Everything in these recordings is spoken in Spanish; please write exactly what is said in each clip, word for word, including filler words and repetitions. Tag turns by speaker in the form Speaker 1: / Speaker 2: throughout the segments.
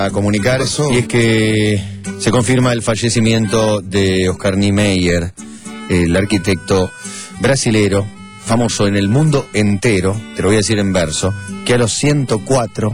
Speaker 1: a comunicar, y es que se confirma el fallecimiento de Oscar Niemeyer, el arquitecto brasilero, famoso en el mundo entero, te lo voy a decir en verso, que a los ciento cuatro...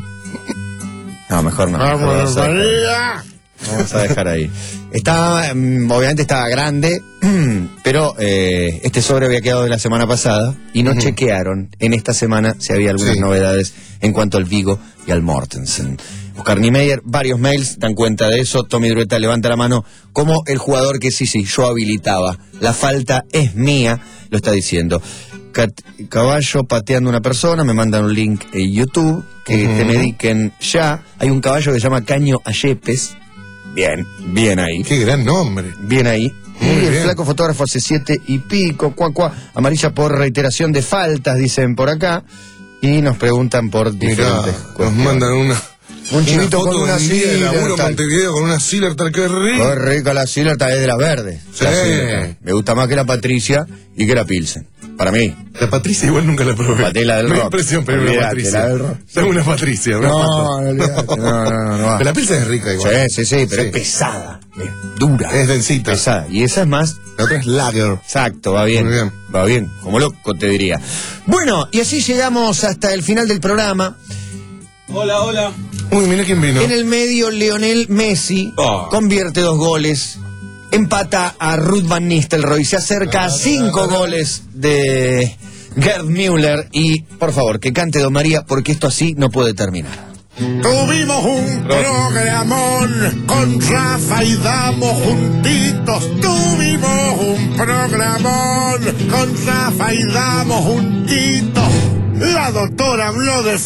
Speaker 1: No, mejor no.
Speaker 2: ¡Vamos,
Speaker 1: mejor
Speaker 2: María!
Speaker 1: Vamos a dejar ahí. Estaba, obviamente estaba grande, pero eh, este sobre había quedado de la semana pasada y no uh-huh. chequearon en esta semana si había algunas sí. novedades en cuanto al Vigo y al Mortensen. Oscar Niemeyer, varios mails dan cuenta de eso. Tommy Drueta levanta la mano como el jugador que sí, sí, yo habilitaba. La falta es mía, lo está diciendo. Cat- caballo pateando una persona, me mandan un link en YouTube, que uh-huh. te mediquen ya. Hay un caballo que se llama Caño Ayepes. Bien, bien ahí.
Speaker 2: Qué gran nombre.
Speaker 1: Bien ahí.
Speaker 2: Muy
Speaker 1: el
Speaker 2: bien.
Speaker 1: flaco fotógrafo hace siete y pico, cuá, cuá. Amarilla por reiteración de faltas, dicen por acá. Y nos preguntan por diferentes
Speaker 2: Mirá, nos mandan una...
Speaker 1: Un chivito
Speaker 2: una
Speaker 1: con una
Speaker 2: Sealer.
Speaker 1: Laburo
Speaker 2: Montevideo con una Sealer, tal que rico.
Speaker 1: Qué rica la Sealer, tal vez de las verdes.
Speaker 2: Sí.
Speaker 1: La Sealer. Me gusta más que la Patricia y que la Pilsen. Para mí.
Speaker 2: La Patricia igual nunca la probé.
Speaker 1: Paté la del
Speaker 2: Me
Speaker 1: rock.
Speaker 2: impresión, pero
Speaker 1: Olvidate,
Speaker 2: una Patricia.
Speaker 1: la del rock.
Speaker 2: Tengo una Patricia. Una
Speaker 1: No,
Speaker 2: pato.
Speaker 1: no, olvidate. no, no, no, no va.
Speaker 2: Pero la Pilsen es rica igual.
Speaker 1: Sí, sí, sí, pero
Speaker 2: Sí.
Speaker 1: es pesada. Es dura.
Speaker 2: Es densita.
Speaker 1: Pesada. Y esa es más...
Speaker 2: La otra es lager.
Speaker 1: Exacto, va bien.
Speaker 2: Muy bien.
Speaker 1: Va bien, como loco te diría. Bueno, y así llegamos hasta el final del programa.
Speaker 3: Hola, hola.
Speaker 2: Uy, mira quién vino.
Speaker 1: En el medio, Lionel Messi
Speaker 3: Oh.
Speaker 1: convierte dos goles, empata a Ruud van Nistelrooy, se acerca a cinco goles de Gerd Müller y, por favor, que cante Don María, porque esto así no puede terminar.
Speaker 4: Tuvimos un programón con Rafa y Damo juntitos. Tuvimos un programón con Rafa y Damo juntitos. La doctora habló de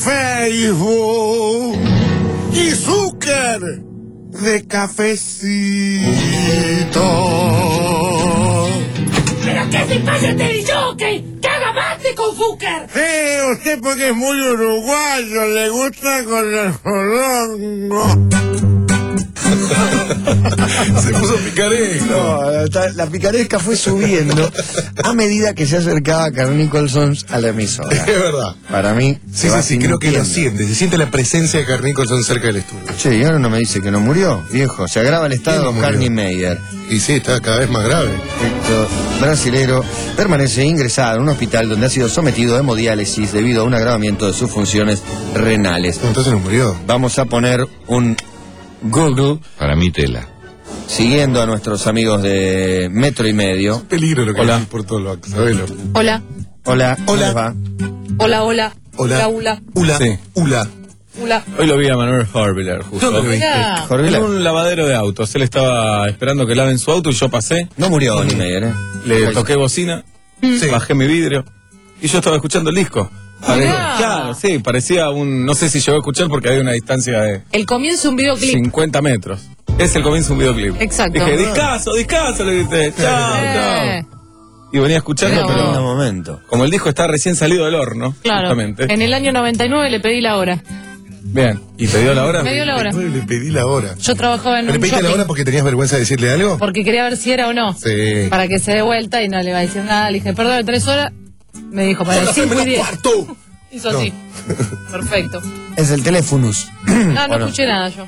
Speaker 4: Facebook y Zucker de cafecito.
Speaker 5: ¿Pero qué se pasa este jockey? ¡Que haga mate con Zucker!
Speaker 4: Eh, usted porque es muy uruguayo, le gusta con el jolongo.
Speaker 2: Se puso picaresco.
Speaker 1: No, la, la picaresca fue subiendo a medida que se acercaba Carl Nicholson a la emisora.
Speaker 2: Es verdad.
Speaker 1: Para mí,
Speaker 2: Sí,
Speaker 1: se va
Speaker 2: sí, sí, creo que lo
Speaker 1: sintiendo.
Speaker 2: siente. Se siente la presencia de Carl Nicholson cerca del estudio.
Speaker 1: Che, y ahora no me dice que no murió, viejo. Se agrava el estado
Speaker 2: ¿Quién
Speaker 1: de
Speaker 2: no
Speaker 1: Oscar
Speaker 2: murió?
Speaker 1: Niemeyer.
Speaker 2: Y sí, está cada vez más grave.
Speaker 1: Perfecto. Brasilero permanece ingresado en un hospital donde ha sido sometido a hemodiálisis debido a un agravamiento de sus funciones renales.
Speaker 2: Entonces no murió.
Speaker 1: Vamos a poner un Google
Speaker 6: Para mí, tela.
Speaker 1: siguiendo a nuestros amigos de Metro y Medio.
Speaker 2: Peligro lo que
Speaker 1: Hola.
Speaker 2: decís por todo lo sabelo.
Speaker 5: Hola,
Speaker 1: Hola, ¿cómo
Speaker 2: Hola.
Speaker 1: les va?
Speaker 5: hola, hola.
Speaker 2: Hola.
Speaker 5: Ula,
Speaker 2: Ula.
Speaker 3: Sí.
Speaker 2: Ula.
Speaker 5: ula.
Speaker 3: Hoy lo vi a Manuel Horviller, justo.
Speaker 2: ¿Dónde lo viste?
Speaker 5: Hola.
Speaker 3: En
Speaker 1: Jorvila.
Speaker 3: un lavadero de autos. Él estaba esperando que laven su auto y yo pasé.
Speaker 1: No murió Niemeyer, ¿eh?
Speaker 3: Le toqué bocina,
Speaker 2: Sí.
Speaker 3: bajé mi vidrio y yo estaba escuchando el disco. Pare-
Speaker 5: Mirá.
Speaker 3: Claro, sí, parecía un... No sé si llegó a escuchar porque había una distancia de
Speaker 5: El comienzo de un videoclip.
Speaker 3: cincuenta metros. Es el comienzo de un videoclip.
Speaker 5: Exacto.
Speaker 3: Dije, discaso, discaso, le grité. Chao,
Speaker 5: Eh,
Speaker 3: chao. Y venía escuchando,
Speaker 5: Mirá
Speaker 1: En un
Speaker 3: pero...
Speaker 1: momento.
Speaker 3: Como el disco está recién salido del horno,
Speaker 5: Claro.
Speaker 3: justamente.
Speaker 5: En el año noventa y nueve le pedí la hora.
Speaker 3: Bien. ¿Y te dio la hora?
Speaker 5: Me dio la hora.
Speaker 2: Le pedí la hora.
Speaker 5: Yo trabajaba en
Speaker 2: ¿Le
Speaker 5: un
Speaker 2: pediste la
Speaker 5: shopping
Speaker 2: hora porque tenías vergüenza de decirle algo?
Speaker 5: porque quería ver si era o no.
Speaker 2: Sí.
Speaker 5: Para que se dé vuelta y no le iba a decir nada. Le dije, perdón, tres horas. Me dijo, para las cinco y diez.
Speaker 2: cuarto!
Speaker 5: Hizo
Speaker 2: No.
Speaker 5: así. Perfecto.
Speaker 1: Es el teléfonos.
Speaker 5: No, no
Speaker 1: Bueno.
Speaker 5: escuché nada yo.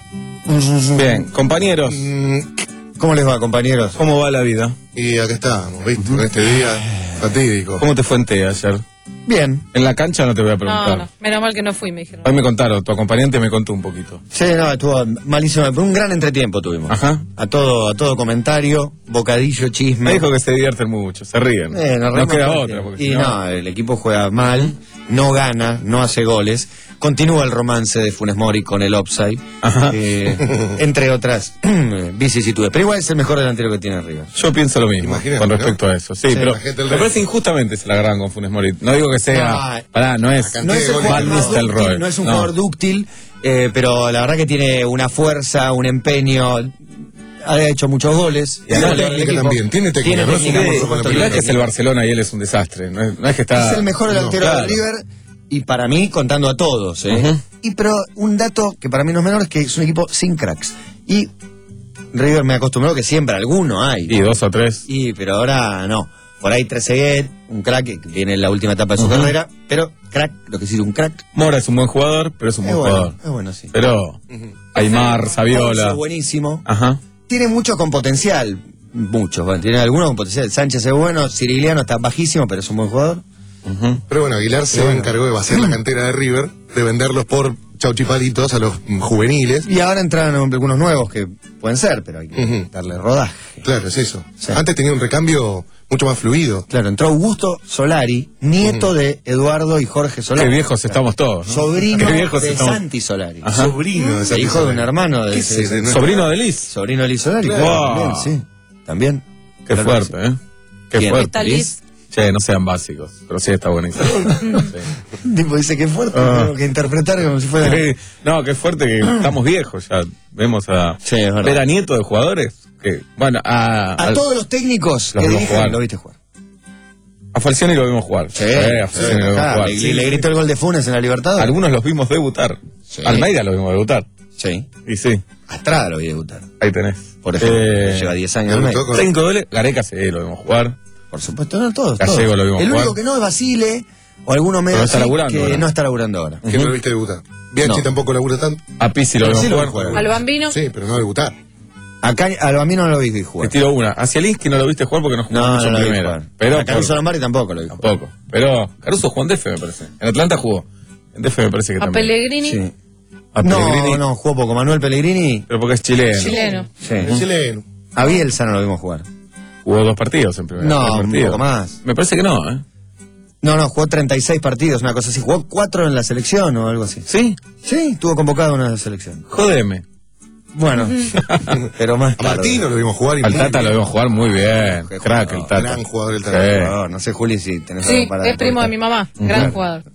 Speaker 3: Bien, compañeros,
Speaker 2: Mm,
Speaker 1: ¿Cómo les va, compañeros?
Speaker 3: ¿cómo va la vida?
Speaker 2: y acá estamos, ¿viste? Con este día fatídico.
Speaker 3: ¿Cómo te fue en T E A ayer?
Speaker 1: Bien.
Speaker 3: En la cancha no te voy a
Speaker 5: No,
Speaker 3: preguntar.
Speaker 5: no. Menos mal que no fui, me dijeron.
Speaker 3: Hoy me contaron, tu acompañante me contó un poquito.
Speaker 1: Sí, no, estuvo malísimo. Pero un gran entretiempo tuvimos.
Speaker 3: Ajá.
Speaker 1: A todo, a todo comentario, bocadillo, chisme.
Speaker 3: Me dijo que se divierten mucho, se ríen.
Speaker 1: Eh, nos
Speaker 3: no
Speaker 1: reímos
Speaker 3: queda
Speaker 1: todo el
Speaker 3: otra.
Speaker 1: tiempo.
Speaker 3: Porque
Speaker 1: Y
Speaker 3: si
Speaker 1: no, el equipo juega mal, no gana, no hace goles. Continúa el romance de Funes Mori con el Offside,
Speaker 3: Ajá.
Speaker 1: eh, entre otras vicisitudes. Pero igual es el mejor delantero que tiene River.
Speaker 3: Yo pienso lo mismo
Speaker 2: Imagínate,
Speaker 3: con
Speaker 2: ¿no?
Speaker 3: respecto a eso. Sí,
Speaker 1: Sí,
Speaker 3: pero
Speaker 2: la gente del
Speaker 3: me
Speaker 2: Real.
Speaker 3: parece injustamente se la agarran con Funes Mori. No digo que sea...
Speaker 1: No,
Speaker 3: pará, no es...
Speaker 2: cantidad
Speaker 1: No es,
Speaker 2: de
Speaker 1: el
Speaker 2: goles
Speaker 1: jugador
Speaker 2: que
Speaker 1: más
Speaker 2: no.
Speaker 3: Nistelrooy.
Speaker 1: dúctil, no es un
Speaker 3: No.
Speaker 1: jugador dúctil, eh, pero la verdad que tiene una fuerza, un empeño. Ha hecho muchos goles.
Speaker 2: Tiene
Speaker 1: Ganó el
Speaker 2: técnica
Speaker 1: equipo.
Speaker 2: también, tiene técnica,
Speaker 1: Tiene
Speaker 2: no es un
Speaker 1: técnica, por
Speaker 2: mozo
Speaker 1: supuesto
Speaker 2: con
Speaker 1: que
Speaker 2: la
Speaker 3: Y no es que
Speaker 2: pelota.
Speaker 3: es el Barcelona y él es un desastre. No es, no es que está...
Speaker 1: Es el mejor delantero
Speaker 3: claro.
Speaker 1: de River y para mí contando a todos. ¿eh?
Speaker 3: Ujú.
Speaker 1: Y pero un dato que para mí no es menor es que es un equipo sin cracks. Y River me acostumbró que siempre alguno hay.
Speaker 3: Y dos o tres.
Speaker 1: Y pero ahora no. Por ahí Trezeguet, un crack que viene en la última etapa de su
Speaker 3: Ujú.
Speaker 1: carrera, pero crack, lo que sirve un crack.
Speaker 3: Mora es un buen jugador, pero es un
Speaker 1: Es
Speaker 3: buen
Speaker 1: bueno,
Speaker 3: jugador.
Speaker 1: es bueno, sí.
Speaker 3: Pero Aymar,
Speaker 1: Ponce
Speaker 3: Saviola.
Speaker 1: es buenísimo.
Speaker 3: Ajá.
Speaker 1: Tiene muchos con potencial. Muchos, bueno, tiene algunos con potencial. Sánchez es bueno, Cirigliano está bajísimo, pero es un buen jugador.
Speaker 3: Uh-huh.
Speaker 2: Pero bueno, Aguilar se
Speaker 1: bueno.
Speaker 2: encargó de vaciar la cantera de River, de venderlos por chauchipalitos a los mm, juveniles.
Speaker 1: Y ahora entraron algunos nuevos que pueden ser, pero hay que
Speaker 2: Ujú.
Speaker 1: darle rodaje.
Speaker 2: Claro, es eso.
Speaker 1: Sí.
Speaker 2: Antes tenía un recambio mucho más fluido.
Speaker 1: Claro, entró Augusto Solari, nieto de Eduardo y Jorge Solari.
Speaker 3: Qué viejos estamos todos, ¿no?
Speaker 1: Sobrino
Speaker 3: Qué viejos
Speaker 1: de
Speaker 3: estamos.
Speaker 1: Santi Solari.
Speaker 3: Ajá.
Speaker 2: Sobrino de
Speaker 1: El
Speaker 2: esa
Speaker 1: hijo de un hermano de
Speaker 2: ¿Qué
Speaker 1: ese-
Speaker 2: es ese?
Speaker 3: Sobrino de Liz.
Speaker 1: sobrino de Liz Solari.
Speaker 3: Claro.
Speaker 1: Claro,
Speaker 3: Wow.
Speaker 1: también, sí. También.
Speaker 3: Qué
Speaker 1: Claro que
Speaker 3: fuerte, ¿eh? Qué
Speaker 1: ¿Quién?
Speaker 3: fuerte.
Speaker 6: ¿Está Liz?
Speaker 3: Che, no sean básicos, pero sí está buenísimo. Sí.
Speaker 1: Tipo dice que fuerte,
Speaker 3: Ah.
Speaker 1: tengo que interpretar como si fuera.
Speaker 3: Sí. No, qué fuerte que estamos viejos ya. Vemos a
Speaker 1: Sí, es verdad.
Speaker 3: ver a nietos de jugadores. Que, bueno, a,
Speaker 1: A
Speaker 3: al-
Speaker 1: todos los técnicos
Speaker 3: Los
Speaker 1: que
Speaker 3: vimos
Speaker 1: dirigen,
Speaker 3: jugar.
Speaker 1: lo viste jugar.
Speaker 3: a Falcioni lo vimos jugar.
Speaker 1: Sí,
Speaker 3: a Falcioni lo vimos
Speaker 1: Ajá,
Speaker 3: jugar.
Speaker 1: y
Speaker 3: Sí,
Speaker 1: le
Speaker 3: sí.
Speaker 1: gritó el gol de Funes en la Libertadores.
Speaker 3: Algunos los vimos debutar.
Speaker 1: Sí.
Speaker 3: Almeida lo vimos debutar.
Speaker 1: Sí.
Speaker 3: Y sí,
Speaker 1: Astrada lo vi debutar.
Speaker 3: ahí tenés.
Speaker 1: Por ejemplo,
Speaker 3: Eh,
Speaker 1: lleva diez años.
Speaker 2: debutó
Speaker 1: ¿no?
Speaker 2: con-
Speaker 3: Cinco goles, Gareca sí, lo vimos jugar.
Speaker 1: Por supuesto, no todos.
Speaker 3: Gallego
Speaker 1: todos.
Speaker 3: lo vimos
Speaker 1: El
Speaker 3: jugar.
Speaker 1: único que no es Basile o alguno medio
Speaker 3: Pero no está
Speaker 1: así,
Speaker 3: laburando
Speaker 1: que
Speaker 3: ahora.
Speaker 1: no está laburando ahora.
Speaker 2: ¿Quién
Speaker 3: Ujú.
Speaker 2: lo viste debutar? Bianchi
Speaker 1: No.
Speaker 2: tampoco labura tanto.
Speaker 3: A Pizzi lo
Speaker 1: Pero
Speaker 3: vimos
Speaker 1: sí lo
Speaker 3: jugar.
Speaker 1: vimos jugar.
Speaker 6: Al Bambino.
Speaker 2: Sí, pero no debutar.
Speaker 1: Acá al Bambino no lo vi
Speaker 3: Te
Speaker 1: jugar.
Speaker 3: tiro una. Hacia Linsky no lo viste jugar porque no jugó
Speaker 1: No,
Speaker 3: mucho
Speaker 1: no lo vi
Speaker 3: primero.
Speaker 1: jugar.
Speaker 3: Pero
Speaker 1: A Caruso
Speaker 3: por-
Speaker 1: Lombardi tampoco lo vi jugar.
Speaker 3: tampoco. Pero Caruso jugó en D F, me parece. En Atlanta jugó. En D F me parece que
Speaker 6: A
Speaker 3: también.
Speaker 6: Pellegrini.
Speaker 1: Sí.
Speaker 3: A Pellegrini.
Speaker 1: No, no, jugó poco. Manuel Pellegrini.
Speaker 3: Pero porque es chileno.
Speaker 6: Chileno.
Speaker 1: Sí.
Speaker 2: El chileno.
Speaker 1: A Bielsa no lo vimos jugar.
Speaker 3: Jugó dos partidos en primera.
Speaker 1: No,
Speaker 3: tres
Speaker 1: un
Speaker 3: partidos.
Speaker 1: poco más.
Speaker 3: Me parece que no, ¿eh?
Speaker 1: No, no, jugó treinta y seis partidos, una cosa así. Jugó cuatro en la selección o algo así.
Speaker 3: ¿Sí?
Speaker 1: Sí, estuvo convocado en una selección.
Speaker 3: Jódeme.
Speaker 1: Bueno, pero más
Speaker 2: A
Speaker 1: tarde.
Speaker 2: Martino lo vimos jugar. y
Speaker 3: Al
Speaker 2: muy
Speaker 3: Tata
Speaker 2: bien.
Speaker 3: lo vimos jugar muy bien.
Speaker 1: Qué
Speaker 3: Crack,
Speaker 1: jugador,
Speaker 3: el Tata.
Speaker 2: gran jugador el
Speaker 3: Sí.
Speaker 2: Tata.
Speaker 1: Por favor, no sé, Juli, si tenés
Speaker 6: Sí,
Speaker 1: algo para
Speaker 6: es primo de mi mamá. Gran jugador.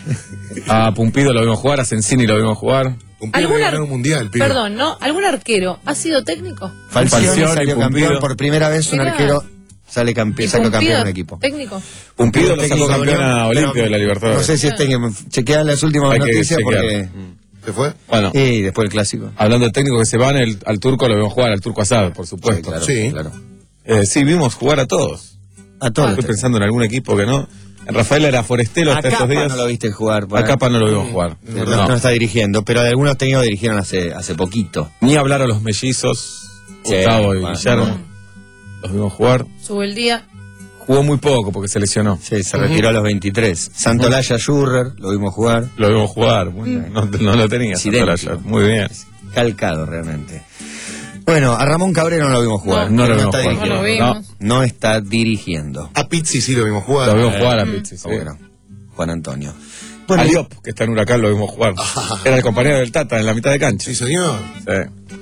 Speaker 3: A Pumpido lo vimos jugar, a Sensini lo vimos jugar.
Speaker 2: Un pibe
Speaker 6: ¿Algún
Speaker 2: que
Speaker 6: ar-
Speaker 2: ganó un mundial, pibe.
Speaker 6: Perdón, ¿no? ¿Algún arquero ha sido técnico?
Speaker 1: Falcioni
Speaker 3: Falcioni,
Speaker 1: salió
Speaker 3: Pumpido.
Speaker 1: campeón por primera vez, un
Speaker 6: Mirá.
Speaker 1: arquero sale campeón,
Speaker 6: ¿Y
Speaker 1: sacó campeón
Speaker 6: Pumpido,
Speaker 1: de un equipo.
Speaker 6: técnico?
Speaker 3: Pumpido lo
Speaker 1: Técnico
Speaker 3: sacó campeón
Speaker 1: Unión,
Speaker 3: a
Speaker 1: pero
Speaker 3: Olimpia de la Libertadores.
Speaker 1: No sé si es técnico, chequean las últimas
Speaker 3: Hay que
Speaker 1: noticias
Speaker 3: chequear.
Speaker 1: porque...
Speaker 2: ¿Se fue?
Speaker 3: Bueno,
Speaker 1: Y después el clásico.
Speaker 3: hablando de técnico que se van, el, al turco lo vimos jugar, al turco Asad, por supuesto.
Speaker 1: claro,
Speaker 2: Sí.
Speaker 1: claro.
Speaker 3: Eh, sí, vimos jugar a todos.
Speaker 1: A todos.
Speaker 3: Estoy pensando en algún equipo que no. En Rafael era Forestelo
Speaker 1: A
Speaker 3: hasta estos
Speaker 1: Capa
Speaker 3: días.
Speaker 1: no lo viste jugar. por
Speaker 3: A
Speaker 1: ahí.
Speaker 3: Capa no lo vimos jugar.
Speaker 1: No,
Speaker 3: No.
Speaker 1: no está dirigiendo, pero algunos técnicos dirigieron hace, hace poquito.
Speaker 3: Ni hablar a los mellizos,
Speaker 1: Sí,
Speaker 3: Gustavo y
Speaker 1: bueno,
Speaker 3: Guillermo.
Speaker 1: bueno.
Speaker 3: Los vimos jugar.
Speaker 6: Sube el día.
Speaker 3: Jugó muy poco porque se lesionó.
Speaker 1: Sí, se retiró a los veintitrés. Santolaya Schurrer, lo vimos jugar.
Speaker 3: Lo vimos jugar. Muy- No, no lo tenía.
Speaker 1: Es idéntico.
Speaker 3: Santolaya. Muy bien.
Speaker 1: Calcado realmente. Bueno, a Ramón Cabrera no lo vimos jugar.
Speaker 3: No, no lo vimos
Speaker 1: está
Speaker 3: jugar.
Speaker 6: No lo
Speaker 1: dirigiendo.
Speaker 6: vimos.
Speaker 1: No está dirigiendo.
Speaker 2: A Pizzi sí lo vimos jugar.
Speaker 3: Lo vimos jugar a Pizzi. sí.
Speaker 1: Ah, bueno, Juan Antonio.
Speaker 3: A
Speaker 1: Bueno,
Speaker 3: Diop, que está en Huracán, lo vimos jugar. Era el compañero del Tata en la mitad de cancha.
Speaker 2: Sí, señor.
Speaker 3: Sí.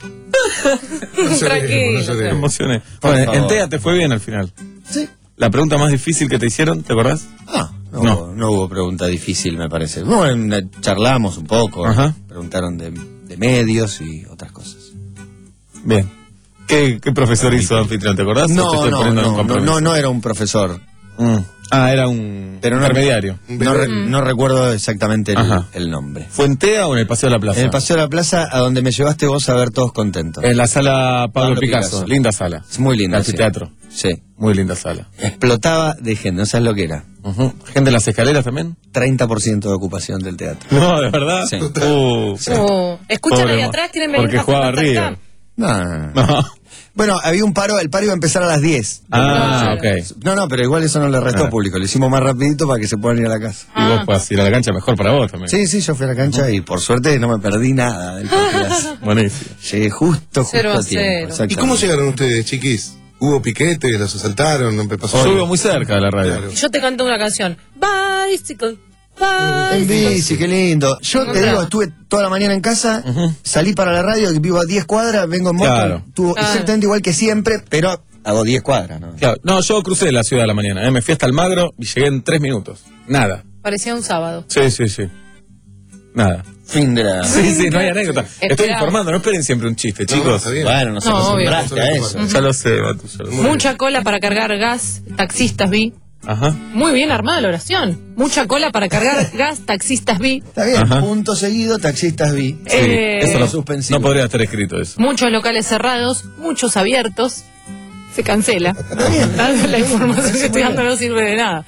Speaker 2: No se
Speaker 6: Tranquilo.
Speaker 2: ve, no se
Speaker 3: Me
Speaker 2: ve.
Speaker 3: emocioné.
Speaker 1: Por
Speaker 3: Bueno, en
Speaker 1: favor.
Speaker 3: TEA te fue bien al final.
Speaker 1: sí.
Speaker 3: La pregunta más difícil que te hicieron, ¿te acordás?
Speaker 1: Ah, no,
Speaker 3: No.
Speaker 1: Hubo, no hubo pregunta difícil, me parece. Bueno, eh, charlamos un poco.
Speaker 3: Ajá.
Speaker 1: Preguntaron de, de medios y otras cosas.
Speaker 3: Bien. ¿Qué, qué profesor hizo anfitrión? ¿Te acordás? ¿O te
Speaker 1: No,
Speaker 3: estoy
Speaker 1: no,
Speaker 3: poniendo en
Speaker 1: no, no,
Speaker 3: compromiso?
Speaker 1: no, no era un profesor.
Speaker 3: Mm. Ah, era un
Speaker 1: Pero no-
Speaker 3: intermediario.
Speaker 1: No, re- no recuerdo exactamente el,
Speaker 3: Ajá.
Speaker 1: el nombre.
Speaker 3: ¿Fue en TEA o en el Paseo de la Plaza?
Speaker 1: En el Paseo de la Plaza, a donde me llevaste vos a ver todos contentos.
Speaker 3: En la sala Pablo,
Speaker 1: Pablo
Speaker 3: Picasso.
Speaker 1: Picasso.
Speaker 3: Linda sala.
Speaker 1: Es muy lindo.
Speaker 3: El anfiteatro.
Speaker 1: Sí.
Speaker 3: Muy linda sala.
Speaker 1: Explotaba de gente, no sabes lo que era.
Speaker 3: Ujú. ¿Gente en las escaleras también?
Speaker 1: treinta por ciento de ocupación del teatro.
Speaker 3: No, de verdad.
Speaker 1: Sí.
Speaker 3: Uh,
Speaker 6: Oh, escuchan
Speaker 3: Pobre
Speaker 6: ahí
Speaker 3: ma-
Speaker 6: atrás, quieren venir
Speaker 3: porque
Speaker 6: a
Speaker 3: jugaba
Speaker 6: contactar?
Speaker 3: River.
Speaker 1: No, no, no.
Speaker 3: No.
Speaker 1: Bueno, había un paro, el paro iba a empezar a las diez.
Speaker 3: Ah,
Speaker 6: Claro.
Speaker 3: ok.
Speaker 1: No, no, pero igual eso no le restó
Speaker 3: Ah.
Speaker 1: público. Lo hicimos más rapidito para que se puedan ir a la casa.
Speaker 3: Y vos puedas ir a la cancha mejor para vos también.
Speaker 1: Sí, sí, yo fui a la cancha y por suerte no me perdí nada del partidazo.
Speaker 3: Buenísimo.
Speaker 1: Llegué justo, justo
Speaker 6: Cero a
Speaker 1: a tiempo.
Speaker 6: cero.
Speaker 2: ¿Y
Speaker 1: exactamente.
Speaker 2: cómo llegaron ustedes, chiquis? ¿Hubo piquete? ¿Los asaltaron? ¿No pasó?
Speaker 3: Yo vivo muy cerca de la radio.
Speaker 2: Claro.
Speaker 6: Yo te canto una canción. Bicycle.
Speaker 1: En
Speaker 6: Bicycle.
Speaker 1: bici, qué lindo. Yo te digo, estuve toda la mañana en casa, salí para la radio, que vivo a diez cuadras, vengo en moto,
Speaker 3: Claro.
Speaker 1: estuvo
Speaker 6: Claro.
Speaker 1: exactamente igual que siempre, pero hago diez cuadras, ¿no?
Speaker 3: Claro. No, yo crucé la ciudad a la mañana. ¿eh? Me fui hasta Almagro y llegué en tres minutos. Nada.
Speaker 6: Parecía un sábado.
Speaker 3: Sí, sí, sí. Nada.
Speaker 1: Fin de la...
Speaker 3: Sí, sí, no hay anécdota. Estoy
Speaker 6: Esperaba.
Speaker 3: informando, no esperen siempre un chiste,
Speaker 2: No,
Speaker 3: chicos.
Speaker 2: está bien.
Speaker 1: Bueno, nos
Speaker 6: No,
Speaker 1: acostumbraste
Speaker 2: obvio.
Speaker 1: a eso.
Speaker 3: Ya lo sé, Batu, ya lo sé.
Speaker 6: Mucha cola para cargar gas. Taxistas vi.
Speaker 3: Ajá.
Speaker 6: Muy bien armada la oración. Mucha cola para cargar gas. Taxistas vi.
Speaker 1: Está bien,
Speaker 3: Ajá.
Speaker 1: punto seguido, taxistas vi.
Speaker 3: Sí,
Speaker 6: Eh,
Speaker 3: eso no,
Speaker 1: suspensivo.
Speaker 3: no podría estar escrito eso.
Speaker 6: Muchos locales cerrados. Muchos abiertos. Se cancela. La información que estoy dando no sirve de nada.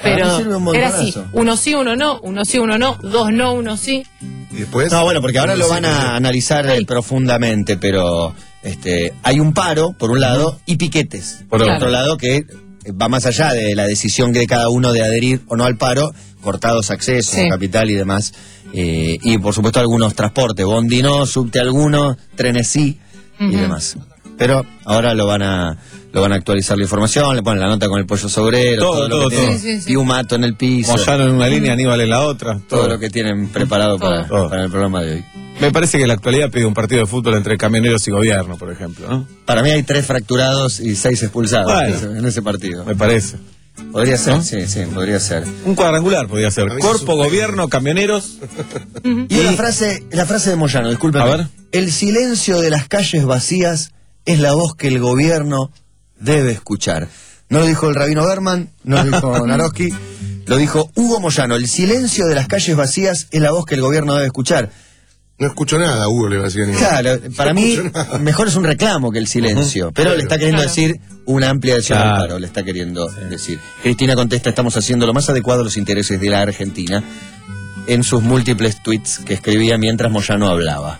Speaker 6: pero
Speaker 1: sirve un
Speaker 6: era así,
Speaker 1: montonazo.
Speaker 6: uno sí, uno no, uno sí, uno no, dos no, uno sí.
Speaker 2: Y después.
Speaker 1: No, bueno, porque ahora lo van a analizar eh,
Speaker 6: Ay.
Speaker 1: profundamente, pero este, hay un paro, por un lado, y piquetes, por
Speaker 6: Claro.
Speaker 1: otro lado, que va más allá de la decisión que de cada uno de adherir o no al paro, cortados accesos,
Speaker 6: Sí.
Speaker 1: capital y demás. Eh, y por supuesto algunos transportes, bondi no, subte alguno, trenes sí y
Speaker 6: Ujú.
Speaker 1: demás. Pero ahora lo van a lo van a actualizar la información, le ponen la nota con el pollo sobrero,
Speaker 3: Todo,
Speaker 1: todo, lo
Speaker 3: todo,
Speaker 1: que
Speaker 3: todo.
Speaker 1: tienen,
Speaker 6: Sí, sí, sí.
Speaker 1: y un mato en el piso,
Speaker 3: Moyano en una línea, Aníbal en la otra.
Speaker 1: todo
Speaker 3: Todo.
Speaker 1: lo que tienen preparado para,
Speaker 3: Todo.
Speaker 1: para el programa de hoy.
Speaker 3: Me parece que la actualidad pide un partido de fútbol entre camioneros y gobierno, por ejemplo, ¿no?
Speaker 1: Para mí hay tres fracturados y seis expulsados
Speaker 3: Bueno.
Speaker 1: en, ese, en ese partido.
Speaker 3: Me parece.
Speaker 1: Podría ser,
Speaker 3: ¿No?
Speaker 1: sí, sí, podría ser.
Speaker 3: Un cuadrangular podría ser.
Speaker 2: A veces
Speaker 3: Cuerpo,
Speaker 2: suspende.
Speaker 3: gobierno, camioneros.
Speaker 1: Y la frase, la frase de Moyano, disculpe.
Speaker 3: A ver.
Speaker 1: El silencio de las calles vacías es la voz que el gobierno debe escuchar. No lo dijo el rabino Berman, no lo dijo Naroski, lo dijo Hugo Moyano. El silencio de las calles vacías es la voz que el gobierno debe escuchar.
Speaker 2: No escucho nada, Hugo le va a decir.
Speaker 1: Claro, para
Speaker 2: No
Speaker 1: mí
Speaker 2: escucho nada.
Speaker 1: mejor es un reclamo que el silencio, pero le está queriendo
Speaker 6: Claro.
Speaker 1: decir una amplia adhesión al
Speaker 3: Claro.
Speaker 1: paro, le está queriendo decir. Cristina contesta, estamos haciendo lo más adecuado a los intereses de la Argentina, en sus múltiples tweets que escribía mientras Moyano hablaba.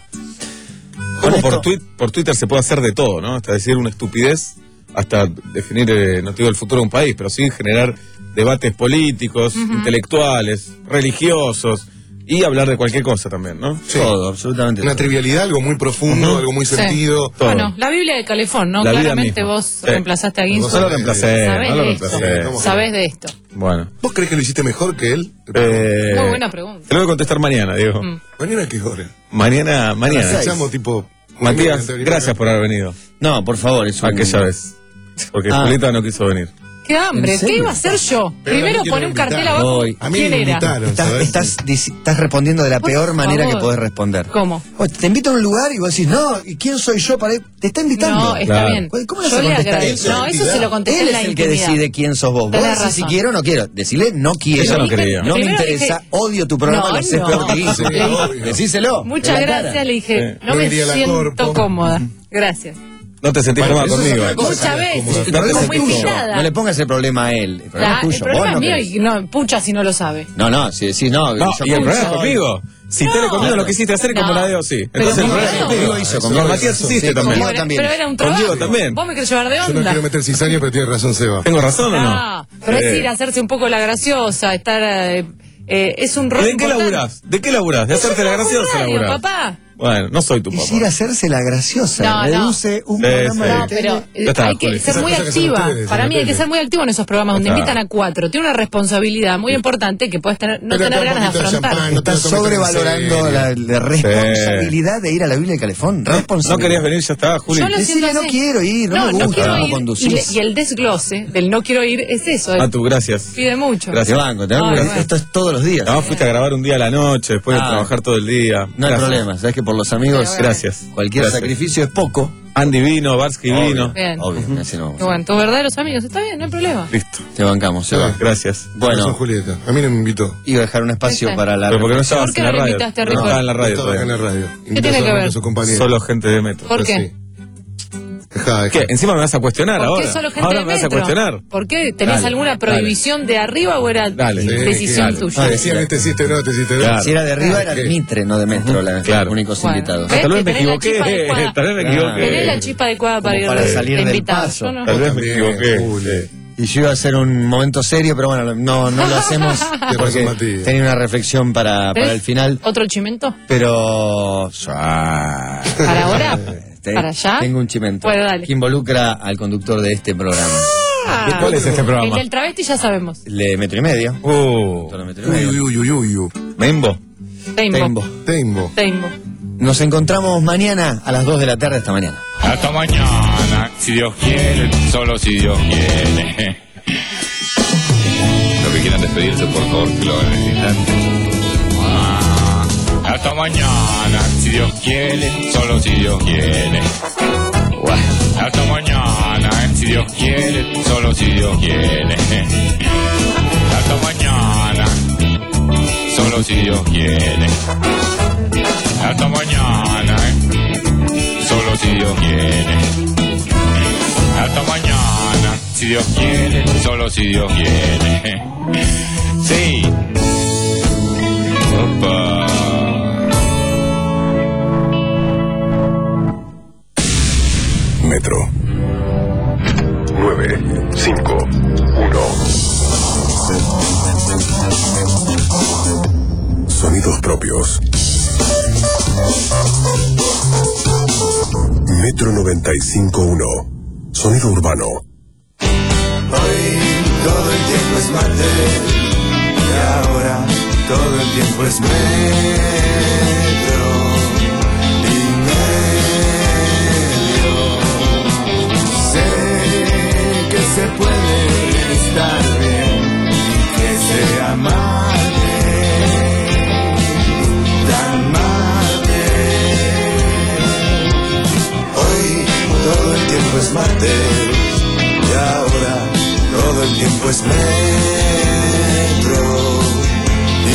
Speaker 1: Con
Speaker 3: Como
Speaker 1: esto-
Speaker 3: por, tweet, por Twitter se puede hacer de todo, ¿no? Hasta decir una estupidez, hasta definir, eh, no te digo el futuro de un país, pero sí generar debates políticos, intelectuales, religiosos, y hablar de cualquier cosa también, ¿no?
Speaker 2: Sí.
Speaker 1: Todo, absolutamente
Speaker 2: Una
Speaker 1: todo.
Speaker 2: trivialidad, algo muy profundo,
Speaker 3: Ujú.
Speaker 2: algo muy
Speaker 6: Sí.
Speaker 2: sentido.
Speaker 3: Todo.
Speaker 6: Bueno, la Biblia de Calefón, ¿no?
Speaker 3: La vida
Speaker 6: Claramente
Speaker 3: misma.
Speaker 6: vos
Speaker 3: Sí.
Speaker 6: reemplazaste a Guinzo.
Speaker 2: Vos
Speaker 3: No lo
Speaker 2: sabés.
Speaker 3: reemplacé,
Speaker 6: Sabés
Speaker 3: no lo
Speaker 6: de esto.
Speaker 3: reemplacé.
Speaker 2: ¿Cómo?
Speaker 6: Sabés de esto.
Speaker 3: Bueno.
Speaker 2: ¿Vos crees que lo hiciste mejor que él?
Speaker 3: Eh,
Speaker 6: Muy buena pregunta.
Speaker 3: Te lo voy a contestar mañana, Diego.
Speaker 6: Mm.
Speaker 2: Mañana qué hora.
Speaker 3: Mañana, mañana.
Speaker 1: seis.
Speaker 2: Llamo tipo.
Speaker 3: Matías, gracias por haber venido.
Speaker 1: No, por favor, es un...
Speaker 3: Aquella vez. Porque
Speaker 1: Ah.
Speaker 3: Julita no quiso venir.
Speaker 6: Qué hambre,
Speaker 1: ¿En
Speaker 6: ¿qué
Speaker 1: serio?
Speaker 6: iba a hacer yo?
Speaker 2: Pero
Speaker 6: Primero
Speaker 2: a mí
Speaker 6: poner un
Speaker 2: que me
Speaker 6: cartel
Speaker 2: invitaron.
Speaker 6: abajo.
Speaker 1: Hoy.
Speaker 2: A mí
Speaker 6: ¿Quién
Speaker 2: me
Speaker 6: era?
Speaker 2: invitaron.
Speaker 1: Estás,
Speaker 2: ¿sabes?
Speaker 1: estás, dici- estás respondiendo de la
Speaker 6: Por
Speaker 1: peor manera
Speaker 6: favor.
Speaker 1: que podés responder.
Speaker 6: ¿Cómo?
Speaker 1: Oye, te invito a un lugar y vos decís, no, ¿y quién soy yo para ir? Te está invitando.
Speaker 6: No, está
Speaker 3: Claro.
Speaker 6: bien.
Speaker 1: Oye, ¿cómo le vas
Speaker 6: Yo
Speaker 1: a
Speaker 6: le
Speaker 1: contestar
Speaker 6: agradezco.
Speaker 1: eso?
Speaker 6: No, eso se lo contesté
Speaker 1: Él
Speaker 6: en la
Speaker 1: es el que
Speaker 6: intimidad.
Speaker 1: decide quién sos vos. Vos
Speaker 6: Tenés
Speaker 1: decís si
Speaker 6: razón.
Speaker 1: quiero o no quiero. Decile no quiero.
Speaker 3: Eso no
Speaker 6: Dije-
Speaker 3: quería.
Speaker 1: No me
Speaker 6: primero
Speaker 1: interesa,
Speaker 6: dije-
Speaker 1: odio tu programa,
Speaker 6: No,
Speaker 1: lo haces
Speaker 6: no.
Speaker 1: peor que Guinzo.
Speaker 2: Sí, obvio.
Speaker 1: Decíselo.
Speaker 6: Muchas
Speaker 1: en la cara.
Speaker 6: gracias, le dije. No
Speaker 2: No
Speaker 6: me
Speaker 2: iría a la
Speaker 6: siento
Speaker 2: corpo.
Speaker 6: cómoda. Gracias.
Speaker 3: No te sentís
Speaker 2: Bueno,
Speaker 3: cómoda
Speaker 2: eso es
Speaker 3: conmigo.
Speaker 2: otra cosa.
Speaker 6: Muchas veces.
Speaker 1: El
Speaker 3: No te
Speaker 1: problema es
Speaker 6: Como
Speaker 3: sentís
Speaker 1: tuyo.
Speaker 6: invitada.
Speaker 1: No le pongas el problema a él. El problema
Speaker 6: Ya,
Speaker 1: es tuyo.
Speaker 6: el problema
Speaker 1: Vos no
Speaker 6: es mío
Speaker 1: querés.
Speaker 6: y no, pucha si no lo sabe.
Speaker 1: No, no, si decís no.
Speaker 3: No,
Speaker 1: yo
Speaker 3: y el
Speaker 1: como
Speaker 3: problema es
Speaker 1: soy.
Speaker 3: conmigo. Si
Speaker 6: No.
Speaker 3: Tele conmigo lo quisiste hacer como
Speaker 6: No.
Speaker 3: la de O, sí.
Speaker 6: Pero
Speaker 3: Entonces el
Speaker 6: conmigo
Speaker 3: problema es
Speaker 6: no.
Speaker 3: conmigo.
Speaker 1: Conmigo hizo,
Speaker 3: Con
Speaker 1: conmigo
Speaker 3: Matías
Speaker 1: hizo.
Speaker 3: hiciste
Speaker 1: Sí,
Speaker 3: también.
Speaker 1: conmigo
Speaker 6: Pero-
Speaker 1: también.
Speaker 6: Pero era un
Speaker 3: Contigo
Speaker 6: trabajo.
Speaker 3: también.
Speaker 6: Vos me querés llevar de
Speaker 2: Yo no
Speaker 6: onda.
Speaker 2: quiero meter cizaña, pero tiene razón, Seba.
Speaker 3: ¿Tengo razón o no?
Speaker 6: Ah, pero es
Speaker 3: Eh.
Speaker 6: ir a hacerse un poco la graciosa, estar... eh, eh, es un
Speaker 3: ¿Y
Speaker 6: rol
Speaker 3: ¿De qué
Speaker 6: importante.
Speaker 3: laburás? ¿De qué laburás? ¿De
Speaker 6: Es
Speaker 3: hacerte
Speaker 6: un
Speaker 3: la
Speaker 6: trabajo
Speaker 3: graciosa
Speaker 6: radio,
Speaker 3: laburás?
Speaker 6: papá.
Speaker 3: Bueno, no soy tu papá.
Speaker 1: Es ir a hacerse la graciosa.
Speaker 6: No, no.
Speaker 1: Reduce un
Speaker 3: Sí,
Speaker 1: programa
Speaker 3: sí.
Speaker 1: de
Speaker 6: No,
Speaker 1: tele.
Speaker 6: pero eh,
Speaker 3: Ya está,
Speaker 6: hay que
Speaker 3: Juli.
Speaker 6: ser
Speaker 2: Esas
Speaker 6: muy
Speaker 2: cosas que son
Speaker 6: activa.
Speaker 2: ustedes,
Speaker 6: Para
Speaker 2: en
Speaker 6: mí
Speaker 2: la
Speaker 6: hay que
Speaker 2: tele.
Speaker 6: ser muy activo en esos programas donde
Speaker 3: Está.
Speaker 6: invitan a cuatro. Tiene una responsabilidad muy importante que puedes tener, no
Speaker 2: Pero
Speaker 6: tener
Speaker 2: acá un
Speaker 6: ganas de
Speaker 2: poquito de
Speaker 6: afrontar.
Speaker 2: champán. No te
Speaker 1: Estás
Speaker 2: lo tomes tan en
Speaker 1: sobrevalorando
Speaker 2: serio.
Speaker 1: la, la responsabilidad de ir a la Biblia de Calefón.
Speaker 3: No
Speaker 1: Responsabilidad.
Speaker 3: querías venir, ya estaba, Juli.
Speaker 6: Yo lo
Speaker 1: Decile,
Speaker 6: siento
Speaker 1: no
Speaker 6: así.
Speaker 1: quiero ir, no me gusta
Speaker 6: quiero
Speaker 1: cómo
Speaker 6: ir.
Speaker 1: conducís.
Speaker 6: Y, le- y el desglose del no quiero ir es eso.
Speaker 3: Ah,
Speaker 6: es-
Speaker 3: tú, gracias.
Speaker 6: pide mucho.
Speaker 1: Te
Speaker 3: Gracias.
Speaker 1: banco, te
Speaker 6: Ay,
Speaker 1: banco.
Speaker 6: bueno.
Speaker 1: Esto es todos los días.
Speaker 3: No, fuiste a grabar un día a la noche, después de
Speaker 1: Ah.
Speaker 3: trabajar todo el día.
Speaker 1: No hay
Speaker 3: Gracias.
Speaker 1: problema, sabes que por los amigos,
Speaker 6: Pero bueno.
Speaker 3: Gracias.
Speaker 1: cualquier
Speaker 3: Gracias.
Speaker 1: sacrificio es poco.
Speaker 3: Andy vino, Barsky vino.
Speaker 6: Bien.
Speaker 1: Obvio, así no vamos.
Speaker 6: Y bueno, tus verdaderos amigos, está bien, no hay problema.
Speaker 3: Listo.
Speaker 1: Te bancamos, se va.
Speaker 3: Gracias.
Speaker 2: Razón,
Speaker 1: Bueno,
Speaker 2: Julieta. A mí no me invitó.
Speaker 1: iba a dejar un espacio
Speaker 6: Ahí está.
Speaker 1: para la.
Speaker 3: Pero porque no estabas
Speaker 6: ¿Por qué
Speaker 3: en
Speaker 6: no
Speaker 3: la
Speaker 6: lo
Speaker 3: radio.
Speaker 6: invitaste a
Speaker 3: No
Speaker 6: Rico?
Speaker 3: estaba en la radio
Speaker 2: Estaba acá en
Speaker 3: todavía.
Speaker 2: la radio.
Speaker 6: ¿Qué tiene que ver?
Speaker 2: A su compañero.
Speaker 3: Solo gente de metro.
Speaker 6: ¿Por
Speaker 2: Pero
Speaker 6: qué?
Speaker 2: sí. Dejá, dejá.
Speaker 3: ¿Qué? Encima me vas a cuestionar
Speaker 6: ¿Por
Speaker 3: ahora.
Speaker 6: qué solo gente
Speaker 3: ahora
Speaker 6: de
Speaker 3: me vas a
Speaker 6: metro?
Speaker 3: cuestionar.
Speaker 6: ¿Por qué? ¿Tenés
Speaker 3: Dale,
Speaker 6: alguna prohibición de arriba o era
Speaker 3: Dale.
Speaker 2: Sí,
Speaker 6: decisión
Speaker 2: dale.
Speaker 6: tuya?
Speaker 1: Ah,
Speaker 2: Decían este hiciste no, este hiciste no.
Speaker 3: Claro.
Speaker 1: Si era de arriba, era de
Speaker 2: Ok.
Speaker 1: Mitre, no de Metro, la-
Speaker 3: Claro.
Speaker 1: los únicos
Speaker 6: Bueno.
Speaker 1: invitados.
Speaker 6: ¿Ves?
Speaker 3: Tal vez
Speaker 6: que
Speaker 3: me
Speaker 6: tenés la
Speaker 3: equivoqué.
Speaker 6: chispa adecuada.
Speaker 3: Tal vez me
Speaker 1: Claro.
Speaker 3: equivoqué.
Speaker 6: Tenés la chispa adecuada para
Speaker 1: Como
Speaker 6: ir
Speaker 1: para
Speaker 6: de-
Speaker 1: salir
Speaker 6: de
Speaker 1: del
Speaker 6: invitado.
Speaker 1: paso.
Speaker 6: Yo no.
Speaker 3: Tal vez me
Speaker 2: También,
Speaker 3: equivoqué.
Speaker 2: Juli.
Speaker 3: Sí.
Speaker 1: Y yo iba a hacer un momento serio, pero bueno, no, no lo hacemos porque
Speaker 2: razón, Matías.
Speaker 1: tenía una reflexión para, para el final.
Speaker 6: ¿Otro chimento?
Speaker 1: Pero.
Speaker 6: ¿Para ahora?
Speaker 1: Te-
Speaker 6: ¿Para allá?
Speaker 1: Tengo un chimento
Speaker 6: Bueno, dale.
Speaker 1: que involucra al conductor de este programa.
Speaker 6: Ah,
Speaker 3: ¿Cuál es este
Speaker 6: el
Speaker 3: programa?
Speaker 6: del travesti ya sabemos.
Speaker 1: Le metro y medio.
Speaker 3: Uh,
Speaker 1: Conductor de metro y
Speaker 2: Uy,
Speaker 1: medio.
Speaker 2: uy, uy, uy, uy.
Speaker 3: Membo.
Speaker 6: Teimbo.
Speaker 1: Tembo.
Speaker 2: Tembo.
Speaker 6: Teimbo.
Speaker 1: Nos encontramos mañana a las dos de la tarde esta mañana.
Speaker 7: Hasta mañana, si Dios quiere, solo si Dios quiere. Los que quieran despedirse, por favor, que lo hagan en este instante. Ah, hasta mañana, si Dios quiere, solo si Dios quiere. Hasta mañana, si Dios quiere, solo si Dios quiere. Hasta mañana, solo si Dios quiere. Hasta mañana, solo si Dios quiere. Hasta mañana, si si Dios quiere, solo si Dios quiere. Sí. Opa.
Speaker 8: Metro. nueve cinco uno. Sonidos propios. Metro noventa y cinco uno. Sonido urbano.
Speaker 9: Hoy todo el tiempo es martes y ahora todo el tiempo es metro y medio. Sé que se puede estar bien y que se amable, tan amable. Hoy todo el tiempo es martes y ahora todo el tiempo es metro y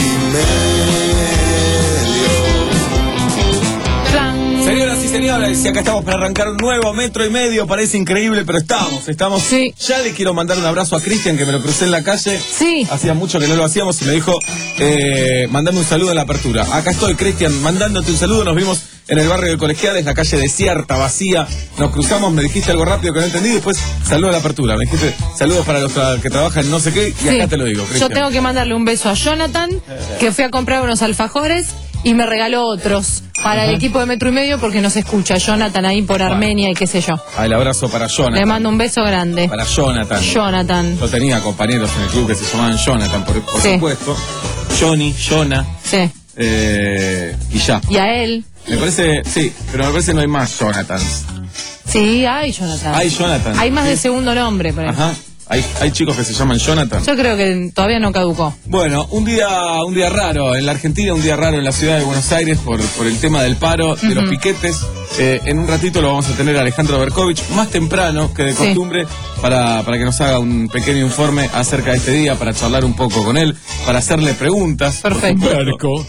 Speaker 9: medio.
Speaker 3: Señoras y señores, y acá estamos para arrancar un nuevo metro y medio. Parece increíble, pero estamos, estamos.
Speaker 6: Sí.
Speaker 3: Ya le quiero mandar un abrazo a Cristian, que me lo crucé en la calle.
Speaker 6: Sí.
Speaker 3: Hacía mucho que no lo hacíamos y me dijo, eh, mandame un saludo en la apertura. Acá estoy, Cristian, mandándote un saludo. Nos vimos en el barrio de Colegiales, la calle desierta, vacía. Nos cruzamos, me dijiste algo rápido que no entendí. Después, saludo a la apertura. Me dijiste, saludos para los que trabajan en no sé qué. Y
Speaker 6: Sí.
Speaker 3: acá te lo digo, Cristian.
Speaker 6: Yo tengo que mandarle un beso a Jonathan, que fui a comprar unos alfajores y me regaló otros para el equipo de Metro y Medio porque nos escucha Jonathan ahí por Armenia y qué sé yo.
Speaker 3: Ah, el abrazo para Jonathan.
Speaker 6: Le mando un beso grande.
Speaker 3: Para Jonathan.
Speaker 6: Jonathan.
Speaker 3: Yo tenía compañeros en el club que se llamaban Jonathan, por, por
Speaker 6: Sí.
Speaker 3: supuesto. Johnny, Jonah,
Speaker 6: Sí.
Speaker 3: eh, y ya.
Speaker 6: Y a él.
Speaker 3: Me parece, sí, pero me parece que no hay más Jonathans.
Speaker 6: Sí, hay Jonathan.
Speaker 3: Hay Jonathan.
Speaker 6: Hay más
Speaker 3: Sí.
Speaker 6: de segundo nombre, por ejemplo.
Speaker 3: Ajá. Hay, hay chicos que se llaman Jonathan.
Speaker 6: Yo creo que todavía no caducó.
Speaker 3: Bueno, un día un día raro en la Argentina, un día raro en la ciudad de Buenos Aires por, por el tema del paro, de los
Speaker 6: Ujú.
Speaker 3: piquetes. Eh, en un ratito lo vamos a tener a Alejandro Berkovich, más temprano que de
Speaker 6: Sí.
Speaker 3: costumbre, para, para que nos haga un pequeño informe acerca de este día, para charlar un poco con él, para hacerle preguntas. por
Speaker 6: Perfecto.
Speaker 3: supuesto,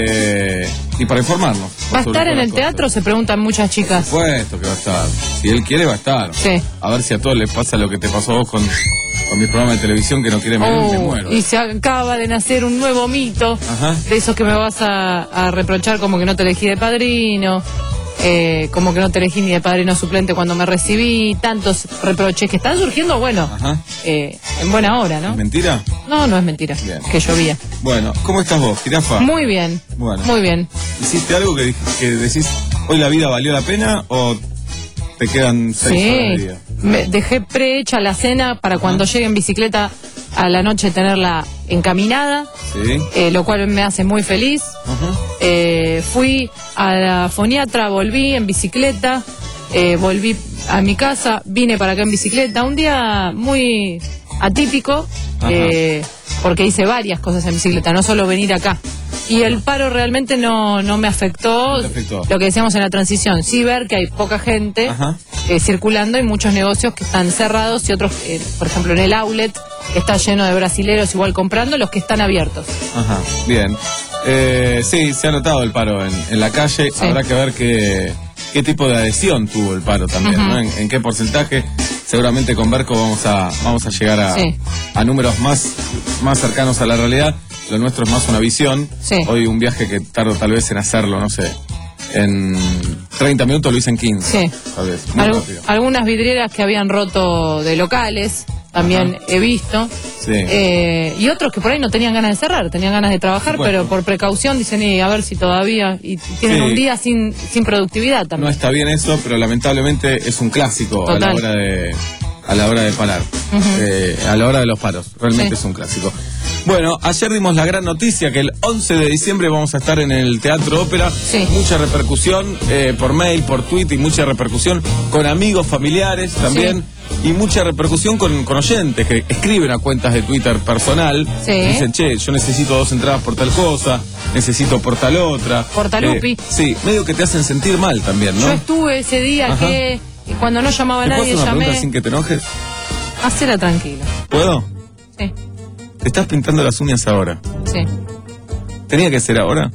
Speaker 3: eh, y para informarnos.
Speaker 6: ¿Va a
Speaker 3: sobre
Speaker 6: estar en
Speaker 3: todas
Speaker 6: el
Speaker 3: las
Speaker 6: teatro?
Speaker 3: cosas.
Speaker 6: Se preguntan muchas chicas.
Speaker 3: Por supuesto que va a estar. Si él quiere, va a estar.
Speaker 6: Sí.
Speaker 3: A ver si a todos les pasa lo que te pasó a vos con, con mi programa de televisión, que no quiere morir, me
Speaker 6: Oh,
Speaker 3: muero.
Speaker 6: y se acaba de nacer un nuevo mito.
Speaker 3: Ajá.
Speaker 6: De esos que me vas a, a reprochar como que no te elegí de padrino, eh, como que no te elegí ni de padrino suplente cuando me recibí, tantos reproches que están surgiendo, bueno,
Speaker 3: Ajá.
Speaker 6: eh, en buena hora, ¿no?
Speaker 3: ¿Es mentira?
Speaker 6: No, no es mentira,
Speaker 3: Bien.
Speaker 6: que llovía.
Speaker 3: Bueno, ¿cómo estás vos, jirafa?
Speaker 6: Muy bien,
Speaker 3: Bueno.
Speaker 6: muy bien.
Speaker 3: ¿Hiciste algo que, que decís, hoy la vida valió la pena o te quedan seis horas de
Speaker 6: Sí,
Speaker 3: vida?
Speaker 6: me dejé prehecha la cena para cuando llegue en bicicleta a la noche tenerla encaminada,
Speaker 3: Sí.
Speaker 6: eh, lo cual me hace muy feliz.
Speaker 3: Ajá.
Speaker 6: Eh, fui a la foniatra, volví en bicicleta, eh, volví a mi casa, vine para acá en bicicleta. Un día muy atípico,
Speaker 3: Ajá.
Speaker 6: eh, porque hice varias cosas en bicicleta, no solo venir acá. Y el paro realmente no, no me afectó,
Speaker 3: No te afectó.
Speaker 6: lo que decíamos en la transición. Sí ver que hay poca gente
Speaker 3: Ajá.
Speaker 6: eh, circulando y muchos negocios que están cerrados y otros, eh, por ejemplo, en el outlet está lleno de brasileros igual comprando, los que están abiertos.
Speaker 3: Ajá, bien. Eh, sí, se ha notado el paro en, en la calle.
Speaker 6: Sí.
Speaker 3: Habrá que ver qué, qué tipo de adhesión tuvo el paro también,
Speaker 6: Ujú.
Speaker 3: ¿no? En, en qué porcentaje. Seguramente con Berco vamos a, vamos a llegar a,
Speaker 6: Sí.
Speaker 3: a números más, más cercanos a la realidad. Lo nuestro es más una visión.
Speaker 6: Sí.
Speaker 3: Hoy un viaje que tardo tal vez en hacerlo, no sé. En treinta minutos lo hice en quince.
Speaker 6: Sí.
Speaker 3: Tal vez. Muy
Speaker 6: Algu-
Speaker 3: rápido.
Speaker 6: algunas vidrieras que habían roto de locales, también he visto.
Speaker 3: Sí.
Speaker 6: Eh, y otros que por ahí no tenían ganas de cerrar, tenían ganas de trabajar,
Speaker 3: Por supuesto.
Speaker 6: pero por precaución dicen, y a ver si todavía. Y tienen
Speaker 3: Sí.
Speaker 6: un día sin, sin productividad
Speaker 3: No
Speaker 6: también.
Speaker 3: está bien eso, pero lamentablemente es un clásico a la
Speaker 6: Total.
Speaker 3: hora de a la hora de parar, eh, a la hora de los paros. Realmente
Speaker 6: Sí.
Speaker 3: es un clásico. Bueno, ayer dimos la gran noticia que el once de diciembre vamos a estar en el Teatro Ópera.
Speaker 6: Sí.
Speaker 3: Mucha repercusión eh, por mail, por tweet y mucha repercusión con amigos, familiares también. Y mucha repercusión con, con oyentes que escriben a cuentas de Twitter personal.
Speaker 6: Sí.
Speaker 3: Dicen, che, yo necesito dos entradas por tal cosa, necesito por tal otra.
Speaker 6: Por talupi.
Speaker 3: Eh, sí, medio que te hacen sentir mal también, ¿no?
Speaker 6: Yo estuve ese día
Speaker 3: Ajá.
Speaker 6: que y cuando no llamaba a
Speaker 3: ¿Te puedo
Speaker 6: nadie
Speaker 3: hacer una pregunta
Speaker 6: llamé.
Speaker 3: sin que te enojes?
Speaker 6: Hacela tranquilo.
Speaker 3: ¿Puedo?
Speaker 6: Sí,
Speaker 3: Te estás pintando las uñas ahora.
Speaker 6: sí.
Speaker 3: ¿Tenía que ser ahora?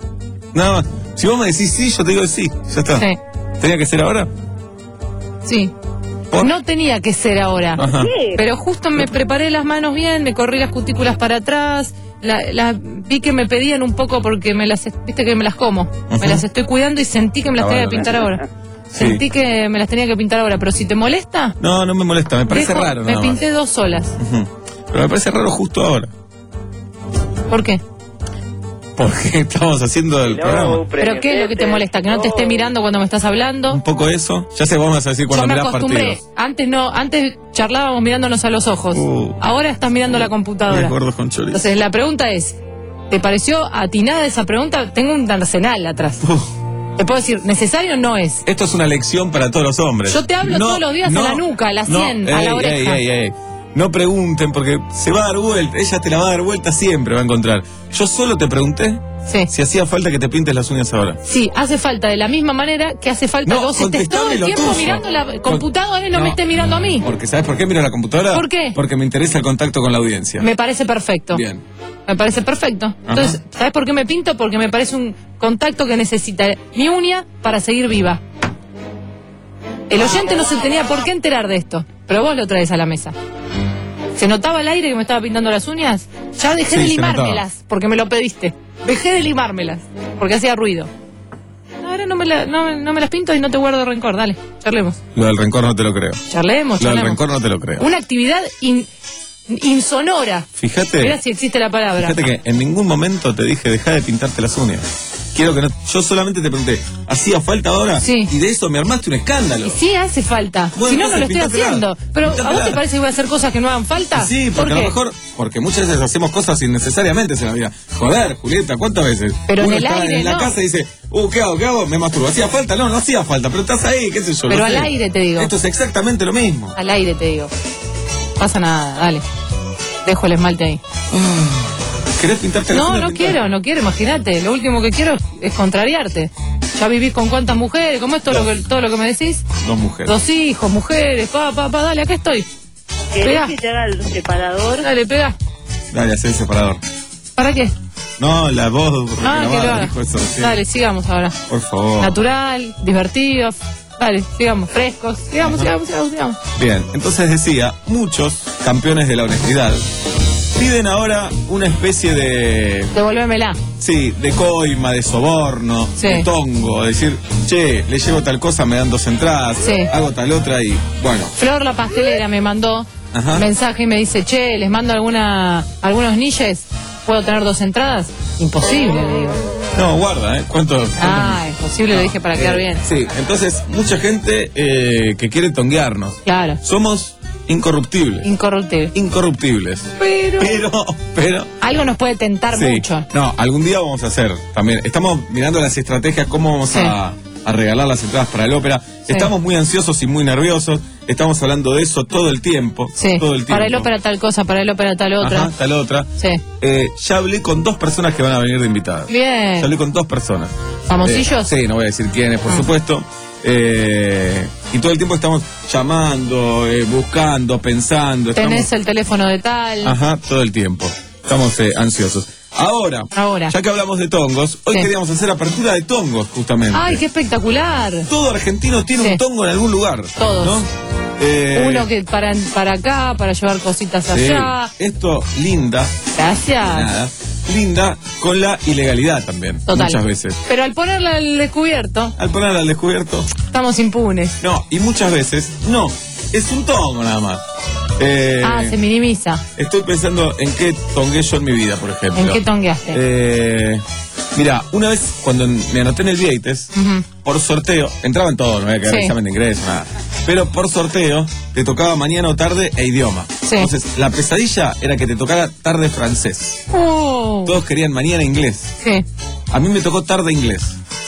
Speaker 3: Nada más. Si vos me decís sí, yo te digo sí. Ya está.
Speaker 6: Sí.
Speaker 3: ¿Tenía que ser ahora?
Speaker 6: Sí.
Speaker 3: ¿Por?
Speaker 6: No tenía que ser ahora.
Speaker 3: Ajá.
Speaker 6: Pero justo me preparé las manos bien, me corrí las cutículas para atrás, la, la, vi que me pedían un poco porque me las, viste que me las como,
Speaker 3: Ajá.
Speaker 6: me las estoy cuidando y sentí que me las
Speaker 3: Ah,
Speaker 6: tenía
Speaker 3: bueno,
Speaker 6: que pintar ahora.
Speaker 3: Sí.
Speaker 6: Sentí que me las tenía que pintar ahora, pero si te molesta,
Speaker 3: No, no me molesta, me parece
Speaker 6: dejo-
Speaker 3: raro
Speaker 6: me
Speaker 3: nada
Speaker 6: pinté
Speaker 3: más.
Speaker 6: dos solas.
Speaker 3: Ujú. Pero me parece raro justo ahora.
Speaker 6: ¿Por qué?
Speaker 3: Porque estamos haciendo el programa.
Speaker 6: ¿Pero qué es lo que te molesta? ¿Que no te esté mirando cuando me estás hablando?
Speaker 3: Un poco eso. Ya sé, vamos a decir cuando
Speaker 6: Yo me
Speaker 3: mirás
Speaker 6: acostumbré.
Speaker 3: partidos.
Speaker 6: Antes no, antes charlábamos mirándonos a los ojos.
Speaker 3: Uh.
Speaker 6: Ahora estás mirando la computadora.
Speaker 3: Los gordos con chorizo.
Speaker 6: Entonces la pregunta es, ¿te pareció atinada esa pregunta? Tengo un arsenal atrás.
Speaker 3: Uh.
Speaker 6: Te puedo decir, ¿necesario no es?
Speaker 3: Esto es una lección para todos los hombres.
Speaker 6: Yo te hablo todos los días a la nuca, a la
Speaker 3: no,
Speaker 6: sien, a la
Speaker 3: ey,
Speaker 6: oreja.
Speaker 3: ey, ey, ey. No pregunten porque se va a dar vuelta. Ella te la va a dar vuelta siempre, va a encontrar. Yo solo te pregunté
Speaker 6: Sí.
Speaker 3: si hacía falta que te pintes las uñas ahora.
Speaker 6: Sí, hace falta de la misma manera que hace falta
Speaker 3: No,
Speaker 6: que vos estés todo
Speaker 3: contestame
Speaker 6: el
Speaker 3: lo
Speaker 6: tiempo
Speaker 3: tuyo.
Speaker 6: mirando la
Speaker 3: Con-
Speaker 6: computadora y no,
Speaker 3: No.
Speaker 6: me esté mirando a mí.
Speaker 3: Porque ¿sabes por qué miro la computadora?
Speaker 6: ¿Por qué?
Speaker 3: Porque me interesa el contacto con la audiencia.
Speaker 6: Me parece perfecto.
Speaker 3: Bien.
Speaker 6: Me parece perfecto. Entonces, ¿sabes por qué me pinto? Porque me parece un contacto que necesita mi uña para seguir viva. El oyente no se tenía por qué enterar de esto, pero vos lo traes a la mesa. ¿Se notaba al aire que me estaba pintando las uñas? Ya dejé
Speaker 3: Sí,
Speaker 6: de
Speaker 3: se
Speaker 6: limármelas, porque me lo pediste. Dejé de limármelas, porque hacía ruido. Ahora no me, la- no, no me las pinto y no te guardo rencor. Dale, charlemos.
Speaker 3: Lo del rencor no te lo creo.
Speaker 6: Charlemos,
Speaker 3: Lo del
Speaker 6: charlemos.
Speaker 3: rencor no te lo creo.
Speaker 6: Una actividad in- insonora.
Speaker 3: Fíjate.
Speaker 6: Mira si existe la palabra.
Speaker 3: Fíjate que en ningún momento te dije deja de pintarte las uñas. Quiero que no. Yo solamente te pregunté, ¿hacía falta ahora?
Speaker 6: Sí.
Speaker 3: Y de eso me armaste un escándalo.
Speaker 6: Y sí hace falta.
Speaker 3: Bueno,
Speaker 6: Si no, no lo
Speaker 3: entonces,
Speaker 6: estoy
Speaker 3: pintátela.
Speaker 6: haciendo. Pero ¿a vos
Speaker 3: Pintátela.
Speaker 6: te parece que voy a hacer cosas que no hagan falta?
Speaker 3: Sí,
Speaker 6: ¿Por
Speaker 3: porque a
Speaker 6: qué?
Speaker 3: lo mejor, porque muchas veces hacemos cosas innecesariamente en la vida. Joder, Julieta, ¿cuántas veces?
Speaker 6: Pero en
Speaker 3: Uno
Speaker 6: el
Speaker 3: está
Speaker 6: aire,
Speaker 3: en la
Speaker 6: no.
Speaker 3: casa y dice, uh, ¿qué hago? ¿Qué hago? Me masturbo. ¿Hacía falta? No, no hacía falta, pero estás ahí, qué sé yo.
Speaker 6: Pero
Speaker 3: no
Speaker 6: al
Speaker 3: sé.
Speaker 6: aire te digo.
Speaker 3: Esto es exactamente lo mismo.
Speaker 6: Al aire te digo. Pasa nada, dale. Dejo el esmalte ahí.
Speaker 3: ¿Querés pintarte las
Speaker 6: No,
Speaker 3: uñas?
Speaker 6: no
Speaker 3: Pintar.
Speaker 6: quiero, no quiero, imagínate. Lo último que quiero es contrariarte. Ya vivís con cuántas mujeres, ¿cómo es todo lo que, todo lo que me decís?
Speaker 3: Dos mujeres.
Speaker 6: Dos hijos, mujeres, pa, pa, pa, dale, acá estoy. Pegá.
Speaker 10: ¿Querés que te haga el separador?
Speaker 6: Dale, pega.
Speaker 3: Dale, hacé el separador.
Speaker 6: ¿Para qué?
Speaker 3: No, la voz.
Speaker 6: Ah, que lo
Speaker 3: renovada,
Speaker 6: haga.
Speaker 3: dijo eso recién.
Speaker 6: Dale, sigamos ahora.
Speaker 3: Por favor.
Speaker 6: Natural, divertido. Dale, sigamos, frescos. Sigamos, sigamos, sigamos, sigamos.
Speaker 3: Bien, entonces decía, muchos campeones de la honestidad piden ahora una especie de,
Speaker 6: Devolvémela.
Speaker 3: sí, de coima, de soborno,
Speaker 6: Sí.
Speaker 3: de tongo, decir, che, le llevo tal cosa, me dan dos entradas,
Speaker 6: Sí.
Speaker 3: hago tal otra y, bueno,
Speaker 6: Flor la pastelera me mandó
Speaker 3: Ajá.
Speaker 6: mensaje y me dice, che, les mando alguna, algunos niches, ¿puedo tener dos entradas? Imposible, le digo.
Speaker 3: no, guarda, ¿eh? ¿Cuánto?
Speaker 6: Ah, imposible, le dije para quedar bien.
Speaker 3: Sí, entonces, mucha gente eh, que quiere tonguearnos.
Speaker 6: Claro,
Speaker 3: Somos incorruptibles.
Speaker 6: incorruptible.
Speaker 3: Incorruptibles.
Speaker 6: Pero
Speaker 3: Pero, pero...
Speaker 6: algo nos puede tentar
Speaker 3: Sí.
Speaker 6: mucho.
Speaker 3: No, algún día vamos a hacer también. Estamos mirando las estrategias, cómo vamos
Speaker 6: Sí.
Speaker 3: a, a regalar las entradas para el ópera.
Speaker 6: Sí.
Speaker 3: Estamos muy ansiosos y muy nerviosos. Estamos hablando de eso todo el tiempo.
Speaker 6: Sí,
Speaker 3: Todo el tiempo.
Speaker 6: para el ópera tal cosa, para el ópera tal otra.
Speaker 3: Ajá, tal otra.
Speaker 6: Sí.
Speaker 3: Eh, ya hablé con dos personas que van a venir de invitadas.
Speaker 6: Bien.
Speaker 3: Ya hablé con dos personas.
Speaker 6: ¿Famosillos?
Speaker 3: Eh, sí, no voy a decir quiénes, por
Speaker 6: Ah.
Speaker 3: supuesto. Eh, y todo el tiempo estamos llamando, eh, buscando, pensando. Estamos,
Speaker 6: Tenés el teléfono de tal.
Speaker 3: Ajá, todo el tiempo. Estamos eh, ansiosos. Ahora,
Speaker 6: Ahora.
Speaker 3: ya que hablamos de tongos, hoy
Speaker 6: Sí.
Speaker 3: queríamos hacer apertura de tongos, justamente.
Speaker 6: Ay, qué espectacular.
Speaker 3: Todo argentino tiene
Speaker 6: Sí.
Speaker 3: un tongo en algún lugar.
Speaker 6: Todos.
Speaker 3: ¿no? Eh,
Speaker 6: Uno que para, para acá, para llevar cositas
Speaker 3: sí.
Speaker 6: allá.
Speaker 3: Esto linda,
Speaker 6: Gracias.
Speaker 3: nada, linda con la ilegalidad también,
Speaker 6: Total.
Speaker 3: muchas veces.
Speaker 6: Pero al ponerla al descubierto,
Speaker 3: Al ponerla al descubierto,
Speaker 6: estamos impunes.
Speaker 3: no, y muchas veces, no, es un tongo nada más. Eh,
Speaker 6: Ah, se minimiza.
Speaker 3: Estoy pensando en qué tongué yo en mi vida, por ejemplo.
Speaker 6: ¿En qué tongueaste?
Speaker 3: Eh, mira, una vez cuando me anoté en el Vieites,
Speaker 6: Ujú.
Speaker 3: por sorteo, entraba en todo, no había que dar
Speaker 6: Sí.
Speaker 3: examen de ingreso, nada. Pero por sorteo, te tocaba mañana o tarde e idioma.
Speaker 6: Sí.
Speaker 3: Entonces, la pesadilla era que te tocara tarde francés.
Speaker 6: Oh.
Speaker 3: Todos querían mañana inglés.
Speaker 6: Sí.
Speaker 3: A mí me tocó tarde inglés.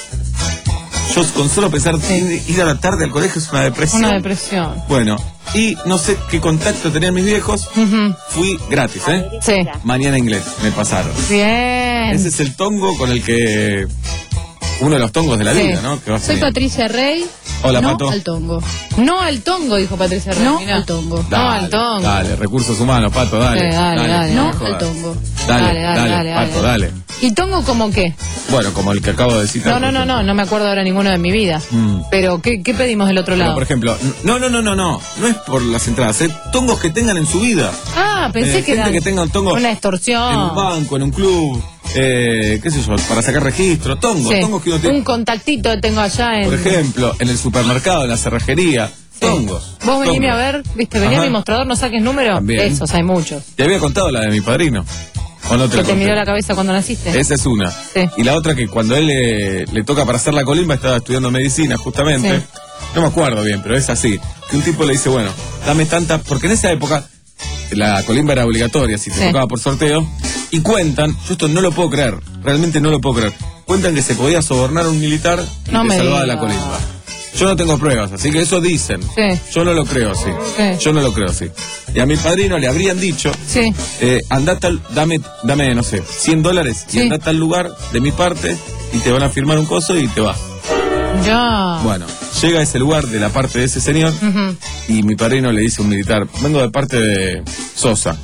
Speaker 3: Yo con solo pensar
Speaker 6: Sí.
Speaker 3: ir a la tarde al colegio es una depresión.
Speaker 6: Una depresión.
Speaker 3: Bueno, y no sé qué contacto tenían mis viejos.
Speaker 6: Ujú.
Speaker 3: Fui gratis, ¿eh?
Speaker 6: Sí.
Speaker 3: Mañana inglés, me pasaron.
Speaker 6: Bien.
Speaker 3: Ese es el tongo con el que... Uno de los tongos de la
Speaker 6: Sí.
Speaker 3: vida, ¿no? Que vas
Speaker 6: Soy
Speaker 3: teniendo.
Speaker 6: Patricia Rey,
Speaker 3: Hola,
Speaker 10: no
Speaker 3: Pato.
Speaker 10: al tongo.
Speaker 6: No al tongo, dijo Patricia Rey.
Speaker 10: No
Speaker 6: mirá.
Speaker 10: al tongo.
Speaker 6: No al tongo.
Speaker 3: Dale, recursos humanos, Pato, dale.
Speaker 6: Eh, dale, dale,
Speaker 10: No
Speaker 3: me jodas.
Speaker 10: al tongo.
Speaker 3: Dale,
Speaker 6: Dale,
Speaker 3: dale,
Speaker 6: dale, dale,
Speaker 3: Pato,
Speaker 6: dale.
Speaker 3: dale.
Speaker 6: ¿Y tongo como qué?
Speaker 3: Bueno, como el que acabo de citar.
Speaker 6: No, no, no, no, no me acuerdo ahora ninguno de mi vida.
Speaker 3: Mm.
Speaker 6: Pero, ¿qué, qué pedimos del otro
Speaker 3: Pero,
Speaker 6: lado?
Speaker 3: por ejemplo, no, no, no, no, no. No es por las entradas, ¿eh? Tongos que tengan en su vida.
Speaker 6: Ah, pensé
Speaker 3: Eh,
Speaker 6: que
Speaker 3: gente
Speaker 6: era
Speaker 3: que tenga un tongo
Speaker 6: una
Speaker 3: en
Speaker 6: extorsión.
Speaker 3: un banco, en un club, eh, qué sé yo, para sacar registro. Tongos,
Speaker 6: Sí.
Speaker 3: tongos que uno tiene.
Speaker 6: Un contactito tengo allá en...
Speaker 3: Por ejemplo, en el supermercado, en la cerrajería.
Speaker 6: Sí.
Speaker 3: Tongos.
Speaker 6: Vos venime
Speaker 3: tongos.
Speaker 6: a ver, viste, vení a
Speaker 3: Ajá.
Speaker 6: mi mostrador, no saques número.
Speaker 3: También.
Speaker 6: Esos, hay muchos.
Speaker 3: Te había contado la de mi padrino. ¿O no te
Speaker 6: Que
Speaker 3: la
Speaker 6: te
Speaker 3: conté?
Speaker 6: miró la cabeza cuando naciste.
Speaker 3: Esa es una.
Speaker 6: Sí.
Speaker 3: Y la otra que cuando él le, le toca para hacer la colimba, estaba estudiando medicina justamente.
Speaker 6: Sí.
Speaker 3: No me acuerdo bien, pero es así. Que un tipo le dice, bueno, dame tanta... Porque en esa época la colimba era obligatoria, si te
Speaker 6: Sí.
Speaker 3: tocaba por sorteo. Y cuentan, yo esto no lo puedo creer, realmente no lo puedo creer. Cuentan que se podía sobornar a un militar y
Speaker 6: No
Speaker 3: te
Speaker 6: me
Speaker 3: salvaba de la
Speaker 6: digas.
Speaker 3: colimba. Yo no tengo pruebas, así que eso dicen.
Speaker 6: Sí.
Speaker 3: Yo no lo creo así.
Speaker 6: Sí.
Speaker 3: Yo no lo creo así. Y a mi padrino le habrían dicho,
Speaker 6: Sí.
Speaker 3: eh, andá tal, dame, dame, no sé, cien dólares y
Speaker 6: Sí.
Speaker 3: andá a tal lugar de mi parte y te van a firmar un coso y te vas.
Speaker 6: Ya.
Speaker 3: Bueno, llega a ese lugar de la parte de ese señor
Speaker 6: Ujú.
Speaker 3: y mi padrino le dice a un militar, vengo de parte de Sosa.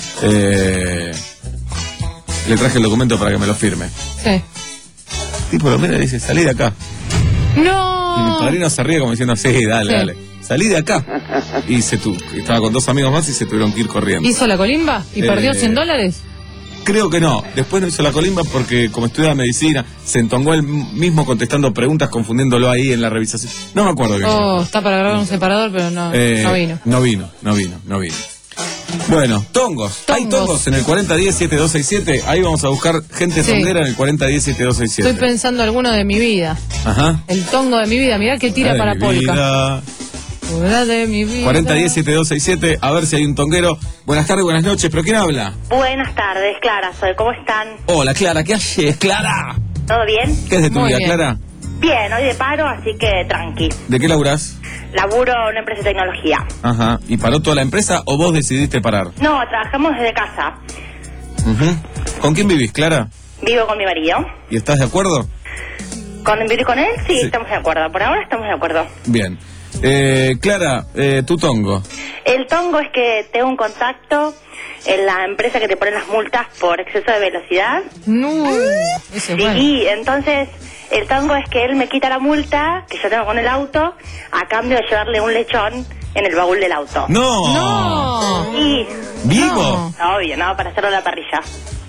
Speaker 3: Eh, le traje el documento para que me lo firme.
Speaker 6: Sí.
Speaker 3: El tipo lo mira y dice, salí de acá. Y mi
Speaker 6: No.
Speaker 3: padrino se ríe como diciendo, sí, dale,
Speaker 6: Sí.
Speaker 3: dale. Salí de acá. Y se tu, estaba con dos amigos más y se tuvieron que ir corriendo.
Speaker 6: ¿Hizo la colimba y
Speaker 3: Eh,
Speaker 6: perdió cien dólares?
Speaker 3: Creo que no. Después no hizo la colimba porque como estudiaba medicina, se entongó él mismo contestando preguntas, confundiéndolo ahí en la revisación. No me acuerdo bien.
Speaker 6: Oh, está para grabar un separador, pero no,
Speaker 3: Eh,
Speaker 6: no vino.
Speaker 3: No vino, no vino, no vino. Bueno, tongos. Hay
Speaker 6: Tongos.
Speaker 3: tongos en el cuarenta diez siete dos seis siete. Ahí vamos a buscar gente
Speaker 6: Sí.
Speaker 3: tonguera en el cuarenta diez siete dos seis siete.
Speaker 6: Estoy pensando alguno de mi vida.
Speaker 3: Ajá.
Speaker 6: El tongo de mi vida. Mirá que tira
Speaker 3: La de
Speaker 6: para
Speaker 3: mi
Speaker 6: polka.
Speaker 3: vida.
Speaker 6: La de mi vida.
Speaker 3: cuarenta diez siete dos seis siete. A ver si hay un tonguero. Buenas tardes, buenas noches. ¿Pero quién habla?
Speaker 11: Buenas tardes, Clara, soy. ¿Cómo están?
Speaker 3: Hola, Clara. ¿Qué haces, Clara?
Speaker 11: ¿Todo bien?
Speaker 3: ¿Qué es de tu
Speaker 6: Muy
Speaker 3: vida,
Speaker 6: bien.
Speaker 3: Clara?
Speaker 11: Bien, hoy de paro, así que tranqui.
Speaker 3: ¿De qué laburás?
Speaker 11: Laburo en una empresa de tecnología.
Speaker 3: Ajá. ¿Y paró toda la empresa o vos decidiste parar?
Speaker 11: No, trabajamos desde casa.
Speaker 3: Ujú. ¿Con quién vivís, Clara?
Speaker 11: Vivo con mi marido.
Speaker 3: ¿Y estás de acuerdo?
Speaker 11: ¿Con vivir con él? Sí,
Speaker 3: Sí.
Speaker 11: estamos de acuerdo. Por ahora estamos de acuerdo.
Speaker 3: Bien. Eh, Clara, eh, tu tongo.
Speaker 11: El tongo es que tengo un contacto en la empresa que te pone las multas por exceso de velocidad.
Speaker 6: No. Ese es
Speaker 11: Sí,
Speaker 6: bueno.
Speaker 11: y entonces el tongo es que él me quita la multa que yo tengo con el auto a cambio de llevarle un lechón en el baúl del auto.
Speaker 3: ¡No!
Speaker 6: No.
Speaker 11: Y
Speaker 3: ¿Vivo?
Speaker 11: obvio, ¿no? Para hacerlo a la parrilla.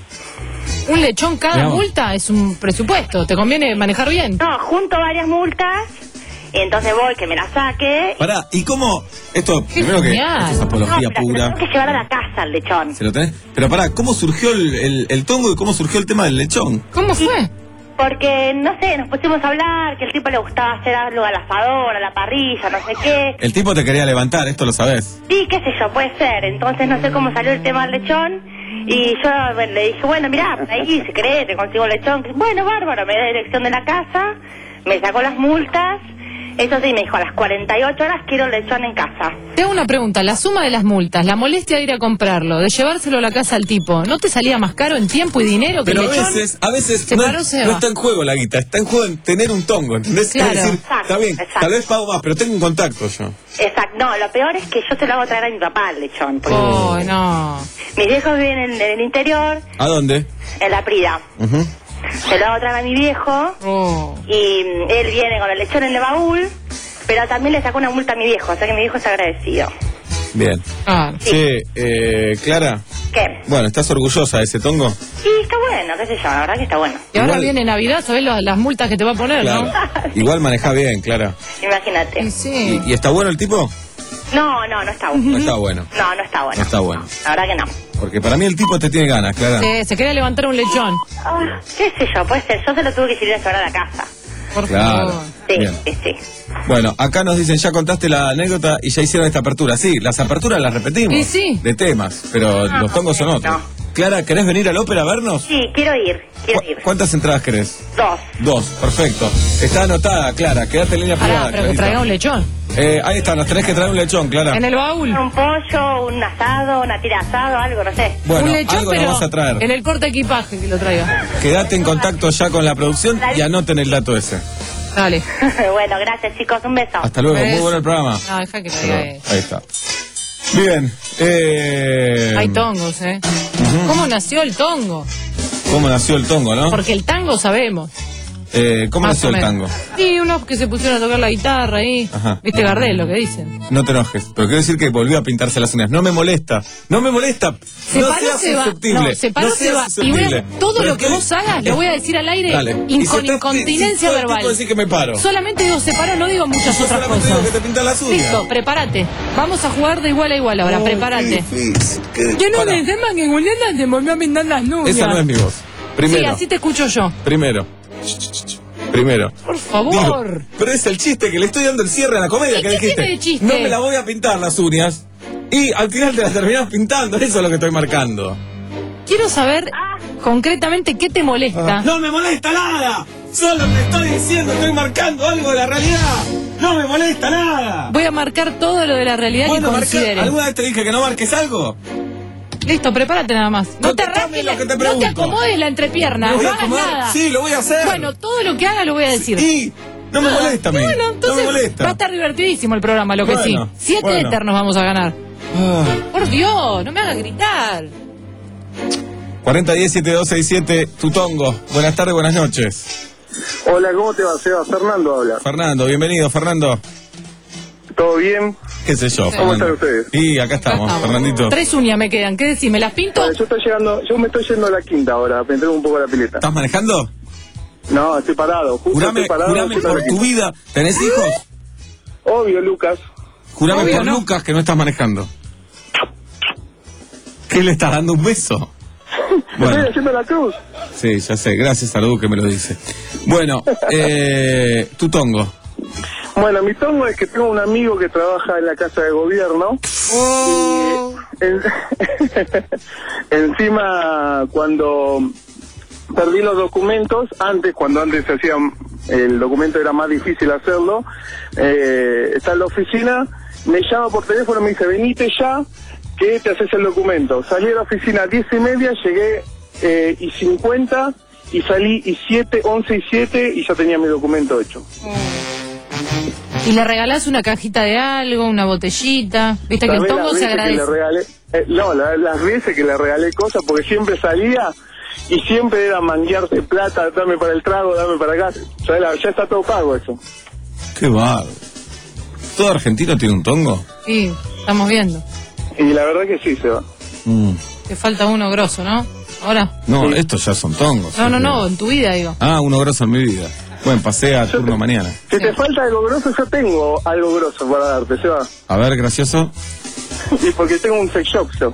Speaker 6: Un lechón cada
Speaker 3: No.
Speaker 6: multa es un presupuesto. ¿Te conviene manejar bien?
Speaker 11: No, junto varias multas y entonces voy que me la saque.
Speaker 3: Pará, ¿y cómo? Esto, primero que
Speaker 6: genial.
Speaker 3: esto es
Speaker 11: No,
Speaker 3: apología
Speaker 11: pero se lo
Speaker 3: pura.
Speaker 11: tengo que llevar a la casa el lechón.
Speaker 3: ¿Se lo tenés? Pero pará, ¿cómo surgió el, el- el tongo y cómo surgió el tema del lechón?
Speaker 6: ¿Cómo fue?
Speaker 11: Porque, no sé, nos pusimos a hablar que el tipo le gustaba hacer algo al asador, a la parrilla, no sé qué.
Speaker 3: El tipo te quería levantar, esto lo sabés.
Speaker 11: Sí, qué sé yo, puede ser. Entonces no sé cómo salió el tema del lechón. Y yo bueno, le dije, bueno, mirá, ahí si querés te consigo el lechón. Bueno, bárbaro, me da dirección de la casa, me sacó las multas. Eso sí, me dijo, a las cuarenta y ocho horas quiero el lechón en casa.
Speaker 6: Te hago una pregunta. La suma de las multas, la molestia de ir a comprarlo, de llevárselo a la casa al tipo, ¿no te salía más caro en tiempo y dinero que
Speaker 3: Pero a
Speaker 6: el lechón?
Speaker 3: veces, a veces
Speaker 6: Se
Speaker 3: no,
Speaker 6: paró, se
Speaker 3: no
Speaker 6: va.
Speaker 3: está en juego la guita, está en juego en tener un tongo, ¿entendés?
Speaker 6: Claro.
Speaker 3: Es decir,
Speaker 11: Exacto,
Speaker 3: está bien,
Speaker 11: exacto.
Speaker 3: tal vez pago más, pero tengo un contacto yo.
Speaker 11: Exacto, no, lo peor es que yo se lo hago traer a mi papá el lechón. Porque
Speaker 6: Oh, no.
Speaker 11: mis viejos viven en, en el interior,
Speaker 3: ¿A dónde?
Speaker 11: en la Prida.
Speaker 3: Ujú.
Speaker 11: Se lo hago traer a mi viejo
Speaker 6: Oh.
Speaker 11: y mm, él viene con el lechón en el baúl, pero también le sacó una multa a mi viejo, o sea que mi viejo es agradecido.
Speaker 3: Bien.
Speaker 6: Ah.
Speaker 3: Che, eh, Clara,
Speaker 11: ¿Qué?
Speaker 3: bueno, ¿estás orgullosa de ese tongo?
Speaker 11: Sí, está bueno, qué sé yo, la verdad que está bueno.
Speaker 6: Y ahora
Speaker 3: Igual-
Speaker 6: viene Navidad, ¿sabés lo- las multas que te va a poner,
Speaker 3: Claro.
Speaker 6: no?
Speaker 3: Igual maneja bien, Clara.
Speaker 11: Imagínate.
Speaker 6: Y sí.
Speaker 3: ¿Y, y está bueno el tipo?
Speaker 11: No, no, no está bueno.
Speaker 3: No está bueno.
Speaker 11: No, no está bueno.
Speaker 3: No está bueno.
Speaker 11: La verdad que no.
Speaker 3: Porque para mí el tipo te tiene ganas, Clara.
Speaker 6: Se, se quería levantar un lechón.
Speaker 11: Ah, qué sé yo, puede ser. Yo se lo tuve que ir a llevar a la casa.
Speaker 6: Por
Speaker 3: Claro.
Speaker 6: favor.
Speaker 11: Sí,
Speaker 3: Bien.
Speaker 11: sí, sí.
Speaker 3: Bueno, acá nos dicen, ya contaste la anécdota y ya hicieron esta apertura. Sí, las aperturas las repetimos.
Speaker 6: Y sí.
Speaker 3: De temas, pero
Speaker 11: Ah,
Speaker 3: los tongos son otros.
Speaker 11: no.
Speaker 3: Clara, ¿querés venir al ópera a vernos?
Speaker 11: Sí, quiero ir, quiero
Speaker 3: ¿Cu-
Speaker 11: ir.
Speaker 3: ¿Cuántas entradas querés?
Speaker 11: Dos.
Speaker 3: Dos, perfecto. Está anotada, Clara, quédate en línea
Speaker 6: Pará,
Speaker 3: privada.
Speaker 6: pero que
Speaker 3: Clarita.
Speaker 6: traiga un lechón.
Speaker 3: Eh, ahí está, nos tenés que traer un lechón, Clara.
Speaker 6: En el baúl.
Speaker 11: Un pollo, un asado, una tira asado, algo, no sé.
Speaker 3: Bueno,
Speaker 6: un lechón,
Speaker 3: algo
Speaker 6: pero
Speaker 3: nos vas a traer.
Speaker 6: en el porta equipaje que lo traiga.
Speaker 3: Quédate en contacto ya con la producción y anoten el dato ese.
Speaker 6: Dale.
Speaker 11: Bueno, gracias chicos, un beso.
Speaker 3: Hasta luego,
Speaker 6: ¿Ves?
Speaker 3: muy bueno el programa.
Speaker 6: No, deja que lo
Speaker 3: Hasta
Speaker 6: diga
Speaker 3: luego.
Speaker 6: él.
Speaker 3: Ahí está. Bien. Eh,
Speaker 6: Hay tongos, ¿eh? ¿Cómo nació el tongo?
Speaker 3: ¿Cómo nació el tongo, no?
Speaker 6: Porque el tango sabemos.
Speaker 3: Eh, ¿Cómo
Speaker 6: Más
Speaker 3: nació
Speaker 6: o
Speaker 3: el
Speaker 6: menos.
Speaker 3: tango?
Speaker 6: Sí, unos que se pusieron a tocar la guitarra ahí.
Speaker 3: Ajá.
Speaker 6: ¿Viste Gardel lo que dicen?
Speaker 3: No te enojes, pero quiero decir que volvió a pintarse las uñas. No me molesta, no me molesta.
Speaker 6: Se
Speaker 3: no
Speaker 6: paró,
Speaker 3: seas
Speaker 6: se va.
Speaker 3: susceptible.
Speaker 6: No, se paró,
Speaker 3: no
Speaker 6: se
Speaker 3: seas
Speaker 6: va. Y
Speaker 3: susceptible.
Speaker 6: voy a, todo
Speaker 3: Pero
Speaker 6: lo que
Speaker 3: estoy-
Speaker 6: vos hagas lo voy a decir al aire
Speaker 3: Dale.
Speaker 6: in-
Speaker 3: Y si
Speaker 6: con
Speaker 3: estás-
Speaker 6: incontinencia
Speaker 3: si todo el
Speaker 6: verbal.
Speaker 3: tiempo decís que me paro.
Speaker 6: Solamente digo se paró, no digo muchas
Speaker 3: Yo
Speaker 6: otras
Speaker 3: solamente
Speaker 6: cosas.
Speaker 3: digo que te pintan las uñas.
Speaker 6: Listo, prepárate. Vamos a jugar de igual a igual ahora,
Speaker 3: Oh,
Speaker 6: prepárate.
Speaker 3: qué difícil, qué-
Speaker 6: Yo no
Speaker 3: Pará.
Speaker 6: me tema que Juliana te volvió a pintar las nubes.
Speaker 3: Esa no es mi voz. Primero.
Speaker 6: Sí, así te escucho yo.
Speaker 3: Primero. Primero.
Speaker 6: Por favor.
Speaker 3: Digo, pero es el chiste que le estoy dando el cierre a la comedia
Speaker 6: ¿Y
Speaker 3: que
Speaker 6: qué
Speaker 3: dijiste.
Speaker 6: tiene de chiste?
Speaker 3: No me la voy a pintar las uñas. Y al final te las terminás pintando. Eso es lo que estoy marcando.
Speaker 6: Quiero saber concretamente qué te molesta.
Speaker 3: No me molesta nada. Solo te estoy diciendo, estoy marcando algo de la realidad. No me molesta nada.
Speaker 6: Voy a marcar todo lo de la realidad que
Speaker 3: ¿Puedo marcar?
Speaker 6: considere.
Speaker 3: ¿Alguna vez te dije que no marques algo?
Speaker 6: Listo, prepárate nada más. No te
Speaker 3: Contestame
Speaker 6: arranques,
Speaker 3: lo
Speaker 6: la-
Speaker 3: que te
Speaker 6: no te
Speaker 3: pregunto.
Speaker 6: acomodes la entrepierna,
Speaker 3: ¿Lo voy
Speaker 6: no
Speaker 3: a
Speaker 6: hagas
Speaker 3: acomodar?
Speaker 6: nada.
Speaker 3: Sí, lo voy a hacer.
Speaker 6: Bueno, todo lo que haga lo voy a decir.
Speaker 3: Y no me molesta a mí.
Speaker 6: Bueno, entonces
Speaker 3: no me molesta.
Speaker 6: va a estar divertidísimo el programa, lo que
Speaker 3: Bueno,
Speaker 6: sí. Siete
Speaker 3: bueno.
Speaker 6: eternos vamos a ganar.
Speaker 3: Ah.
Speaker 6: Por Dios, no me hagas gritar.
Speaker 3: cuarenta diez setenta y dos sesenta y siete, Tutongo. Buenas tardes, buenas noches.
Speaker 10: Hola, ¿cómo te va, Seba? Fernando habla.
Speaker 3: Fernando, bienvenido, Fernando.
Speaker 10: ¿Todo bien?
Speaker 3: ¿Qué sé yo,
Speaker 10: ¿Cómo
Speaker 3: Fernando?
Speaker 10: están ustedes?
Speaker 3: Y acá estamos,
Speaker 6: Acá estamos.
Speaker 3: Fernandito.
Speaker 6: Tres uñas me quedan. ¿Qué decís? ¿Me las pinto?
Speaker 10: Bueno, yo estoy llegando, yo me estoy yendo a la quinta ahora, me entrego un poco a la pileta.
Speaker 3: ¿Estás manejando?
Speaker 10: No, estoy parado, justo
Speaker 3: Jurame,
Speaker 10: estoy parado.
Speaker 3: jurame
Speaker 10: yendo a
Speaker 3: por
Speaker 10: la
Speaker 3: tu
Speaker 10: quinta.
Speaker 3: vida. ¿Tenés hijos?
Speaker 10: Obvio, Lucas.
Speaker 3: Jurame
Speaker 6: Obvio,
Speaker 3: por
Speaker 6: no.
Speaker 3: Lucas que no estás manejando. ¿Qué le estás dando un beso?
Speaker 10: Me
Speaker 3: Bueno,
Speaker 10: estoy haciendo la cruz.
Speaker 3: sí, ya sé. Gracias a Lu que me lo dice. Bueno, eh, Tutongo.
Speaker 10: Bueno, mi tongo es que tengo un amigo que trabaja en la casa de gobierno.
Speaker 6: Oh.
Speaker 10: Y en- encima, cuando perdí los documentos, antes, cuando antes se hacía, el documento era más difícil hacerlo, eh, está en la oficina, me llama por teléfono, me dice, venite ya, que te haces el documento. Salí a la oficina a diez y media, llegué eh, y cincuenta, y salí y siete, once y siete, y ya tenía mi documento hecho.
Speaker 6: Y le regalás una cajita de algo, una botellita. Viste que el
Speaker 10: ¿Sabés
Speaker 6: tongo
Speaker 10: las
Speaker 6: se
Speaker 10: veces que
Speaker 6: agradece.
Speaker 10: le regalé? Eh, no, la- las veces que le regalé cosas, porque siempre salía y siempre era manguearse plata, dame para el trago, dame para acá. Ya, la- ya está todo pago eso.
Speaker 3: Qué bárbaro. ¿Todo argentino tiene un tongo?
Speaker 6: Sí, estamos viendo.
Speaker 10: Y la verdad que sí, se va.
Speaker 3: Mm.
Speaker 6: Te falta uno grosso, ¿no? Ahora.
Speaker 3: No, estos ya son tongos.
Speaker 6: No, no,
Speaker 3: ¿sí?
Speaker 6: no, en tu vida digo.
Speaker 3: Ah, uno grosso en mi vida. Bueno, pasé a turno mañana.
Speaker 10: Si te falta algo grosso, yo tengo algo grosso para darte, se va.
Speaker 3: A ver, gracioso.
Speaker 10: Y porque tengo un sex shop yo.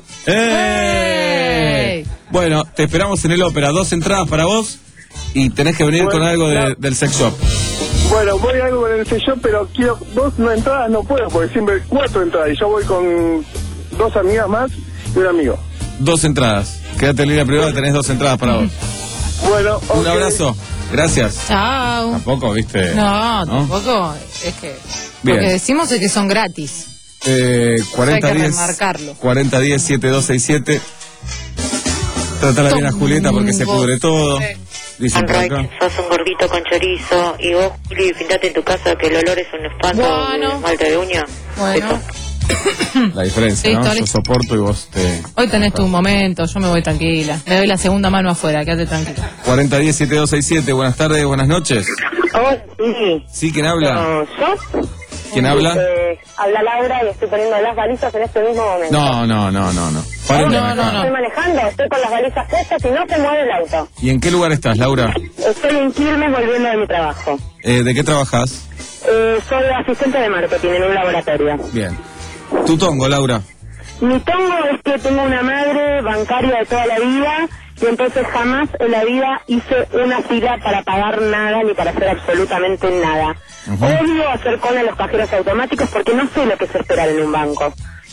Speaker 3: ¡Eh! Bueno, te esperamos en el ópera. Dos entradas para vos y tenés que venir
Speaker 10: Bueno,
Speaker 3: con algo de-
Speaker 10: claro.
Speaker 3: del sex shop.
Speaker 10: Bueno, voy a algo con el sex shop, pero quiero dos no entradas, no puedo, porque siempre cuatro entradas. Y yo voy con dos amigas más y un amigo.
Speaker 3: Dos entradas. Quédate en línea privada, tenés dos entradas para vos.
Speaker 10: Bueno,
Speaker 3: Un
Speaker 10: ok.
Speaker 3: abrazo. Gracias.
Speaker 6: Chao.
Speaker 3: Tampoco, viste.
Speaker 6: No, tampoco. Es que.
Speaker 3: Bien.
Speaker 6: Lo que decimos es que son gratis.
Speaker 3: Eh, cuarenta
Speaker 6: Hay que
Speaker 3: diez
Speaker 6: remarcarlo.
Speaker 3: cuarenta diez setenta y dos sesenta y siete. Tratala bien a Julieta porque se pudre todo. Dice por acá.
Speaker 12: Sos un gordito con chorizo y vos, Juli, pintate en tu casa que el olor es un espanto
Speaker 6: Bueno.
Speaker 12: de esmalte de uña.
Speaker 6: Bueno,
Speaker 3: La diferencia,
Speaker 6: Listo,
Speaker 3: ¿no? Yo
Speaker 6: listo.
Speaker 3: soporto y vos te...
Speaker 6: hoy tenés tu momento, yo me voy tranquila. Me doy la segunda mano afuera, quédate tranquila.
Speaker 3: cuarenta diez setenta y dos sesenta y siete. Buenas tardes, buenas noches.
Speaker 12: Oh, sí.
Speaker 3: ¿Sí? ¿Quién habla?
Speaker 12: ¿Yo?
Speaker 3: ¿Quién habla?
Speaker 12: Eh, habla Laura y estoy poniendo las balizas en este mismo momento.
Speaker 3: No, no, no, no, no. Paren de
Speaker 6: No, no,
Speaker 3: manejar.
Speaker 6: no.
Speaker 12: Estoy manejando, estoy con las balizas puestas y no se mueve el auto.
Speaker 3: ¿Y en qué lugar estás, Laura?
Speaker 12: Estoy en Quilmes volviendo de mi trabajo.
Speaker 3: Eh, ¿De qué trabajas?
Speaker 12: Eh, soy asistente de marketing en un laboratorio.
Speaker 3: Bien. Tu tongo, Laura.
Speaker 12: Mi tongo es que tengo una madre bancaria de toda la vida y entonces jamás en la vida hice una fila para pagar nada ni para hacer absolutamente nada.
Speaker 3: Ujú.
Speaker 12: Odio hacer cola en los cajeros automáticos porque no sé lo que es esperar en un banco.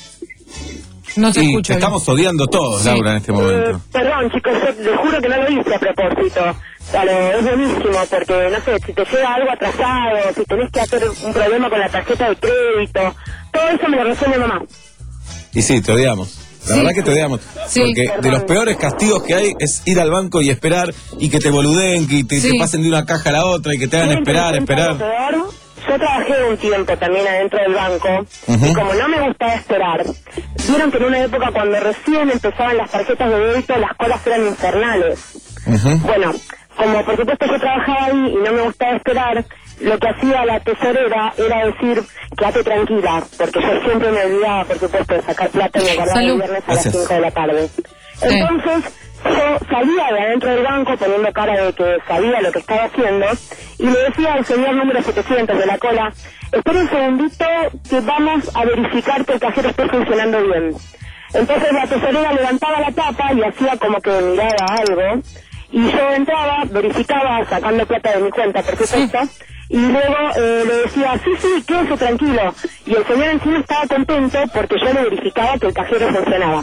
Speaker 6: No te
Speaker 3: Y
Speaker 6: escucho.
Speaker 3: te
Speaker 6: bien.
Speaker 3: estamos odiando todos,
Speaker 6: Sí.
Speaker 3: Laura, en este
Speaker 12: Eh,
Speaker 3: momento.
Speaker 12: perdón chicos, yo les juro que no lo hice a propósito. Claro, es buenísimo porque, no sé, si te llega algo atrasado, si tenés que hacer un problema con la tarjeta de crédito, todo eso me lo resuelve mamá.
Speaker 3: Y sí, te odiamos. La
Speaker 6: Sí.
Speaker 3: verdad que te odiamos.
Speaker 6: Sí.
Speaker 3: Porque de los peores castigos que hay es ir al banco y esperar y que te boludeen, que te,
Speaker 6: Sí.
Speaker 3: te pasen de una caja a la otra y que te hagan
Speaker 12: ¿Quieren que
Speaker 3: esperar,
Speaker 12: les cuente
Speaker 3: esperar.
Speaker 12: algo peor? Yo trabajé un tiempo también adentro del banco
Speaker 3: Ujú.
Speaker 12: y como no me gustaba esperar, vieron que en una época cuando recién empezaban las tarjetas de débito las colas eran infernales.
Speaker 3: Ujú.
Speaker 12: Bueno, como por supuesto yo trabajaba ahí y no me gustaba esperar, lo que hacía la tesorera era decir, quédate tranquila, porque yo siempre me olvidaba, por supuesto, de sacar plata y me acordaba el
Speaker 6: Salud.
Speaker 12: viernes a
Speaker 3: Gracias.
Speaker 12: las cinco de la tarde. Entonces, yo salía de adentro del banco poniendo cara de que sabía lo que estaba haciendo y le decía al señor número setecientos de la cola, espera un segundito que vamos a verificar que el cajero esté funcionando bien. Entonces la tesorera levantaba la tapa y hacía como que miraba algo y yo entraba, verificaba sacando plata de mi cuenta, por supuesto, y luego eh, le decía, sí, sí, quédese tranquilo. Y el señor encima estaba contento porque yo le verificaba que el cajero funcionaba.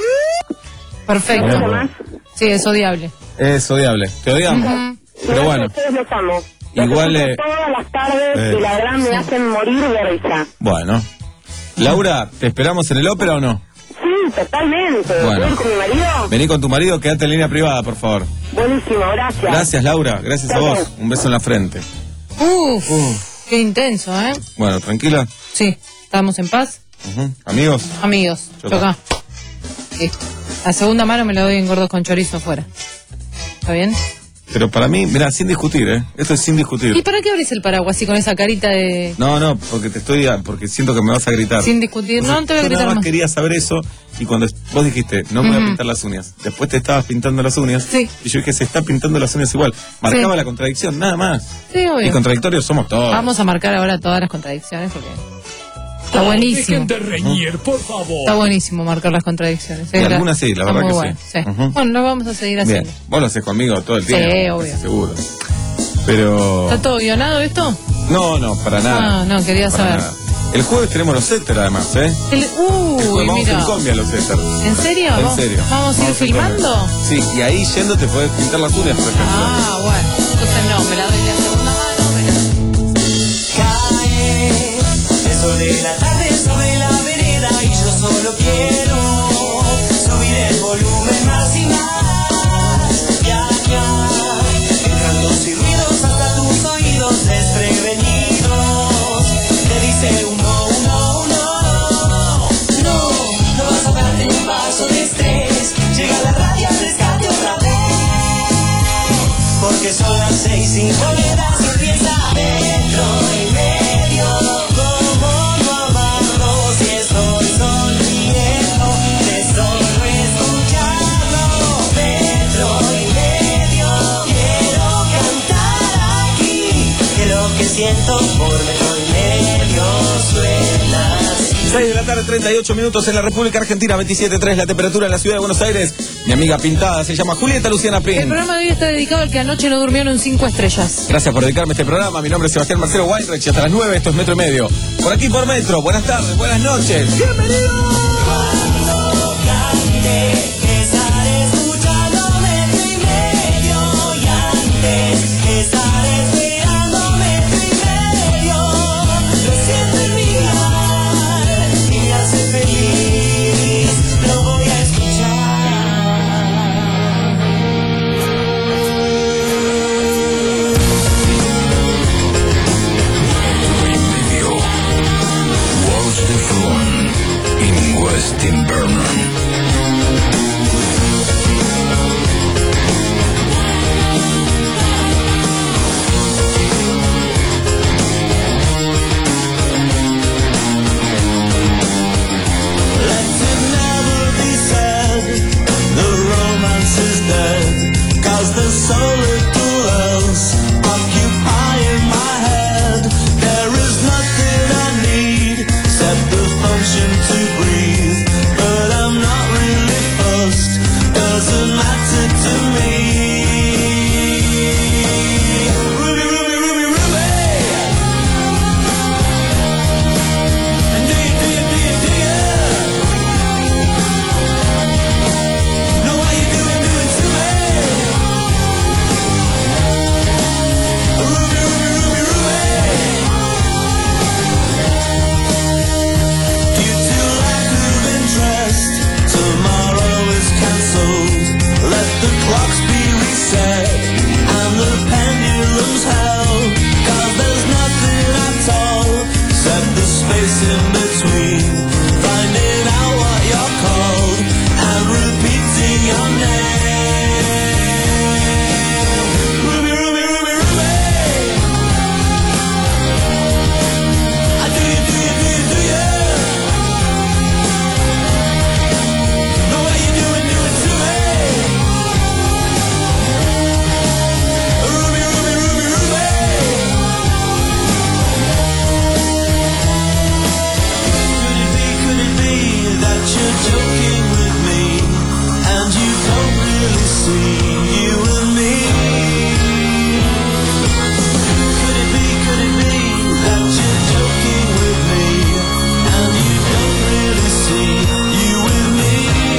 Speaker 6: Perfecto.
Speaker 12: ¿Mucho más?
Speaker 6: Sí, es odiable.
Speaker 3: Es odiable. Te odiamos.
Speaker 6: Ujú.
Speaker 3: Pero
Speaker 12: Igual
Speaker 3: bueno,
Speaker 12: que ustedes los amo. Los
Speaker 3: igual,
Speaker 12: escucho
Speaker 3: eh,
Speaker 12: todas las tardes
Speaker 3: eh,
Speaker 12: y la verdad me hacen morir de risa.
Speaker 3: bueno. Laura, ¿te esperamos en el ópera o no?
Speaker 12: Sí, totalmente.
Speaker 3: Bueno.
Speaker 12: ¿Puedo ir con mi marido?
Speaker 3: Vení con tu marido, quédate en línea privada, por favor.
Speaker 12: Buenísimo, gracias.
Speaker 3: Gracias, Laura. Gracias a vos.
Speaker 12: Gracias.
Speaker 3: Un beso en la frente.
Speaker 6: Uf, qué intenso, ¿eh?
Speaker 3: Bueno, tranquila.
Speaker 6: Sí, estamos en paz.
Speaker 3: Ujú. Amigos.
Speaker 6: Amigos,
Speaker 3: Yo
Speaker 6: yo acá. Listo. La segunda mano me la doy en gordos con chorizo afuera. ¿Está bien?
Speaker 3: Pero para mí, mira, sin discutir, ¿eh? Esto es sin discutir.
Speaker 6: ¿Y para qué abrís el paraguas así con esa carita de...
Speaker 3: No, no, porque te estoy, porque siento que me vas a gritar.
Speaker 6: Sin discutir? No, no te voy a
Speaker 3: Yo
Speaker 6: gritar
Speaker 3: nada más
Speaker 6: más.
Speaker 3: quería saber eso y cuando vos dijiste, no me voy a
Speaker 6: Ujú.
Speaker 3: pintar las uñas, después te estabas pintando las uñas
Speaker 6: Sí.
Speaker 3: y yo dije, se está pintando las uñas igual. Marcaba
Speaker 6: Sí.
Speaker 3: la contradicción, nada más.
Speaker 6: Sí, obvio.
Speaker 3: Y contradictorios somos todos.
Speaker 6: Vamos a marcar ahora todas las contradicciones porque... Está buenísimo.
Speaker 7: Dejen de reñir, por favor.
Speaker 6: Está buenísimo marcar las contradicciones.
Speaker 3: Y
Speaker 6: Es
Speaker 3: algunas
Speaker 6: gra-
Speaker 3: sí, la
Speaker 6: está
Speaker 3: verdad
Speaker 6: muy
Speaker 3: que
Speaker 6: bueno,
Speaker 3: sí.
Speaker 6: sí.
Speaker 3: Ujú.
Speaker 6: Bueno, lo vamos a seguir
Speaker 3: Bien,
Speaker 6: haciendo.
Speaker 3: vos lo haces conmigo todo el
Speaker 6: Sí,
Speaker 3: tiempo.
Speaker 6: obvio.
Speaker 3: Seguro. Pero...
Speaker 6: ¿Está todo guionado esto?
Speaker 3: No, no, para nada.
Speaker 6: Ah, no, quería
Speaker 3: Para
Speaker 6: saber.
Speaker 3: nada. El jueves tenemos los éter además, ¿eh?
Speaker 6: El-
Speaker 3: El
Speaker 6: Uy,
Speaker 3: jueves vamos
Speaker 6: mira.
Speaker 3: en combi a los éter.
Speaker 6: ¿En serio?
Speaker 3: En
Speaker 6: ¿Vamos-
Speaker 3: serio.
Speaker 6: ¿Vamos a ir
Speaker 3: en
Speaker 6: filmando?
Speaker 3: combi. Sí, y ahí yendo te podés pintar las uñas, por ejemplo.
Speaker 6: Ah, bueno. Entonces no, me la doy de segunda mano. me la-
Speaker 9: Cae el sol de la tarde sobre la vereda y yo solo quiero subir el volumen más y más. Ya, ya, entrando sin ruidos hasta tus oídos desprevenidos. Te dice un no, un no, un no. No, no vas a darte un paso de estrés. Llega la radio al rescate otra vez. Porque son las seis, cinco horas y empieza dentro y medio. Como no amarlo si estoy sonriendo, de solo escucharlo. Dentro y medio quiero cantar aquí, que lo que siento por metro y medio suena así.
Speaker 3: seis de la tarde, treinta y ocho minutos en la República Argentina, veintisiete punto tres la temperatura en la ciudad de Buenos Aires. Mi amiga pintada se llama Julieta Luciana
Speaker 6: El
Speaker 3: Prin.
Speaker 6: programa de hoy está dedicado al que anoche no durmieron en cinco estrellas.
Speaker 3: Gracias por dedicarme a este programa. Mi nombre es Sebastián Marcelo Weinreich y hasta las nueve esto es Metro y Medio. Por aquí por Metro. Buenas tardes, buenas noches.
Speaker 9: Cuando cante, estaré escuchando metro y medio y antes estaré esperando metro y medio. Lo siento en mi alma y me hace feliz. Lo voy a escuchar.
Speaker 8: Medio. Walls de Front in West Timberland.
Speaker 9: Let it never be said the romance is dead, 'cause there's so little else occupying my head. There is nothing I need except the function to breathe, but I'm not space in between, finding out what you're called and repeating your name. Ruby, Ruby, Ruby, Ruby. I do you, do you, do you, do you? Know what you do and do it to me. Ruby, Ruby, Ruby, Ruby. Could it be that you're joking with me and you don't really see you and me? Could it be, could it be that you're joking with me and you don't really see you and me?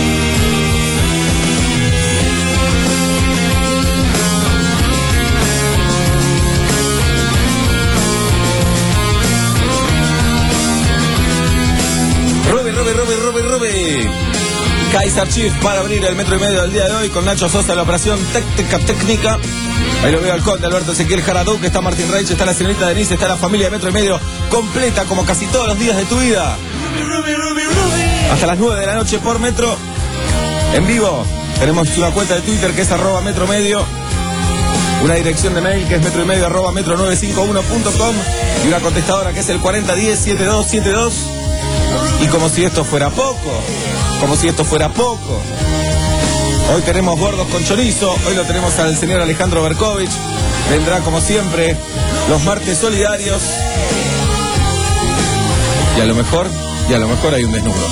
Speaker 3: Ruby, Ruby, Ruby, Ruby, Ruby. Kaiser Chief para abrir el metro y medio del día de hoy con Nacho Sosa en la operación técnica técnica. Ahí lo veo al conde Alberto Ezequiel Jaraduc, está Martín Reich, está la señorita Denise, está la familia de metro y medio completa como casi todos los días de tu vida. Hasta las nueve de la noche por metro. En vivo. Tenemos una cuenta de Twitter que es arroba metro medio. Una dirección de mail que es metro y medio arroba metro nueve cinco uno punto com. Y una contestadora que es el cuarenta diez setenta y dos setenta y dos. Y como si esto fuera poco, como si esto fuera poco, hoy tenemos gordos con chorizo, hoy lo tenemos al señor Alejandro Berkovich, vendrá como siempre los martes solidarios, y a lo mejor, y a lo mejor hay un desnudo.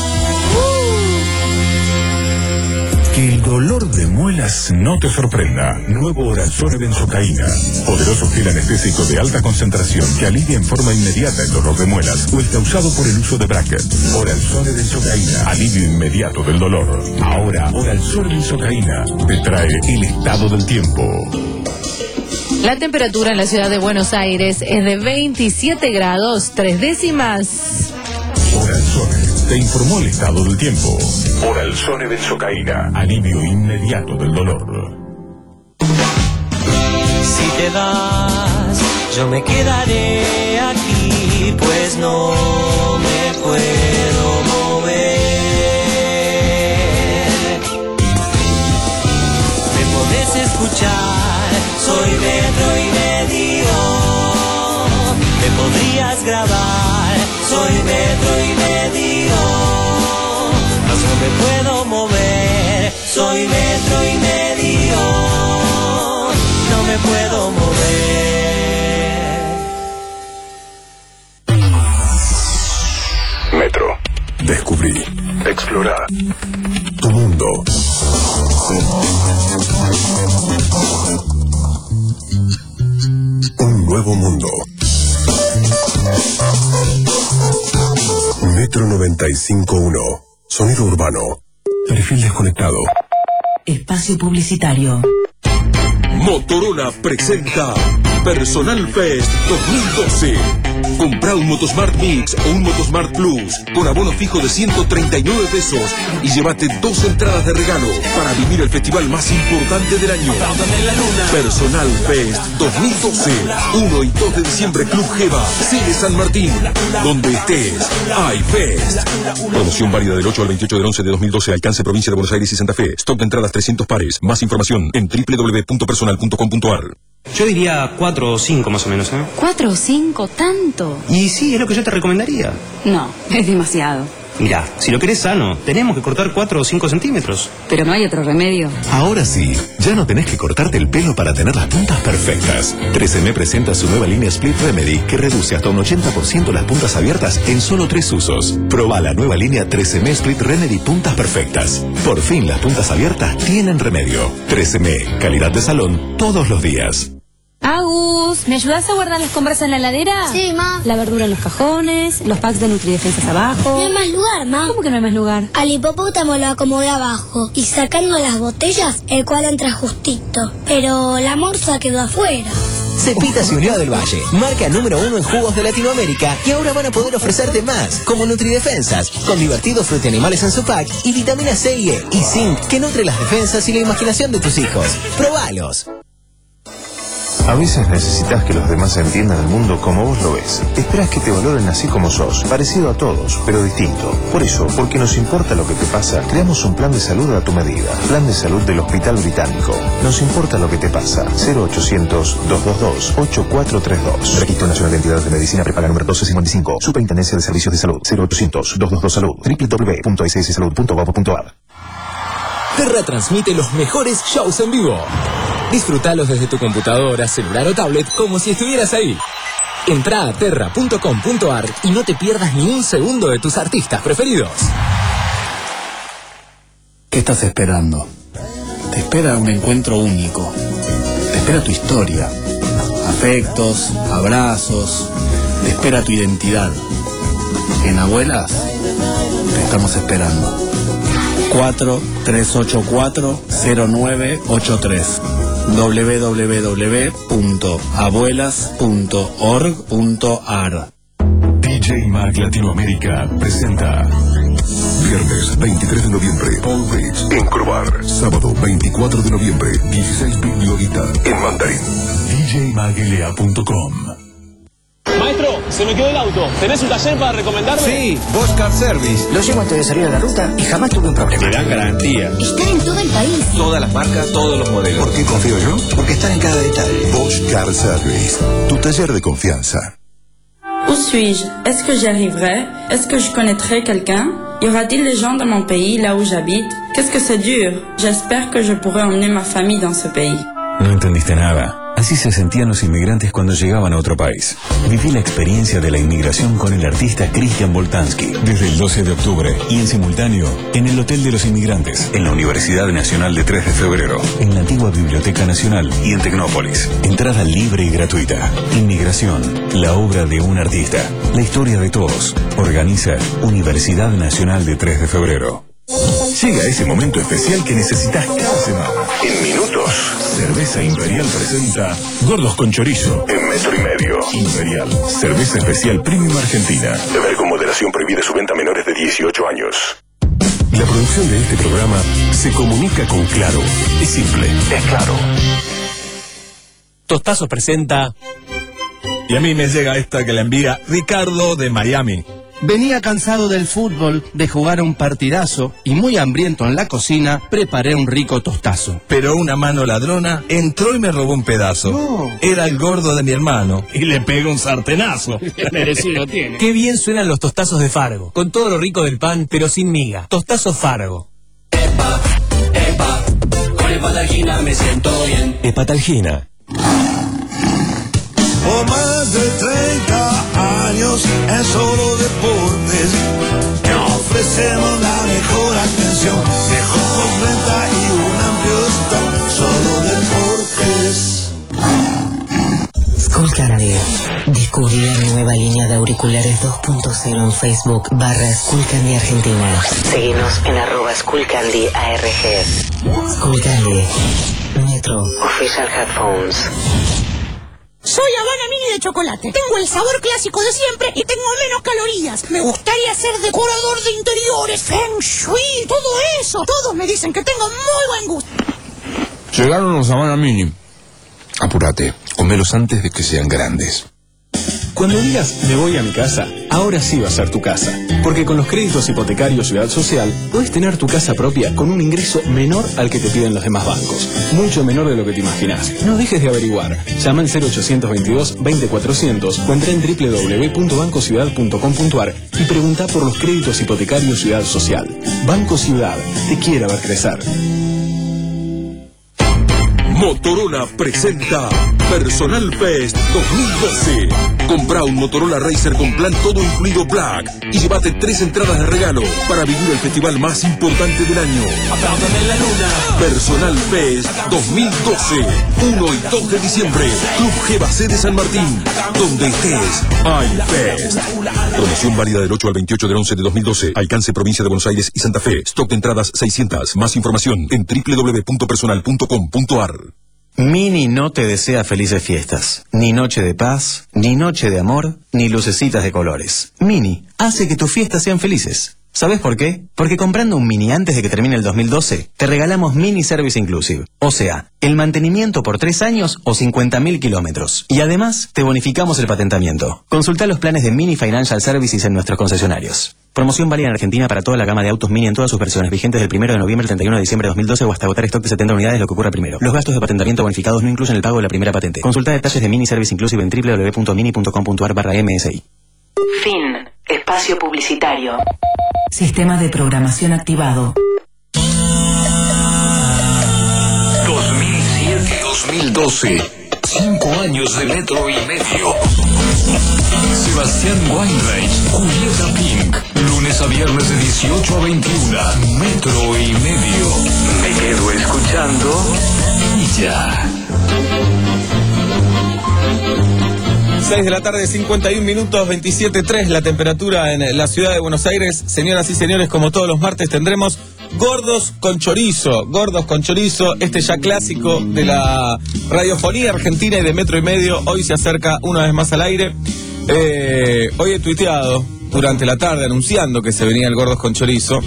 Speaker 8: Que el dolor de muelas no te sorprenda. Nuevo Oralzone Benzocaína. Poderoso gel anestésico de alta concentración que alivia en forma inmediata el dolor de muelas o el causado por el uso de bracket. Oralzone Benzocaína. Alivio inmediato del dolor. Ahora, Oralzone Benzocaína te trae el estado del tiempo.
Speaker 6: La temperatura en la ciudad de Buenos Aires es de veintisiete grados, tres décimas.
Speaker 8: Oralzone te informó el estado del tiempo. Oralzone Benzocaína. Alivio inmediato del dolor.
Speaker 9: Si te vas, yo me quedaré aquí, pues no me puedo mover. Me podés escuchar, soy metro y medio. Me podrías grabar, soy metro y medio. No me puedo mover, soy metro y medio. No me puedo mover.
Speaker 8: Metro. Descubrí. Explora. Tu mundo. Un nuevo mundo. Metro noventa y cinco punto uno. Sonido urbano. Perfil desconectado.
Speaker 13: Espacio publicitario.
Speaker 14: Motorola presenta Personal Fest dos mil doce. Compra un Motosmart Mix o un Motosmart Plus con abono fijo de ciento treinta y nueve pesos y llévate dos entradas de regalo para vivir el festival más importante del año. Personal Fest dos mil doce. uno y dos de diciembre, Club Geva, Cine San Martín. Donde estés, hay Fest. Promoción válida del ocho al veintiocho del once de dos mil doce. Alcance provincia de Buenos Aires y Santa Fe. Stock de entradas trescientos pares. Más información en doble u doble u doble u punto personal punto com punto a r.
Speaker 15: Yo diría cuatro o cinco más o menos, ¿eh?
Speaker 16: ¿Cuatro o cinco? ¿Tanto?
Speaker 15: Y sí, es lo que yo te recomendaría.
Speaker 16: No, es demasiado.
Speaker 15: Mirá, si lo querés sano, tenemos que cortar cuatro o cinco centímetros.
Speaker 16: Pero no hay otro remedio.
Speaker 17: Ahora sí, ya no tenés que cortarte el pelo para tener las puntas perfectas. tres eme presenta su nueva línea Split Remedy que reduce hasta un ochenta por ciento las puntas abiertas en solo tres usos. Probá la nueva línea tres eme Split Remedy Puntas Perfectas. Por fin las puntas abiertas tienen remedio. tres eme, calidad de salón todos los días.
Speaker 16: Agus, ¿me ayudas a guardar las compras en la heladera?
Speaker 18: Sí, ma.
Speaker 16: La verdura en los cajones, los packs de Nutridefensas abajo.
Speaker 18: No hay más lugar, ma.
Speaker 16: ¿Cómo que no hay más lugar?
Speaker 18: Al hipopótamo lo acomodé abajo y sacando las botellas, el cual entra justito. Pero la morsa quedó afuera.
Speaker 19: Cepita se unió a Del Valle, marca número uno en jugos de Latinoamérica, y ahora van a poder ofrecerte más, como Nutridefensas, con divertidos fruti-animales en su pack y vitamina C y E y zinc que nutre las defensas y la imaginación de tus hijos. ¡Probalos!
Speaker 20: A veces necesitas que los demás entiendan el mundo como vos lo ves. Esperas que te valoren así como sos, parecido a todos, pero distinto. Por eso, porque nos importa lo que te pasa, creamos un plan de salud a tu medida. Plan de salud del Hospital Británico. Nos importa lo que te pasa. cero ochocientos, dos dos dos, ocho cuatro tres dos. Registro Nacional de Entidades de Medicina Prepaga número doce cincuenta y cinco. Superintendencia de Servicios de Salud. cero ochocientos, dos dos dos Salud. doble u doble u doble u punto s s salud punto gov punto a r.
Speaker 21: Terra transmite los mejores shows en vivo. Disfrútalos desde tu computadora, celular o tablet como si estuvieras ahí. Entra a terra punto com punto a r y no te pierdas ni un segundo de tus artistas preferidos.
Speaker 22: ¿Qué estás esperando? Te espera un encuentro único. Te espera tu historia. Afectos, abrazos. Te espera tu identidad. En Abuelas te estamos esperando. cuatro tres ocho cuatro, cero nueve ocho tres. doble u doble u doble u punto abuelas punto org punto a r.
Speaker 8: D J Mag Latinoamérica presenta viernes veintitrés de noviembre, Paul Ridge en Crobar. Sábado veinticuatro de noviembre, dieciséis bit Glorita en Mandarín. D J mag L A punto com.
Speaker 23: Maestro, se me quedó el auto. ¿Tenés un taller para recomendarme?
Speaker 24: Sí, Bosch Car Service. Lo llevo antes de salir a la ruta y jamás tuve un problema.
Speaker 23: Me dan garantía.
Speaker 18: Está en todo el país.
Speaker 24: Todas las marcas, todos los modelos.
Speaker 17: ¿Por qué confío yo?
Speaker 24: Porque están en cada detalle.
Speaker 17: Bosch Car Service, tu taller de confianza.
Speaker 25: Où suis-je? Est-ce que j'y arriverai? Est-ce que je connaîtrai quelqu'un? Y aura-t-il des gens dans mon pays, là où j'habite? Qu'est-ce que c'est dur? J'espère que je pourrai emmener ma famille dans ce pays.
Speaker 26: No entendiste nada. Así se sentían los inmigrantes cuando llegaban a otro país. Viví la experiencia de la inmigración con el artista Cristian Boltanski desde el doce de octubre y en simultáneo en el Hotel de los Inmigrantes, en la Universidad Nacional de tres de febrero, en la antigua Biblioteca Nacional y en Tecnópolis. Entrada libre y gratuita. Inmigración, la obra de un artista. La historia de todos. Organiza Universidad Nacional de tres de febrero.
Speaker 8: Llega ese momento especial que necesitas cada semana. En minutos, Cerveza Imperial presenta Gordos con Chorizo en metro y medio. Imperial, cerveza especial premium argentina. Beber con moderación, prohibida su venta a menores de dieciocho años. La producción de este programa se comunica con Claro. Es simple, es claro.
Speaker 27: Tostazo presenta. Y a mí me llega esta que la envía Ricardo de Miami.
Speaker 22: Venía cansado del fútbol, de jugar un partidazo, y muy hambriento en la cocina, preparé un rico tostazo.
Speaker 27: Pero una mano ladrona entró y me robó un pedazo.
Speaker 22: No.
Speaker 27: Era el gordo de mi hermano y le pegó un sartenazo.
Speaker 22: Merecido tiene.
Speaker 27: Qué bien suenan los tostazos de Fargo, con todo lo rico del pan, pero sin miga. Tostazo Fargo.
Speaker 9: Epa, epa, con Hepatalgina me siento bien.
Speaker 26: Hepatalgina.
Speaker 4: Por más de treinta años en solo deportes, te ofrecemos la mejor atención, mejor venta y un amplio stock, solo deportes.
Speaker 13: Skullcandy. Descubrí la nueva línea de auriculares dos punto cero en Facebook barra Skullcandy Argentina. Seguinos en arroba Skullcandy A R G. Skullcandy. Metro. Official Headphones.
Speaker 5: Soy Habana Mini de chocolate. Tengo el sabor clásico de siempre y tengo menos calorías. Me gustaría ser decorador de interiores, feng shui, todo eso. Todos me dicen que tengo muy buen gusto.
Speaker 28: Llegaron los Habana Mini. Apúrate, comelos antes de que sean grandes.
Speaker 29: Cuando digas me voy a mi casa, ahora sí va a ser tu casa. Porque con los créditos hipotecarios Ciudad Social, puedes tener tu casa propia con un ingreso menor al que te piden los demás bancos. Mucho menor de lo que te imaginas. No dejes de averiguar. Llama al cero ochocientos veintidós veinte cuatrocientos o entra en doble u doble u doble u punto banco ciudad punto com punto a r y pregunta por los créditos hipotecarios Ciudad Social. Banco Ciudad, te quiere ver crecer.
Speaker 14: Motorola presenta Personal Fest dos mil doce. Compra un Motorola Racer con plan todo incluido Black y llévate tres entradas de regalo para vivir el festival más importante del año.
Speaker 9: Apláudame la luna.
Speaker 14: Personal Fest dos mil doce, uno y dos de diciembre, Club G B C de San Martín. Donde estés, hay Fest. Promoción válida del ocho al veintiocho del once de dos mil doce. Alcance provincia de Buenos Aires y Santa Fe. Stock de entradas seiscientas. Más información en doble u doble u doble u punto personal punto com punto a r.
Speaker 26: Mini no te desea felices fiestas, ni noche de paz, ni noche de amor, ni lucecitas de colores. Mini hace que tus fiestas sean felices.
Speaker 1: ¿Sabes por qué? Porque comprando un Mini antes de que termine el dos mil doce, te regalamos Mini Service Inclusive. O sea, el mantenimiento por tres años o cincuenta mil kilómetros. Y además, te bonificamos el patentamiento. Consulta los planes de Mini Financial Services en nuestros concesionarios. Promoción válida en Argentina para toda la gama de autos Mini en todas sus versiones, vigentes del primero de noviembre al treinta y uno de diciembre de dos mil doce o hasta agotar stock de setenta unidades, lo que ocurra primero. Los gastos de patentamiento bonificados no incluyen el pago de la primera patente. Consulta detalles de Mini Service Inclusive en w w w punto mini punto com punto a r barra M S I.
Speaker 13: Fin. Espacio publicitario. Sistema de programación activado.
Speaker 8: dos mil siete dos mil doce. Cinco años de metro y medio. Sebastián Weinreich, Julieta Pink. Lunes a viernes de dieciocho a veintiuno. Metro y medio. Me quedo escuchando y ya.
Speaker 27: seis de la tarde, cincuenta y un minutos, veintisiete punto tres la temperatura en la ciudad de Buenos Aires. Señoras y señores, como todos los martes tendremos Gordos con Chorizo. Gordos con Chorizo, este ya clásico de la radiofonía argentina y de Metro y Medio. Hoy se acerca una vez más al aire. Eh, hoy he tuiteado durante la tarde anunciando que se venía el Gordos con Chorizo.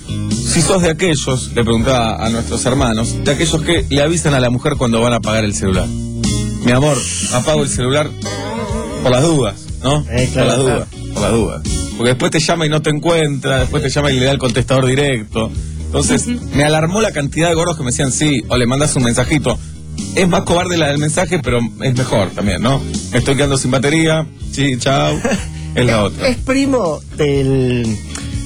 Speaker 27: Si sos de aquellos, le preguntaba a nuestros hermanos, de aquellos que le avisan a la mujer cuando van a apagar el celular. Mi amor, apago el celular por las dudas, ¿no?
Speaker 2: Eh, claro,
Speaker 27: por las
Speaker 2: claro.
Speaker 27: dudas, por las dudas. Porque después te llama y no te encuentra, después te llama y le da el contestador directo. Entonces, me alarmó la cantidad de gordos que me decían sí, o le mandas un mensajito. Es más cobarde la del mensaje, pero es mejor también, ¿no? Me estoy quedando sin batería, sí, chao. Es la otra.
Speaker 2: Es primo del...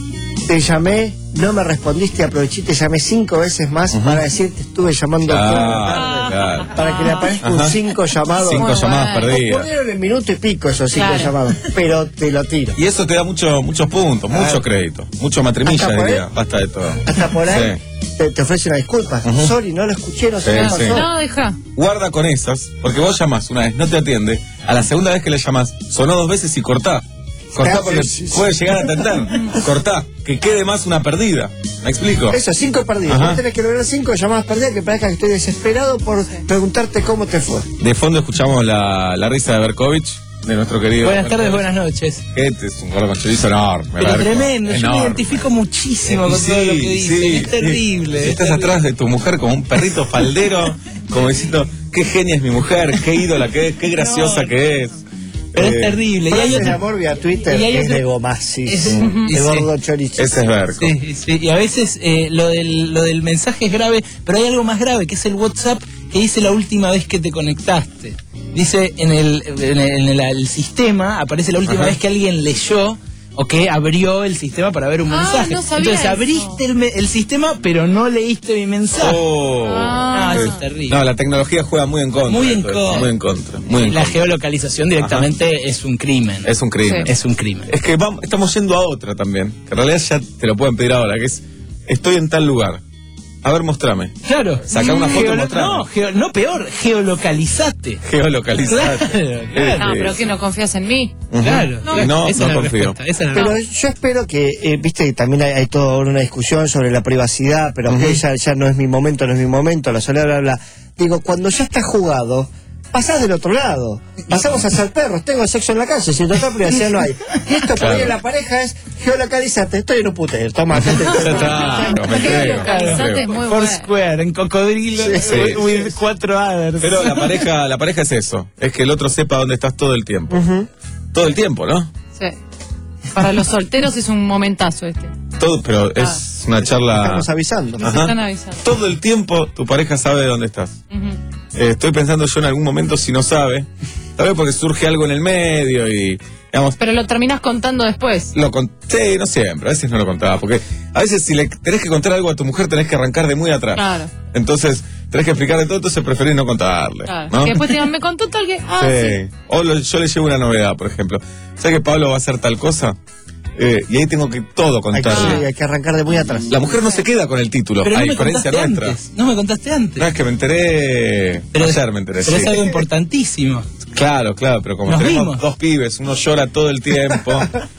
Speaker 2: Te llamé, no me respondiste, aproveché y te llamé cinco veces más uh-huh. para decir te estuve llamando
Speaker 27: claro,
Speaker 2: toda la tarde,
Speaker 27: claro.
Speaker 2: para que le aparezcan
Speaker 27: Ajá.
Speaker 2: cinco llamados.
Speaker 27: Cinco
Speaker 2: Muy
Speaker 27: llamadas
Speaker 2: bueno.
Speaker 27: perdidas.
Speaker 2: Ocurrieron en minuto y pico esos cinco
Speaker 27: Claro.
Speaker 2: llamados, pero te lo tiro.
Speaker 27: Y eso te da mucho, muchos puntos,
Speaker 2: Claro.
Speaker 27: mucho crédito, mucho matrimilla,
Speaker 2: Hasta por
Speaker 27: diría.
Speaker 2: ahí.
Speaker 27: Basta de todo.
Speaker 2: Hasta por ahí
Speaker 27: Sí.
Speaker 2: te, te ofrece una disculpa.
Speaker 27: Ujú.
Speaker 2: Sorry, no lo escuché, no sé
Speaker 27: Sí,
Speaker 2: qué
Speaker 27: sí.
Speaker 2: pasó.
Speaker 3: No, deja.
Speaker 27: Guarda con esas, porque vos llamás una vez, no te atiende, a la segunda vez que le llamás, sonó dos veces y cortá. Cortá porque
Speaker 2: Sí, sí, sí.
Speaker 27: puede llegar a atender. Cortá, que quede más una perdida. ¿Me explico?
Speaker 2: Eso, cinco perdidos.
Speaker 27: Ajá.
Speaker 2: Vos tenés que lograr cinco llamadas perdidas que parezca que estoy desesperado por preguntarte cómo te fue.
Speaker 27: De fondo escuchamos la, la risa de Berkovich, de nuestro querido.
Speaker 6: Buenas tardes,
Speaker 27: Berkovich.
Speaker 6: buenas noches.
Speaker 27: Este es un gordo con chorizo enorme.
Speaker 6: Pero
Speaker 27: Berko,
Speaker 6: tremendo, yo me
Speaker 27: enorme.
Speaker 6: identifico muchísimo con
Speaker 27: Sí,
Speaker 6: todo lo que dicen.
Speaker 27: sí,
Speaker 6: es terrible.
Speaker 27: sí.
Speaker 6: es
Speaker 27: Estás
Speaker 6: terrible.
Speaker 27: atrás de tu mujer como un perrito faldero, como diciendo, qué genia es mi mujer, qué ídola que es, qué graciosa
Speaker 6: No,
Speaker 27: que es.
Speaker 6: Pero
Speaker 27: Eh,
Speaker 6: es terrible. Y hay
Speaker 2: Frases de
Speaker 6: otro...
Speaker 2: amor vía Twitter
Speaker 6: y hay
Speaker 2: es
Speaker 6: otro-
Speaker 2: de gomasis.
Speaker 6: es-
Speaker 2: De
Speaker 6: sí.
Speaker 2: gordo chorizo.
Speaker 27: Ese es Berko.
Speaker 6: Sí, sí, y a veces eh, lo, del, lo del mensaje es grave, pero hay algo más grave, que es el WhatsApp que dice la última vez que te conectaste. Dice en el, en el, en el- el sistema, aparece la última
Speaker 27: Ajá.
Speaker 6: vez que alguien leyó o que abrió el sistema para ver un
Speaker 3: Ah,
Speaker 6: mensaje.
Speaker 3: no sabía
Speaker 6: Entonces
Speaker 3: eso.
Speaker 6: abriste el, me- el sistema, pero no leíste mi mensaje.
Speaker 27: Oh.
Speaker 6: Ah, eso
Speaker 27: Eh,
Speaker 6: es terrible.
Speaker 27: No, la tecnología juega muy en contra.
Speaker 6: Muy en
Speaker 27: entonces,
Speaker 6: contra.
Speaker 27: Muy en contra. Muy en
Speaker 6: la
Speaker 27: contra.
Speaker 6: geolocalización directamente es un crimen.
Speaker 27: Es un crimen.
Speaker 6: Es un crimen.
Speaker 27: Es que vamos, estamos yendo a otra también. Que en realidad ya te lo pueden pedir ahora, que es, estoy en tal lugar. A ver, mostrame.
Speaker 6: Claro.
Speaker 27: Saca una foto y
Speaker 6: Geolo-
Speaker 27: mostrame.
Speaker 6: no, geo- no, peor, geolocalizate.
Speaker 27: Geolocalizate.
Speaker 6: Claro, claro.
Speaker 3: No, pero que no confías en mí.
Speaker 27: Ujú.
Speaker 6: Claro.
Speaker 27: No, no,
Speaker 6: Esa es la
Speaker 27: confío.
Speaker 6: respuesta, esa es la
Speaker 2: Pero
Speaker 6: respuesta.
Speaker 2: yo espero que, eh, viste, que también hay, hay toda una discusión sobre la privacidad, pero que ya, ya no es mi momento, no es mi momento, la soledad, bla, bla. Digo, cuando ya está jugado, pasás del otro lado. Pasamos a ser perros, tengo sexo en la calle, si total privacidad no hay. Y esto por
Speaker 27: Claro.
Speaker 2: ahí en la pareja es geolocalizate, estoy en un putero, toma, acá te-
Speaker 27: Ya está, no, me entrego.
Speaker 3: Geolocalizate es muy bueno.
Speaker 6: Foursquare, en cocodrilo,
Speaker 27: Sí.
Speaker 6: with, with cuatro others.
Speaker 27: Pero la pareja, la pareja es eso. Es que el otro sepa dónde estás todo el tiempo. Todo el tiempo, ¿no?
Speaker 3: Sí. Para los solteros es un momentazo este.
Speaker 27: Todo, pero es una charla.
Speaker 2: Estamos avisando.
Speaker 3: Nos
Speaker 27: Ajá.
Speaker 3: están avisando.
Speaker 27: Todo el tiempo tu pareja sabe de dónde estás.
Speaker 3: Ujú.
Speaker 27: Eh, estoy pensando yo en algún momento si no sabe. Tal vez porque surge algo en el medio y, digamos,
Speaker 3: Pero lo terminás contando después.
Speaker 27: lo conté, no siempre, a veces no lo contaba. Porque a veces si le tenés que contar algo a tu mujer tenés que arrancar de muy atrás.
Speaker 3: Claro.
Speaker 27: Entonces tenés que explicarle todo, entonces preferís no contarle.
Speaker 3: Claro.
Speaker 27: ¿no?
Speaker 3: Que después te digan, me contó tal que. Ah, sí.
Speaker 27: Sí. O lo- yo le llevo una novedad, por ejemplo. ¿Sabes que Pablo va a hacer tal cosa? Eh, y ahí tengo que todo
Speaker 2: Hay que,
Speaker 27: contarle.
Speaker 2: sí, hay que arrancar de muy atrás.
Speaker 27: La mujer no se queda con el título,
Speaker 6: Pero
Speaker 27: a
Speaker 6: no me
Speaker 27: diferencia
Speaker 6: contaste
Speaker 27: nuestra.
Speaker 6: antes. No me contaste antes.
Speaker 27: No, es que me enteré.
Speaker 6: Pero-
Speaker 27: ayer me enteré.
Speaker 6: Pero
Speaker 27: sí.
Speaker 6: es algo importantísimo.
Speaker 27: Claro, claro, pero como
Speaker 6: Nos
Speaker 27: tenemos
Speaker 6: vimos.
Speaker 27: dos pibes, uno llora todo el tiempo.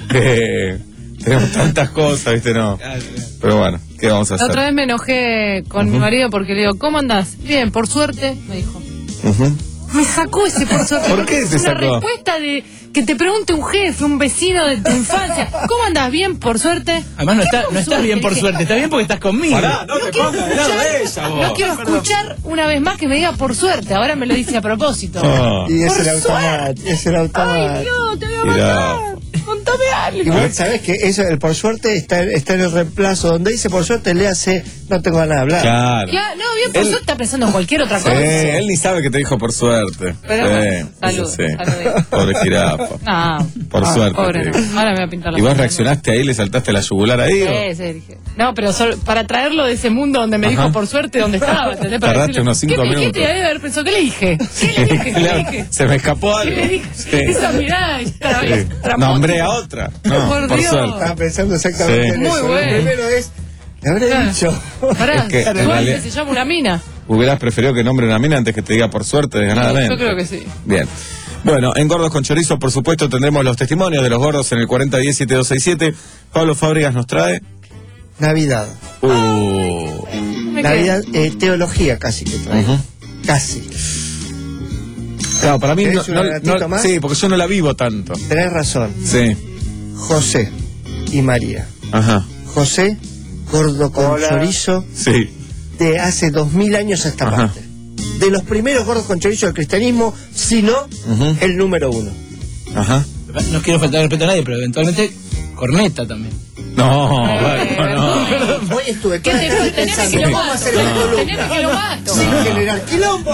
Speaker 27: eh, tenemos tantas cosas, ¿viste? No. Pero bueno, ¿qué vamos a
Speaker 3: La
Speaker 27: hacer?
Speaker 3: otra vez me enojé con
Speaker 27: Ujú.
Speaker 3: mi marido porque le digo, ¿cómo andás? Bien, por suerte, me dijo.
Speaker 27: Ujú.
Speaker 3: Me sacó ese por suerte.
Speaker 27: ¿Por qué te
Speaker 3: Es una
Speaker 27: sacó?
Speaker 3: respuesta de que te pregunte un jefe, un vecino de tu infancia. ¿Cómo andas? ¿Bien, por suerte?
Speaker 6: Además no,
Speaker 3: ¿Qué
Speaker 6: está,
Speaker 3: por
Speaker 6: no estás bien por
Speaker 3: Dije,
Speaker 6: suerte, estás bien porque estás conmigo.
Speaker 27: Pará, no, te pongas del lado de ella, vos.
Speaker 3: No quiero escuchar una vez más que me diga por suerte. Ahora me lo dice a propósito.
Speaker 27: Oh.
Speaker 2: Y es
Speaker 3: Por
Speaker 2: el automático, es el
Speaker 3: Ay,
Speaker 2: automático.
Speaker 3: Dios, te voy a
Speaker 27: Mirá.
Speaker 3: matar. Contame algo.
Speaker 2: Igual sabes que eso, el por suerte está, está en el reemplazo. Donde dice por suerte, le hace no tengo ganas de hablar.
Speaker 27: Claro.
Speaker 3: Ya, no, bien, por
Speaker 27: Él-
Speaker 3: suerte está pensando en cualquier otra
Speaker 27: Sí,
Speaker 3: cosa.
Speaker 27: él ni sabe que te dijo por suerte.
Speaker 3: Pero
Speaker 27: Sí,
Speaker 3: bueno, salud,
Speaker 27: eso sí.
Speaker 3: salud.
Speaker 27: Pobre jirafa.
Speaker 3: Ah,
Speaker 27: Por
Speaker 3: ah,
Speaker 27: suerte.
Speaker 3: pobre,
Speaker 27: te
Speaker 3: no.
Speaker 27: digo.
Speaker 3: Ahora me voy a pintar la
Speaker 27: ¿Y vos
Speaker 3: cara.
Speaker 27: reaccionaste ahí, le saltaste la yugular ahí? o?
Speaker 3: Sí, sí, dije. No, pero solo para traerlo de ese mundo donde me
Speaker 27: Ajá.
Speaker 3: dijo por suerte dónde estaba, ¿entendés? Para
Speaker 27: Tardaste
Speaker 3: decirle,
Speaker 27: unos cinco
Speaker 3: ¿qué me
Speaker 27: minutos.
Speaker 3: dijiste? Debe haber pensado, ¿qué le dije? ¿Qué le dije? ¿Qué le dije?
Speaker 27: Se me escapó
Speaker 3: ¿Qué
Speaker 27: algo.
Speaker 3: le dije?
Speaker 27: Sí.
Speaker 3: Esa mirada otra vez.
Speaker 27: Sí.
Speaker 3: tramótica.
Speaker 27: Nombré a otra. No,
Speaker 3: Por
Speaker 27: por,
Speaker 3: Dios.
Speaker 27: suerte.
Speaker 2: Estaba pensando exactamente
Speaker 27: Sí.
Speaker 2: en
Speaker 3: Muy
Speaker 2: eso.
Speaker 3: bueno.
Speaker 2: El primero es, le habré
Speaker 3: Ah.
Speaker 2: dicho.
Speaker 3: Pará,
Speaker 27: Es que, en
Speaker 3: suerte
Speaker 27: realidad-
Speaker 3: se llama una mina.
Speaker 27: Hubieras preferido que nombre una mina antes que te diga por suerte desganadamente.
Speaker 3: Yo creo que sí.
Speaker 27: Bien. Bueno, en Gordos con Chorizo, por supuesto, tendremos los testimonios de los gordos en el cuarenta diez siete dos seis siete. Pablo Fábregas nos trae.
Speaker 2: Navidad.
Speaker 27: Uh.
Speaker 3: Me
Speaker 2: Navidad, eh, teología casi que trae.
Speaker 27: Ujú.
Speaker 2: Casi.
Speaker 27: Claro, para mí no,
Speaker 2: ¿Querés un
Speaker 27: no-
Speaker 2: ratito
Speaker 27: no-
Speaker 2: más?
Speaker 27: sí, porque yo no la vivo tanto.
Speaker 2: Tenés razón.
Speaker 27: Sí.
Speaker 2: José y María.
Speaker 27: Ajá.
Speaker 2: José, gordo con chorizo,
Speaker 27: Sí.
Speaker 2: de hace dos mil años a esta
Speaker 27: Ajá.
Speaker 2: parte. De los primeros gordos con chorizo del cristianismo, si no,
Speaker 27: Ujú.
Speaker 2: el número uno.
Speaker 27: Ajá.
Speaker 6: No quiero faltar respeto a nadie, pero eventualmente corneta también.
Speaker 27: No, bueno, no.
Speaker 2: Hoy estuve
Speaker 3: ¿Qué te
Speaker 2: claro,
Speaker 3: tenés
Speaker 2: pensando,
Speaker 3: que lo
Speaker 2: ¿cómo
Speaker 3: mato?
Speaker 2: hacer la columna?
Speaker 3: Tenés que lo mato.
Speaker 2: Sin generar quilombo.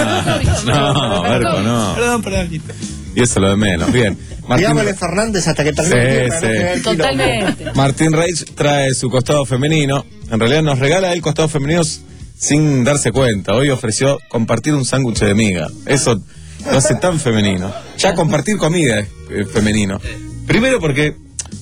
Speaker 27: No, Berco, no.
Speaker 6: Perdón, perdón, listo.
Speaker 27: Y eso lo de menos. Bien.
Speaker 2: Digámosle Fernández hasta que termine
Speaker 27: Sí,
Speaker 2: el tiempo, para no
Speaker 27: sí.
Speaker 2: generar quilombo.
Speaker 3: Totalmente.
Speaker 27: Martín Reich trae su costado femenino. En realidad nos regala el costado femenino sin darse cuenta. Hoy ofreció compartir un sándwich de miga. Eso lo hace tan femenino. Ya compartir comida es eh, femenino. Primero porque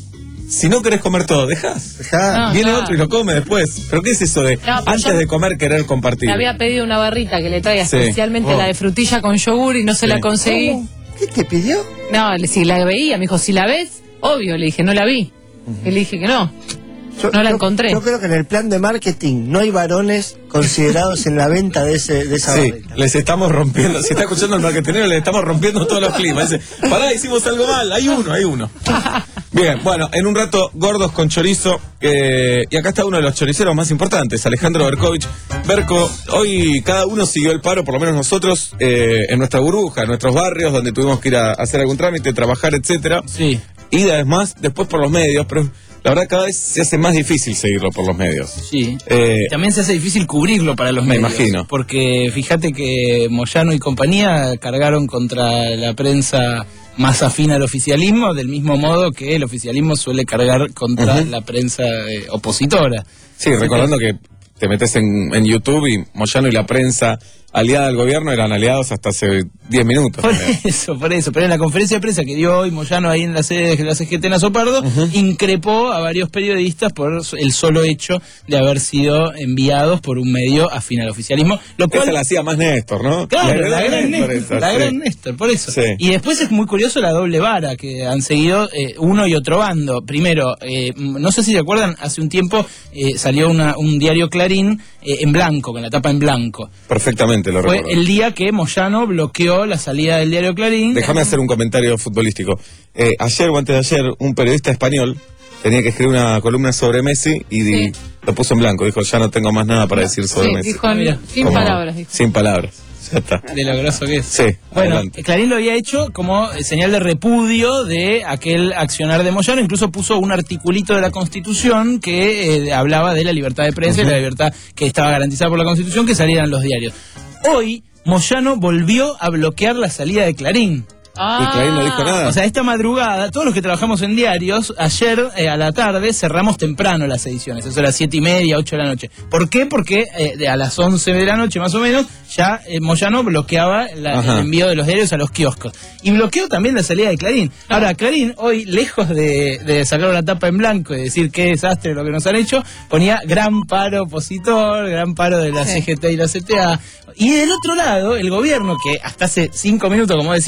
Speaker 27: si no querés comer todo, dejás.
Speaker 2: Dejá.
Speaker 3: No,
Speaker 27: Viene
Speaker 3: claro.
Speaker 27: otro y lo come después. ¿Pero qué es eso de
Speaker 3: pero
Speaker 27: antes
Speaker 3: yo-
Speaker 27: de comer querer compartir?
Speaker 3: Me había pedido una barrita que le traiga
Speaker 27: Sí.
Speaker 3: especialmente
Speaker 27: Oh.
Speaker 3: la de frutilla con yogur y no se
Speaker 27: Sí.
Speaker 3: la conseguí.
Speaker 2: ¿Cómo? ¿Qué te pidió?
Speaker 3: No, le- si la veía, me dijo, si la ves, obvio, le dije, no la vi. Y le dije que no.
Speaker 2: Yo-
Speaker 3: No la
Speaker 2: yo-
Speaker 3: encontré.
Speaker 2: Yo creo que en el plan de marketing no hay varones considerados en la venta de, ese, de esa
Speaker 27: Sí,
Speaker 2: barrita.
Speaker 27: les estamos rompiendo. Si está escuchando el marketinero, les estamos rompiendo todos los climas. Dice, pará, hicimos algo mal. Hay uno, hay uno. Bien, bueno, en un rato, gordos con chorizo. eh, y acá está uno de los choriceros más importantes, Alejandro Berkovich. Berco, hoy cada uno siguió el paro, por lo menos nosotros, eh, en nuestra burbuja, en nuestros barrios, donde tuvimos que ir a hacer algún trámite, trabajar, etcétera.
Speaker 6: Sí.
Speaker 27: Y además, después por los medios, pero la verdad cada vez se hace más difícil seguirlo por los medios.
Speaker 6: Sí.
Speaker 27: Eh,
Speaker 6: También se hace difícil cubrirlo para los
Speaker 27: Me
Speaker 6: medios.
Speaker 27: imagino.
Speaker 6: Porque fíjate que Moyano y compañía cargaron contra la prensa más afín al oficialismo, del mismo modo que el oficialismo suele cargar contra
Speaker 27: Ujú.
Speaker 6: la prensa eh, opositora.
Speaker 27: Sí, recordando que te metes en, en YouTube y Moyano y la prensa aliada al gobierno eran aliados hasta hace diez minutos.
Speaker 6: Por eso, por eso. Pero en la conferencia de prensa que dio hoy Moyano ahí en la sede de la C G T en Azopardo, increpó a varios periodistas por el solo hecho de haber sido enviados por un medio afín al oficialismo. Lo cual
Speaker 27: Esa la hacía más Néstor, ¿no?
Speaker 6: Claro, la, gran
Speaker 27: Néstor
Speaker 6: Néstor,
Speaker 27: esa,
Speaker 6: la
Speaker 27: sí.
Speaker 6: gran Néstor, por eso.
Speaker 27: Sí.
Speaker 6: Y después es muy curioso la doble vara que han seguido eh, uno y otro bando. Primero, eh, m- no sé si se acuerdan, hace un tiempo eh, salió una, un diario Clarín eh, en blanco, con la tapa en blanco.
Speaker 27: Perfectamente lo
Speaker 6: Fue
Speaker 27: recuerdo.
Speaker 6: el día que Moyano bloqueó la salida del diario Clarín.
Speaker 27: Déjame hacer un comentario futbolístico. Eh, ayer o antes de ayer, un periodista español tenía que escribir una columna sobre Messi y di- lo puso en blanco. Dijo, ya no tengo más nada para decir sobre
Speaker 3: Sí,
Speaker 27: Messi.
Speaker 3: dijo,
Speaker 6: Mira,
Speaker 3: sin
Speaker 27: Como-
Speaker 3: palabras. Dijo.
Speaker 27: Sin palabras. Ya está.
Speaker 6: De lo grosso que es.
Speaker 27: Sí,
Speaker 6: Bueno,
Speaker 27: adelante.
Speaker 6: Clarín lo había hecho como eh, señal de repudio de aquel accionar de Moyano, incluso puso un articulito de la Constitución que eh, hablaba de la libertad de prensa y la libertad que estaba garantizada por la Constitución, que salieran los diarios. Hoy, Moyano volvió a bloquear la salida de Clarín.
Speaker 27: Y Clarín no dijo nada.
Speaker 6: O sea, esta madrugada, todos los que trabajamos en diarios, ayer eh, a la tarde cerramos temprano las ediciones, eso era siete y media, ocho de la noche. ¿Por qué? Porque eh, de a las once de la noche más o menos, ya eh, Moyano bloqueaba la-
Speaker 27: Ajá.
Speaker 6: el envío de los diarios a los kioscos. Y bloqueó también la salida de Clarín. Ahora, Clarín hoy, lejos de, de sacar una tapa en blanco y decir qué desastre lo que nos han hecho, ponía gran paro opositor, gran paro de la
Speaker 3: Sí.
Speaker 6: C G T y la C T A. Y del otro lado, el gobierno, que hasta hace cinco minutos, como decís,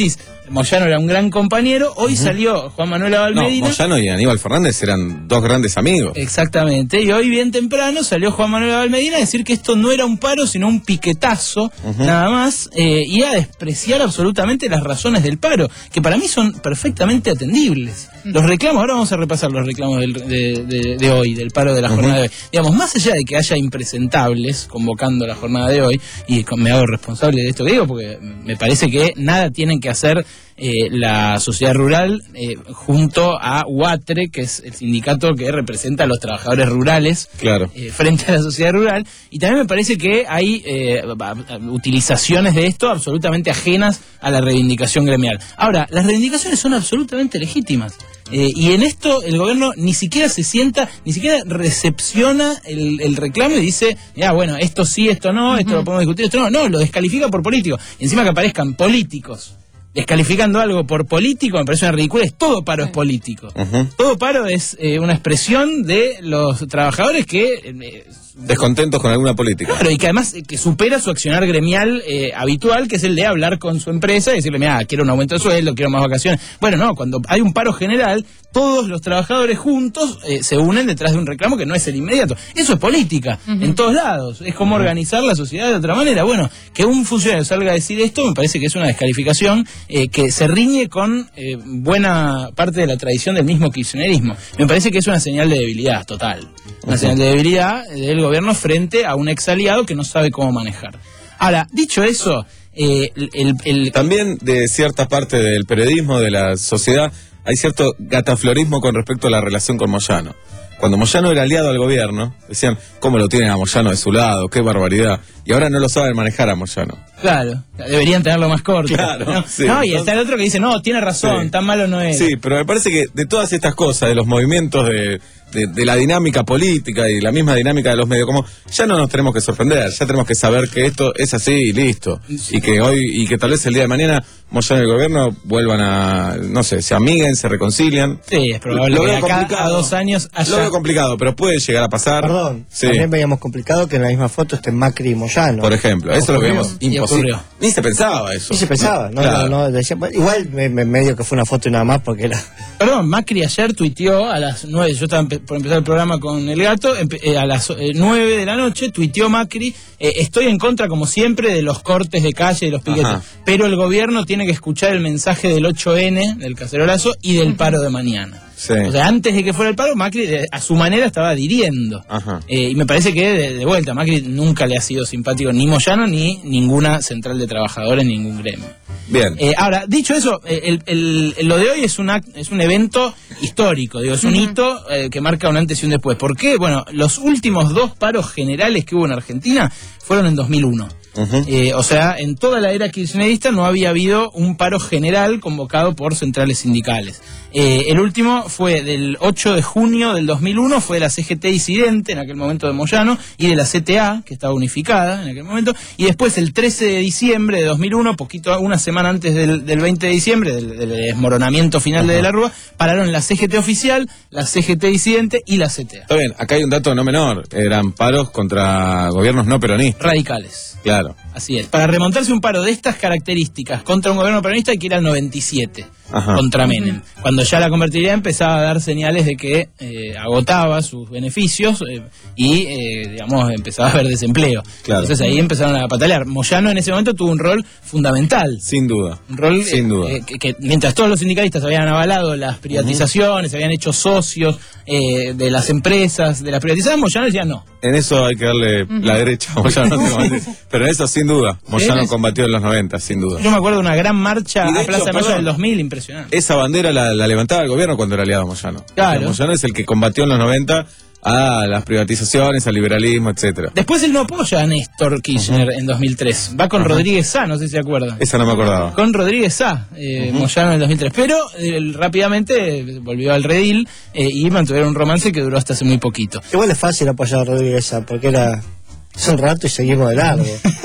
Speaker 6: Moyano era un gran compañero, hoy uh-huh. salió Juan Manuel Abalmedina.
Speaker 27: No, Moyano y Aníbal Fernández eran dos grandes amigos.
Speaker 6: Exactamente, y hoy bien temprano salió Juan Manuel Abalmedina a decir que esto no era un paro, sino un piquetazo, uh-huh. nada más, eh, y a despreciar absolutamente las razones del paro, que para mí son perfectamente atendibles. Los reclamos, ahora vamos a repasar los reclamos del, de, de, de hoy, del paro de la jornada uh-huh. de hoy. Digamos, más allá de que haya impresentables convocando la jornada de hoy, y me hago responsable de esto que digo, porque me parece que nada tienen que hacer eh, la sociedad rural eh, junto a UATRE, que es el sindicato que representa a los trabajadores rurales,
Speaker 27: claro.
Speaker 6: eh, frente a la sociedad rural, y también me parece que hay eh, utilizaciones de esto absolutamente ajenas a la reivindicación gremial. Ahora, las reivindicaciones son absolutamente legítimas. Eh, y en esto el gobierno ni siquiera se sienta, ni siquiera recepciona el, el reclamo y dice, ya bueno, esto sí, esto no, esto uh-huh. lo podemos discutir, esto no, no, lo descalifica por político. Y encima que aparezcan políticos descalificando algo por político, me parece una ridiculez. Todo paro es político. Uh-huh. Todo paro es eh, una expresión de los trabajadores que... Eh,
Speaker 27: descontentos con alguna política.
Speaker 6: Claro, y que además eh, que supera su accionar gremial eh, habitual, que es el de hablar con su empresa y decirle, mira, quiero un aumento de sueldo, quiero más vacaciones. Bueno, no, cuando hay un paro general, todos los trabajadores juntos eh, se unen detrás de un reclamo que no es el inmediato. Eso es política, uh-huh. en todos lados. Es como uh-huh. organizar la sociedad de otra manera. Bueno, que un funcionario salga a decir esto me parece que es una descalificación eh, que se riñe con eh, buena parte de la tradición del mismo kirchnerismo. Me parece que es una señal de debilidad total. Una uh-huh. señal de debilidad del gobierno frente a un ex aliado que no sabe cómo manejar. Ahora, dicho eso, eh, el, el...
Speaker 27: también de cierta parte del periodismo, de la sociedad, hay cierto gataflorismo con respecto a la relación con Moyano. Cuando Moyano era aliado al gobierno, decían, ¿cómo lo tienen a Moyano de su lado? ¡Qué barbaridad! Y ahora no lo saben manejar a Moyano.
Speaker 6: Claro, deberían tenerlo más corto.
Speaker 27: Claro,
Speaker 6: ¿no?
Speaker 27: Sí,
Speaker 6: no, y
Speaker 27: entonces...
Speaker 6: está el otro que dice, no, tiene razón,
Speaker 27: sí.
Speaker 6: tan malo no es.
Speaker 27: Sí, pero me parece que de todas estas cosas, de los movimientos de... De, de la dinámica política y la misma dinámica de los medios, como ya no nos tenemos que sorprender, ya tenemos que saber que esto es así y listo, sí. y que hoy y que tal vez el día de mañana Moyano y el gobierno vuelvan a, no sé, se amiguen, se reconcilian.
Speaker 6: Sí, es probable
Speaker 27: lo
Speaker 6: que
Speaker 27: veo
Speaker 6: acá
Speaker 27: complicado.
Speaker 6: a dos años haya...
Speaker 27: Lo veo complicado, pero puede llegar a pasar.
Speaker 2: Perdón,
Speaker 27: sí.
Speaker 2: también veíamos complicado que en la misma foto estén Macri y Moyano.
Speaker 27: Por ejemplo, eso lo veíamos imposible. Ni se pensaba eso.
Speaker 2: Ni se pensaba, no,
Speaker 27: claro.
Speaker 2: no, no decía, bueno, igual me, me, medio que fue una foto y nada más porque era...
Speaker 6: Perdón, Macri ayer tuiteó a las nueve, yo estaba empe- por empezar el programa con el gato, empe- eh, a las eh, nueve de la noche tuiteó Macri, eh, estoy en contra como siempre de los cortes de calle y los piquetes, Ajá. pero el gobierno tiene que escuchar el mensaje del ocho ene, del cacerolazo y del paro de mañana.
Speaker 27: Sí.
Speaker 6: O sea, antes de que fuera el paro, Macri de, a su manera estaba diriendo. Eh, y me parece que, de, de vuelta, Macri nunca le ha sido simpático ni Moyano ni ninguna central de trabajadores, ningún gremio.
Speaker 27: Bien.
Speaker 6: Eh, ahora, dicho eso, el, el, el, lo de hoy es, una, es un evento histórico, digo, es un uh-huh. hito eh, que marca un antes y un después. ¿Por qué? Bueno, los últimos dos paros generales que hubo en Argentina fueron en dos mil uno. Uh-huh. Eh, o sea, en toda la era kirchnerista no había habido un paro general convocado por centrales sindicales. Eh, el último fue del ocho de junio del dos mil uno, fue de la C G T disidente, en aquel momento de Moyano, y de la C T A, que estaba unificada en aquel momento, y después el trece de diciembre de dos mil uno, poquito, una semana antes del, del veinte de diciembre, del, del desmoronamiento final uh-huh. de, de la Rúa, pararon la C G T oficial, la C G T disidente y la C T A.
Speaker 27: Está bien, acá hay un dato no menor, eran paros contra gobiernos no peronistas.
Speaker 6: Radicales.
Speaker 27: Claro.
Speaker 6: Así es. Para remontarse un paro de estas características contra un gobierno peronista hay que ir al noventa y siete, Ajá. contra Menem. Cuando ya la convertibilidad empezaba a dar señales de que eh, agotaba sus beneficios eh, y, eh, digamos, empezaba a haber desempleo. Claro. Entonces ahí empezaron a patalear. Moyano en ese momento tuvo un rol fundamental.
Speaker 27: Sin duda.
Speaker 6: Un rol
Speaker 27: Sin
Speaker 6: eh,
Speaker 27: duda.
Speaker 6: Eh, que, que mientras todos los sindicalistas habían avalado las privatizaciones, uh-huh. habían hecho socios eh, de las empresas, de las privatizaciones, Moyano decía no.
Speaker 27: En eso hay que darle uh-huh. la derecha a Moyano. Pero en eso, sin duda, Moyano combatió en los noventa, sin duda.
Speaker 6: Yo me acuerdo de una gran marcha a
Speaker 27: hecho,
Speaker 6: Plaza de Mayo
Speaker 27: perdón,
Speaker 6: del dos mil, impresionante.
Speaker 27: Esa bandera la, la levantaba el gobierno cuando era aliado a Moyano.
Speaker 6: Claro.
Speaker 27: O sea, Moyano es el que combatió en los noventa a las privatizaciones, al liberalismo, etcétera.
Speaker 6: Después él no apoya a Néstor Kirchner uh-huh. en dos mil tres. Va con uh-huh. Rodríguez Sá, no sé si se acuerdan.
Speaker 27: Esa no me acordaba.
Speaker 6: Con Rodríguez Sá, eh, uh-huh. Moyano en el dos mil tres. Pero eh, rápidamente volvió al redil eh, y mantuvieron un romance que duró hasta hace muy poquito.
Speaker 2: Igual es fácil apoyar a Rodríguez Sá, porque era... Es un rato y seguimos de largo.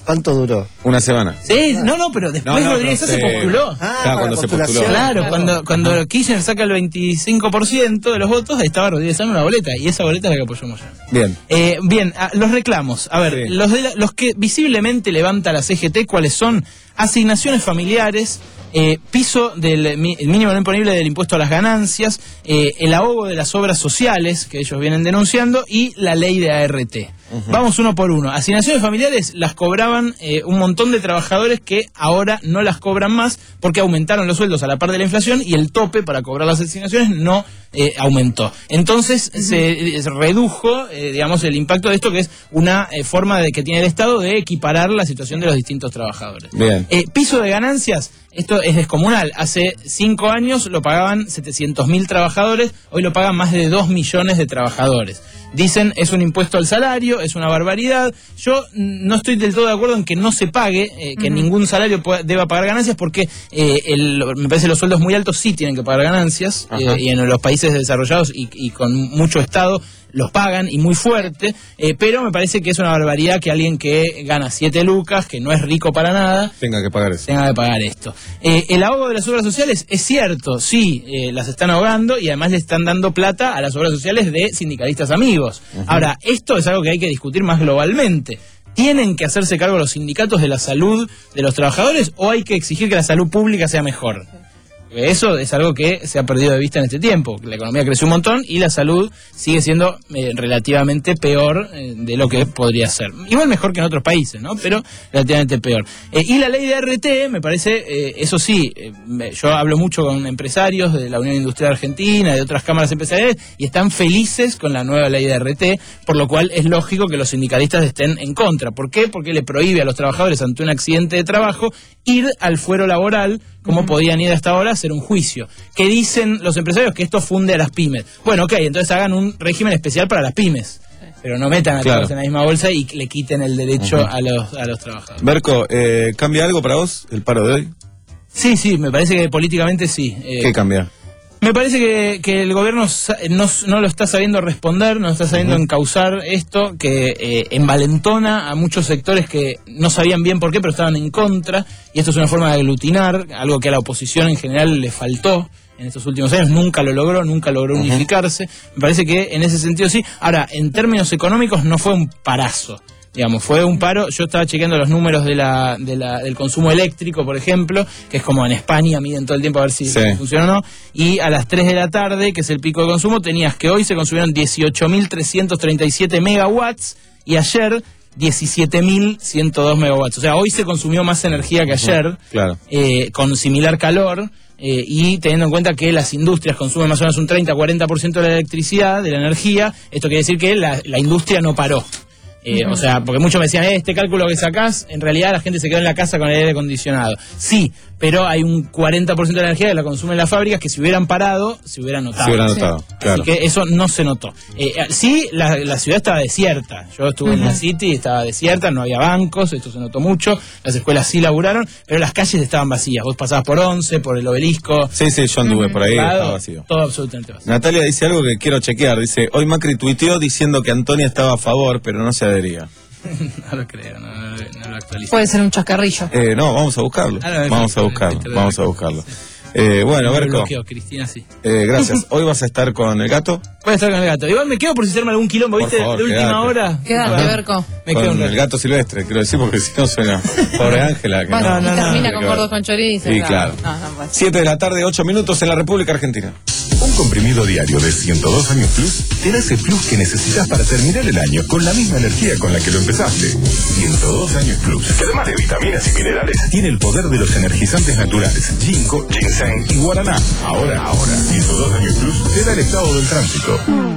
Speaker 2: ¿Cuánto duró?
Speaker 27: Una semana.
Speaker 6: Sí, no, no, pero después
Speaker 27: No, no,
Speaker 6: Rodríguez
Speaker 27: pero
Speaker 6: se
Speaker 27: se-
Speaker 6: postuló.
Speaker 27: Ah, claro, cuando se postuló.
Speaker 6: Claro,
Speaker 27: Claro.
Speaker 6: cuando, cuando Kirchner saca el veinticinco por ciento de los votos, ahí estaba Rodríguez en una boleta, y esa boleta es la que apoyó Moyano.
Speaker 27: Bien.
Speaker 6: Eh, bien, a- los reclamos. A ver,
Speaker 27: Sí.
Speaker 6: los, de la- los que visiblemente levanta la C G T, ¿cuáles son? Asignaciones familiares, eh, piso del mi- el mínimo no imponible del impuesto a las ganancias, eh, el ahogo de las obras sociales que ellos vienen denunciando y la ley de A R T. Vamos uno por uno. Asignaciones familiares las cobraban eh, un montón de trabajadores que ahora no las cobran más porque aumentaron los sueldos a la par de la inflación y el tope para cobrar las asignaciones no eh, aumentó. Entonces se, eh, se redujo, eh, digamos, el impacto de esto, que es una eh, forma de que tiene el Estado de equiparar la situación de los distintos trabajadores.
Speaker 27: Bien.
Speaker 6: Eh, piso de ganancias, esto es descomunal. Hace cinco años lo pagaban setecientos mil trabajadores, hoy lo pagan más de dos millones de trabajadores. Dicen es un impuesto al salario, es una barbaridad. Yo mm, no estoy del todo de acuerdo en que no se pague, eh, que
Speaker 3: Ujú.
Speaker 6: ningún salario pueda- deba pagar ganancias, porque eh, el- me parece que los sueldos muy altos sí tienen que pagar ganancias,
Speaker 27: Ajá.
Speaker 6: eh, y en los países desarrollados y, y con mucho Estado los pagan y muy fuerte, eh, pero me parece que es una barbaridad que alguien que gana siete lucas, que no es rico para nada,
Speaker 27: Tenga que pagar eso.
Speaker 6: tenga que pagar esto. Eh, el ahogo de las obras sociales es cierto, sí, eh, las están ahogando y además le están dando plata a las obras sociales de sindicalistas amigos. Ahora, esto es algo que hay que discutir más globalmente. ¿Tienen que hacerse cargo los sindicatos de la salud de los trabajadores o hay que exigir que la salud pública sea mejor? Porque eso es algo que se ha perdido de vista en este tiempo. La economía creció un montón y la salud sigue siendo eh, relativamente peor eh, de lo que podría ser. Igual mejor que en otros países, ¿no? Pero relativamente peor. Eh, y la ley de R T, me parece, eh, eso sí, eh, me- yo hablo mucho con empresarios de la Unión Industrial Argentina, de otras cámaras empresariales, y están felices con la nueva ley de R T, por lo cual es lógico que los sindicalistas estén en contra. ¿Por qué? Porque le prohíbe a los trabajadores ante un accidente de trabajo ir al fuero laboral como podían ir hasta ahora a hacer un juicio. ¿Qué dicen los empresarios? Que esto funde a las pymes. Bueno, ok, entonces hagan un régimen especial para las pymes, pero no metan a
Speaker 27: Claro.
Speaker 6: todos en la misma bolsa y le quiten el derecho
Speaker 27: Ujú.
Speaker 6: a los a los trabajadores.
Speaker 27: Berco, eh, ¿cambia algo para vos el paro de hoy?
Speaker 6: Sí, sí, me parece que políticamente sí. Eh,
Speaker 27: ¿Qué cambia?
Speaker 6: Me parece que, que el gobierno sa- no, no lo está sabiendo responder, no está sabiendo
Speaker 27: Ujú.
Speaker 6: encauzar esto, que eh, envalentona a muchos sectores que no sabían bien por qué, pero estaban en contra, y esto es una forma de aglutinar, algo que a la oposición en general le faltó en estos últimos años, nunca lo logró, nunca logró
Speaker 27: Ujú.
Speaker 6: unificarse. Me parece que en ese sentido sí. Ahora, en términos económicos no fue un parazo. Digamos, fue un paro. Yo estaba chequeando los números de la, de la, del consumo eléctrico, por ejemplo, que es como en España, miden todo el tiempo a ver si
Speaker 27: Sí.
Speaker 6: funciona o no. Y a las tres de la tarde, que es el pico de consumo, tenías que hoy se consumieron dieciocho mil trescientos treinta y siete megawatts y ayer diecisiete mil ciento dos megawatts. O sea, hoy se consumió más energía que ayer,
Speaker 27: Claro.
Speaker 6: eh, con similar calor. eh, y teniendo en cuenta que las industrias consumen más o menos un treinta a cuarenta por ciento de la electricidad, de la energía, esto quiere decir que la, la industria no paró. Eh,
Speaker 3: Ujú.
Speaker 6: O sea, porque muchos me decían, eh, este cálculo que sacás, en realidad la gente se quedó en la casa con el aire acondicionado. Sí, pero hay un cuarenta por ciento de la energía que la consumen las fábricas que si hubieran parado, se hubieran notado.
Speaker 27: Se hubiera notado,
Speaker 6: Sí.
Speaker 27: claro.
Speaker 6: Así que eso no se notó. Eh, sí, la, la ciudad estaba desierta. Yo estuve en la
Speaker 3: Ujú.
Speaker 6: City, estaba desierta, no había bancos, esto se notó mucho. Las escuelas sí laburaron, pero las calles estaban vacías. Vos pasabas por Once, por el Obelisco.
Speaker 27: Sí, sí, yo anduve por ahí,
Speaker 6: Prado,
Speaker 27: estaba vacío.
Speaker 6: Todo absolutamente vacío.
Speaker 27: Natalia dice algo que quiero chequear. Dice, hoy Macri tuiteó diciendo que Antonia estaba a favor, pero no se adhería.
Speaker 6: No lo creo, no, no, no lo actualizo.
Speaker 3: Puede ser un chascarrillo.
Speaker 27: Eh, no, vamos a buscarlo.
Speaker 6: Ah, no,
Speaker 27: Vamos
Speaker 6: sí,
Speaker 27: a buscarlo,
Speaker 6: sí, sí,
Speaker 27: vamos a buscarlo. Eh, bueno,
Speaker 6: No lo
Speaker 27: Berco,
Speaker 6: bloqueo, Cristina sí.
Speaker 27: eh, gracias. Hoy vas a estar con el gato.
Speaker 6: Voy a estar con el gato. Igual me quedo por si se arma algún quilombo,
Speaker 27: Por
Speaker 6: ¿viste?
Speaker 27: favor,
Speaker 6: de última
Speaker 27: quédate.
Speaker 6: hora.
Speaker 3: Quédate,
Speaker 6: Bueno,
Speaker 3: Berco.
Speaker 6: Me
Speaker 27: con
Speaker 6: quedo un
Speaker 27: el
Speaker 6: rato.
Speaker 27: gato silvestre, quiero decir, porque si no suena. Pobre Ángela. que
Speaker 3: Bueno,
Speaker 27: no,
Speaker 3: y termina
Speaker 27: no,
Speaker 3: con
Speaker 27: que-
Speaker 3: gordos con chorizo.
Speaker 27: Sí, claro.
Speaker 3: No, no, pues.
Speaker 27: Siete de la tarde, ocho minutos en la República Argentina.
Speaker 8: Un comprimido diario de ciento dos años plus te da ese plus que necesitas para terminar el año con la misma energía con la que lo empezaste. ciento dos años plus, que además de vitaminas y minerales, tiene el poder de los energizantes naturales, ginkgo, ginseng y guaraná. Ahora, ahora, ciento dos años plus te da el estado del tránsito.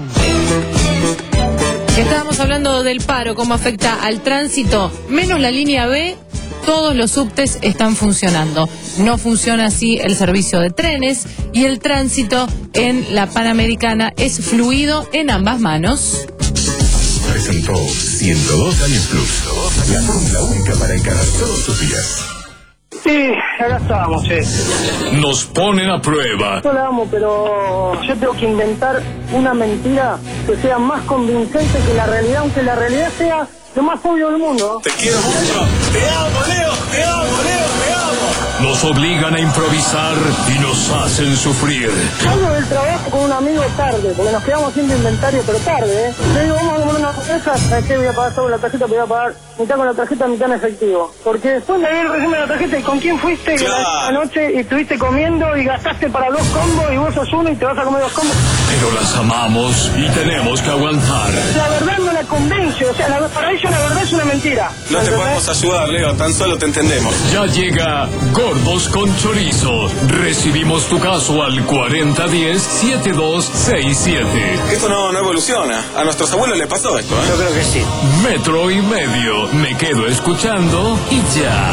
Speaker 3: Estábamos hablando del paro, cómo afecta al tránsito, menos la línea B. Todos los subtes están funcionando. No funciona así el servicio de trenes y el tránsito en la Panamericana es fluido en ambas manos.
Speaker 8: Presentó ciento dos años plus, la fórmula única para encarar todos tus días.
Speaker 7: Sí, acá estamos, eh.
Speaker 8: Nos ponen a prueba.
Speaker 7: Yo la amo, pero yo tengo que inventar una mentira que sea más convincente que la realidad, aunque la realidad sea lo más obvio del mundo.
Speaker 27: Te quiero mucho. Te amo, Leo. Te amo, Leo. Te amo.
Speaker 10: Nos obligan a improvisar y nos hacen sufrir.
Speaker 7: Salgo del trabajo con un amigo tarde, porque nos quedamos haciendo inventario, pero tarde, ¿eh? Le digo, vamos a comer una hamburguesa, ¿sabes qué? Voy a pagar sobre la tarjeta, voy a pagar mitad con la tarjeta, mitad en efectivo. Porque después me viene el resumen de la tarjeta y con quién fuiste
Speaker 27: claro.
Speaker 7: anoche y estuviste comiendo y gastaste para dos combos y vos sos uno y te vas a comer dos combos.
Speaker 10: Pero las amamos y tenemos que aguantar.
Speaker 7: La verdad no la convence, o sea, la, para ellos la verdad es una mentira.
Speaker 27: No te podemos ayudar, Leo, tan solo te entendemos.
Speaker 10: Ya llega Gordos con Chorizo. Recibimos tu caso al cuarenta diez setenta y dos sesenta y siete.
Speaker 27: Esto no, no evoluciona. A nuestros abuelos les pasó esto, ¿eh?
Speaker 2: Yo creo que sí.
Speaker 10: Metro y medio. Me quedo escuchando y ya.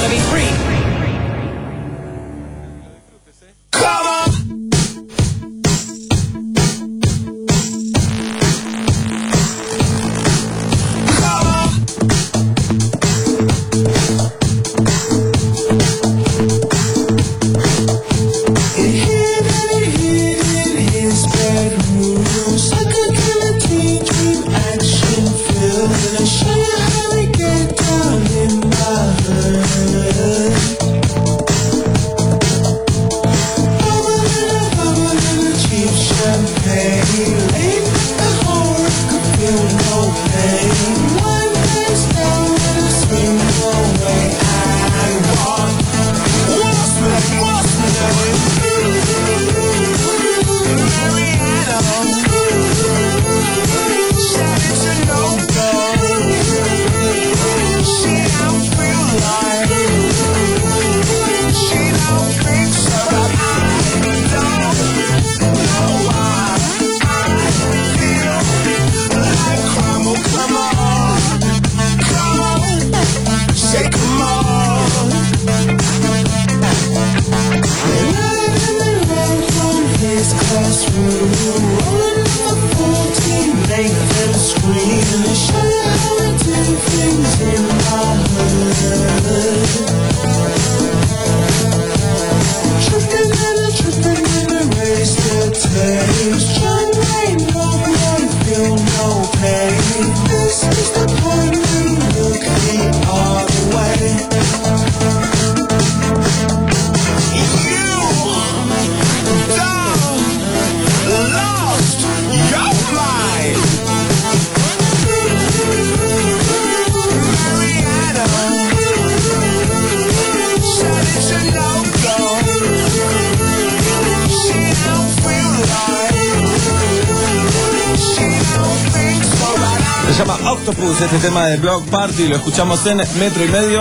Speaker 27: Se llama Octopus, este tema de Block Party, lo escuchamos en Metro y Medio.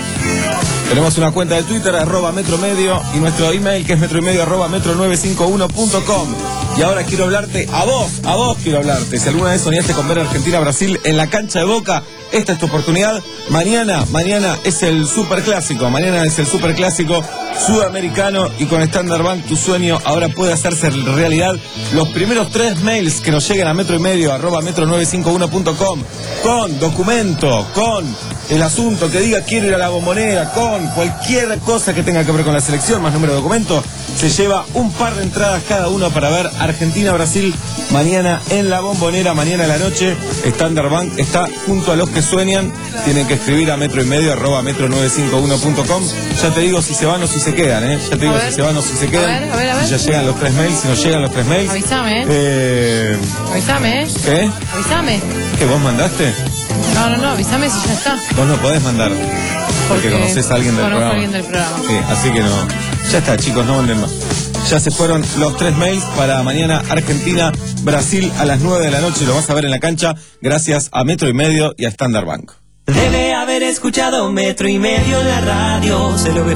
Speaker 27: Tenemos una cuenta de Twitter, arroba Metro Medio, y nuestro email que es metro y medio arroba metro nueve cinco uno punto com. Y ahora quiero hablarte a vos, a vos quiero hablarte. Si alguna vez soñaste con ver Argentina-Brasil en la cancha de Boca, esta es tu oportunidad. Mañana, mañana es el superclásico, mañana es el superclásico sudamericano, y con Standard Bank tu sueño ahora puede hacerse realidad. Los primeros tres mails que nos lleguen a metro y medio arroba metro nueve cinco uno punto com con documento, con el asunto que diga quiero ir a la Bombonera, con cualquier cosa que tenga que ver con la selección más número de documento, se lleva un par de entradas cada uno para ver Argentina-Brasil mañana en la Bombonera, mañana a la noche. Standard Bank está junto a los que sueñan. Tienen que escribir a metro y medio arroba metro nueve cinco uno punto com. Ya te digo si se van o si se quedan, ¿eh? Ya te digo si se van o si se quedan.
Speaker 3: A ver, a ver, a ver.
Speaker 27: Si ya llegan los tres mails, si no llegan los tres mails.
Speaker 3: Avísame, ¿eh?
Speaker 27: Eh...
Speaker 3: Avísame, ¿eh?
Speaker 27: ¿Qué?
Speaker 3: Avísame.
Speaker 27: ¿Que vos mandaste?
Speaker 3: No, no, no, avísame si ya está.
Speaker 27: Vos no podés mandar. Porque, porque conoces a alguien del
Speaker 3: conozco
Speaker 27: programa.
Speaker 3: a alguien del programa.
Speaker 27: Sí, así que no. Ya está, chicos, no manden más. Ya se fueron los tres mails para mañana Argentina-Brasil a las nueve de la noche. Lo vas a ver en la cancha gracias a Metro y Medio y a Standard Bank.
Speaker 9: Debe haber escuchado Metro y Medio en la radio. Se lo ve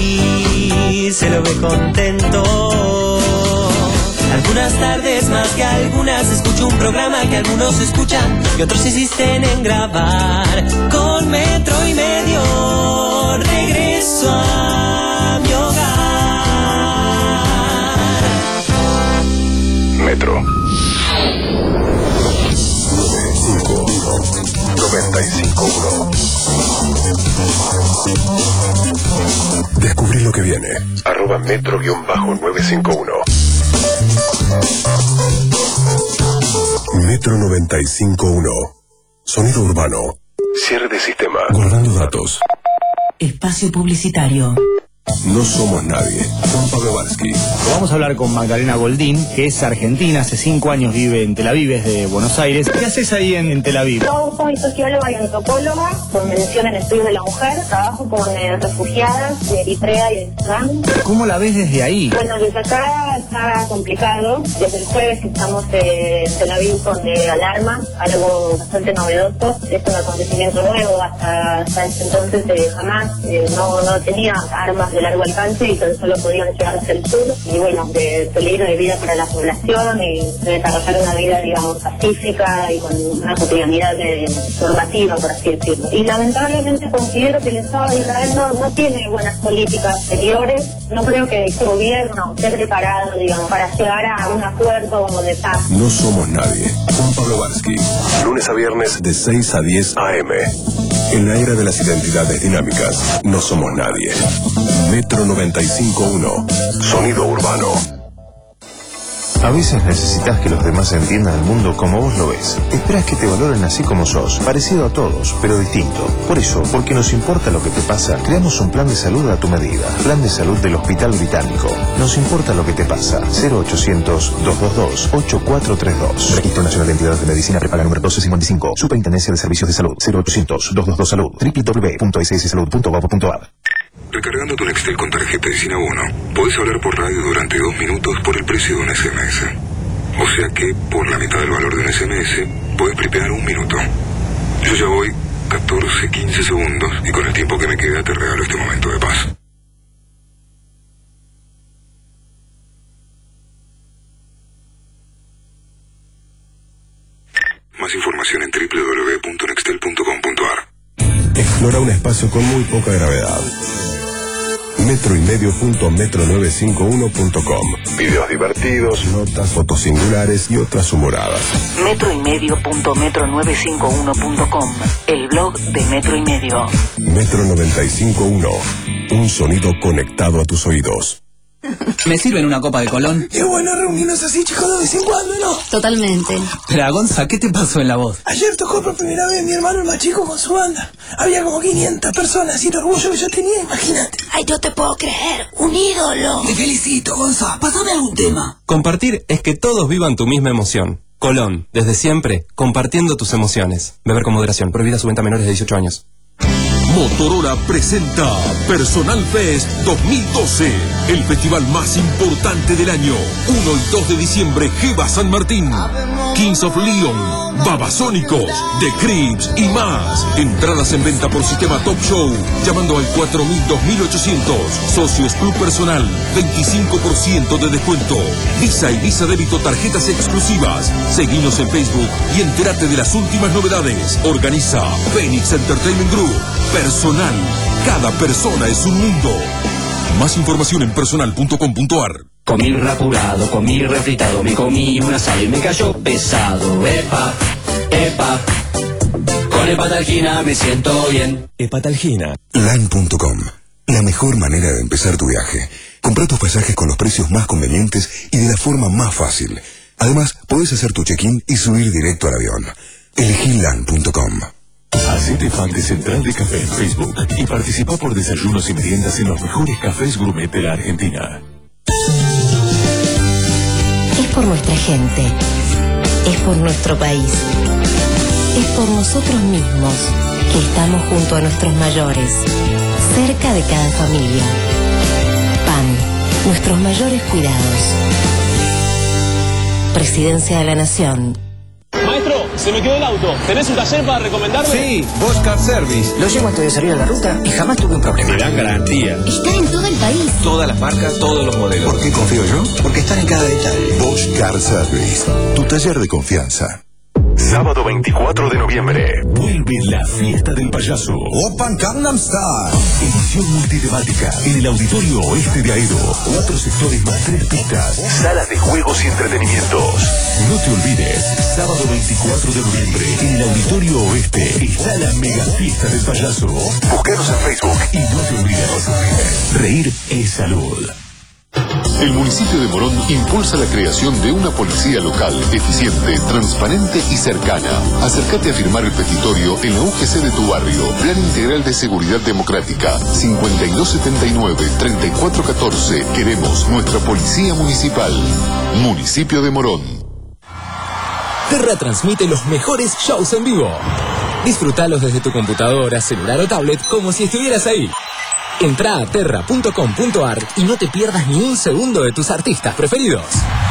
Speaker 9: feliz, se lo ve contento. Algunas tardes más que algunas escucho un programa que algunos escuchan y otros insisten en grabar. Con Metro y Medio regreso a mi hogar.
Speaker 8: Metro noventa y cinco uno. Descubrí lo que viene. Arroba metro guión bajo nueve cinco uno. Metro noventa y cinco uno. Sonido urbano. Cierre de sistema. Guardando datos.
Speaker 13: Espacio publicitario.
Speaker 8: No somos nadie. Juan Pablo Varsky.
Speaker 22: Vamos a hablar con Magdalena Goldín, que es argentina, hace cinco años vive en Tel Aviv, es de Buenos Aires. ¿Qué haces ahí en, en Tel Aviv?
Speaker 11: Yo soy socióloga y antropóloga, con mención en estudios de la mujer. Trabajo con eh, refugiadas de Eritrea y de Sudán.
Speaker 22: ¿Cómo la ves desde ahí?
Speaker 11: Bueno, desde acá está complicado. Desde el jueves estamos eh, en Tel Aviv con eh, alarma, algo bastante novedoso. Es un acontecimiento nuevo. Hasta, hasta ese entonces eh, jamás eh, no, no tenía armas de largo alcance y tan solo podían llegar hacia el sur. Y bueno, de peligro de vida para la población y de desarrollar una vida, digamos, pacífica y con una cotidianidad de, normativa, por así decirlo. Y lamentablemente considero que el Estado de Israel no, no tiene buenas políticas exteriores. No creo que este gobierno esté preparado, digamos, para llegar a un acuerdo de paz.
Speaker 8: No somos nadie. Juan Pablo Varsky. Lunes a viernes de seis a diez a eme. En la era de las identidades dinámicas, no somos nadie. Metro noventa y cinco punto uno. Sonido urbano.
Speaker 12: A veces necesitas que los demás entiendan el mundo como vos lo ves. Esperas que te valoren así como sos, parecido a todos, pero distinto. Por eso, porque nos importa lo que te pasa, creamos un plan de salud a tu medida. Plan de salud del Hospital Británico. Nos importa lo que te pasa. cero ochocientos, doscientos veintidós, ochenta y cuatro treinta y dos. Registro Nacional de Entidades de Medicina Prepaga número doce cincuenta y cinco. Superintendencia de Servicios de Salud. cero ochocientos, doscientos veintidós salud. doble u doble u doble u punto s s salud punto gov punto a r.
Speaker 8: Recargando tu Nextel con tarjeta de Sin Abono, podés hablar por radio durante dos minutos por el precio de un ese eme ese. O sea que, por la mitad del valor de un ese eme ese, podés prepear un minuto. Yo ya voy catorce, quince segundos y con el tiempo que me queda te regalo este momento de paz. Más información en doble u doble u doble u punto nextel punto com punto a r. Explora un espacio con muy poca gravedad. metro y medio punto metro novecientos cincuenta y uno punto com. Videos divertidos, notas, fotos singulares y otras humoradas.
Speaker 13: metro y medio punto metro novecientos cincuenta y uno punto com. El blog de Metro y Medio.
Speaker 8: Metro noventa y cinco punto uno. Un sonido conectado a tus oídos.
Speaker 15: ¿Me sirven una copa de Colón?
Speaker 5: Qué bueno reunirnos así, chicos, de vez en cuando, ¿no?
Speaker 15: Totalmente. Pero, Gonza, ¿qué te pasó en la voz?
Speaker 5: Ayer tocó por primera vez mi hermano el más chico con su banda. Había como quinientas personas y el orgullo que yo tenía, imagínate. Ay, no te puedo creer, un ídolo. Te felicito, Gonza, pásame algún tema.
Speaker 16: Compartir es que todos vivan tu misma emoción. Colón, desde siempre, compartiendo tus emociones. Beber con moderación, prohibida su venta a menores de dieciocho años.
Speaker 14: Motorola presenta Personal Fest dos mil doce, el festival más importante del año. uno y dos de diciembre, Jeva San Martín, Kings of Leon, Babasónicos, The Crips y más. Entradas en venta por sistema Top Show, llamando al cuatro mil, dos mil ochocientos. Socios Club Personal, veinticinco por ciento de descuento. Visa y Visa Débito, tarjetas exclusivas. Seguinos en Facebook y entérate de las últimas novedades. Organiza Phoenix Entertainment Group. Personal. Cada persona es un mundo. Más información en personal punto com punto a r.
Speaker 18: Comí rapurado, comí refritado, me comí un asado y me cayó pesado. Epa, epa. Con Hepatalgina me siento bien.
Speaker 8: Hepatalgina. lan punto com. La mejor manera de empezar tu viaje. Compra tus pasajes con los precios más convenientes y de la forma más fácil. Además, podés hacer tu check-in y subir directo al avión. Elegí lan punto com.
Speaker 26: Hacete fan de Central de Café en Facebook y participa por desayunos y meriendas en los mejores cafés gourmet de la Argentina.
Speaker 13: Es por nuestra gente. Es por nuestro país. Es por nosotros mismos que estamos junto a nuestros mayores, cerca de cada familia. P A N, nuestros mayores cuidados. Presidencia de la Nación.
Speaker 19: Maestro, se me quedó el auto. ¿Tenés un taller para recomendarme?
Speaker 24: Sí, Bosch Car Service. Lo llevo antes de salir a la ruta y jamás tuve un problema.
Speaker 28: Me dan garantía.
Speaker 13: Está en todo el país.
Speaker 28: Todas las marcas, todos los modelos.
Speaker 12: ¿Por qué confío yo? Porque están en cada detalle.
Speaker 8: Bosch Car Service, tu taller de confianza. Sábado veinticuatro de noviembre.
Speaker 26: Vuelve la fiesta del payaso.
Speaker 8: Open Gangnam Style.
Speaker 26: Edición multitemática en el Auditorio Oeste de Aedo. Cuatro sectores más tres pistas.
Speaker 8: Salas de juegos y entretenimientos.
Speaker 26: No te olvides, sábado veinticuatro de noviembre en el Auditorio Oeste está la mega fiesta del payaso.
Speaker 8: Búscanos en Facebook.
Speaker 26: Y no te olvides, reír es salud.
Speaker 8: El municipio de Morón impulsa la creación de una policía local, eficiente, transparente y cercana. Acércate a firmar el petitorio en la U G C de tu barrio. Plan Integral de Seguridad Democrática. cincuenta y dos setenta y nueve, treinta y cuatro catorce. Queremos nuestra policía municipal. Municipio de Morón.
Speaker 1: Terra transmite los mejores shows en vivo. Disfrútalos desde tu computadora, celular o tablet como si estuvieras ahí. Entra a terra punto com punto ar y no te pierdas ni un segundo de tus artistas preferidos.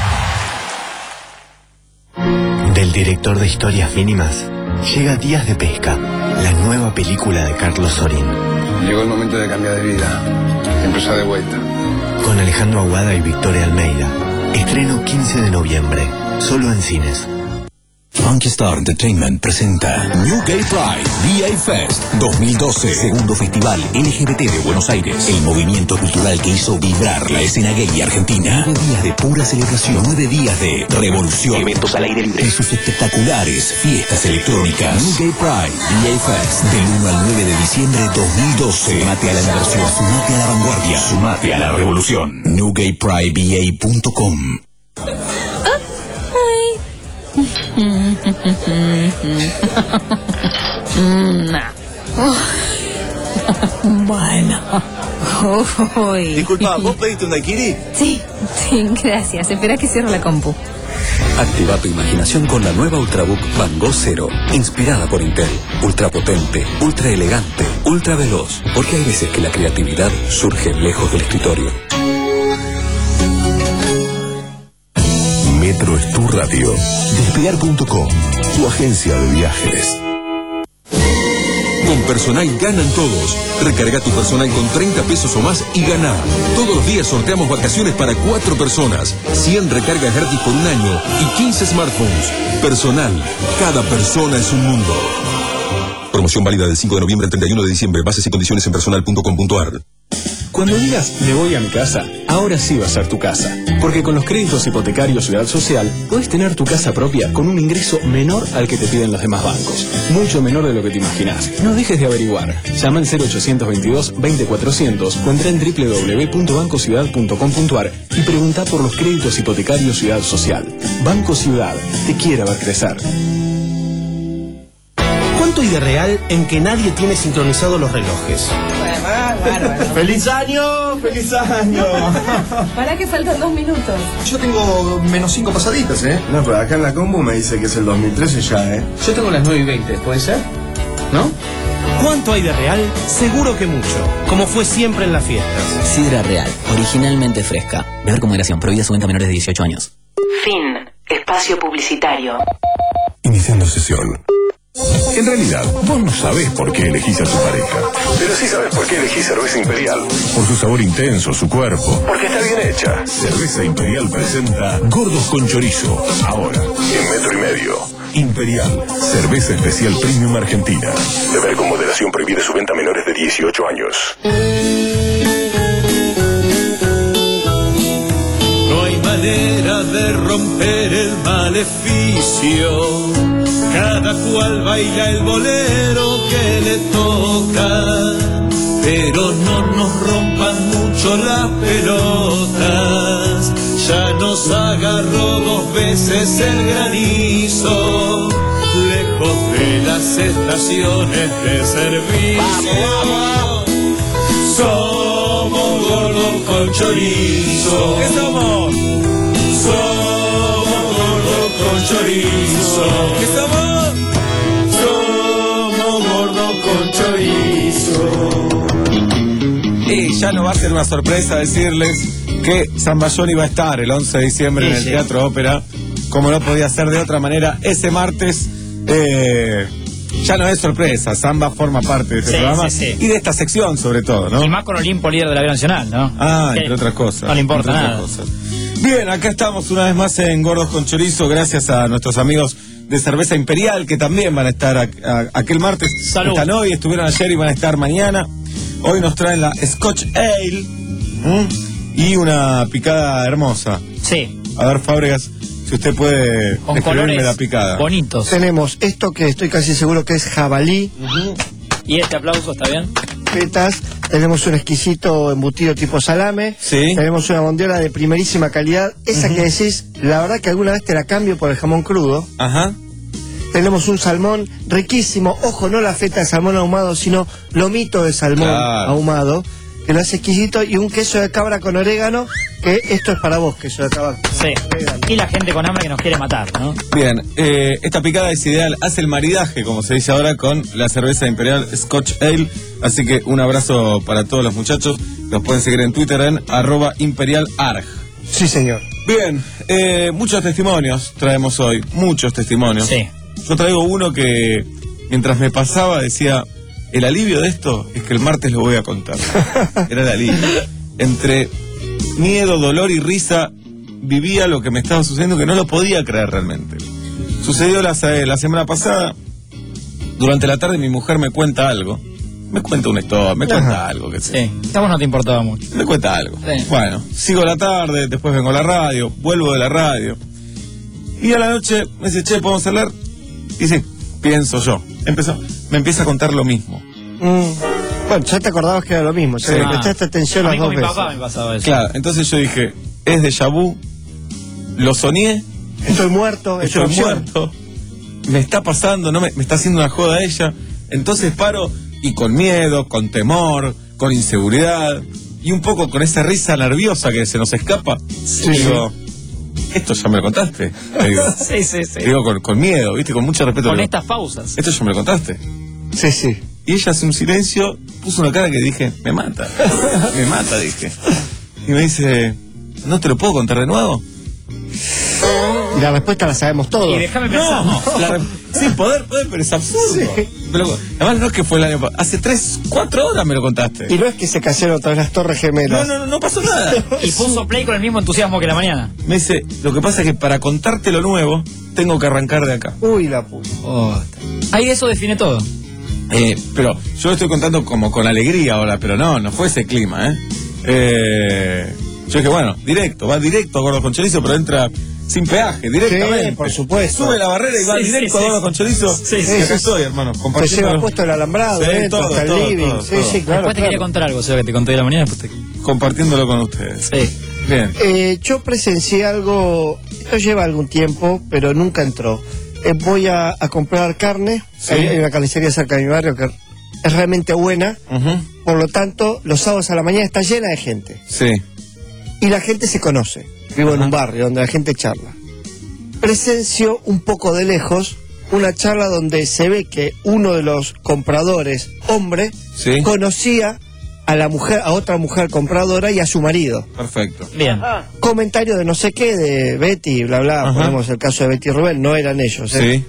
Speaker 4: Del director de Historias Mínimas llega Días de Pesca, la nueva película de Carlos Sorín.
Speaker 6: Llegó el momento de cambiar de vida, empezar de vuelta.
Speaker 4: Con Alejandro Aguada y Victoria Almeida. Estreno quince de noviembre, solo en cines.
Speaker 26: Funky Star Entertainment presenta New Gay Pride V A Fest dos mil doce, segundo festival L G B T de Buenos Aires. El movimiento cultural que hizo vibrar la escena gay argentina. Nueve días de pura celebración, nueve días de revolución, eventos al aire libre y sus espectaculares fiestas electrónicas. New Gay Pride V A Fest del uno al nueve de diciembre de dos mil doce. Sumate a la inversión, sumate a la vanguardia, sumate a la revolución. new gay pride v a punto com.
Speaker 3: Bueno. Uy.
Speaker 17: Disculpa, ¿vos pediste un daiquiri?
Speaker 3: Sí, sí, gracias. Espera que cierre la compu.
Speaker 26: Activa tu imaginación con la nueva Ultrabook Van Gogh Zero, inspirada por Intel. Ultra potente, ultra elegante, ultra veloz. Porque hay veces que la creatividad surge lejos del escritorio.
Speaker 8: Metro es tu radio. Despegar punto com, tu agencia de viajes.
Speaker 14: Con Personal ganan todos. Recarga tu Personal con treinta pesos o más y gana. Todos los días sorteamos vacaciones para cuatro personas, cien recargas gratis por un año y quince smartphones. Personal, cada persona es un mundo. Promoción válida del cinco de noviembre al treinta y uno de diciembre. Bases y condiciones en personal punto com punto ar.
Speaker 22: Cuando digas me voy a mi casa, ahora sí va a ser tu casa. Porque con los créditos hipotecarios Ciudad Social, puedes tener tu casa propia con un ingreso menor al que te piden los demás bancos. Mucho menor de lo que te imaginas. No dejes de averiguar. Llama al cero ochocientos veintidós veinte cuatrocientos o entra en doble u doble u doble u punto banco ciudad punto com punto ar y pregunta por los créditos hipotecarios Ciudad Social. Banco Ciudad, te quiere ver crecer.
Speaker 20: ¿Cuánto hay de real en que nadie tiene sincronizados los relojes?
Speaker 17: ¡Feliz año! ¡Feliz año!
Speaker 3: Para que faltan dos minutos.
Speaker 17: Yo tengo menos cinco pasaditas, ¿eh? No, pero acá en la combo me dice que es el dos mil trece ya, ¿eh?
Speaker 15: Yo tengo las nueve y veinte, ¿puede ser? ¿No?
Speaker 20: ¿Cuánto hay de real? Seguro que mucho, como fue siempre en las fiestas.
Speaker 15: Sidra Real, originalmente fresca. Beber con moderación, prohibida su venta a menores de dieciocho años.
Speaker 13: Fin. Espacio publicitario.
Speaker 8: Iniciando sesión. En realidad, vos no sabés por qué elegís a tu pareja. Pero sí sabés por qué elegís Cerveza Imperial. Por su sabor intenso, su cuerpo. Porque está bien hecha. Cerveza Imperial presenta Gordos con Chorizo. Ahora, en metro y medio. Imperial. Cerveza especial premium argentina. Beber con moderación, prohibida su venta a menores de dieciocho años.
Speaker 21: No hay manera de romper el maleficio. Cada cual baila el bolero que le toca, pero no nos rompan mucho las pelotas. Ya nos agarró dos veces el granizo, lejos de las estaciones de servicio. Somos gordos con chorizo. ¿Qué somos? Somos gordos con chorizo. ¿Qué somos? Somos gordos con chorizo.
Speaker 27: Y ya no va a ser una sorpresa decirles que Zamballón iba a estar el once de diciembre sí, en el sí. Teatro Ópera, como no podía ser de otra manera, ese martes. Eh, ya no es sorpresa, Zamba forma parte de este sí, programa sí, sí. y de esta sección sobre todo, ¿no?
Speaker 15: Y más con Olimpo, líder de la Vida Nacional, ¿no?
Speaker 27: Ah,
Speaker 15: que
Speaker 27: entre otras cosas.
Speaker 15: No le importa nada.
Speaker 27: Bien, acá estamos una vez más en Gordos con Chorizo, gracias a nuestros amigos de Cerveza Imperial, que también van a estar a, a, aquel martes.
Speaker 15: Salud.
Speaker 27: Están hoy, estuvieron ayer y van a estar mañana. Hoy nos traen la Scotch Ale ¿m? y una picada hermosa.
Speaker 15: Sí.
Speaker 27: A ver, Fábregas, si usted puede
Speaker 15: con
Speaker 27: describirme
Speaker 15: colores
Speaker 27: la picada.
Speaker 15: Bonitos.
Speaker 2: Tenemos esto que estoy casi seguro que es jabalí.
Speaker 15: Uh-huh. ¿Y este aplauso está bien?
Speaker 2: Petas tenemos un exquisito embutido tipo salame,
Speaker 27: sí.
Speaker 2: tenemos una bondiola de primerísima calidad, esa uh-huh. que decís, la verdad que alguna vez te la cambio por el jamón crudo.
Speaker 27: Ajá.
Speaker 2: Tenemos un salmón riquísimo, ojo, no la feta de salmón ahumado, sino lomito de salmón claro. ahumado, que lo hace exquisito, y un queso de cabra con orégano, que esto es para vos, queso de cabra.
Speaker 5: Sí, y la gente con hambre que nos quiere matar, ¿no?
Speaker 27: Bien, eh, esta picada es ideal, hace el maridaje, como se dice ahora, con la cerveza imperial Scotch Ale, así que un abrazo para todos los muchachos, los pueden seguir en Twitter en arroba imperialarg.
Speaker 2: Sí, señor.
Speaker 27: Bien, eh, muchos testimonios traemos hoy, muchos testimonios.
Speaker 5: Sí.
Speaker 27: Yo traigo uno que, mientras me pasaba, decía, el alivio de esto es que el martes lo voy a contar. Era el alivio. Entre miedo, dolor y risa, vivía lo que me estaba sucediendo, que no lo podía creer realmente. Sucedió la, la semana pasada, durante la tarde mi mujer me cuenta algo. Me cuenta una historia, me cuenta Ajá. algo. Que sé.
Speaker 5: Sí, a vos no te importaba mucho.
Speaker 27: Me cuenta algo.
Speaker 5: Sí.
Speaker 27: Bueno, sigo la tarde, después vengo a la radio, vuelvo de la radio. Y a la noche me dice, che, ¿podemos hablar? Y sí, pienso yo. Empezó, me empieza a contar lo mismo.
Speaker 2: Mm. Bueno, ya te acordabas que era lo mismo, sí. Le prestaste atención
Speaker 5: a
Speaker 2: las dos
Speaker 5: mi
Speaker 2: veces.
Speaker 5: papá me pasaba eso.
Speaker 27: Claro, entonces yo dije, es déjà vu, lo soñé.
Speaker 2: Estoy muerto,
Speaker 27: estoy muerto. Me está pasando, no me, me está haciendo una joda ella. Entonces paro y con miedo, con temor, con inseguridad y un poco con esa risa nerviosa que se nos escapa.
Speaker 2: Sí.
Speaker 27: Digo, esto ya me lo contaste. Digo,
Speaker 5: sí, sí, sí.
Speaker 27: Digo con, con miedo, viste, con mucho respeto.
Speaker 5: Con
Speaker 27: digo,
Speaker 5: estas pausas.
Speaker 27: Esto ya me lo contaste.
Speaker 2: Sí, sí.
Speaker 27: Y ella hace un silencio, puso una cara que dije, me mata. Me mata, dije. Y me dice, ¿no te lo puedo contar de nuevo?
Speaker 2: Y la respuesta la sabemos todos.
Speaker 5: Y déjame pensar.
Speaker 27: No, la, sí, poder, poder, pero es absurdo. Sí. Pero, además no es que fue el año pasado, hace tres, cuatro horas me lo contaste.
Speaker 2: Y no es que se cayeron otra vez las torres gemelas.
Speaker 27: No, no, no, no pasó nada.
Speaker 5: Y puso play con el mismo entusiasmo que la mañana.
Speaker 27: Me dice, lo que pasa es que para contarte lo nuevo, tengo que arrancar de acá.
Speaker 2: Uy, la puta.
Speaker 5: Oh, ahí eso define todo.
Speaker 27: Eh, pero yo lo estoy contando como con alegría ahora, pero no, no fue ese clima, ¿eh? eh yo dije, bueno, directo, va directo a Gordos con Chorizo, pero entra sin peaje, directamente.
Speaker 2: Sí, por supuesto.
Speaker 27: Sube la barrera y va sí, directo sí, a Gordos sí. con Chorizo.
Speaker 5: Sí, sí,
Speaker 27: y
Speaker 5: sí.
Speaker 27: estoy, hermano, compartiendo.
Speaker 2: Te lleva puesto el alambrado,
Speaker 27: sí,
Speaker 2: eh,
Speaker 27: todo,
Speaker 2: hasta
Speaker 27: todo,
Speaker 2: el living.
Speaker 27: Todo,
Speaker 2: sí,
Speaker 27: todo.
Speaker 2: sí, claro.
Speaker 5: Después te
Speaker 2: claro.
Speaker 5: quería contar algo, o sea, que te conté de la mañana. Después te...
Speaker 27: Compartiéndolo con ustedes.
Speaker 5: Sí.
Speaker 27: Bien.
Speaker 2: Eh, yo presencié algo, esto lleva algún tiempo, pero nunca entró. Eh, voy a, a comprar carne,
Speaker 27: sí.
Speaker 2: hay, hay una carnicería cerca de mi barrio que es realmente buena,
Speaker 27: uh-huh.
Speaker 2: por lo tanto, los sábados a la mañana está llena de gente.
Speaker 27: Sí.
Speaker 2: Y la gente se conoce. Vivo uh-huh. en un barrio donde la gente charla. Presencio un poco de lejos una charla donde se ve que uno de los compradores, hombre,
Speaker 27: sí.
Speaker 2: conocía a la mujer, a otra mujer compradora y a su marido.
Speaker 27: Perfecto.
Speaker 5: Bien.
Speaker 2: Comentario de no sé qué, de Betty, bla, bla, Ajá. ponemos el caso de Betty y Rubén, no eran ellos, ¿eh?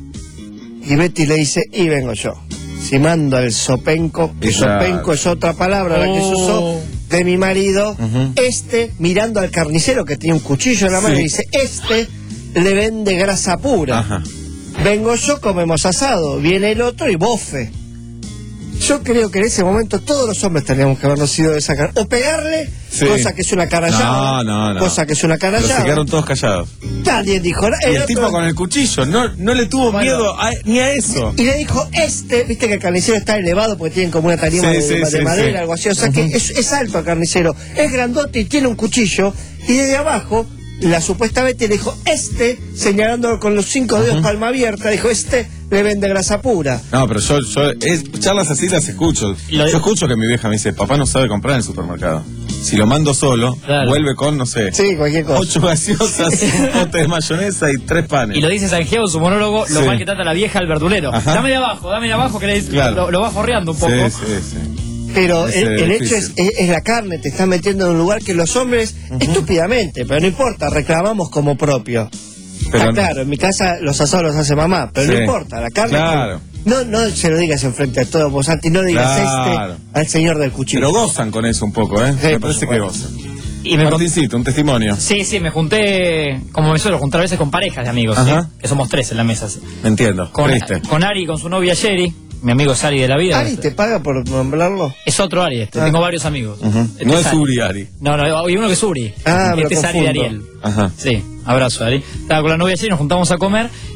Speaker 27: Sí.
Speaker 2: Y Betty le dice, y vengo yo. Si mando al sopenco, que
Speaker 27: Esa...
Speaker 2: sopenco es otra palabra, oh. la que se usó, de mi marido, uh-huh. este, mirando al carnicero que tenía un cuchillo en la mano, sí. y dice, este le vende grasa pura.
Speaker 27: Ajá.
Speaker 2: Vengo yo, comemos asado, viene el otro y bofe. Yo creo que en ese momento todos los hombres teníamos que habernos sido de esa cara. O pegarle, sí. cosa que es una carallada.
Speaker 27: No, no, no.
Speaker 2: Cosa que es una carallada.
Speaker 27: Pero se quedaron todos callados.
Speaker 2: Nadie dijo nada.
Speaker 27: El, el
Speaker 2: otro...
Speaker 27: tipo con el cuchillo, no, no le tuvo bueno, miedo a, ni a eso.
Speaker 2: Y le dijo, este, viste que el carnicero está elevado porque tienen como una tarima sí, de, sí, de, sí, de madera, sí. algo así. O sea uh-huh. que es, es alto el carnicero. Es grandote y tiene un cuchillo. Y desde abajo, la supuesta Betty le dijo, este, señalándolo con los cinco dedos uh-huh. palma abierta, dijo, este le vende grasa pura.
Speaker 27: No, pero yo, yo es, charlas así las escucho. Yo escucho que mi vieja me dice, papá no sabe comprar en el supermercado. Si lo mando solo, claro. vuelve con, no sé,
Speaker 2: sí, cualquier cosa.
Speaker 27: ocho gaseosas, un pote de mayonesa y tres panes.
Speaker 5: Y lo dice Sanjeo en su monólogo, sí. lo mal que trata la vieja al verdulero. Ajá. Dame de abajo, dame de abajo, que le, claro. lo, lo va forreando un poco.
Speaker 27: Sí, sí, sí.
Speaker 2: Pero el, el hecho es, es, es la carne, te está metiendo en un lugar que los hombres, uh-huh. estúpidamente, pero no importa, reclamamos como propio. Pero ah, claro, en mi casa los asados los hace mamá, pero sí. no importa, la carne...
Speaker 27: Claro.
Speaker 2: Que, no, no se lo digas enfrente a todos vos, Santi, no digas
Speaker 27: claro.
Speaker 2: este al señor del cuchillo.
Speaker 27: Pero gozan con eso un poco, ¿eh?
Speaker 2: Sí,
Speaker 27: me parece que gozan.
Speaker 5: Y me
Speaker 27: Martincito, un testimonio.
Speaker 5: Sí, sí, me junté, como me suelo juntar a veces con parejas de amigos, ¿sí? Que somos tres en la mesa.
Speaker 27: Entiendo,
Speaker 5: con, con Ari y con su novia Sherry. Mi amigo es Ari de la vida.
Speaker 2: ¿Ari te paga por nombrarlo?
Speaker 5: Es otro Ari este, ah. tengo varios amigos.
Speaker 27: Uh-huh. Este no es Ari. Uri Ari.
Speaker 5: No, no, hay uno que es Uri.
Speaker 2: Ah,
Speaker 5: este es Ari de Ariel.
Speaker 27: Ajá.
Speaker 5: Sí, abrazo Ari. Estaba con la novia ayer y nos juntamos a comer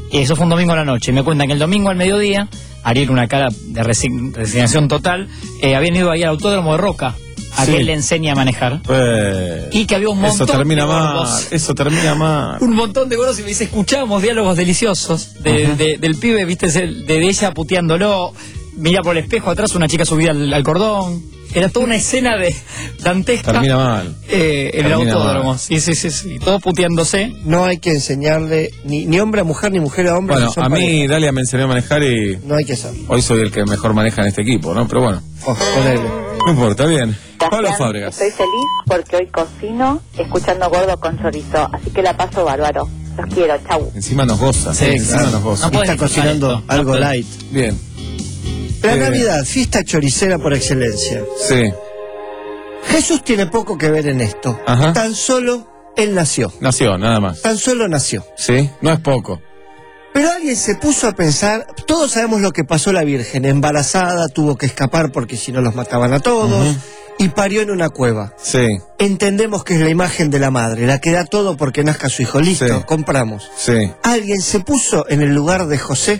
Speaker 5: Eso fue un domingo a la noche. Me cuentan que el domingo al mediodía, Ariel, una cara de resign- resignación total, eh, habían ido ahí al autódromo de Roca, a
Speaker 27: Sí.
Speaker 5: que él le enseña a manejar.
Speaker 27: Eh,
Speaker 5: Y que había un montón
Speaker 27: eso termina
Speaker 5: de
Speaker 27: mal,
Speaker 5: gordos.
Speaker 27: eso termina mal.
Speaker 5: Un montón de gordos y me dice, escuchábamos diálogos deliciosos de, de- del pibe, viste, de, de ella puteándolo, mira por el espejo atrás una chica subida al, al cordón. Era toda una escena de dantesca.
Speaker 27: Termina mal.
Speaker 5: Eh, en el
Speaker 27: Termina
Speaker 5: autódromo.
Speaker 27: mal.
Speaker 5: Sí, sí, sí, sí. Todos puteándose.
Speaker 2: No hay que enseñarle ni, ni hombre a mujer, ni mujer a hombre.
Speaker 27: Bueno,
Speaker 2: que son
Speaker 27: a mí
Speaker 2: pareja.
Speaker 27: Dalia me enseñó a manejar y
Speaker 2: No hay que saber.
Speaker 27: hoy soy el que mejor maneja en este equipo, ¿no? Pero bueno,
Speaker 2: Oh, ponele.
Speaker 27: no importa, bien. Pablo
Speaker 7: Sebastián,
Speaker 27: Fábregas.
Speaker 7: Estoy feliz porque hoy cocino escuchando Gordo con Chorizo, así que la paso bárbaro. Los quiero, chau.
Speaker 27: Encima nos goza.
Speaker 2: Sí,
Speaker 27: encima
Speaker 2: claro.
Speaker 27: nos goza.
Speaker 5: No podés
Speaker 2: Está
Speaker 5: disfrutar
Speaker 2: cocinando
Speaker 5: esto.
Speaker 2: algo
Speaker 5: No podés.
Speaker 2: light.
Speaker 27: Bien.
Speaker 2: La
Speaker 27: Eh,
Speaker 2: Navidad, fiesta choricera por excelencia.
Speaker 27: Sí.
Speaker 2: Jesús tiene poco que ver en esto.
Speaker 27: Ajá.
Speaker 2: Tan solo él nació.
Speaker 27: Nació, nada más.
Speaker 2: Tan solo nació.
Speaker 27: Sí, no es poco.
Speaker 2: Pero alguien se puso a pensar, todos sabemos lo que pasó a la Virgen, embarazada, tuvo que escapar porque si no los mataban a todos,
Speaker 27: Ujú.
Speaker 2: y parió en una cueva.
Speaker 27: Sí,
Speaker 2: Entendemos que es la imagen de la madre, la que da todo porque nazca su hijo, listo,
Speaker 27: Sí.
Speaker 2: compramos.
Speaker 27: sí.
Speaker 2: Alguien se puso en el lugar de José,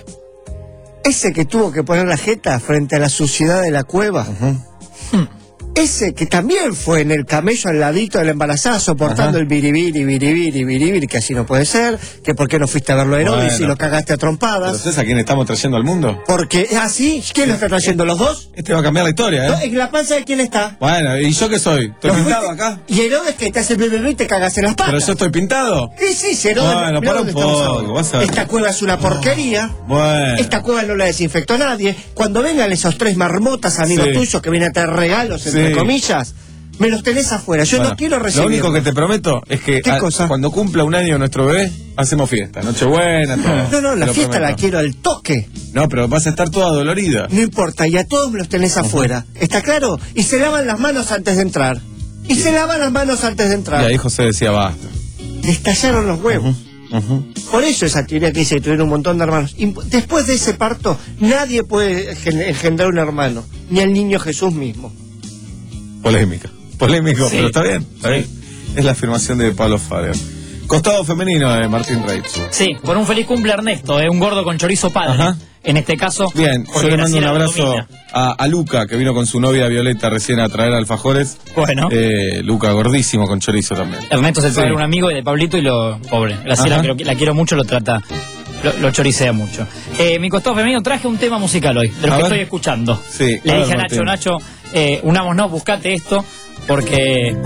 Speaker 2: ese que tuvo que poner la jeta frente a la suciedad de la cueva. Hmm. Ese que también fue en el camello al ladito de la embarazada soportando
Speaker 27: Ajá.
Speaker 2: el biribiri, biribiri, biribiri, que así no puede ser, que por qué no fuiste a verlo a Herodes
Speaker 27: Bueno.
Speaker 2: y lo cagaste a
Speaker 27: ¿Pero
Speaker 2: trompadas.
Speaker 27: sabes a quién estamos trayendo al mundo?
Speaker 2: Porque, ah, sí, ¿quién lo está trayendo? ¿Los dos?
Speaker 27: Este va a cambiar la historia,
Speaker 2: No,
Speaker 27: ¿eh?
Speaker 2: ¿en la panza de quién está?
Speaker 27: Bueno, ¿y yo qué soy? ¿Estoy
Speaker 2: ¿Lo
Speaker 27: pintado
Speaker 2: fuiste?
Speaker 27: acá?
Speaker 2: Y Herodes que te hace bebé y te cagas en las patas.
Speaker 27: ¿Pero yo estoy pintado?
Speaker 2: Sí, sí, sí, Herodes.
Speaker 27: Bueno,
Speaker 2: mirá
Speaker 27: para
Speaker 2: dónde
Speaker 27: un
Speaker 2: estamos
Speaker 27: poco,
Speaker 2: ahora.
Speaker 27: vas a ver.
Speaker 2: Esta cueva es una porquería.
Speaker 27: Bueno.
Speaker 2: Esta cueva no la desinfectó nadie. Cuando vengan esos tres marmotas, amigos
Speaker 27: Sí.
Speaker 2: tuyos, que vienen a traer regalos, entre
Speaker 27: Sí.
Speaker 2: comillas, me los tenés afuera. Yo
Speaker 27: Bueno,
Speaker 2: no quiero recibir.
Speaker 27: Lo único que te prometo es que
Speaker 2: ¿Qué
Speaker 27: a-
Speaker 2: cosa?
Speaker 27: cuando cumpla un año nuestro bebé, hacemos fiesta. Nochebuena, todo.
Speaker 2: No, no, la
Speaker 27: Te lo
Speaker 2: fiesta la
Speaker 27: prometo.
Speaker 2: quiero al toque.
Speaker 27: No, pero vas a estar toda dolorida.
Speaker 2: No importa, y a todos me los tenés afuera. ¿Está claro? Y se lavan las manos antes de entrar. Y se lavan las manos antes de
Speaker 27: Y
Speaker 2: entrar.
Speaker 27: ahí José decía basta.
Speaker 2: Le estallaron los huevos.
Speaker 27: Ujú.
Speaker 2: Por eso esa teoría que dice que tuvieron un montón de hermanos. Imp- Después de ese parto, nadie puede gen- engendrar un hermano, ni el niño Jesús mismo.
Speaker 27: Polémica. Polémico,
Speaker 5: Sí.
Speaker 27: pero está bien. Está bien. Es la afirmación de Pablo Fábregas. Costado femenino de Martín Reitz.
Speaker 5: Sí, por un feliz cumple Ernesto, eh, un gordo con chorizo padre.
Speaker 27: Ajá.
Speaker 5: En este caso,
Speaker 27: Bien, yo
Speaker 5: porque
Speaker 27: le mando un
Speaker 5: Graciela lo
Speaker 27: abrazo
Speaker 5: domina.
Speaker 27: a, a Luca, que vino con su novia Violeta recién a traer alfajores.
Speaker 5: Bueno.
Speaker 27: Eh, Luca, gordísimo con chorizo también.
Speaker 5: Ernesto es el padre
Speaker 27: Sí.
Speaker 5: de un amigo y de Pablito y lo pobre. Graciela,
Speaker 27: Ajá.
Speaker 5: que lo- la quiero mucho, lo trata, lo, lo choricea mucho. Eh, mi costado femenino traje un tema musical hoy, de los
Speaker 27: A
Speaker 5: que
Speaker 27: ver.
Speaker 5: estoy escuchando.
Speaker 27: Sí,
Speaker 5: Le
Speaker 27: a
Speaker 5: dije
Speaker 27: ver,
Speaker 5: a Nacho,
Speaker 27: Martín.
Speaker 5: Nacho, eh, unámonos, buscate esto, porque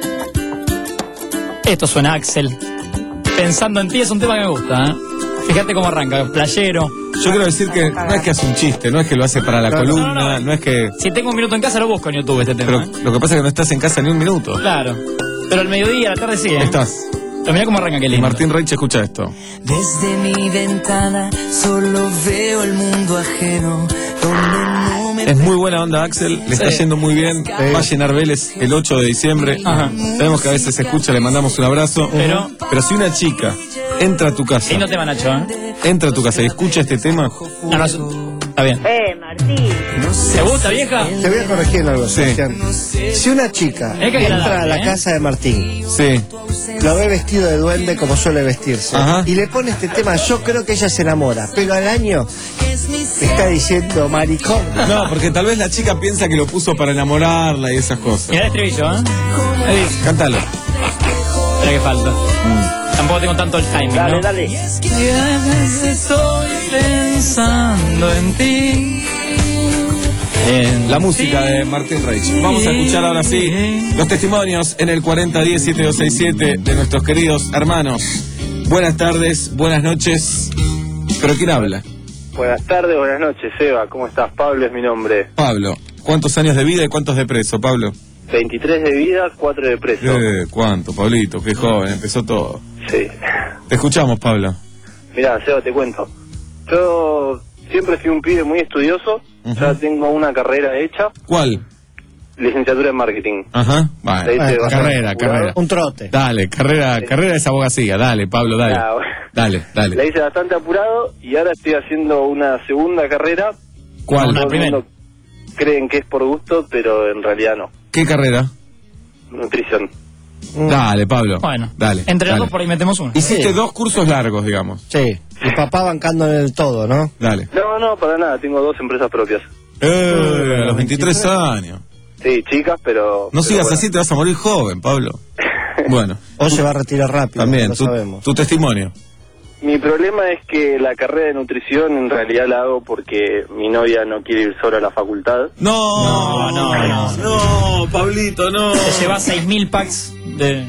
Speaker 5: esto suena Axel. Pensando en ti es un tema que me gusta, ¿eh? Fíjate cómo arranca, playero.
Speaker 27: Yo quiero decir que no es que hace un chiste, no es que lo hace para la
Speaker 5: Claro.
Speaker 27: columna,
Speaker 5: No, no,
Speaker 27: no, es que...
Speaker 5: Si tengo un minuto en casa lo busco en YouTube este tema.
Speaker 27: Pero
Speaker 5: ¿eh?
Speaker 27: lo que pasa es que no estás en casa ni un minuto.
Speaker 5: Claro. Pero al mediodía, a la tarde sí, ¿eh?
Speaker 27: Estás.
Speaker 5: Pero mirá cómo arranca, qué
Speaker 27: Y
Speaker 5: lindo.
Speaker 27: Martín Reitz escucha esto.
Speaker 9: Desde mi ventana solo veo el mundo ajeno, donde no me...
Speaker 27: Es muy buena onda, Axel, le está
Speaker 5: Sí.
Speaker 27: yendo muy bien. Va a llenar Vélez el ocho de diciembre.
Speaker 5: Ajá.
Speaker 27: Sabemos que a veces se escucha, le mandamos un abrazo.
Speaker 5: Pero-
Speaker 27: Pero si una chica entra a tu casa,
Speaker 5: Lindo tema, Nacho, ¿eh?
Speaker 27: entra a tu casa y escucha este tema,
Speaker 5: No, no, está bien.
Speaker 7: Eh, Martín.
Speaker 5: ¿Te gusta, vieja?
Speaker 2: Te voy a corregir en algo,
Speaker 27: Sí.
Speaker 2: Sebastián. Si una chica
Speaker 5: Es que
Speaker 2: entra
Speaker 5: agradable,
Speaker 2: a la
Speaker 5: ¿eh?
Speaker 2: casa de Martín,
Speaker 27: sí.
Speaker 2: lo ve vestido de duende como suele vestirse,
Speaker 27: Ajá.
Speaker 2: y le pone este tema, yo creo que ella se enamora, pero al año te está diciendo maricón.
Speaker 27: No, porque tal vez la chica piensa que lo puso para enamorarla y esas cosas.
Speaker 5: Mirá el estribillo, ¿eh? Ahí,
Speaker 27: Cántalo.
Speaker 5: espera que falta. Tampoco tengo tanto el timing,
Speaker 7: Dale,
Speaker 5: ¿no?
Speaker 7: dale.
Speaker 5: Y a veces estoy pensando en ti. En
Speaker 27: La música de Martín Reitz. Vamos a escuchar ahora sí los testimonios en el cuarenta diez siete dos seis siete de nuestros queridos hermanos. Buenas tardes, buenas noches. ¿Pero quién habla?
Speaker 10: Buenas tardes, buenas noches, Eva. ¿Cómo estás? Pablo es mi nombre.
Speaker 27: Pablo. ¿Cuántos años de vida y cuántos de preso, Pablo?
Speaker 10: veintitrés de vida, cuatro de preso.
Speaker 27: Eh, ¿Cuánto, Pablito? Qué joven, empezó todo.
Speaker 10: Sí.
Speaker 27: Te escuchamos, Pablo.
Speaker 10: Mirá, Seba, te cuento. Yo siempre fui un pibe muy estudioso.
Speaker 27: Ujú.
Speaker 10: Ya tengo una carrera hecha,
Speaker 27: ¿Cuál?
Speaker 10: licenciatura en marketing.
Speaker 27: Ajá. Vale.
Speaker 10: Ahí te
Speaker 27: Vale,
Speaker 10: vas
Speaker 27: carrera,
Speaker 10: apurado.
Speaker 27: carrera.
Speaker 2: Un trote.
Speaker 27: Dale, carrera, carrera es abogacía. Dale, Pablo, dale.
Speaker 10: Ah, bueno.
Speaker 27: Dale,
Speaker 10: La
Speaker 27: dale.
Speaker 10: hice bastante apurado y ahora estoy haciendo una segunda carrera.
Speaker 27: ¿Cuál?
Speaker 10: Todo el mundo creen que es por gusto, pero en realidad no.
Speaker 27: ¿Qué carrera?
Speaker 10: Nutrición.
Speaker 27: Dale, Pablo.
Speaker 5: Bueno,
Speaker 27: dale.
Speaker 5: Entre los
Speaker 27: dale.
Speaker 5: dos por ahí metemos uno.
Speaker 27: Hiciste
Speaker 2: Sí.
Speaker 27: dos cursos largos, digamos.
Speaker 2: Sí. Y papá bancando en el todo, ¿no?
Speaker 27: Dale.
Speaker 10: No, no, para nada, tengo dos empresas propias.
Speaker 27: Eh, a los veintitrés años.
Speaker 10: Sí, chicas, pero...
Speaker 27: No
Speaker 10: pero
Speaker 27: sigas
Speaker 10: bueno.
Speaker 27: así, te vas a morir joven, Pablo. Bueno.
Speaker 2: O se va a retirar rápido.
Speaker 27: También,
Speaker 2: lo
Speaker 27: tu,
Speaker 2: sabemos.
Speaker 27: tu testimonio.
Speaker 10: Mi problema es que la carrera de nutrición en realidad la hago porque mi novia no quiere ir sola a la facultad.
Speaker 27: No,
Speaker 5: No, no, no.
Speaker 27: No, Pablito, no.
Speaker 5: Te llevas seis mil packs de...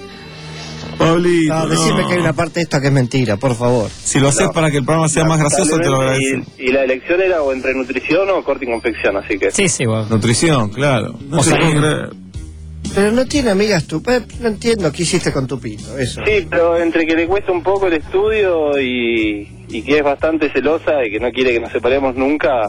Speaker 27: Pablito,
Speaker 2: No, decime que hay una parte de esta que es mentira, por favor.
Speaker 27: Si lo haces
Speaker 10: No.
Speaker 27: para que el programa sea más gracioso, te lo agradezco.
Speaker 10: Y, y la elección era o entre nutrición o corte y confección, así que...
Speaker 5: Sí, sí, guau.
Speaker 27: Nutrición, claro. No
Speaker 5: O
Speaker 27: se
Speaker 5: sea,
Speaker 27: puede creer.
Speaker 2: Pero no tiene amigas tu... eh, No entiendo qué hiciste con tu pito, eso.
Speaker 10: Sí, pero entre que le cuesta un poco el estudio y, y que es bastante celosa y que no quiere que nos separemos nunca,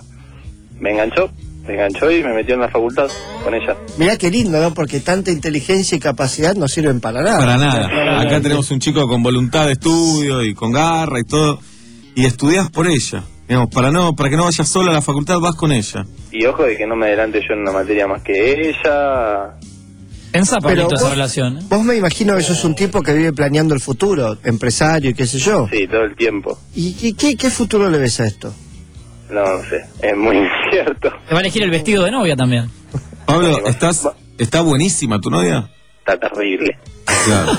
Speaker 10: me enganchó. Me enganchó y me metió en la facultad con ella.
Speaker 2: Mirá qué lindo, ¿no? Porque tanta inteligencia y capacidad no sirven para nada.
Speaker 27: Para nada. Acá tenemos un chico con voluntad de estudio y con garra y todo. Y estudiás por ella. Digamos, para no, para que no vayas sola a la facultad, vas con ella.
Speaker 10: Y ojo de que no me adelante yo en una materia más que ella.
Speaker 5: Pensá, Pablito,
Speaker 2: Pero
Speaker 5: esa
Speaker 2: vos-
Speaker 5: relación. ¿eh?
Speaker 2: Vos me imagino que sos un tipo que vive planeando el futuro, empresario y qué sé yo.
Speaker 10: Sí, todo el tiempo.
Speaker 2: ¿Y qué, qué, qué futuro le ves a esto?
Speaker 10: No, no sé, es muy incierto.
Speaker 5: Te va a elegir el vestido de novia también.
Speaker 27: Pablo, ¿estás, ¿está buenísima tu novia?
Speaker 10: Está terrible.
Speaker 27: Claro.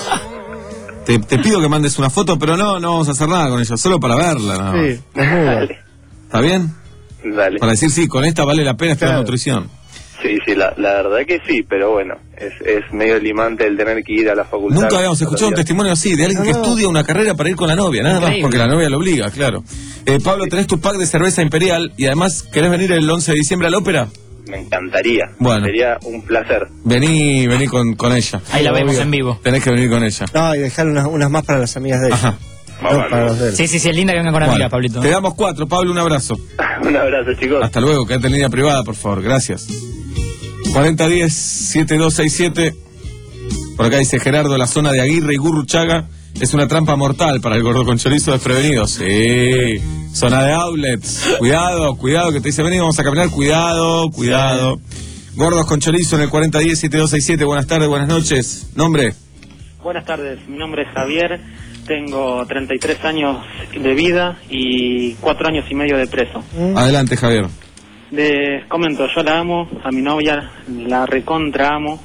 Speaker 27: Te, te pido que mandes una foto, pero no, no vamos a hacer nada con ella, solo para verla. nada más.
Speaker 2: Sí, desnuda.
Speaker 10: Dale,
Speaker 27: ¿Está bien?
Speaker 10: dale.
Speaker 27: Para decir, sí, con esta vale la pena estudiar
Speaker 2: Claro.
Speaker 27: nutrición.
Speaker 10: Sí, sí, la, la verdad que sí, pero bueno, es, es medio limante el tener que ir a la facultad.
Speaker 27: Nunca habíamos escuchado un testimonio así, de alguien que
Speaker 2: No, no.
Speaker 27: estudia una carrera para ir con la novia, nada más,
Speaker 5: Increíble.
Speaker 27: porque la novia lo obliga, claro. Eh, Pablo, tenés tu pack de cerveza imperial y además, ¿querés venir el once de diciembre a la ópera?
Speaker 10: Me encantaría.
Speaker 27: Bueno.
Speaker 10: Sería un placer.
Speaker 27: Vení, vení con, con ella.
Speaker 5: Ahí la vemos
Speaker 2: Obvio.
Speaker 5: en vivo.
Speaker 27: Tenés que venir con ella.
Speaker 2: No, y dejar unas, unas más para las amigas de ella.
Speaker 27: Ajá.
Speaker 2: No, para los de él.
Speaker 5: Sí, sí, sí, es linda que venga con
Speaker 27: Bueno,
Speaker 5: amiga, Pablito.
Speaker 27: te damos cuatro, Pablo, un abrazo.
Speaker 10: Un abrazo, chicos.
Speaker 27: Hasta luego, quédate en línea privada, por favor, gracias. cuarenta diez, setenta y dos sesenta y siete. Por acá dice Gerardo, la zona de Aguirre y Gurruchaga es una trampa mortal para el gordo con chorizo desprevenido. Sí, zona de outlets. Cuidado, cuidado, que te dice, vení, vamos a caminar, cuidado, cuidado. Gordos con chorizo en el cuarenta diez, setenta y dos sesenta y siete. Buenas tardes, buenas noches. ¿Nombre?
Speaker 11: Buenas tardes, mi nombre es Javier, tengo treinta y tres años de vida y cuatro años y medio de preso.
Speaker 27: Adelante, Javier.
Speaker 11: Les comento, yo la amo, a mi novia la recontra amo,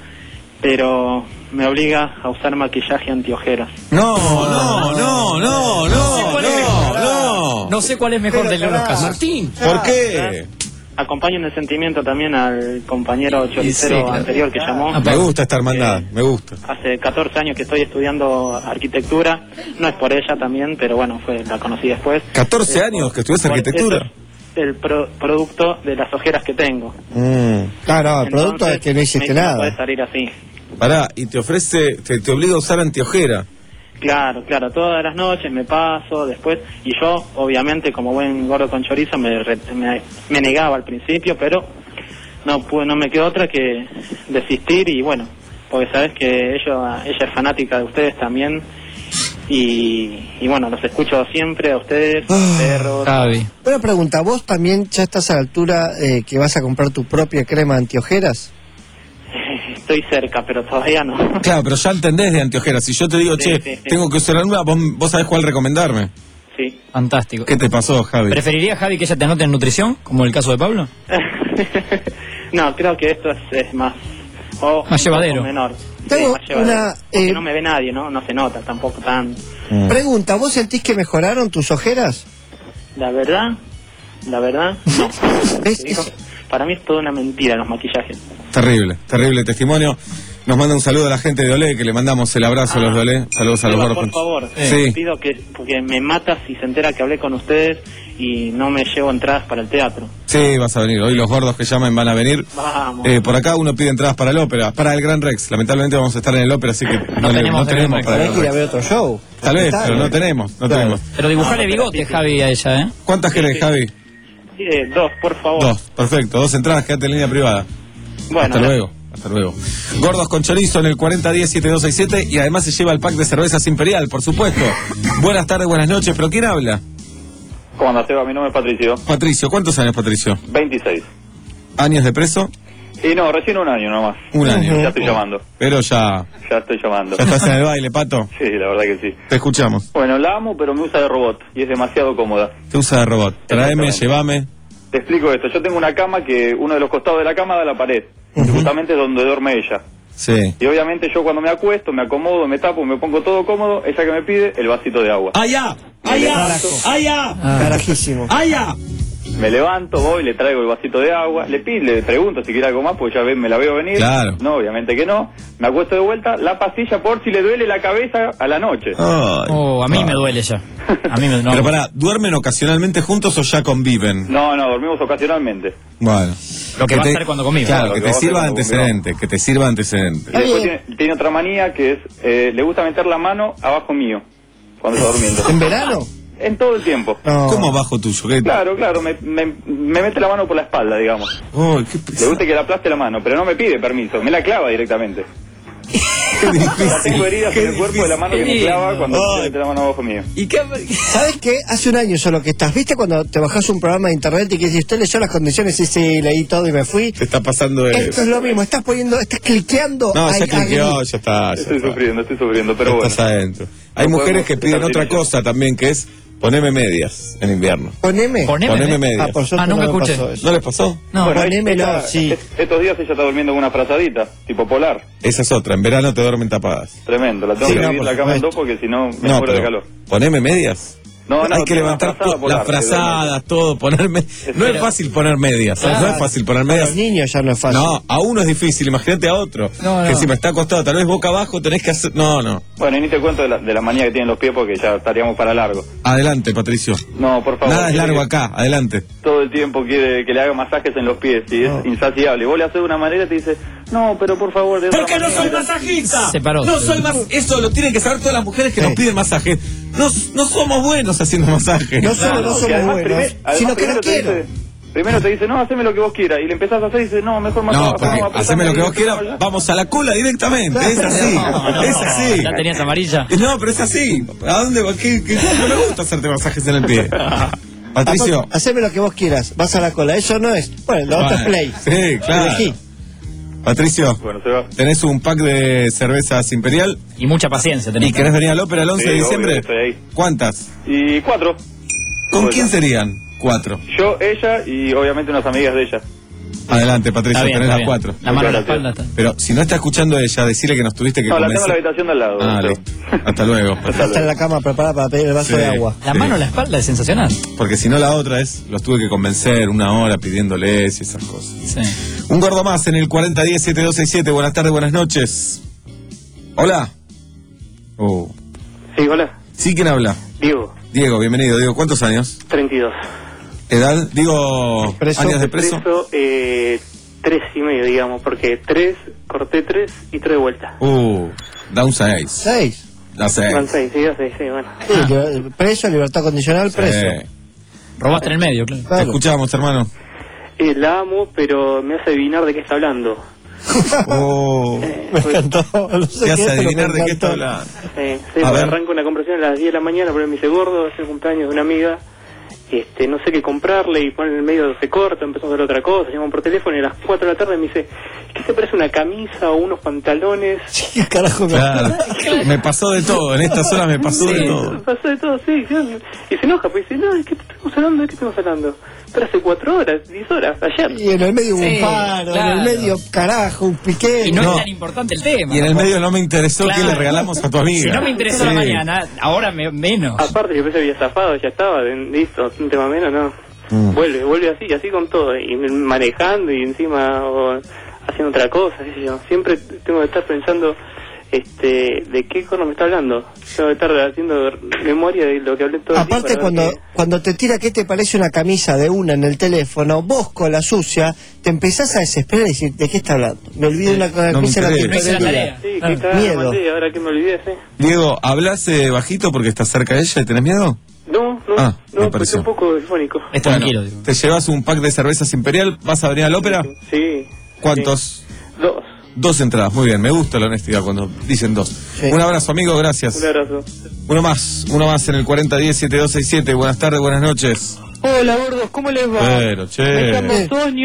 Speaker 11: pero me obliga a usar maquillaje antiojeras.
Speaker 27: No, no, no, no, no, no, no.
Speaker 5: No sé cuál es mejor de los casos.
Speaker 27: Martín, ¿por qué?
Speaker 11: Acompaño en el sentimiento también al compañero choricero
Speaker 27: Y sí, claro.
Speaker 11: anterior que llamó.
Speaker 27: Me gusta esta hermandad, me gusta.
Speaker 11: Hace catorce años que estoy estudiando arquitectura, no es por ella también, pero bueno, fue la conocí después.
Speaker 27: catorce
Speaker 11: Eh,
Speaker 27: años que estudias
Speaker 11: por-
Speaker 27: arquitectura.
Speaker 11: eso es el pro- producto de las ojeras que tengo.
Speaker 2: Mm. Claro, el producto
Speaker 11: Entonces,
Speaker 2: es que no hiciste
Speaker 11: me dice,
Speaker 2: nada.
Speaker 11: No puede salir así.
Speaker 27: Pará, y te ofrece, te, te obliga a usar anteojera.
Speaker 11: Claro, claro, todas las noches me paso, después, y yo, obviamente, como buen gordo con chorizo, me, re- me, me negaba al principio, pero no pude, no me quedó otra que desistir, y bueno, porque sabes que ella, ella es fanática de ustedes también, y, y bueno, los escucho siempre a ustedes, perros.
Speaker 5: Javi.
Speaker 2: Una pregunta, ¿vos también ya estás a la altura eh, que vas a comprar tu propia crema antiojeras?
Speaker 11: Estoy cerca, pero todavía no.
Speaker 27: Claro, pero ya entendés de anteojeras. Si yo te digo,
Speaker 11: Sí,
Speaker 27: che,
Speaker 11: sí, sí.
Speaker 27: tengo que usar una, vos, vos sabés cuál recomendarme.
Speaker 11: Sí.
Speaker 5: Fantástico.
Speaker 27: ¿Qué te pasó, Javi?
Speaker 5: ¿Preferiría, Javi, que ella te anote en nutrición, como el caso de Pablo?
Speaker 11: No, creo que esto es, es más... O,
Speaker 5: Más llevadero.
Speaker 11: o menor.
Speaker 2: Tengo
Speaker 11: Sí, más llevadero.
Speaker 2: una,
Speaker 11: Porque
Speaker 2: eh,
Speaker 11: no me ve nadie, ¿no? No se nota tampoco tan...
Speaker 2: Pregunta, ¿vos sentís que mejoraron tus ojeras?
Speaker 11: La verdad, la verdad, no.
Speaker 2: Es-
Speaker 11: Te digo, para mí es toda una mentira los maquillajes.
Speaker 27: Terrible, terrible testimonio. Nos manda un saludo a la gente de Olé, que le mandamos el abrazo a los de Olé. Saludos a los
Speaker 11: Seba,
Speaker 27: gordos.
Speaker 11: por favor,
Speaker 27: Sí.
Speaker 11: te pido que, porque me mata si se entera que hablé con ustedes y no me llevo entradas para el teatro.
Speaker 27: Sí, vas a venir. Hoy los gordos que llamen van a venir.
Speaker 11: Vamos.
Speaker 27: Eh, por acá uno pide entradas para el ópera, para el Gran Rex. Lamentablemente vamos a estar en el ópera, así que no, le-
Speaker 5: tenemos
Speaker 27: no
Speaker 5: el
Speaker 27: tenemos
Speaker 5: Gran
Speaker 27: para
Speaker 2: Tenés
Speaker 27: el
Speaker 2: que ir a
Speaker 27: Rex.
Speaker 2: ver otro show.
Speaker 27: Tal vez,
Speaker 2: Está
Speaker 27: pero no
Speaker 2: bien.
Speaker 27: tenemos, no
Speaker 2: Claro.
Speaker 27: tenemos.
Speaker 5: Pero dibujale bigote, Javi, a ella, ¿eh?
Speaker 27: ¿Cuántas querés, Javi?
Speaker 11: Eh, dos, por favor.
Speaker 27: Dos, perfecto. Dos entradas, quédate en línea privada.
Speaker 11: Bueno,
Speaker 27: Hasta luego. Hasta luego. Gordos con chorizo en el cuarenta diez, setenta y dos sesenta y siete y además se lleva el pack de cervezas Imperial, por supuesto. Buenas tardes, buenas noches, pero ¿quién habla?
Speaker 10: ¿Cómo andas, Seba? Mi nombre es Patricio.
Speaker 27: Patricio, ¿cuántos años, Patricio?
Speaker 10: veintiséis.
Speaker 27: ¿Años de preso?
Speaker 10: Y no, recién un año nomás.
Speaker 27: Un año.
Speaker 10: Ya estoy llamando.
Speaker 27: Pero ya...
Speaker 10: Ya estoy llamando.
Speaker 27: ¿Ya estás en el baile, Pato?
Speaker 10: Sí, la verdad que sí.
Speaker 27: Te escuchamos.
Speaker 10: Bueno, la amo, pero me usa de robot y es demasiado cómoda.
Speaker 27: Te usa de robot. Tráeme, llévame.
Speaker 10: Te explico esto. Yo tengo una cama que uno de los costados de la cama da a la pared. Y justamente es donde duerme ella.
Speaker 27: Sí.
Speaker 10: Y obviamente yo cuando me acuesto, me acomodo, me tapo, me pongo todo cómodo, ella que me pide el vasito de agua.
Speaker 27: ¡Allá! ¡Allá! ¡Allá!
Speaker 2: Carajísimo.
Speaker 27: ¡Allá!
Speaker 10: Me levanto, voy, le traigo el vasito de agua, le pido, le pregunto si quiere algo más, porque ya ve, me la veo venir.
Speaker 27: Claro.
Speaker 10: No, obviamente que no. Me acuesto de vuelta, la pastilla por si le duele la cabeza a la noche.
Speaker 27: Ay,
Speaker 5: Oh, a mí
Speaker 27: ay.
Speaker 5: me duele ya. A mí me no.
Speaker 27: Pero pará, ¿duermen ocasionalmente juntos o ya conviven?
Speaker 10: No, no, dormimos ocasionalmente.
Speaker 27: Bueno.
Speaker 5: Lo que va a
Speaker 27: te-
Speaker 5: hacer cuando conviven.
Speaker 27: Claro,
Speaker 10: Lo
Speaker 27: que
Speaker 10: que
Speaker 27: te
Speaker 10: va a hacer
Speaker 27: sirva de
Speaker 10: cuando
Speaker 27: antecedente, que te sirva de antecedente.
Speaker 10: Y después tiene, tiene otra manía que es, eh, le gusta meter la mano abajo mío, cuando está durmiendo.
Speaker 2: ¿En verano?
Speaker 10: En todo el tiempo.
Speaker 2: No.
Speaker 27: ¿Cómo abajo tuyo? ¿Qué?
Speaker 10: Claro, claro, me, me, me mete la mano por la espalda, digamos.
Speaker 27: Ay, qué
Speaker 10: Le
Speaker 27: pesado.
Speaker 10: gusta que le aplaste la mano, pero no me pide permiso, me la clava directamente.
Speaker 27: Qué difícil.
Speaker 10: Ya tengo heridas en el cuerpo de la mano que me clava cuando
Speaker 27: Ay.
Speaker 10: se mete la mano abajo mío.
Speaker 5: ¿Y qué?
Speaker 2: ¿Sabes qué? Hace un año solo que estás. ¿Viste cuando te bajás un programa de internet y que si usted leyó las condiciones y sí, leí todo y me fui?
Speaker 27: Te está pasando de...
Speaker 2: Esto es lo mismo, estás poniendo, estás cliqueando.
Speaker 27: No,
Speaker 2: ahí,
Speaker 27: ya cliqueó,
Speaker 2: ahí.
Speaker 27: ya está. Ya
Speaker 10: Estoy
Speaker 27: está.
Speaker 10: sufriendo, estoy sufriendo, pero bueno.
Speaker 27: Estás adentro. Hay
Speaker 10: No
Speaker 27: mujeres
Speaker 10: podemos
Speaker 27: que piden
Speaker 10: estar
Speaker 27: otra
Speaker 10: sin eso.
Speaker 27: cosa también, que es poneme medias en invierno.
Speaker 2: Poneme.
Speaker 5: Poneme.
Speaker 27: Poneme medias.
Speaker 2: Ah, por suerte
Speaker 5: Ah, nunca
Speaker 2: no me
Speaker 5: escuché.
Speaker 2: pasó eso.
Speaker 27: ¿No les pasó?
Speaker 5: No,
Speaker 10: Bueno,
Speaker 2: ponémelo,
Speaker 10: ella-
Speaker 2: sí.
Speaker 10: est- Estos días ella está durmiendo con una frazadita, tipo polar.
Speaker 27: Esa es otra, en verano te duermen tapadas.
Speaker 10: Tremendo, la tengo
Speaker 2: Sí,
Speaker 10: que
Speaker 2: no,
Speaker 10: dividir
Speaker 2: por
Speaker 10: la cama en dos
Speaker 2: supuesto.
Speaker 10: porque si no me
Speaker 27: No,
Speaker 10: muero de
Speaker 27: pero
Speaker 10: calor.
Speaker 27: poneme medias.
Speaker 10: No, no,
Speaker 27: Hay que
Speaker 10: tiene una
Speaker 27: levantar
Speaker 10: frazada
Speaker 27: to-
Speaker 10: polar,
Speaker 27: las
Speaker 10: que duerme.
Speaker 27: frazadas, todo, ponerme. No es fácil poner medias, ¿eh? no es fácil poner
Speaker 2: Para
Speaker 27: medias.
Speaker 2: los niños ya no es fácil.
Speaker 27: No, a uno es difícil, imagínate a otro.
Speaker 5: No,
Speaker 27: que
Speaker 5: no.
Speaker 27: si me está acostado, tal vez boca abajo tenés que hacer. No, no.
Speaker 10: Bueno, y ni te cuento de la, de la manía que tienen los pies porque ya estaríamos para largo.
Speaker 27: Adelante, Patricio.
Speaker 10: No, por favor.
Speaker 27: Nada es
Speaker 10: quiere
Speaker 27: largo
Speaker 10: que
Speaker 27: acá, adelante.
Speaker 10: Todo el tiempo quiere que le haga masajes en los pies y es insaciable. Vos le haces de una manera y te dice, no, pero por favor. de otra
Speaker 27: Porque no
Speaker 10: manera".
Speaker 27: soy masajista.
Speaker 5: Se paró.
Speaker 27: No soy más. Eso lo tienen que saber todas las mujeres que nos piden masaje. No, no somos buenos haciendo masaje.
Speaker 2: No solo no
Speaker 10: que
Speaker 2: somos
Speaker 10: además
Speaker 2: buenos,
Speaker 10: primer- además
Speaker 2: sino que no
Speaker 10: primero te
Speaker 2: quiero.
Speaker 10: dice- Primero te dice, no, haceme lo que vos quieras. Y le empezás a hacer y dice, no, mejor más
Speaker 27: No,
Speaker 10: abajo,
Speaker 27: porque
Speaker 10: no, apretame
Speaker 27: haceme lo que
Speaker 10: ahí,
Speaker 27: vos quieras,
Speaker 10: apretame
Speaker 27: vamos a la cola directamente. Es así,
Speaker 5: No, no,
Speaker 27: es así.
Speaker 5: ¿Ya tenías amarilla?
Speaker 27: No, pero es así. ¿A dónde va? ¿Qué, qué- no me gusta hacerte masajes en el pie. Patricio.
Speaker 2: Aparte, haceme lo que vos quieras, vas a la cola, eso no es. Bueno, lo otro es play.
Speaker 27: Sí, claro.
Speaker 2: Elegí.
Speaker 27: Patricio,
Speaker 10: Bueno, se va.
Speaker 27: tenés un pack de cervezas Imperial
Speaker 5: Y mucha paciencia tenés.
Speaker 27: y querés venir al ópera el once
Speaker 10: Sí,
Speaker 27: de
Speaker 10: obvio,
Speaker 27: diciembre.
Speaker 10: estoy ahí.
Speaker 27: ¿Cuántas?
Speaker 10: Y cuatro.
Speaker 27: ¿Con
Speaker 10: Todo
Speaker 27: quién
Speaker 10: ya.
Speaker 27: serían? Cuatro.
Speaker 10: Yo, ella y obviamente unas amigas de ella.
Speaker 27: Adelante, Patricio,
Speaker 5: Está bien,
Speaker 27: tenés
Speaker 5: está
Speaker 27: las
Speaker 5: bien.
Speaker 27: cuatro.
Speaker 5: La mano en la
Speaker 10: Muchas
Speaker 5: espalda está.
Speaker 27: Pero si no está escuchando ella, decirle que nos tuviste que
Speaker 10: No, la tengo en la
Speaker 27: convencer.
Speaker 10: habitación de al lado.
Speaker 27: Ah,
Speaker 10: pero-
Speaker 27: listo. Hasta luego. Patricio.
Speaker 2: Está en la cama preparada para pedir el vaso
Speaker 27: Sí.
Speaker 2: de agua.
Speaker 5: La
Speaker 27: Sí.
Speaker 5: mano en la espalda es sensacional.
Speaker 27: Porque si no la otra es, los tuve que convencer una hora pidiéndoles y esas cosas.
Speaker 5: Sí.
Speaker 27: Un gordo más en el cuarenta diez siete dos seis siete. Buenas tardes, buenas noches. Hola. Oh.
Speaker 11: Sí, hola.
Speaker 27: Sí, ¿quién habla?
Speaker 11: Diego,
Speaker 27: Diego, bienvenido. Diego, ¿cuántos años?
Speaker 11: treinta y dos.
Speaker 27: ¿Edad? Digo,
Speaker 2: Preso.
Speaker 27: años de preso.
Speaker 11: eh, tres y medio, digamos, porque tres, corté tres y tres de vuelta.
Speaker 27: Uh, da un seis.
Speaker 2: ¿Seis?
Speaker 27: Da seis.
Speaker 11: Van seis, sí, seis, sí, bueno.
Speaker 2: Sí, liber- preso, libertad condicional, preso.
Speaker 27: Sí.
Speaker 5: Robaste en el medio, claro.
Speaker 27: Te
Speaker 2: Claro.
Speaker 27: escuchamos, hermano.
Speaker 11: Eh, la amo, pero me hace adivinar de qué está hablando.
Speaker 27: Oh.
Speaker 2: Me encantó. No sé
Speaker 27: Te
Speaker 2: qué,
Speaker 27: hace
Speaker 2: pero me
Speaker 27: adivinar de qué
Speaker 2: encantó.
Speaker 27: está hablando.
Speaker 11: Eh, sí,
Speaker 27: A
Speaker 11: porque
Speaker 27: ver.
Speaker 11: arranco una conversación a las diez de la mañana, pero me dice gordo, es el cumpleaños de una amiga. Este, no sé qué comprarle y pone en el medio se corta, empezamos a ver otra cosa, llaman por teléfono y a las cuatro de la tarde me dice, ¿qué se parece una camisa o unos pantalones?
Speaker 2: ¿Qué carajo me
Speaker 27: Claro. Me pasó de todo. En esta zona me pasó de todo.
Speaker 11: Pasó de todo, sí, sí. Y se enoja, pues dice, no, ¿de qué estamos hablando? ¿De qué estamos hablando? Pero hace cuatro horas, diez horas, ayer.
Speaker 2: Y en el medio hubo
Speaker 5: Sí,
Speaker 2: un paro,
Speaker 5: claro.
Speaker 2: en el medio, carajo, un piqué.
Speaker 5: Y no,
Speaker 27: No.
Speaker 5: es tan importante el tema.
Speaker 27: Y en el medio no me interesó
Speaker 5: Claro.
Speaker 27: que le regalamos a tu amiga.
Speaker 5: Si no me interesó
Speaker 27: Sí.
Speaker 5: la mañana, ahora me- menos.
Speaker 11: Aparte, yo pensé que había zafado, ya estaba, de- listo, un tema menos, no.
Speaker 27: Mm.
Speaker 11: Vuelve, vuelve así, así con todo, y manejando y encima o haciendo otra cosa, qué sé yo. Siempre tengo que estar pensando, este, de qué corno me está hablando. Tengo que estar haciendo memoria de lo que hablé todo el día
Speaker 2: Aparte,
Speaker 11: para ver
Speaker 2: cuando,
Speaker 11: qué-
Speaker 2: cuando te tira qué te parece una camisa de una en el teléfono, vos con la sucia te empezás a desesperar y decir, ¿de qué está hablando? Me olvidé una
Speaker 27: No me
Speaker 2: camisa en la
Speaker 27: interesa.
Speaker 5: No hice la
Speaker 2: tintorería.
Speaker 5: tarea.
Speaker 11: Sí,
Speaker 5: Claro.
Speaker 11: que cada
Speaker 2: Miedo.
Speaker 11: mandé, ahora que me olvidé, sí.
Speaker 27: Diego, ¿hablas eh, bajito porque estás cerca de ella y tenés miedo?
Speaker 11: No, no,
Speaker 27: Ah, me
Speaker 11: no, porque
Speaker 27: pareció.
Speaker 11: un poco difónico.
Speaker 5: Es tranquilo, digo.
Speaker 27: Te llevas un pack de cervezas Imperial, vas a venir al ópera.
Speaker 11: Sí.
Speaker 27: ¿Cuántos?
Speaker 11: sí. Dos.
Speaker 27: Dos entradas, muy bien, me gusta la honestidad cuando dicen dos.
Speaker 2: Sí.
Speaker 27: Un abrazo, amigo, gracias.
Speaker 11: Un abrazo.
Speaker 27: Uno más, uno más en el cuarenta diez siete dos seis siete. Buenas tardes, buenas noches.
Speaker 12: Hola gordos, ¿cómo les va?
Speaker 27: Bueno, che.
Speaker 12: Me llamo Soño,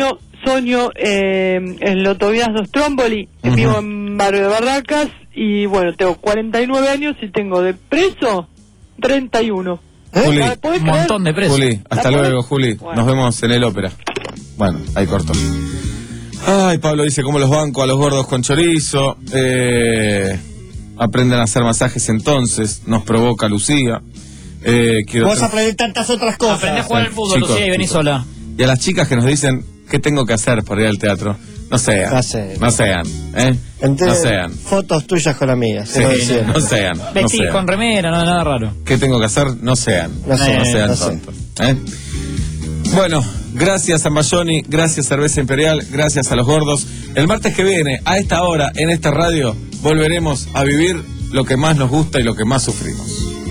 Speaker 12: Soño eh, en Lotovías dos Stromboli,
Speaker 2: Ujú.
Speaker 12: vivo en Barrio de Barracas y bueno, tengo cuarenta y nueve años y tengo de preso treinta y uno.
Speaker 27: Juli,
Speaker 12: ¿La podés
Speaker 5: Un
Speaker 12: creer?
Speaker 5: montón de presos.
Speaker 27: Juli, hasta
Speaker 12: ¿La podés?
Speaker 27: luego, Juli.
Speaker 12: Bueno.
Speaker 27: Nos vemos en el ópera. Bueno, ahí corto. Ay, Pablo dice cómo los banco a los gordos con chorizo. Eh, aprenden a hacer masajes entonces. Nos provoca Lucía. Eh, quiero
Speaker 2: Vos aprendés tantas otras cosas.
Speaker 5: Aprendí a jugar al fútbol,
Speaker 27: Chicos,
Speaker 5: Lucía, y vení
Speaker 27: chicos.
Speaker 5: sola.
Speaker 27: Y a las chicas que nos dicen qué tengo que hacer para ir al teatro. No sean.
Speaker 2: No sé.
Speaker 27: No sean. ¿eh?
Speaker 2: Entré
Speaker 27: No sean.
Speaker 2: Fotos tuyas con amigas.
Speaker 27: Sí,
Speaker 2: te lo decía.
Speaker 27: no sean. No
Speaker 5: Vestí
Speaker 27: sean.
Speaker 5: con remera, no nada raro.
Speaker 27: ¿Qué tengo que hacer? No sean.
Speaker 2: No sé,
Speaker 27: no sean
Speaker 2: no sé.
Speaker 27: tontos. ¿eh? Bueno, gracias a Mayoni, gracias Cerveza Imperial, gracias a los gordos. El martes que viene, a esta hora, en esta radio, volveremos a vivir lo que más nos gusta y lo que más sufrimos.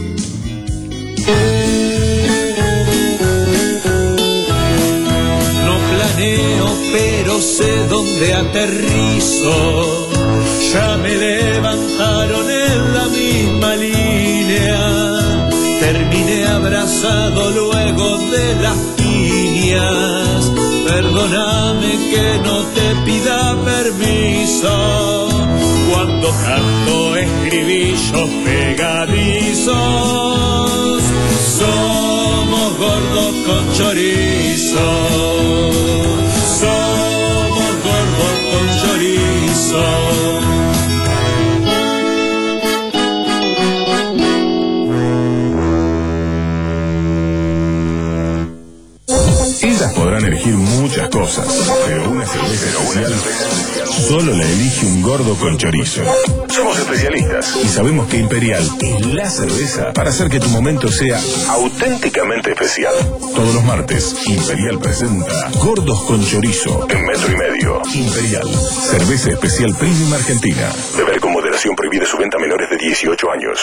Speaker 21: No planeo, pero sé dónde aterrizo. Ya me levantaron en la misma línea. Terminé abrazado luego de las piñas. Perdóname que no te pida permiso cuando canto estribillos pegadizos. Somos gordos con chorizo. Somos gordos con chorizo.
Speaker 8: Ellas podrán elegir muchas cosas, pero una cerveza especial solo la elige un gordo con chorizo. Somos especialistas y sabemos que Imperial es la cerveza para hacer que tu momento sea auténticamente especial. Todos los martes, Imperial presenta Gordos con Chorizo en metro y medio. Imperial, cerveza especial premium argentina. Beber con moderación, prohibida su venta a menores de dieciocho años.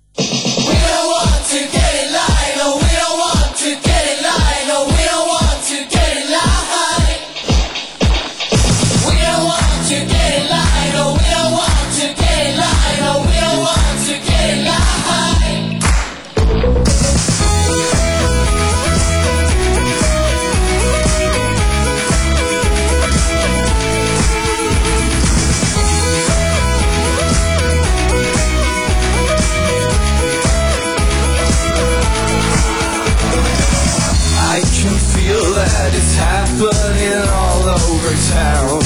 Speaker 21: That it's happening all over town.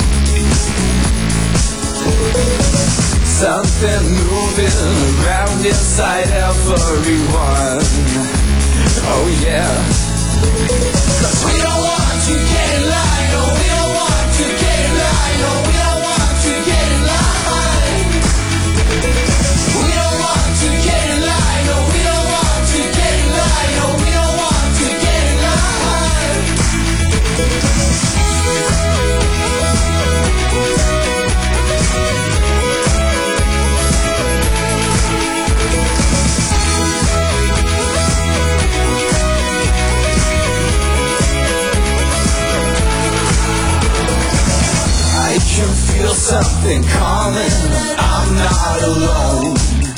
Speaker 21: Something moving around inside everyone. Oh yeah. 'Cause we don't want to get in line. No, we don't want to get in line. No, we don't want to get in line. We don't want to get in line. No, we don't want to get in line. No, we don't want to get in line. I can feel something coming. I'm not alone.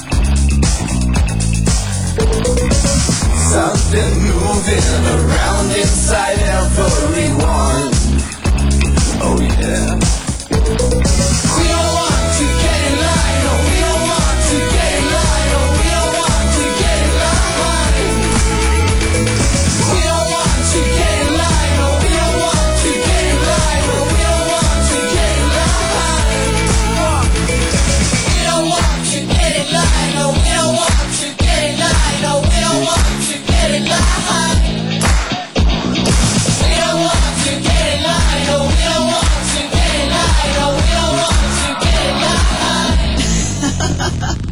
Speaker 21: Something moving around inside everyone. Oh yeah. We don't want to get in line. No, we don't want to get in line. No, we don't want to get in line. We don't want to get in line. No, we don't want to get in line. No, we don't want to get in line. We don't want to get in line. No, we don't want to get in line. No, we don't want to get in line. We don't want to get in line. No, we don't want to get in line. No, we don't want to get in line.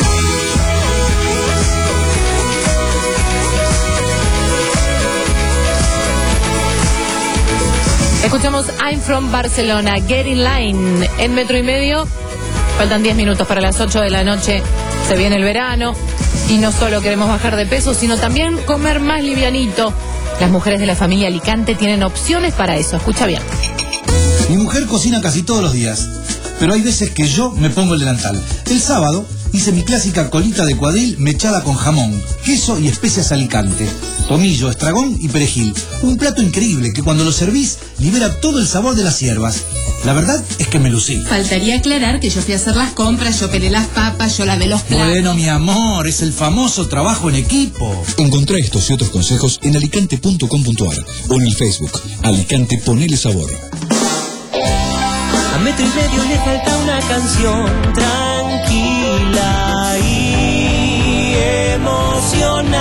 Speaker 3: Escuchamos I'm from Barcelona, Get in Line, en metro y medio. Faltan diez minutos para las ocho de la noche. Se viene el verano y no solo queremos bajar de peso, sino también comer más livianito. Las mujeres de la familia Alicante tienen opciones para eso. Escucha bien.
Speaker 16: Mi mujer cocina casi todos los días, pero hay veces que yo me pongo el delantal. El sábado
Speaker 1: hice mi clásica colita de cuadril mechada con jamón, queso y especias Alicante, tomillo, estragón y perejil. Un plato increíble que cuando lo servís libera todo el sabor de las hierbas. La verdad es que me lucí.
Speaker 16: Faltaría aclarar que yo fui a hacer las compras, yo pelé las papas, yo lavé los platos.
Speaker 1: Bueno, mi amor, es el famoso trabajo en equipo.
Speaker 18: Encontrá estos y otros consejos en alicante punto com punto ar o en el Facebook. Alicante, ponele sabor.
Speaker 9: A metro y medio le falta una canción tranquila y emocionante.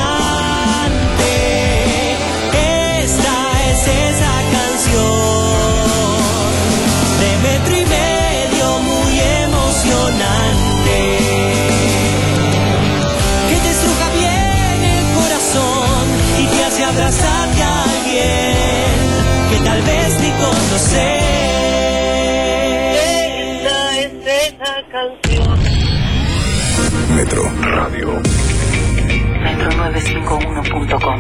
Speaker 9: Esta es esa canción de metro y medio muy emocionante, que te estruja bien el corazón y te hace abrazarte a alguien que tal vez ni conoces.
Speaker 8: Metro Radio.
Speaker 13: metro novecientos cincuenta y uno punto com.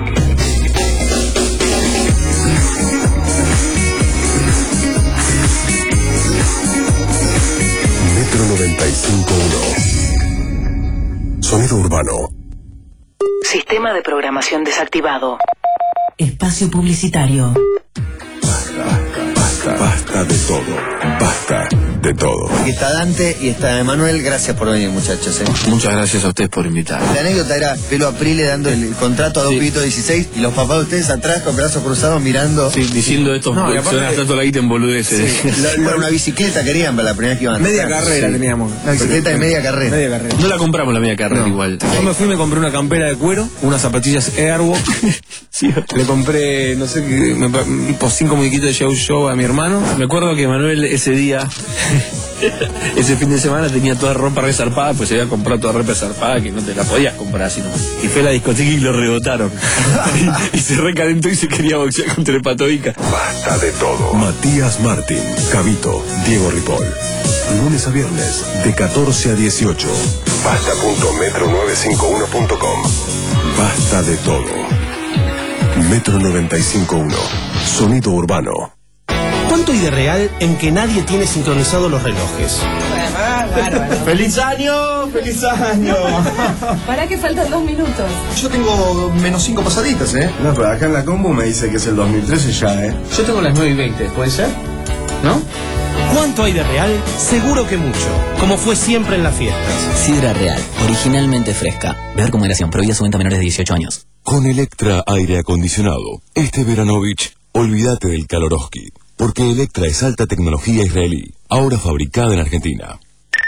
Speaker 8: Metro noventa y cinco punto uno. Sonido urbano.
Speaker 13: Sistema de programación desactivado. Espacio publicitario.
Speaker 8: Basta, basta de todo. Basta de todo.
Speaker 19: Aquí está Dante y está Emanuel. Gracias por venir, muchachos. ¿eh?
Speaker 22: Muchas gracias a ustedes por invitar.
Speaker 19: La anécdota era Pelo Aprile dando el contrato a dos
Speaker 22: Sí.
Speaker 19: pibitos dieciséis y los papás de ustedes atrás con brazos cruzados mirando.
Speaker 22: Sí, diciendo esto,
Speaker 19: No, y
Speaker 22: se
Speaker 19: aparte-
Speaker 22: van a gastar toda la guita en boludeces.
Speaker 19: Sí, lo- lo- una bicicleta querían para la primera vez que iban a
Speaker 22: Media
Speaker 19: tocar.
Speaker 22: carrera
Speaker 19: Sí.
Speaker 22: teníamos.
Speaker 19: Una bicicleta de media carrera.
Speaker 22: Media carrera. No la compramos la media carrera
Speaker 19: No.
Speaker 22: igual.
Speaker 27: Yo me fui y me compré una campera de cuero, unas zapatillas Airwalk. Sí, le compré, no sé, qué, me, por cinco muñequitos de Show Show a mi hermano.
Speaker 22: Me acuerdo que Manuel ese día, ese fin de semana tenía toda ropa resarpada, pues se había comprado toda ropa resarpada que no te la podías comprar así nomás. Y fue a la discoteca y lo rebotaron. y, y se recalentó y se quería boxear contra el Patovica.
Speaker 8: Basta de todo. Matías Martín, Cabito, Diego Ripoll. Lunes a viernes, de catorce a dieciocho. Basta punto metro novecientos cincuenta y uno punto com. Basta de todo. Metro noventa y cinco punto uno. Sonido urbano.
Speaker 20: ¿Cuánto hay de real en que nadie tiene sincronizados los relojes?
Speaker 17: ¡Feliz año! ¡Feliz año!
Speaker 3: ¿Para que faltan dos minutos?
Speaker 17: Yo tengo menos cinco pasaditas, ¿eh? No, pero acá en la combo me dice que es el dos mil trece ya, ¿eh?
Speaker 5: Yo tengo las nueve y veinte, ¿puede ser? ¿No?
Speaker 20: ¿Cuánto hay de real? Seguro que mucho, como fue siempre en las fiestas.
Speaker 15: Sidra Real, originalmente fresca. Beber con moderación, prohibida su venta a menores de dieciocho años.
Speaker 8: Con Electra Aire Acondicionado, este Veranovich, olvídate del Kaloroski, porque Electra es alta tecnología israelí, ahora fabricada en Argentina.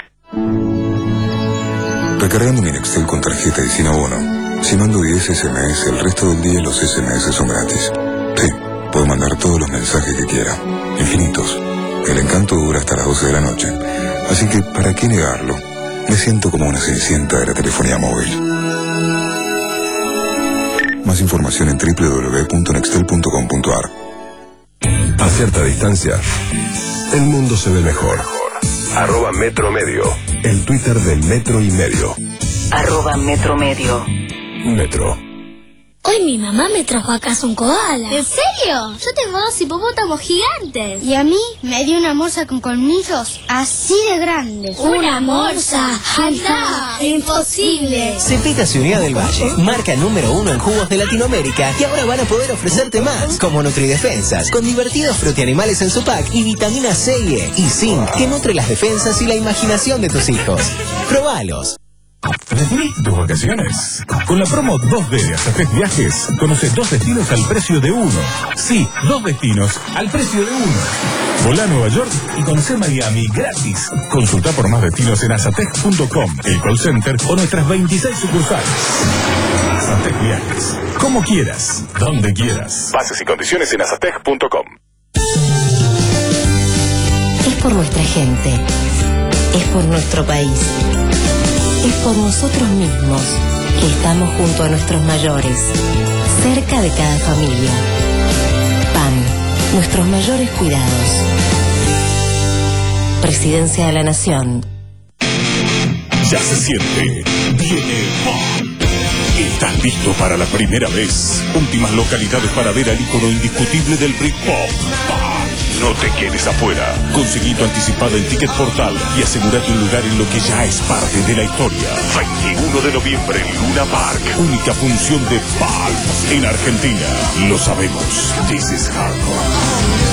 Speaker 23: Recargando mi Nextel con tarjeta y sin abono. Si mando diez ese eme ese, el resto del día los ese eme ese son gratis. Sí, puedo mandar todos los mensajes que quiera. Infinitos. El encanto dura hasta las doce de la noche. Así que, ¿para qué negarlo? Me siento como una cenicienta de la telefonía móvil. Más información en doble u doble u doble u punto nextel punto com punto ar.
Speaker 8: A cierta distancia, el mundo se ve mejor. Arroba Metro Medio, el Twitter del Metro y Medio.
Speaker 13: Arroba Metro Medio.
Speaker 8: Metro.
Speaker 24: Hoy mi mamá me trajo a casa un koala. ¿En serio? Yo tengo dos hipopótamos gigantes. Y a mí me dio una morsa con colmillos así de grandes. ¿Una morsa? ¡Anda! ¡Imposible!
Speaker 25: Cepita Unidad del Valle, marca número uno en jugos de Latinoamérica, y ahora van a poder ofrecerte más, como Nutridefensas, con divertidos frutianimales en su pack y vitamina C y E y zinc, que nutre las defensas y la imaginación de tus hijos. Probalos.
Speaker 8: Definí tus vacaciones. Con la promo dos D de Azatec Viajes, conoce dos destinos al precio de uno. Sí, dos destinos al precio de uno. Volá a Nueva York y conoce Miami gratis. Consulta por más destinos en azatec punto com, el call center o nuestras veintiséis sucursales. Azatec Viajes. Como quieras, donde quieras. Bases y condiciones en azatec punto com.
Speaker 13: Es por nuestra gente. Es por nuestro país. Es por nosotros mismos que estamos junto a nuestros mayores, cerca de cada familia. P A M, nuestros mayores cuidados. Presidencia de la Nación.
Speaker 8: Ya se siente. Viene P A M. ¿Estás listo para la primera vez? Últimas localidades para ver al ícono indiscutible del Britpop. P A M. No te quedes afuera. Conseguí tu anticipada en Ticket Portal y asegúrate un lugar en lo que ya es parte de la historia. veintiuno de noviembre en Luna Park. Única función de Valve en Argentina. Lo sabemos. This is hardcore.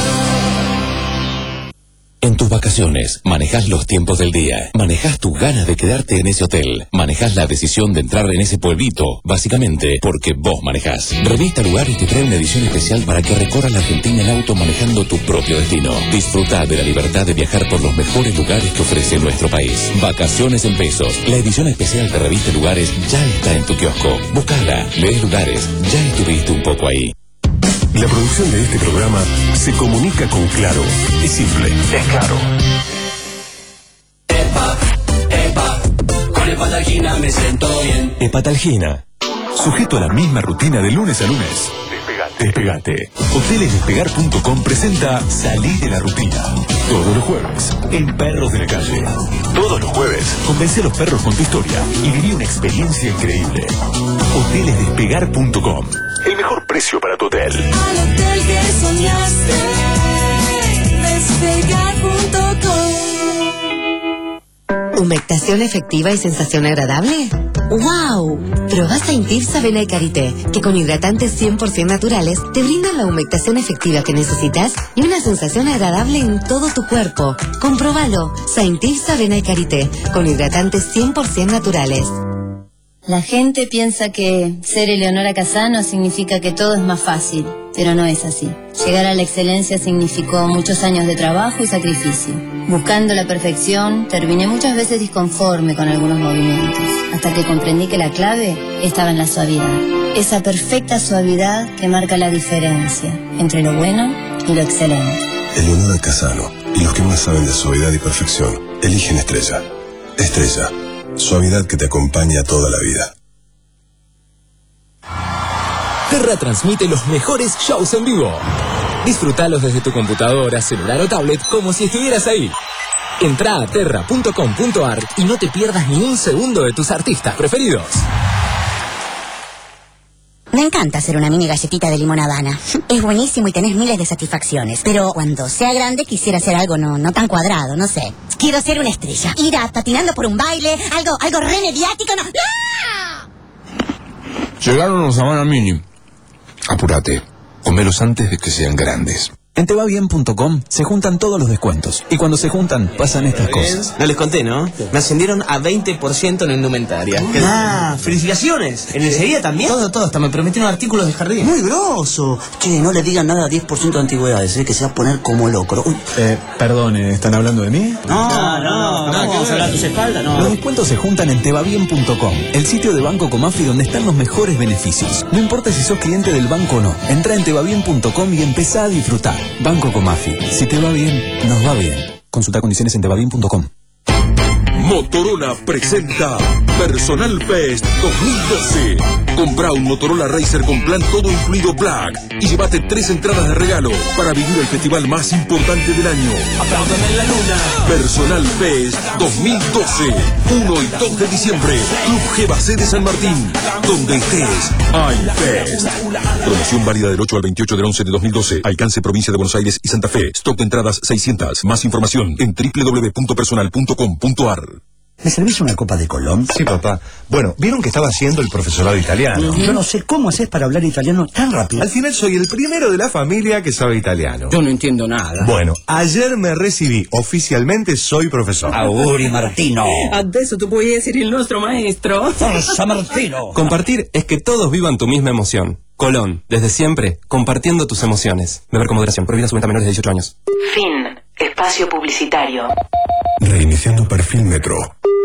Speaker 4: En tus vacaciones, manejás los tiempos del día, manejás tus ganas de quedarte en ese hotel, manejás la decisión de entrar en ese pueblito, básicamente porque vos manejás. Revista Lugares te trae una edición especial para que recorras la Argentina en auto manejando tu propio destino. Disfruta de la libertad de viajar por los mejores lugares que ofrece nuestro país. Vacaciones en pesos. La edición especial de Revista Lugares ya está en tu kiosco. Buscala, lees Lugares, ya estuviste un poco ahí.
Speaker 8: La producción de este programa se comunica con Claro. Es simple, es claro.
Speaker 21: Epa, epa, con Hepatalgina me siento bien.
Speaker 8: Hepatalgina. Sujeto a la misma rutina de lunes a lunes. Despegate. Despegate. Hoteles Despegar punto com presenta Salí de la rutina. Todos los jueves, en Perros de la Calle. Todos los jueves, convence a los perros con tu historia y viví una experiencia increíble. Hoteles Despegar punto com. El mejor precio para tu hotel.
Speaker 21: Al hotel que soñaste, Despegar punto com.
Speaker 13: ¿Humectación efectiva y sensación agradable? ¡Wow! Probá Saint-Tirsa Avena y Karité, que con hidratantes cien por ciento naturales te brindan la humectación efectiva que necesitas y una sensación agradable en todo tu cuerpo. Comprobalo. Saint-Tirsa Avena y Karité, con hidratantes cien por ciento naturales.
Speaker 6: La gente piensa que ser Eleonora Casano significa que todo es más fácil, pero no es así. Llegar a la excelencia significó muchos años de trabajo y sacrificio. Buscando la perfección, terminé muchas veces disconforme con algunos movimientos, hasta que comprendí que la clave estaba en la suavidad. Esa perfecta suavidad que marca la diferencia entre lo bueno y lo excelente.
Speaker 7: Eleonora Casano y los que más saben de suavidad y perfección eligen Estrella. Estrella. Suavidad que te acompaña toda la vida.
Speaker 10: Terra transmite los mejores shows en vivo. Disfrútalos desde tu computadora, celular o tablet como si estuvieras ahí. Entra a terra punto com punto ar y no te pierdas ni un segundo de tus artistas preferidos.
Speaker 11: Me encanta hacer una mini galletita de limón Habana. Es buenísimo y tenés miles de satisfacciones. Pero cuando sea grande quisiera hacer algo no, no tan cuadrado, no sé. Quiero ser una estrella. Ir a patinando por un baile, algo, algo re mediático, no. ¡Ah!
Speaker 14: Llegaron los Habana Mini. Apúrate. Comelos antes de que sean grandes.
Speaker 26: En tebabien punto com se juntan todos los descuentos. Y cuando se juntan, pasan estas cosas.
Speaker 28: No les conté, ¿no? Me ascendieron a veinte por ciento en indumentaria.
Speaker 29: Ah, felicitaciones. ¿En enseguida también?
Speaker 28: Todo, todo. Hasta me prometieron artículos de jardín.
Speaker 29: Muy grosso. Che, no le digan nada a diez por ciento de antigüedades, ¿eh? Que se va a poner como loco. Uy.
Speaker 14: Eh, perdone, ¿están hablando de mí?
Speaker 29: No, no, no. no, no vamos a hablar a tus espaldas, no.
Speaker 26: Los descuentos se juntan en tebabien punto com, el sitio de Banco Comafi donde están los mejores beneficios. No importa si sos cliente del banco o no. Entra en tebabien punto com y empezá a disfrutar. Banco Comafi. Si te va bien, nos va bien. Consulta condiciones en tebabien punto com.
Speaker 8: Motorola presenta Personal Fest dos mil doce. Compra un Motorola Racer con plan todo incluido Black y llévate tres entradas de regalo para vivir el festival más importante del año.
Speaker 21: Apláudame en la luna.
Speaker 8: Personal Fest dos mil doce. uno y dos de diciembre. Club G Bacé de San Martín. Donde estés, hay Fest. Promoción válida del ocho al veintiocho del once de dos mil doce. Alcance provincia de Buenos Aires y Santa Fe. Stock de entradas seiscientas. Más información en doble u doble u doble u punto personal punto com punto ar.
Speaker 30: ¿Me servís una copa de Colón?
Speaker 31: Sí, papá. Bueno, vieron que estaba haciendo el profesorado italiano.
Speaker 30: Yo no sé cómo haces para hablar italiano tan rápido.
Speaker 31: Al final soy el primero de la familia que sabe italiano.
Speaker 29: Yo no entiendo nada.
Speaker 31: Bueno, ayer me recibí. Oficialmente soy profesor.
Speaker 30: Auguri, Martino.
Speaker 29: Adesso tu puoi essere il nostro maestro.
Speaker 30: Forza, Martino.
Speaker 32: Compartir es que todos vivan tu misma emoción. Colón, desde siempre, compartiendo tus emociones. Beber con moderación. Prohibida su venta a menores de dieciocho años.
Speaker 13: Fin. Espacio publicitario.
Speaker 7: Reiniciando perfil Metro.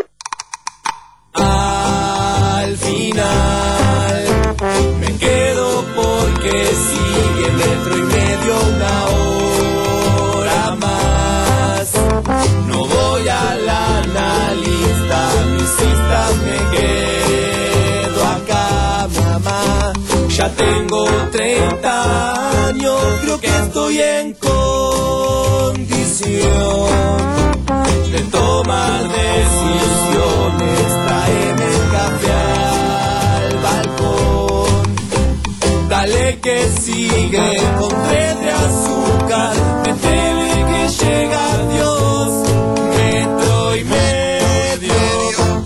Speaker 21: Al final me quedo porque sigue metro y medio una hora más. No voy a la analista, mis citas me quedo acá, mamá. Ya tengo treinta años, creo que estoy en condición de tomar decisiones. Tráeme café al balcón. Dale que sigue con tres de azúcar. Métele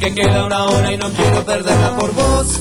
Speaker 21: que queda una hora y no quiero perderla por vos.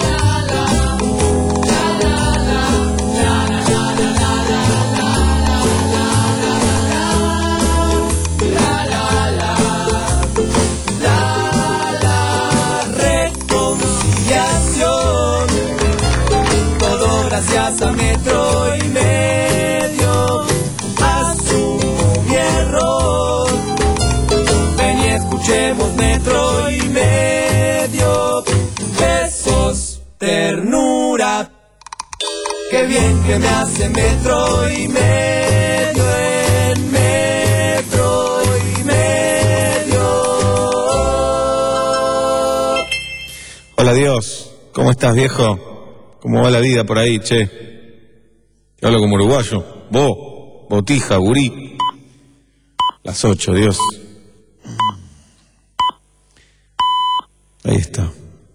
Speaker 21: Gracias a metro y medio, asumo mi error. Ven y escuchemos metro y medio. Besos, ternura. Qué bien que me hace metro y medio en metro y medio.
Speaker 1: Hola Dios, ¿cómo estás, viejo? ¿Cómo va la vida por ahí, che? Yo hablo como uruguayo. Vos, botija, gurí. Las ocho, Dios. Ahí está.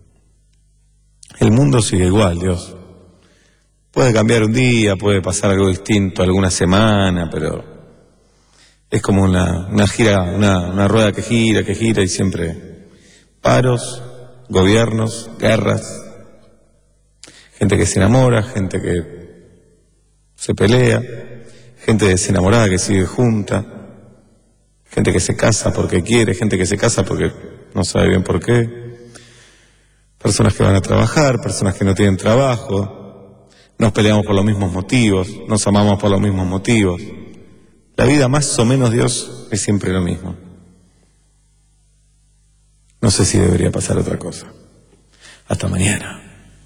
Speaker 1: El mundo sigue igual, Dios. Puede cambiar un día, puede pasar algo distinto alguna semana, pero es como una, una gira, una, una rueda que gira, que gira y siempre paros, gobiernos, guerras. Gente que se enamora, gente que se pelea, gente desenamorada que sigue junta, gente que se casa porque quiere, gente que se casa porque no sabe bien por qué, personas que van a trabajar, personas que no tienen trabajo, nos peleamos por los mismos motivos, nos amamos por los mismos motivos. La vida más o menos, Dios, es siempre lo mismo. No sé si debería pasar otra cosa. Hasta mañana.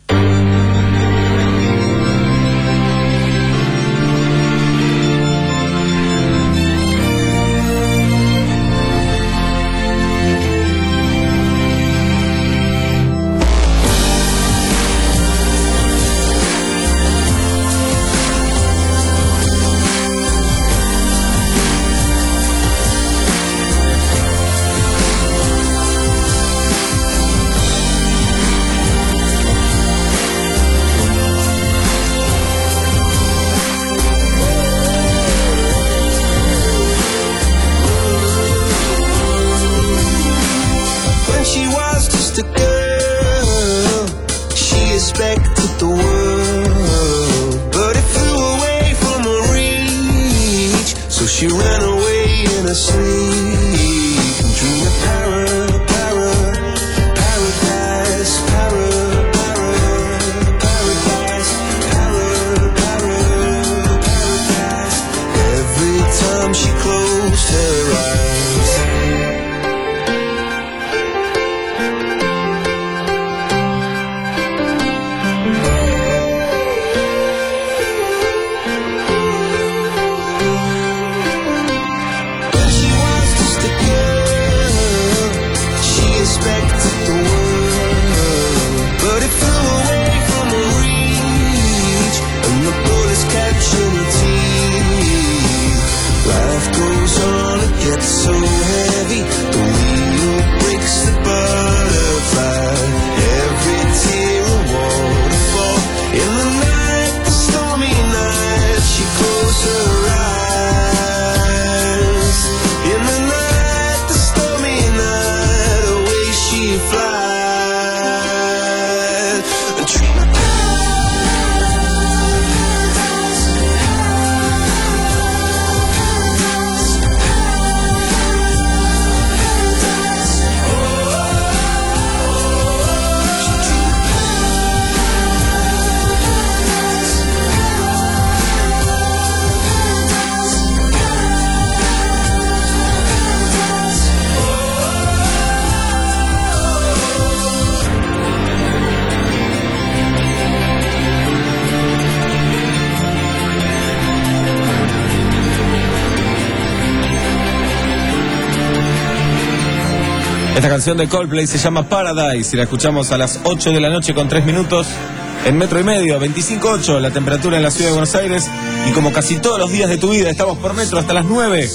Speaker 1: Esta canción de Coldplay se llama Paradise y la escuchamos a las ocho de la noche con tres minutos en metro y medio, veinticinco punto ocho la temperatura en la ciudad de Buenos Aires. Y como casi todos los días de tu vida estamos por metro hasta las nueve.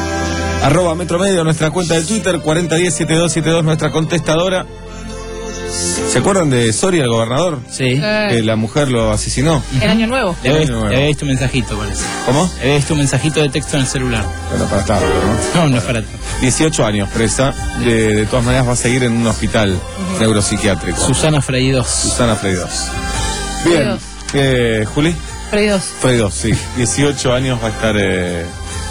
Speaker 1: Arroba Metro Medio, nuestra cuenta de Twitter, cuarenta diez setenta y dos setenta y dos nuestra contestadora. ¿Se acuerdan de Soria, el gobernador?
Speaker 2: Sí.
Speaker 1: Que la mujer lo asesinó.
Speaker 3: El año nuevo.
Speaker 2: Le había,
Speaker 1: Año nuevo.
Speaker 2: le había visto un mensajito, parece.
Speaker 1: ¿Cómo?
Speaker 2: Le había visto un mensajito de texto en el celular.
Speaker 1: Bueno, para estar, ¿no?
Speaker 2: No, no es para ti.
Speaker 1: dieciocho años presa. De, de todas maneras va a seguir en un hospital neuropsiquiátrico.
Speaker 2: Susana Frey dos.
Speaker 1: Susana Frey dos. Bien. Eh, ¿Juli?
Speaker 3: Frey dos.
Speaker 1: Frey dos, sí. dieciocho años va a estar... Eh,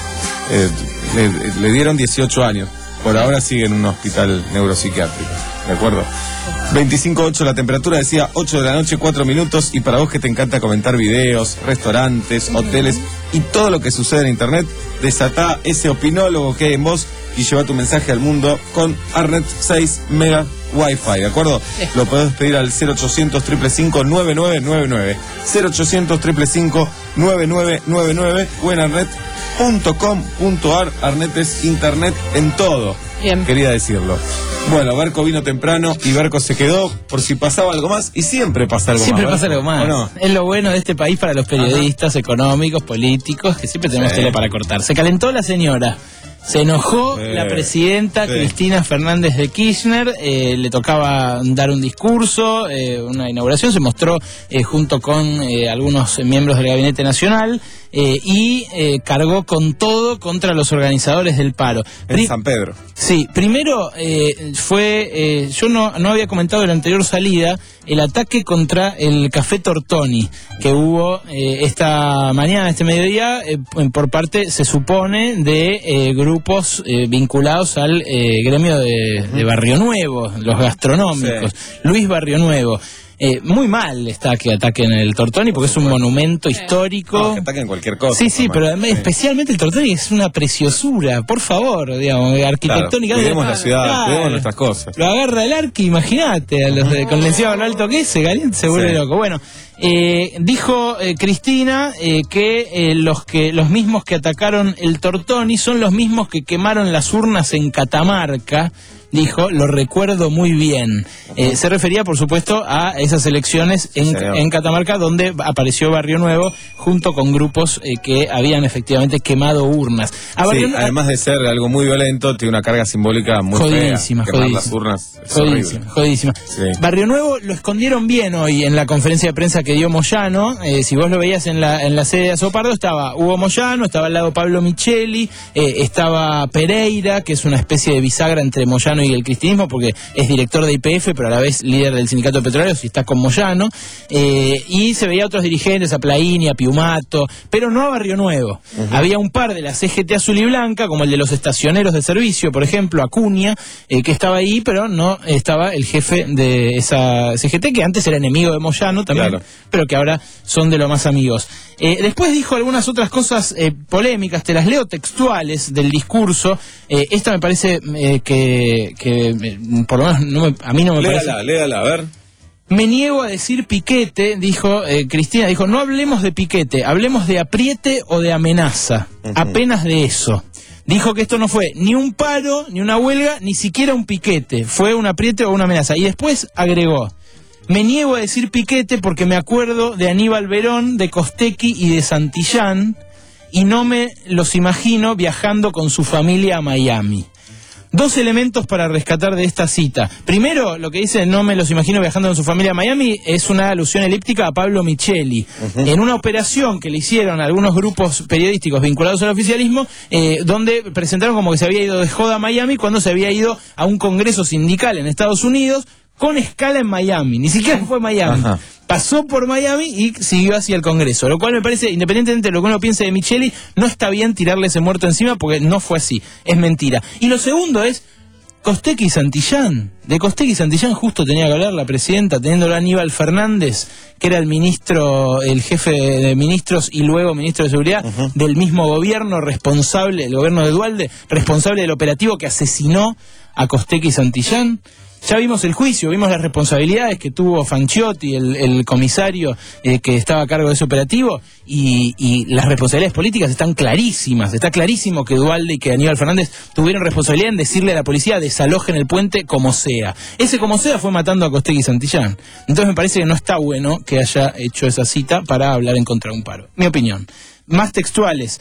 Speaker 1: eh, le, le dieron dieciocho años. Por ahora sigue en un hospital neuropsiquiátrico. ¿De acuerdo? veinticinco ocho la temperatura, decía ocho de la noche, cuatro minutos. Y para vos que te encanta comentar videos, restaurantes, hoteles y todo lo que sucede en internet, desatá ese opinólogo que hay en vos y lleva tu mensaje al mundo con Arnet seis Mega Wi-Fi, ¿de acuerdo? Sí. Lo podés pedir al cero ochocientos, cinco cinco cinco, nueve nueve nueve nueve, cero ochocientos, cinco cinco cinco, nueve nueve nueve nueve o en arnet punto com punto ar. Arnet es internet en todo.
Speaker 3: Bien.
Speaker 1: Quería decirlo. Bueno, Berco vino temprano y Berco se quedó por si pasaba algo más, y siempre pasa algo
Speaker 2: siempre
Speaker 1: más.
Speaker 2: Siempre pasa algo más.
Speaker 1: No?
Speaker 2: Es lo bueno de este país para los periodistas, ajá, económicos, políticos, que siempre tenemos sí. tele para cortar. Se calentó la señora. Se enojó eh, la presidenta sí. Cristina Fernández de Kirchner, eh, le tocaba dar un discurso, eh, una inauguración, se mostró eh, junto con eh, algunos miembros del Gabinete Nacional eh, y eh, cargó con todo contra los organizadores del paro.
Speaker 1: En Pri San Pedro.
Speaker 2: Sí, primero eh, fue, eh, yo no, no había comentado en la anterior salida, el ataque contra el Café Tortoni que hubo eh, esta mañana, este mediodía, eh, por parte, se supone, de eh, grupos eh, vinculados al eh, gremio de, de Barrio Nuevo, los gastronómicos. Sí. Luis Barrio Nuevo. Eh, muy mal está que ataquen el Tortoni porque es un monumento histórico.
Speaker 1: No, que ataquen cualquier cosa.
Speaker 2: Sí, sí, pero además, sí. especialmente el Tortoni es una preciosura, por favor, digamos, arquitectónica.
Speaker 1: Claro, cuidemos la ciudad,
Speaker 2: claro,
Speaker 1: cuidemos nuestras cosas.
Speaker 2: Lo agarra el arqui, imagínate, a los de, con el encima lo alto que es, se calienta, se vuelve sí. loco. Bueno, eh, dijo eh, Cristina eh, que eh, los que los mismos que atacaron el Tortoni son los mismos que quemaron las urnas en Catamarca. Dijo, lo recuerdo muy bien. Eh, se refería, por supuesto, a esas elecciones en, sí, en Catamarca, donde apareció Barrio Nuevo junto con grupos eh, que habían efectivamente quemado urnas. A
Speaker 1: sí,
Speaker 2: Barrio...
Speaker 1: además de ser algo muy violento, tiene una carga simbólica muy
Speaker 2: jodidísima,
Speaker 1: fea. Quemar
Speaker 2: jodidísima,
Speaker 1: las urnas es
Speaker 2: jodidísima, jodidísima.
Speaker 1: Sí.
Speaker 2: Barrio Nuevo lo escondieron bien hoy en la conferencia de prensa que dio Moyano. Eh, si vos lo veías en la, en la sede de Azopardo, estaba Hugo Moyano, estaba al lado Pablo Micheli, eh, estaba Pereira, que es una especie de bisagra entre Moyano y el cristinismo, porque es director de Y P F, pero a la vez líder del sindicato de petroleros y está con Moyano, eh, y se veía a otros dirigentes, a Plaini, a Piumato, pero no a Barrio Nuevo. Uh-huh. Había un par de la C G T azul y blanca, como el de los estacioneros de servicio, por ejemplo, Acuña, eh, que estaba ahí, pero no estaba el jefe de esa C G T, que antes era enemigo de Moyano también, claro, pero que ahora son de lo más amigos. Eh, después dijo algunas otras cosas eh, polémicas, te las leo textuales del discurso. Eh, esta me parece eh, que, que eh, por lo menos no me, a mí no me
Speaker 1: léala,
Speaker 2: parece...
Speaker 1: Léala, a ver.
Speaker 2: Me niego a decir piquete, dijo eh, Cristina, dijo, no hablemos de piquete, hablemos de apriete o de amenaza, uh-huh. apenas de eso. Dijo que esto no fue ni un paro, ni una huelga, ni siquiera un piquete, fue un apriete o una amenaza. Y después agregó, me niego a decir piquete porque me acuerdo de Aníbal Verón, de Costecchi y de Santillán, y no me los imagino viajando con su familia a Miami. Dos elementos para rescatar de esta cita. Primero, lo que dice no me los imagino viajando con su familia a Miami es una alusión elíptica a Pablo Micheli. Uh-huh. En una operación que le hicieron a algunos grupos periodísticos vinculados al oficialismo, eh, donde presentaron como que se había ido de joda a Miami cuando se había ido a un congreso sindical en Estados Unidos con escala en Miami. Ni siquiera fue Miami. Ajá. Pasó por Miami y siguió hacia el Congreso, lo cual me parece, independientemente de lo que uno piense de Micheli, no está bien tirarle ese muerto encima porque no fue así, es mentira. Y lo segundo es Costecchi y Santillán. De Costecchi y Santillán justo tenía que hablar la presidenta, teniéndolo a Aníbal Fernández, que era el ministro, el jefe de ministros y luego ministro de Seguridad, uh-huh, del mismo gobierno, responsable, el gobierno de Duhalde, responsable del operativo que asesinó a Costecchi y Santillán. Ya vimos el juicio, vimos las responsabilidades que tuvo Fanchiotti, el, el comisario eh, que estaba a cargo de ese operativo, y, y las responsabilidades políticas están clarísimas. Está clarísimo que Duhalde y que Aníbal Fernández tuvieron responsabilidad en decirle a la policía desalojen el puente como sea. Ese como sea fue matando a Costecchi y Santillán. Entonces me parece que no está bueno que haya hecho esa cita para hablar en contra de un paro. Mi opinión. Más textuales.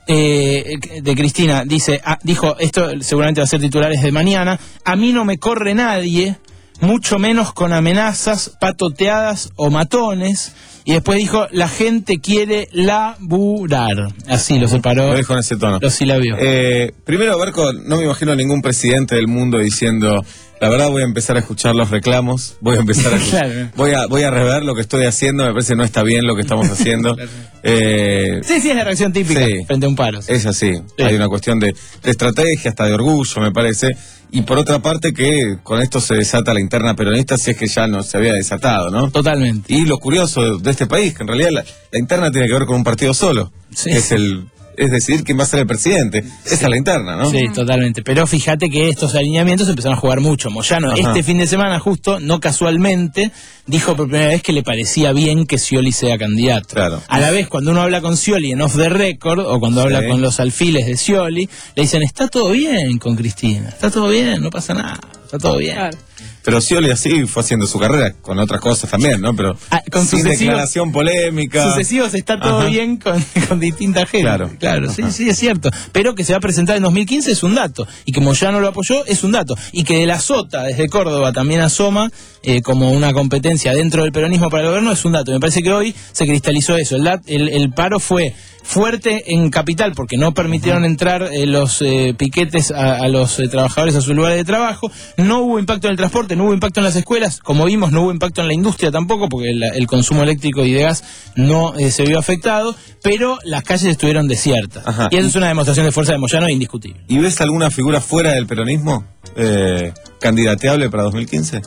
Speaker 2: Eh, de Cristina, dice, ah, dijo, esto seguramente va a ser titulares de mañana, a mí no me corre nadie, mucho menos con amenazas, patoteadas o matones. Y después dijo, la gente quiere laburar. Así lo separó.
Speaker 1: Lo dijo en ese tono.
Speaker 2: Lo silabió.
Speaker 1: Eh, primero, Barco, no me imagino a ningún presidente del mundo diciendo, la verdad voy a empezar a escuchar los reclamos, voy a empezar a
Speaker 2: Claro.
Speaker 1: voy a voy a rever lo que estoy haciendo, me parece que no está bien lo que estamos haciendo.
Speaker 2: Claro.
Speaker 1: eh,
Speaker 2: Sí, sí, es la reacción típica
Speaker 1: sí,
Speaker 2: frente a un paro. Sí.
Speaker 1: es así.
Speaker 2: Sí.
Speaker 1: Hay una cuestión de, de estrategia, hasta de orgullo, me parece. Y por otra parte que con esto se desata la interna peronista, si es que ya no se había desatado, ¿no?
Speaker 2: Totalmente.
Speaker 1: Y lo curioso de este país, que en realidad la, la interna tiene que ver con un partido solo,
Speaker 2: Sí.
Speaker 1: que es el es decidir quién va a ser el presidente. Esa es la interna, ¿no?
Speaker 2: Sí, totalmente. Pero fíjate que estos alineamientos empezaron a jugar mucho. Moyano,
Speaker 1: Ajá.
Speaker 2: este fin de semana, justo, no casualmente, dijo por primera vez que le parecía bien que Scioli sea candidato.
Speaker 1: Claro.
Speaker 2: A la vez, cuando uno habla con Scioli en off the record, o cuando
Speaker 1: Sí.
Speaker 2: habla con los alfiles de Scioli, le dicen, está todo bien con Cristina, está todo bien, no pasa nada, está todo bien.
Speaker 3: Claro.
Speaker 1: Pero Scioli así fue haciendo su carrera, con otras cosas también, ¿no? Pero
Speaker 2: Ah, con
Speaker 1: sin
Speaker 2: sucesivos-
Speaker 1: declaración polémica.
Speaker 2: Sucesivos está todo
Speaker 1: Ajá.
Speaker 2: bien con, con distinta gente.
Speaker 1: Claro.
Speaker 2: claro, sí,
Speaker 1: Ajá.
Speaker 2: sí, es cierto. Pero que se va a presentar en dos mil quince es un dato. Y que Moyano lo apoyó es un dato. Y que de la Sota, desde Córdoba, también asoma eh, como una competencia dentro del peronismo para el gobierno es un dato. Me parece que hoy se cristalizó eso. El, dat- el, el paro fue fuerte en Capital porque no permitieron entrar eh, los eh, piquetes a, a los eh, trabajadores a sus lugares de trabajo. No hubo impacto en el transporte, no hubo impacto en las escuelas. Como vimos, no hubo impacto en la industria tampoco porque el, el consumo eléctrico y de gas no eh, se vio afectado, pero las calles estuvieron desiertas.
Speaker 1: Ajá.
Speaker 2: Y eso es una demostración de fuerza de Moyano indiscutible.
Speaker 1: ¿Y ves alguna figura fuera del peronismo eh, candidateable para dos mil quince?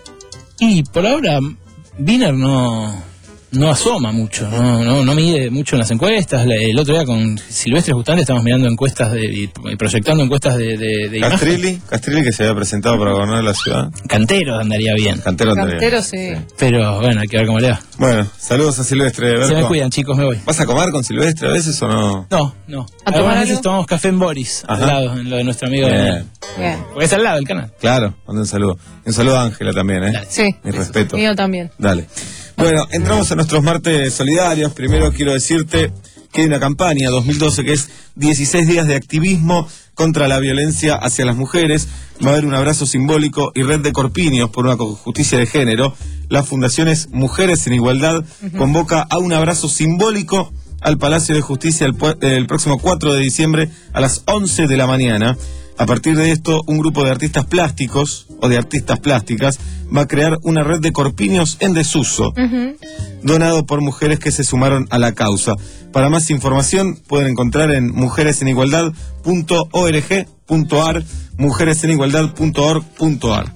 Speaker 2: Y por ahora, Wiener no, no asoma mucho, no, no, no mide mucho en las encuestas. La- El otro día con Silvestre justamente estamos mirando encuestas de, y proyectando encuestas de, de, de imagen.
Speaker 1: Castrilli, Castrilli que se había presentado para gobernar la ciudad.
Speaker 2: Cantero andaría bien.
Speaker 1: Cantero andaría.
Speaker 3: Cantero, sí.
Speaker 2: Pero bueno, hay que ver cómo le va.
Speaker 1: Bueno, saludos a Silvestre.
Speaker 2: Se
Speaker 1: Berco.
Speaker 2: me cuidan, chicos, me voy.
Speaker 1: ¿Vas a comer con Silvestre a veces o no?
Speaker 2: No, no.
Speaker 3: ¿A tomar
Speaker 2: Algunas
Speaker 3: algo?
Speaker 2: veces tomamos café en Boris,
Speaker 1: Ajá.
Speaker 2: al lado, en lo de nuestro amigo.
Speaker 1: Bien.
Speaker 2: Daniel.
Speaker 3: Bien.
Speaker 2: Porque es al lado del canal.
Speaker 1: Claro, mando un saludo. Y un saludo a Ángela también, ¿eh?
Speaker 3: Sí.
Speaker 1: Mi respeto.
Speaker 3: Mío también.
Speaker 1: Dale. Bueno, entramos a nuestros martes solidarios. Primero quiero decirte que hay una campaña dos mil doce que es dieciséis días de activismo contra la violencia hacia las mujeres. Va a haber un abrazo simbólico y red de corpiños por una justicia de género. Las fundaciones Mujeres en Igualdad convoca a un abrazo simbólico al Palacio de Justicia el, pu- el próximo cuatro de diciembre a las once de la mañana. A partir de esto, un grupo de artistas plásticos o de artistas plásticas va a crear una red de corpiños en desuso, donado por mujeres que se sumaron a la causa. Para más información pueden encontrar en mujeres en igualdad punto org punto ar, mujeres en igualdad punto org punto ar.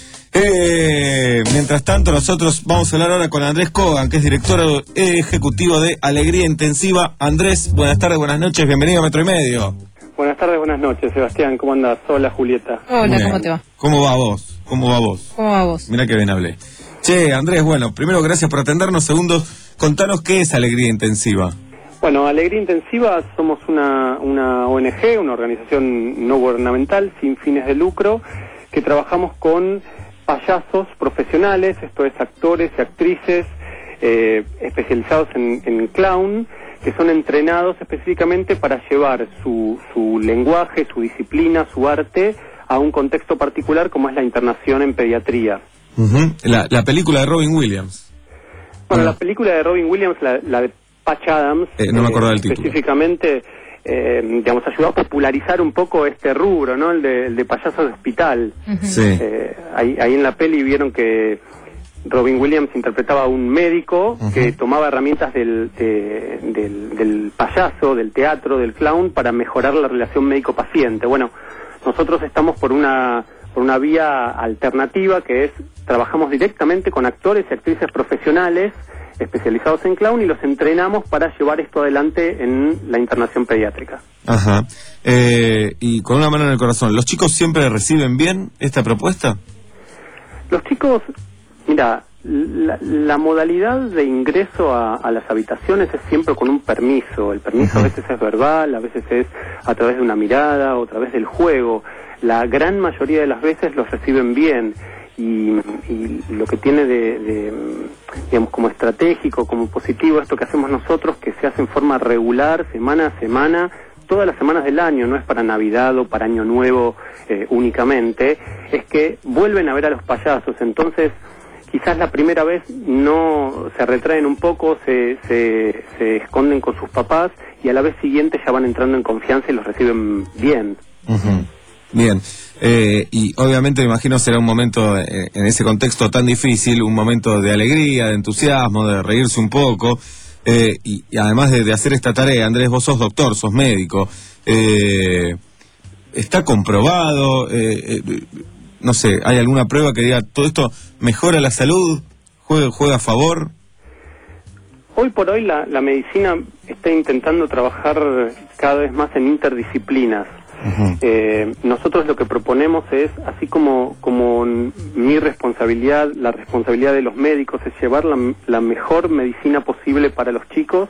Speaker 1: Eh, mientras tanto, nosotros vamos a hablar ahora con Andrés Kogan, que es director ejecutivo de Alegría Intensiva. Andrés, buenas tardes, buenas noches, bienvenido a Metro y Medio.
Speaker 5: Buenas tardes, buenas noches, Sebastián. ¿Cómo andas? Hola, Julieta.
Speaker 3: Hola,
Speaker 1: Bien.
Speaker 3: ¿cómo te va?
Speaker 1: ¿Cómo va vos? ¿Cómo va vos?
Speaker 3: ¿Cómo va vos?
Speaker 1: Mira que bien hablé. Che, Andrés, bueno, primero gracias por atendernos. Segundo, contanos qué es Alegría Intensiva.
Speaker 5: Bueno, Alegría Intensiva somos una, una O N G, una organización no gubernamental sin fines de lucro, que trabajamos con payasos profesionales, esto es actores y actrices eh, especializados en, en clown, que son entrenados específicamente para llevar su, su lenguaje, su disciplina, su arte a un contexto particular como es la internación en pediatría.
Speaker 1: Ujú. la, la película de Robin Williams.
Speaker 5: Bueno,
Speaker 1: Ah.
Speaker 5: la película de Robin Williams, la, la de Patch Adams,
Speaker 1: Eh, no me acordaba del título.
Speaker 5: específicamente, eh, digamos, ayudó a popularizar un poco este rubro, ¿no? El de, el de payaso de hospital.
Speaker 1: Sí.
Speaker 5: Eh, ahí, ahí en la peli vieron que Robin Williams interpretaba a un médico
Speaker 1: Ujú.
Speaker 5: que tomaba herramientas del, de- del, del payaso, del teatro, del clown, para mejorar la relación médico-paciente. Bueno, nosotros estamos por una por una vía alternativa, que es, trabajamos directamente con actores y actrices profesionales especializados en clown y los entrenamos para llevar esto adelante en la internación pediátrica.
Speaker 1: Ajá. Eh, y con una mano en el corazón, ¿los chicos siempre reciben bien esta propuesta?
Speaker 5: Los chicos, mira, la, la modalidad de ingreso a, a las habitaciones es siempre con un permiso. El permiso a veces es verbal, a veces es a través de una mirada, o a través del juego. La gran mayoría de las veces los reciben bien. Y, y lo que tiene de, de, digamos, como estratégico, como positivo, esto que hacemos nosotros, que se hace en forma regular, semana a semana, todas las semanas del año, no es para Navidad o para Año Nuevo eh, únicamente, es que vuelven a ver a los payasos. Entonces, quizás la primera vez no se retraen un poco, se, se, se esconden con sus papás y a la vez siguiente ya van entrando en confianza y los reciben bien.
Speaker 1: Uh-huh. Bien, eh, y obviamente me imagino será un momento, eh, en ese contexto tan difícil, un momento de alegría, de entusiasmo, de reírse un poco, eh, y, y además de, de hacer esta tarea. Andrés, vos sos doctor, sos médico, eh, ¿está comprobado? Eh, eh, no sé, ¿hay alguna prueba que diga todo esto mejora la salud, juega, juega a favor?
Speaker 5: Hoy por hoy la, la medicina está intentando trabajar cada vez más en interdisciplinas. Uh-huh. Eh, nosotros lo que proponemos es, así como, como mi responsabilidad, la responsabilidad de los médicos es llevar la, la mejor medicina posible para los chicos,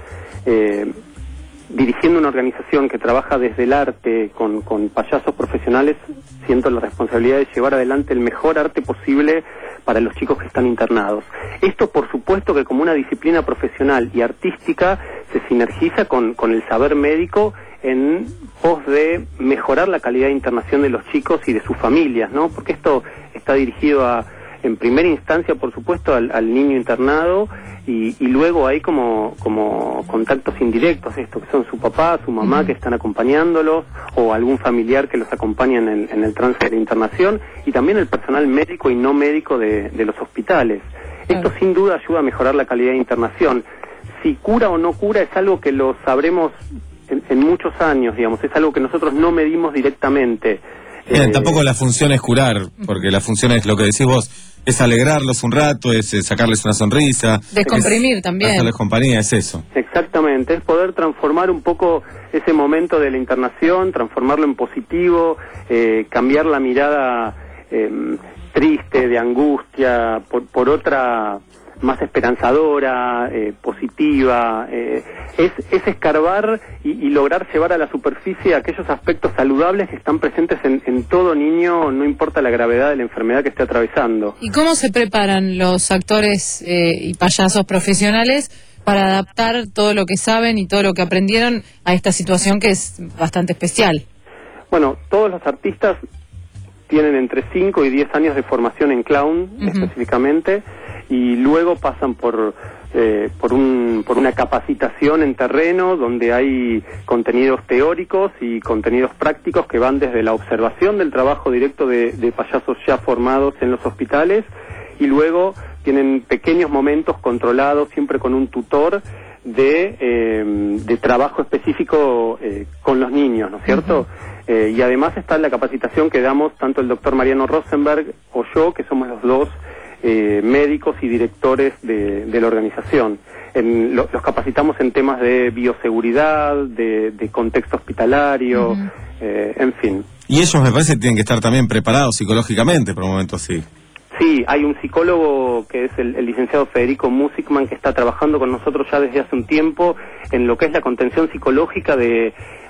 Speaker 5: eh, dirigiendo una organización que trabaja desde el arte con, con payasos profesionales, siento la responsabilidad de llevar adelante el mejor arte posible para los chicos que están internados. Esto, por supuesto, que como una disciplina profesional y artística se sinergiza con, con el saber médico en pos de mejorar la calidad de internación de los chicos y de sus familias, ¿no? Porque esto está dirigido a, en primera instancia, por supuesto, al, al niño internado y, y luego hay como, como contactos indirectos, esto que son su papá, su mamá, uh-huh, que están acompañándolos, o algún familiar que los acompaña en el, en el trance de la internación, y también el personal médico y no médico de, de los hospitales. Esto sin duda ayuda a mejorar la calidad de internación. Si cura o no cura es algo que lo sabremos en, en muchos años, digamos, es algo que nosotros no medimos directamente.
Speaker 1: Bien,
Speaker 5: eh,
Speaker 1: tampoco la función es curar, porque la función es lo que decís vos, es alegrarlos un rato, es eh, sacarles una sonrisa.
Speaker 3: Descomprimir
Speaker 1: es,
Speaker 3: también.
Speaker 1: Hacerles compañía, es eso.
Speaker 5: Exactamente, es poder transformar un poco ese momento de la internación, transformarlo en positivo, eh, cambiar la mirada eh, triste, de angustia, por, por otra más esperanzadora, eh, positiva, eh, es, es escarbar y, y lograr llevar a la superficie aquellos aspectos saludables que están presentes en, en todo niño, no importa la gravedad de la enfermedad que esté atravesando.
Speaker 3: ¿Y cómo se preparan los actores eh, y payasos profesionales para adaptar todo lo que saben y todo lo que aprendieron a esta situación que es bastante especial?
Speaker 5: Bueno, todos los artistas tienen entre cinco y diez años de formación en clown, uh-huh, específicamente, y luego pasan por eh, por un por una capacitación en terreno donde hay contenidos teóricos y contenidos prácticos que van desde la observación del trabajo directo de, de payasos ya formados en los hospitales, y luego tienen pequeños momentos controlados siempre con un tutor de, eh, de trabajo específico eh, con los niños, ¿no es cierto? Uh-huh. Eh, y además está la capacitación que damos tanto el doctor Mariano Rosenberg o yo, que somos los dos eh, médicos y directores de, de la organización. En, lo, los capacitamos en temas de bioseguridad, de, de contexto hospitalario, uh-huh, eh, en fin.
Speaker 1: Y ellos, me parece, tienen que estar también preparados psicológicamente por un momento así.
Speaker 5: Sí, hay un psicólogo que es el, el licenciado Federico Musikman, que está trabajando con nosotros ya desde hace un tiempo en lo que es la contención psicológica de,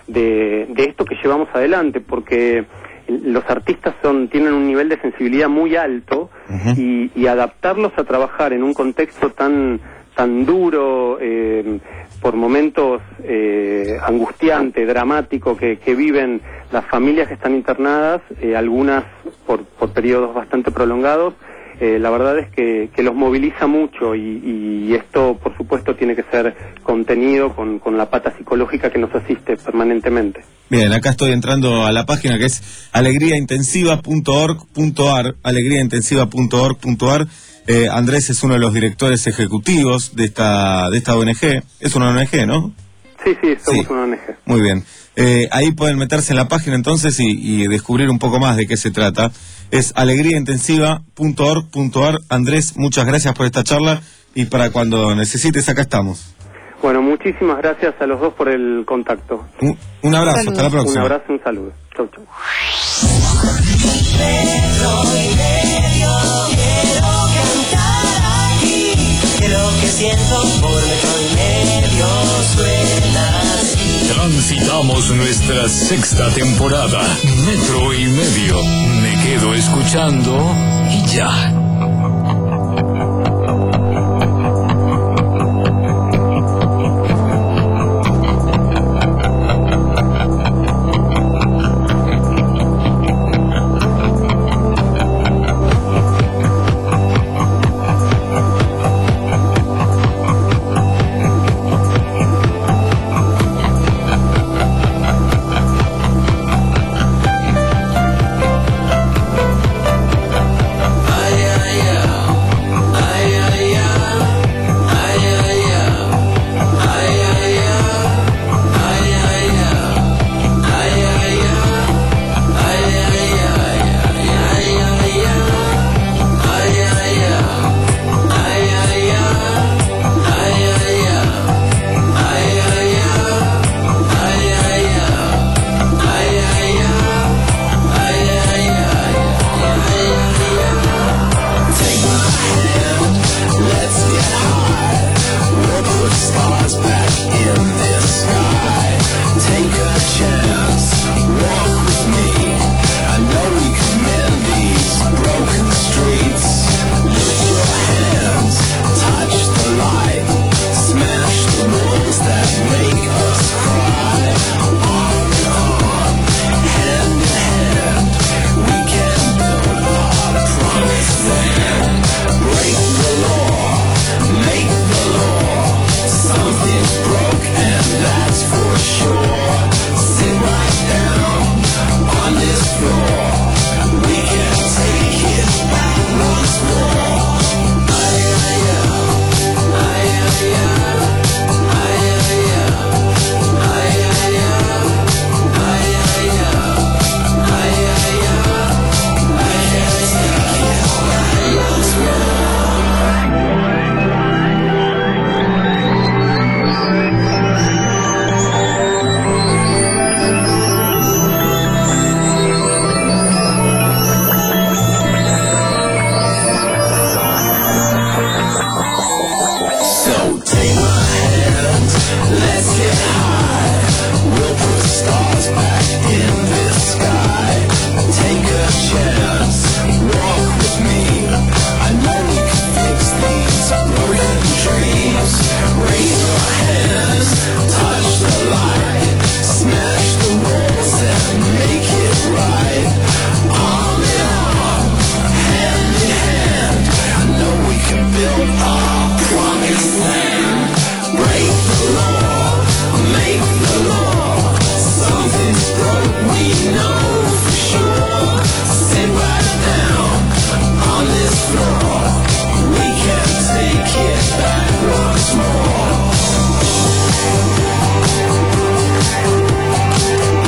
Speaker 5: de, de esto que llevamos adelante, porque los artistas son tienen un nivel de sensibilidad muy alto, uh-huh, y, y adaptarlos a trabajar en un contexto tan tan duro, eh, por momentos eh, angustiante, dramático que, que viven las familias que están internadas, eh, algunas por, por periodos bastante prolongados, eh, la verdad es que, que los moviliza mucho y, y esto, por supuesto, tiene que ser contenido con, con la pata psicológica que nos asiste permanentemente.
Speaker 1: Bien, acá estoy entrando a la página que es alegría intensiva punto org punto a r, alegría intensiva punto org punto a r. Eh, Andrés es uno de los directores ejecutivos de esta de esta O N G. Es una O N G, ¿no?
Speaker 5: Sí, sí, somos
Speaker 1: sí,
Speaker 5: una O N G.
Speaker 1: Muy bien. Eh, ahí pueden meterse en la página entonces y, y descubrir un poco más de qué se trata. Es alegría intensiva punto org punto a r. Andrés, muchas gracias por esta charla y para cuando necesites acá estamos.
Speaker 5: Bueno, muchísimas gracias a los dos por el contacto.
Speaker 1: Un, un abrazo, un hasta la próxima.
Speaker 5: Un abrazo y un saludo. Chau, chau.
Speaker 21: Lo que siento por metro y medio suena así.
Speaker 8: Transitamos nuestra sexta temporada. Metro y medio. Me quedo escuchando y ya.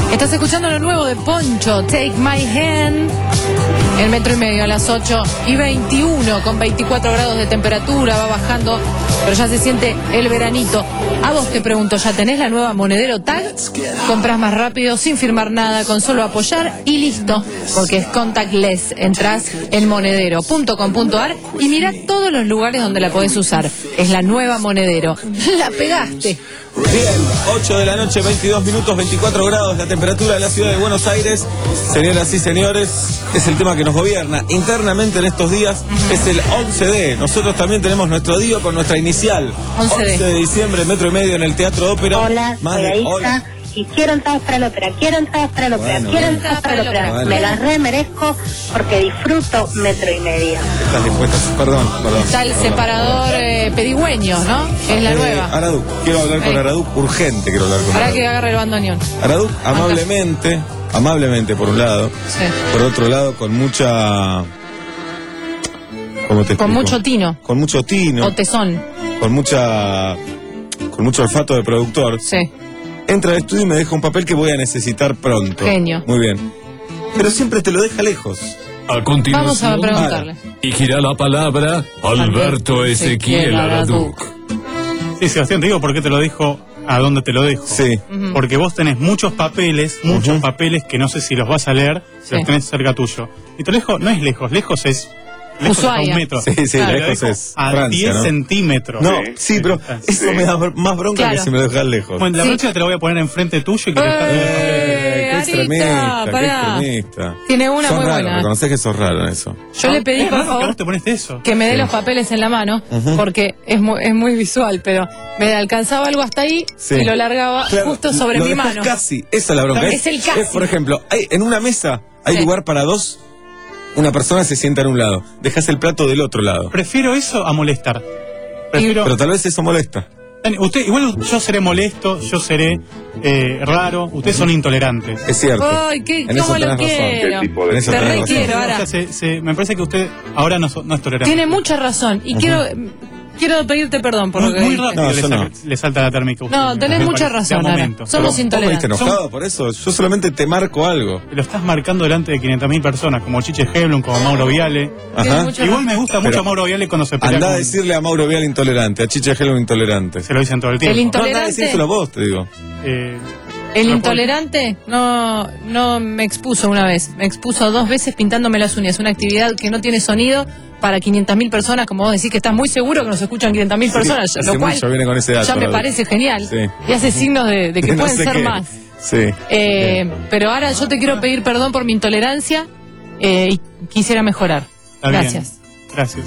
Speaker 3: Estás escuchando lo nuevo de Poncho, Take My Hand. El metro y medio a las ocho y veintiuno, con veinticuatro grados de temperatura, va bajando, pero ya se siente el veranito. A vos te pregunto, ¿ya tenés la nueva Monedero Tag? Compras más rápido, sin firmar nada, con solo apoyar y listo, porque es contactless. Entrás en monedero punto com punto ar y mirá todos los lugares donde la podés usar. Es la nueva Monedero. La pegaste.
Speaker 1: Bien, ocho de la noche, veintidós minutos, veinticuatro grados la temperatura de la ciudad de Buenos Aires. Señoras y señores, es el tema que nos gobierna internamente en estos días, es el once de. Nosotros también tenemos nuestro día con nuestra inicial.
Speaker 3: once de.
Speaker 1: once de diciembre, metro y medio en el Teatro de Ópera.
Speaker 9: Hola,
Speaker 1: Más
Speaker 9: soy
Speaker 1: de-
Speaker 9: Aisha.
Speaker 1: hola.
Speaker 9: Y quiero entradas para la ópera, quiero entradas para la ópera,
Speaker 1: Bueno,
Speaker 9: quiero
Speaker 1: bueno.
Speaker 9: entradas para la ópera.
Speaker 1: Bueno.
Speaker 9: Me las remerezco porque disfruto metro y medio.
Speaker 1: ¿Estás dispuesta? Perdón, perdón.
Speaker 3: Está el separador eh, pedigüeño, ¿no? Es la
Speaker 1: Eh,
Speaker 3: nueva.
Speaker 1: Araduc, quiero hablar con
Speaker 3: Ahí.
Speaker 1: Araduc, urgente quiero hablar con
Speaker 3: Para
Speaker 1: Araduc.
Speaker 3: que agarre el bandoneón.
Speaker 1: Araduc, amablemente, amablemente por un lado,
Speaker 3: Sí.
Speaker 1: por otro lado con mucha... ¿Cómo te
Speaker 3: Con
Speaker 1: explico?
Speaker 3: mucho tino.
Speaker 1: Con mucho tino,
Speaker 3: O tesón.
Speaker 1: con mucha... con mucho olfato de productor.
Speaker 3: Sí.
Speaker 1: Entra al estudio y me deja un papel que voy a necesitar pronto.
Speaker 3: Genio.
Speaker 1: Muy bien. Pero siempre te lo deja lejos.
Speaker 12: A continuación,
Speaker 3: Vamos a preguntarle.
Speaker 12: y gira la palabra Alberto Ezequiel Araduc.
Speaker 15: Sí, Sebastián, te digo por qué te lo dejo, a dónde te lo dejo.
Speaker 1: Sí.
Speaker 3: Ujú.
Speaker 15: Porque vos tenés muchos papeles, muchos
Speaker 1: Ujú.
Speaker 15: papeles que no sé si los vas a leer,
Speaker 3: Sí.
Speaker 15: los tenés cerca tuyo. Y te lo dejo, no es lejos, lejos es... Lejos
Speaker 3: Ushuaia.
Speaker 15: a un metro.
Speaker 1: Sí, sí,
Speaker 15: Claro,
Speaker 1: lejos
Speaker 15: lo dejo
Speaker 1: es
Speaker 15: a
Speaker 1: Francia,
Speaker 15: diez
Speaker 1: ¿no?
Speaker 15: centímetros.
Speaker 1: No, sí, pero eso me da más bronca
Speaker 3: Claro.
Speaker 1: que si me lo dejas lejos.
Speaker 15: Bueno, la
Speaker 3: Sí.
Speaker 15: próxima te lo voy a poner enfrente tuyo y que te está-
Speaker 1: Eh, qué
Speaker 3: Arita,
Speaker 1: extremista, qué
Speaker 3: pará.
Speaker 1: extremista.
Speaker 3: Tiene una
Speaker 1: Sos
Speaker 3: muy
Speaker 1: raro,
Speaker 3: buena.
Speaker 1: reconocés que sos raro en eso.
Speaker 3: Yo le pedí,
Speaker 15: Es
Speaker 3: por
Speaker 15: raro que
Speaker 3: favor,
Speaker 15: vos te pones eso.
Speaker 3: que me dé los papeles en la mano,
Speaker 1: Ujú.
Speaker 3: porque es muy, es muy visual, pero me alcanzaba algo hasta ahí
Speaker 1: Sí.
Speaker 3: y lo largaba
Speaker 1: Claro,
Speaker 3: justo sobre
Speaker 1: lo
Speaker 3: mi
Speaker 1: dejás
Speaker 3: mano.
Speaker 1: Casi, esa es la bronca.
Speaker 3: Es el casi.
Speaker 1: por ejemplo, hay, en una mesa hay
Speaker 3: Sí.
Speaker 1: lugar para dos, una persona se sienta en un lado, dejas el plato del otro lado.
Speaker 15: Prefiero eso a molestar. Prefiero...
Speaker 1: Pero tal vez eso molesta.
Speaker 15: Dani, Usted, igual yo seré molesto, yo seré eh, raro, ustedes son intolerantes.
Speaker 1: Es cierto.
Speaker 3: Ay, qué,
Speaker 1: En eso
Speaker 3: cómo lo
Speaker 1: tenés razón.
Speaker 3: quiero.
Speaker 1: En eso
Speaker 3: Te
Speaker 1: tenés
Speaker 3: re
Speaker 1: razón.
Speaker 3: quiero,
Speaker 15: O
Speaker 3: ahora.
Speaker 15: sea, se- se- me parece que usted ahora no, so- no es tolerante.
Speaker 3: Tiene mucha razón y
Speaker 1: Ujú.
Speaker 3: quiero quiero pedirte perdón por
Speaker 15: muy,
Speaker 3: lo que
Speaker 15: muy
Speaker 3: dijiste.
Speaker 15: rápido
Speaker 1: No,
Speaker 15: le,
Speaker 1: yo
Speaker 15: saca-
Speaker 1: no.
Speaker 15: le salta la térmica. a usted.
Speaker 3: No, tenés
Speaker 15: Me
Speaker 3: mucha
Speaker 15: parece,
Speaker 3: razón,
Speaker 15: de
Speaker 3: Ara.
Speaker 15: momento.
Speaker 3: Somos
Speaker 1: Pero ¿vos me
Speaker 3: intolerantes.
Speaker 1: viste enojado por eso? Yo solamente te marco algo.
Speaker 15: Lo estás marcando delante de quinientas mil personas, como Chiche Heblum, como Mauro Viale.
Speaker 1: Ajá.
Speaker 3: mucha
Speaker 15: Igual me gusta
Speaker 1: Pero
Speaker 15: mucho Mauro Viale cuando se pelea
Speaker 1: Andá a
Speaker 15: con-
Speaker 1: decirle a Mauro Vial intolerante, a Chiche Hello intolerante.
Speaker 15: Se lo dicen todo el
Speaker 3: El
Speaker 15: tiempo.
Speaker 3: into-
Speaker 1: No, andá a
Speaker 3: ¿Intolerante?
Speaker 1: decírselo a vos, te digo.
Speaker 15: Eh,
Speaker 3: El
Speaker 15: no
Speaker 3: intolerante no, no me expuso una vez, me expuso dos veces pintándome las uñas, una actividad que no tiene sonido para quinientas mil personas, como vos decís que estás muy seguro que nos escuchan quinientas mil personas,
Speaker 1: hace
Speaker 3: lo cual
Speaker 1: mucho viene con ese dato,
Speaker 3: ya me
Speaker 1: Raúl.
Speaker 3: parece genial.
Speaker 1: Sí.
Speaker 3: Y hace signos de, de que
Speaker 1: No
Speaker 3: pueden
Speaker 1: sé
Speaker 3: ser
Speaker 1: qué.
Speaker 3: más.
Speaker 1: Sí.
Speaker 3: Eh, pero ahora yo te quiero pedir perdón por mi intolerancia eh, y quisiera mejorar.
Speaker 15: Está bien.
Speaker 3: Gracias.
Speaker 15: Gracias.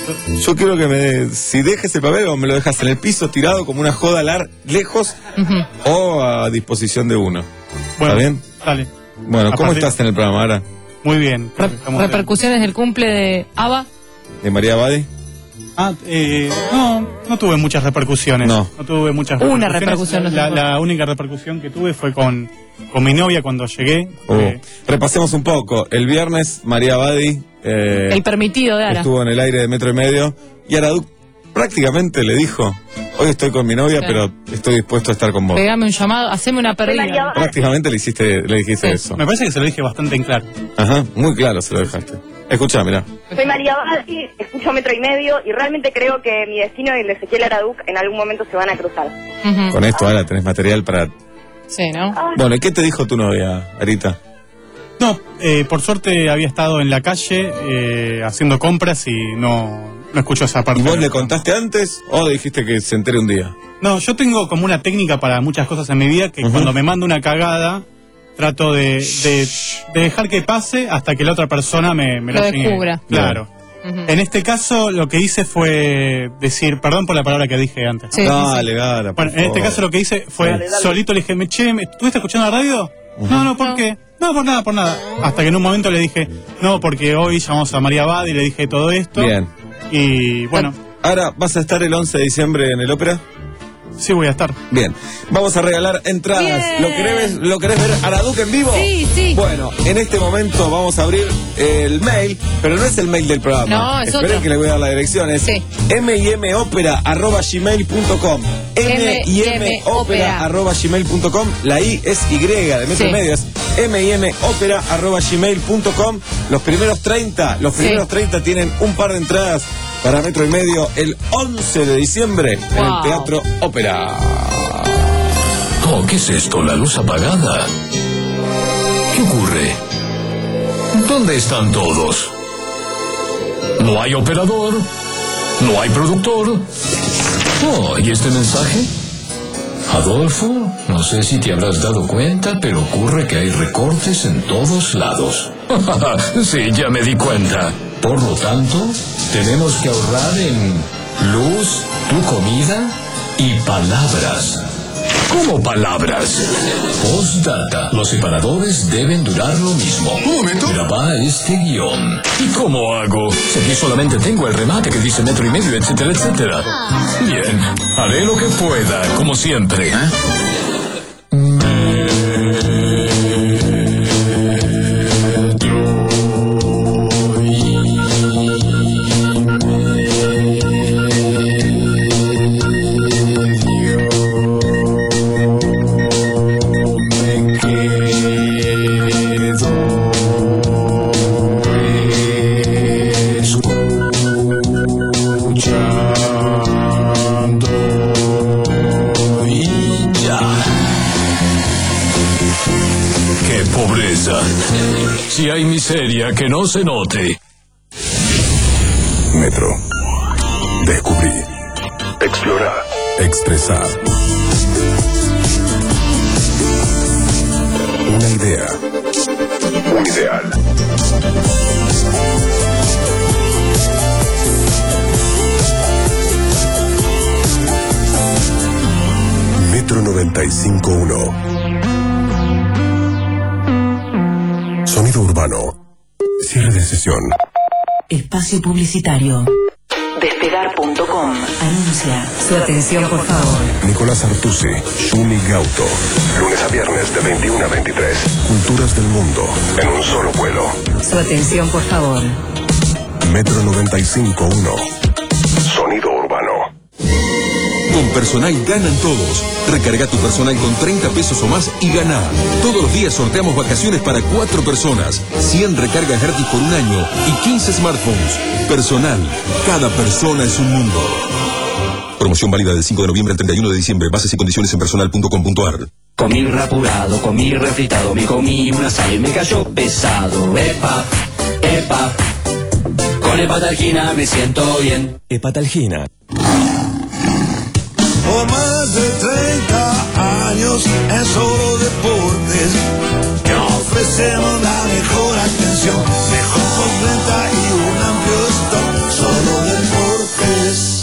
Speaker 1: Yo quiero que me. Si dejes el papel o me lo dejas en el piso tirado como una joda lar lejos
Speaker 3: Ujú.
Speaker 1: o a disposición de uno.
Speaker 15: Bueno,
Speaker 1: ¿Está bien?
Speaker 15: Dale.
Speaker 1: Bueno,
Speaker 15: A
Speaker 1: ¿cómo
Speaker 15: partir-
Speaker 1: estás en el programa ahora?
Speaker 15: Muy bien.
Speaker 3: Re-
Speaker 15: Estamos-
Speaker 3: repercusiones del cumple de Ava.
Speaker 1: ¿De María Badi?
Speaker 15: Ah, eh, no, no tuve muchas repercusiones.
Speaker 1: No.
Speaker 15: tuve muchas
Speaker 3: Una
Speaker 15: repercusiones.
Speaker 3: repercusión, no
Speaker 15: La,
Speaker 3: sé.
Speaker 15: la única repercusión que tuve fue con, con mi novia cuando llegué.
Speaker 1: Oh.
Speaker 15: Eh,
Speaker 1: Repasemos un poco. El viernes, María Badi eh,
Speaker 3: El permitido de Ara.
Speaker 1: estuvo en el aire de metro y medio y Araduc prácticamente le dijo: hoy estoy con mi novia,
Speaker 3: Sí.
Speaker 1: pero estoy dispuesto a estar con vos.
Speaker 3: Pegame un llamado, haceme una perdida.
Speaker 1: Prácticamente le hiciste, le dijiste
Speaker 3: Sí.
Speaker 1: eso.
Speaker 15: me parece que se lo dije bastante en claro.
Speaker 1: Ajá, muy claro se lo dejaste. Escuchá, mirá.
Speaker 16: Soy María Badi, escucho metro y medio y realmente creo que mi destino y el de Ezequiel Araduc en algún momento se van a cruzar.
Speaker 3: Ujú.
Speaker 1: Con esto ahora tenés material para...
Speaker 3: Sí, ¿no?
Speaker 1: Bueno, ¿y qué te dijo tu novia, Arita?
Speaker 15: No, eh, por suerte había estado en la calle eh, haciendo compras y no, no escuchó esa parte.
Speaker 1: ¿Y vos le contaste antes o le dijiste que se entere un día?
Speaker 15: No, yo tengo como una técnica para muchas cosas en mi vida que
Speaker 1: Ujú.
Speaker 15: cuando me manda una cagada trato de, de, de dejar que pase hasta que la otra persona me, me
Speaker 3: Lo
Speaker 15: la llegue.
Speaker 3: descubra.
Speaker 15: Claro.
Speaker 3: Ujú.
Speaker 15: En este caso lo que hice fue decir, perdón por la palabra que dije antes.
Speaker 3: Sí, sí,
Speaker 1: Dale,
Speaker 3: sí.
Speaker 1: Gara, por
Speaker 15: Bueno, en este
Speaker 1: favor.
Speaker 15: caso lo que hice fue
Speaker 16: Dale, dale.
Speaker 15: solito le dije, "Me- che, ¿me- ¿estuviste escuchando la radio?
Speaker 1: Ujú.
Speaker 15: No, no, ¿por qué? No, por nada, por nada. Hasta que en un momento le dije, no, porque hoy llamamos a María Badi y le dije todo esto.
Speaker 1: Bien.
Speaker 15: Y bueno,
Speaker 1: Ahora, ¿vas a estar el once de diciembre en el ópera?
Speaker 15: Sí, voy a estar.
Speaker 1: Bien, vamos a regalar entradas.
Speaker 3: Bien.
Speaker 1: ¿Lo querés, ¿Lo querés ver a Araduc en vivo?
Speaker 3: Sí, sí.
Speaker 1: Bueno, en este momento vamos a abrir el mail, pero no es el mail del programa.
Speaker 3: No, es
Speaker 1: Esperen
Speaker 3: otro.
Speaker 1: que le voy a dar la dirección. Es
Speaker 3: Sí.
Speaker 1: m i m opera arroba gmail punto com. m i m opera arroba gmail punto com. La I es Y de metro
Speaker 3: Sí.
Speaker 1: y medio. Es m i m opera arroba gmail punto com. Los primeros treinta, los
Speaker 3: Sí.
Speaker 1: primeros treinta tienen un par de entradas para metro y medio el once de diciembre en
Speaker 3: Wow.
Speaker 1: el Teatro Ópera.
Speaker 12: Oh, ¿qué es esto? ¿La luz apagada? ¿Qué ocurre? ¿Dónde están todos? ¿No hay operador? ¿No hay productor? Oh, ¿y este mensaje? Adolfo, no sé si te habrás dado cuenta, pero ocurre que hay recortes en todos lados. Sí, ya me di cuenta. Por lo tanto, tenemos que ahorrar en luz, tu comida y palabras. ¿Cómo palabras? Postdata. Los separadores deben durar lo mismo.
Speaker 14: Un momento.
Speaker 12: Graba este guión. ¿Y cómo hago? Si aquí solamente tengo el remate que dice metro y medio, etcétera, etcétera. Bien, haré lo que pueda, como siempre. ¡Qué pobreza! Si hay miseria, que no se note.
Speaker 7: Metro. Descubrir. Explorar. Expresar. Una idea. Un ideal. Metro noventa y cinco punto uno. Sonido urbano. Cierre de sesión.
Speaker 13: Espacio publicitario. Despegar punto com. Anuncia. Su atención, por favor.
Speaker 7: Nicolás Artusi, Shumi Gauto. Lunes a viernes de veintiuno a veintitrés. Culturas del mundo en un solo vuelo.
Speaker 13: Su atención, por favor.
Speaker 7: Metro noventa y cinco punto uno. Sonido urbano.
Speaker 14: Con Personal ganan todos. Recarga tu Personal con treinta pesos o más y gana. Todos los días sorteamos vacaciones para cuatro personas, cien recargas gratis por un año y quince smartphones. Personal, cada persona es un mundo. Promoción válida del cinco de noviembre al treinta y uno de diciembre. Bases y condiciones en personal punto com punto ar.
Speaker 4: Comí rapurado, comí refritado, me comí una sal y me cayó pesado. Epa, epa, con Hepatalgina me siento bien.
Speaker 6: Hepatalgina.
Speaker 21: Por más de treinta años en Solo Deportes, que ofrecemos la mejor atención, mejor postventa y un amplio stock. Solo Deportes.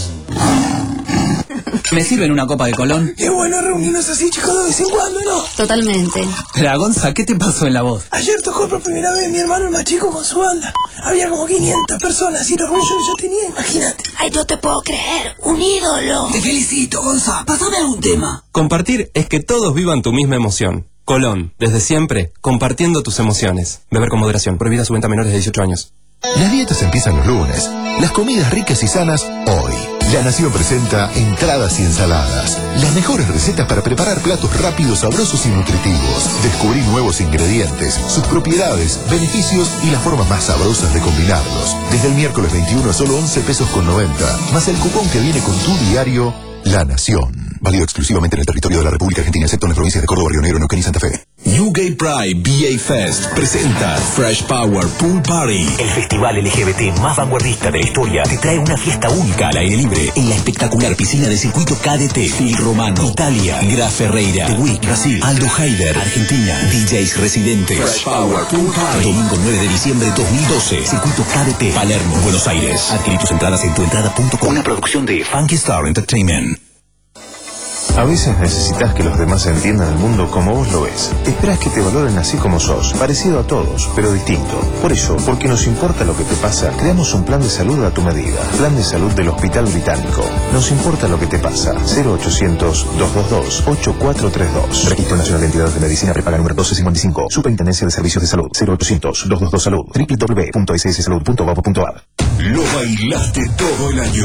Speaker 28: ¿Me sirven una copa de Colón?
Speaker 21: Qué bueno reunirnos así, chicos, de vez en cuando, ¿no?
Speaker 11: Totalmente.
Speaker 28: Pero, Gonza, ¿qué te pasó en la voz?
Speaker 21: Ayer tocó por primera vez mi hermano el más chico con su banda. Había como quinientas personas y los orgullo que yo tenía, imagínate.
Speaker 11: Ay, no te puedo creer. Un ídolo.
Speaker 21: Te felicito, Gonza. Pásame algún tema.
Speaker 32: Compartir es que todos vivan tu misma emoción. Colón, desde siempre, compartiendo tus emociones. Beber con moderación. Prohibida su venta a menores de dieciocho años.
Speaker 10: Las dietas empiezan los lunes. Las comidas ricas y sanas hoy. La Nación presenta entradas y ensaladas. Las mejores recetas para preparar platos rápidos, sabrosos y nutritivos. Descubrí nuevos ingredientes, sus propiedades, beneficios y las formas más sabrosas de combinarlos. Desde el miércoles veintiuno a solo once pesos con noventa. Más el cupón que viene con tu diario La Nación. Válido exclusivamente en el territorio de la República Argentina, excepto en las provincias de Córdoba, Río Negro, Neuquén y Santa Fe.
Speaker 14: New Gay Pride B A Fest presenta Fresh Power Pool Party.
Speaker 6: El festival L G B T más vanguardista de la historia te trae una fiesta única al aire libre en la espectacular piscina de circuito K D T. Phil Romano, Italia, Graf Ferreira, The Week, Brasil, Aldo Haider, Argentina, D Js residentes.
Speaker 14: Fresh Power Pool Party.
Speaker 6: Domingo nueve de diciembre de dos mil doce, circuito K D T, Palermo, Buenos Aires. Adquirí tus entradas en tuentrada punto com. Una producción de Funky Star Entertainment.
Speaker 17: A veces necesitas que los demás entiendan el mundo como vos lo ves. Esperás que te valoren así como sos, parecido a todos, pero distinto. Por eso, porque nos importa lo que te pasa, creamos un plan de salud a tu medida. Plan de salud del Hospital Británico. Nos importa lo que te pasa. cero ochocientos, dos dos dos, ocho cuatro tres dos. Registro Nacional de Entidades de Medicina Prepaga número doce cincuenta y cinco. Superintendencia de Servicios de Salud. cero ochocientos, dos dos dos salud. doble u doble u doble u punto s s salud punto gov punto a r.
Speaker 14: Lo bailaste todo el año.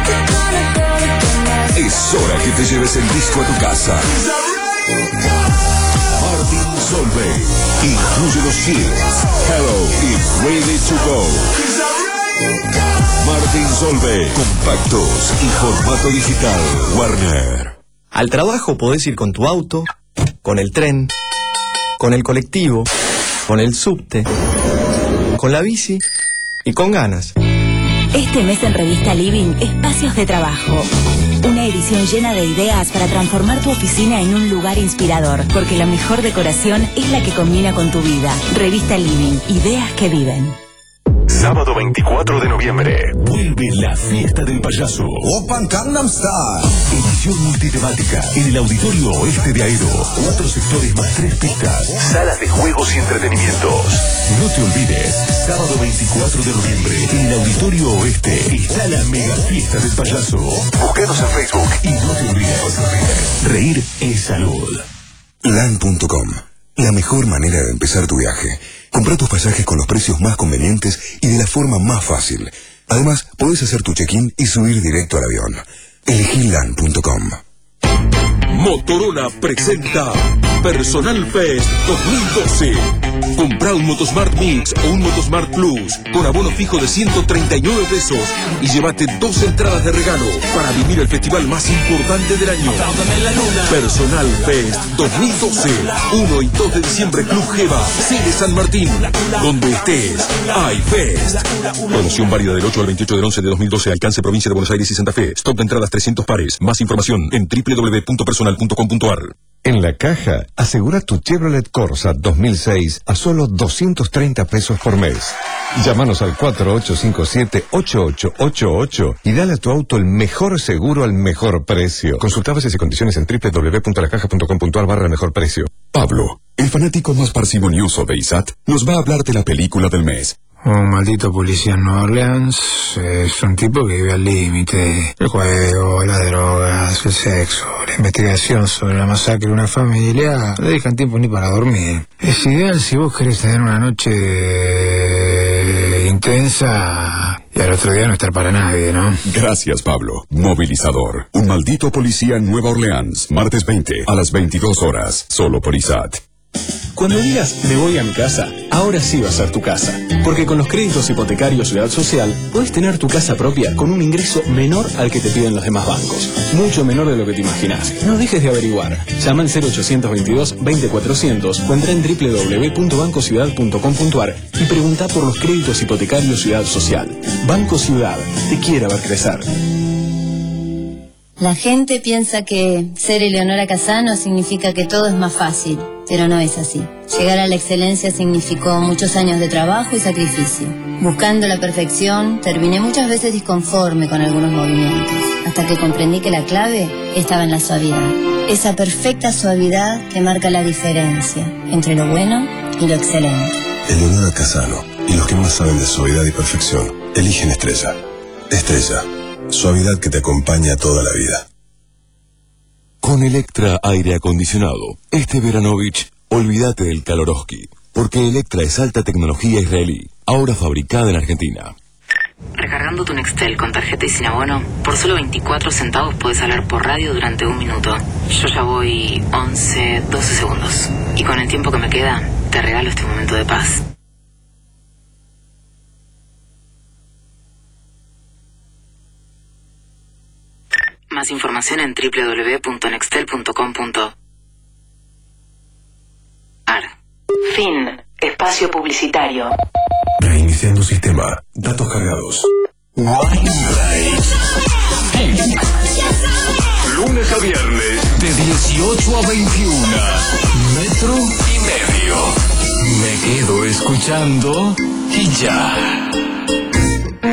Speaker 14: Es hora que te lleves el disco a tu casa. Martin Solveig incluye los hits Hello y Ready to Go. Martin Solveig, compactos y formato digital. Warner.
Speaker 18: Al trabajo podés ir con tu auto, con el tren, con el colectivo, con el subte, con la bici y con ganas.
Speaker 19: Este mes en Revista Living, Espacios de Trabajo. Una edición llena de ideas para transformar tu oficina en un lugar inspirador, porque la mejor decoración es la que combina con tu vida. Revista Living, ideas que viven.
Speaker 6: Sábado veinticuatro de noviembre, vuelve la fiesta del payaso.
Speaker 21: Open Gangnam Style.
Speaker 6: Edición multitemática en el Auditorio Oeste de Aedo. Cuatro sectores más tres pistas. Salas de juegos y entretenimientos. No te olvides, sábado veinticuatro de noviembre, en el Auditorio Oeste está la mega fiesta del payaso. Búscanos en Facebook y no te olvides, reír es salud.
Speaker 7: LAN punto com. La mejor manera de empezar tu viaje. Compra tus pasajes con los precios más convenientes y de la forma más fácil. Además, podés hacer tu check-in y subir directo al avión. Elegí LAN punto com.
Speaker 14: Motorola presenta Personal Fest dos mil doce. Compra un Motosmart Mix o un Motosmart Plus con abono fijo de ciento treinta y nueve pesos y llévate dos entradas de regalo para vivir el festival más importante del año. Personal Fest dos mil doce. uno y dos de diciembre, Club Geva, sede San Martín. Donde estés, hay Fest. Promoción válida del ocho al veintiocho del once de dos mil doce. Alcance provincia de Buenos Aires y Santa Fe. Stock de entradas trescientos pares. Más información en doble u doble u doble u punto personal punto com punto a r.
Speaker 20: En La Caja, asegura tu Chevrolet Corsa dos mil seis a solo doscientos treinta pesos por mes. Llámanos al cuatro ocho cinco siete, ocho ocho ocho ocho y dale a tu auto el mejor seguro al mejor precio. Consulta bases y condiciones en doble u doble u doble u punto la caja punto com punto a r barra mejor precio.
Speaker 14: Pablo, el fanático más parsimonioso de I S A T, nos va a hablar de la película del mes.
Speaker 22: Un maldito policía en Nueva Orleans es un tipo que vive al límite. El juego, las drogas, el sexo, la investigación sobre la masacre de una familia no le dejan tiempo ni para dormir. Es ideal si vos querés tener una noche intensa y al otro día no estar para nadie, ¿no?
Speaker 14: Gracias, Pablo. Movilizador. Un maldito policía en Nueva Orleans. Martes veinte a las veintidós horas. Solo por I S A T.
Speaker 23: Cuando digas me voy a mi casa, ahora sí va a ser tu casa. Porque con los créditos hipotecarios Ciudad Social, puedes tener tu casa propia con un ingreso menor al que te piden los demás bancos. Mucho menor de lo que te imaginas. No dejes de averiguar. Llama al cero ochocientos veintidós, veinte cuatrocientos o entra en doble u doble u doble u punto banco ciudad punto com punto a r y pregunta por los créditos hipotecarios Ciudad Social. Banco Ciudad, te quiere ver crecer.
Speaker 24: La gente piensa que ser Eleonora Casano significa que todo es más fácil, pero no es así. Llegar a la excelencia significó muchos años de trabajo y sacrificio. Buscando la perfección, terminé muchas veces disconforme con algunos movimientos, hasta que comprendí que la clave estaba en la suavidad. Esa perfecta suavidad que marca la diferencia entre lo bueno y lo excelente.
Speaker 7: Eleonora Casano y los que más saben de suavidad y perfección eligen Estrella. Estrella. Suavidad que te acompaña toda la vida.
Speaker 14: Con Electra Aire Acondicionado, este Veranovich, olvídate del Kaloroski, porque Electra es alta tecnología israelí, ahora fabricada en Argentina.
Speaker 13: Recargando tu Nextel con tarjeta y sin abono, por solo veinticuatro centavos puedes hablar por radio durante un minuto. Yo ya voy once, doce segundos. Y con el tiempo que me queda, te regalo este momento de paz. Más información en doble u doble u doble u punto nextel punto com punto a r. Fin. Espacio publicitario.
Speaker 6: Reiniciando sistema. Datos cargados. Lunes a viernes de dieciocho a veintiuno. Metro y medio. Me quedo escuchando y ya.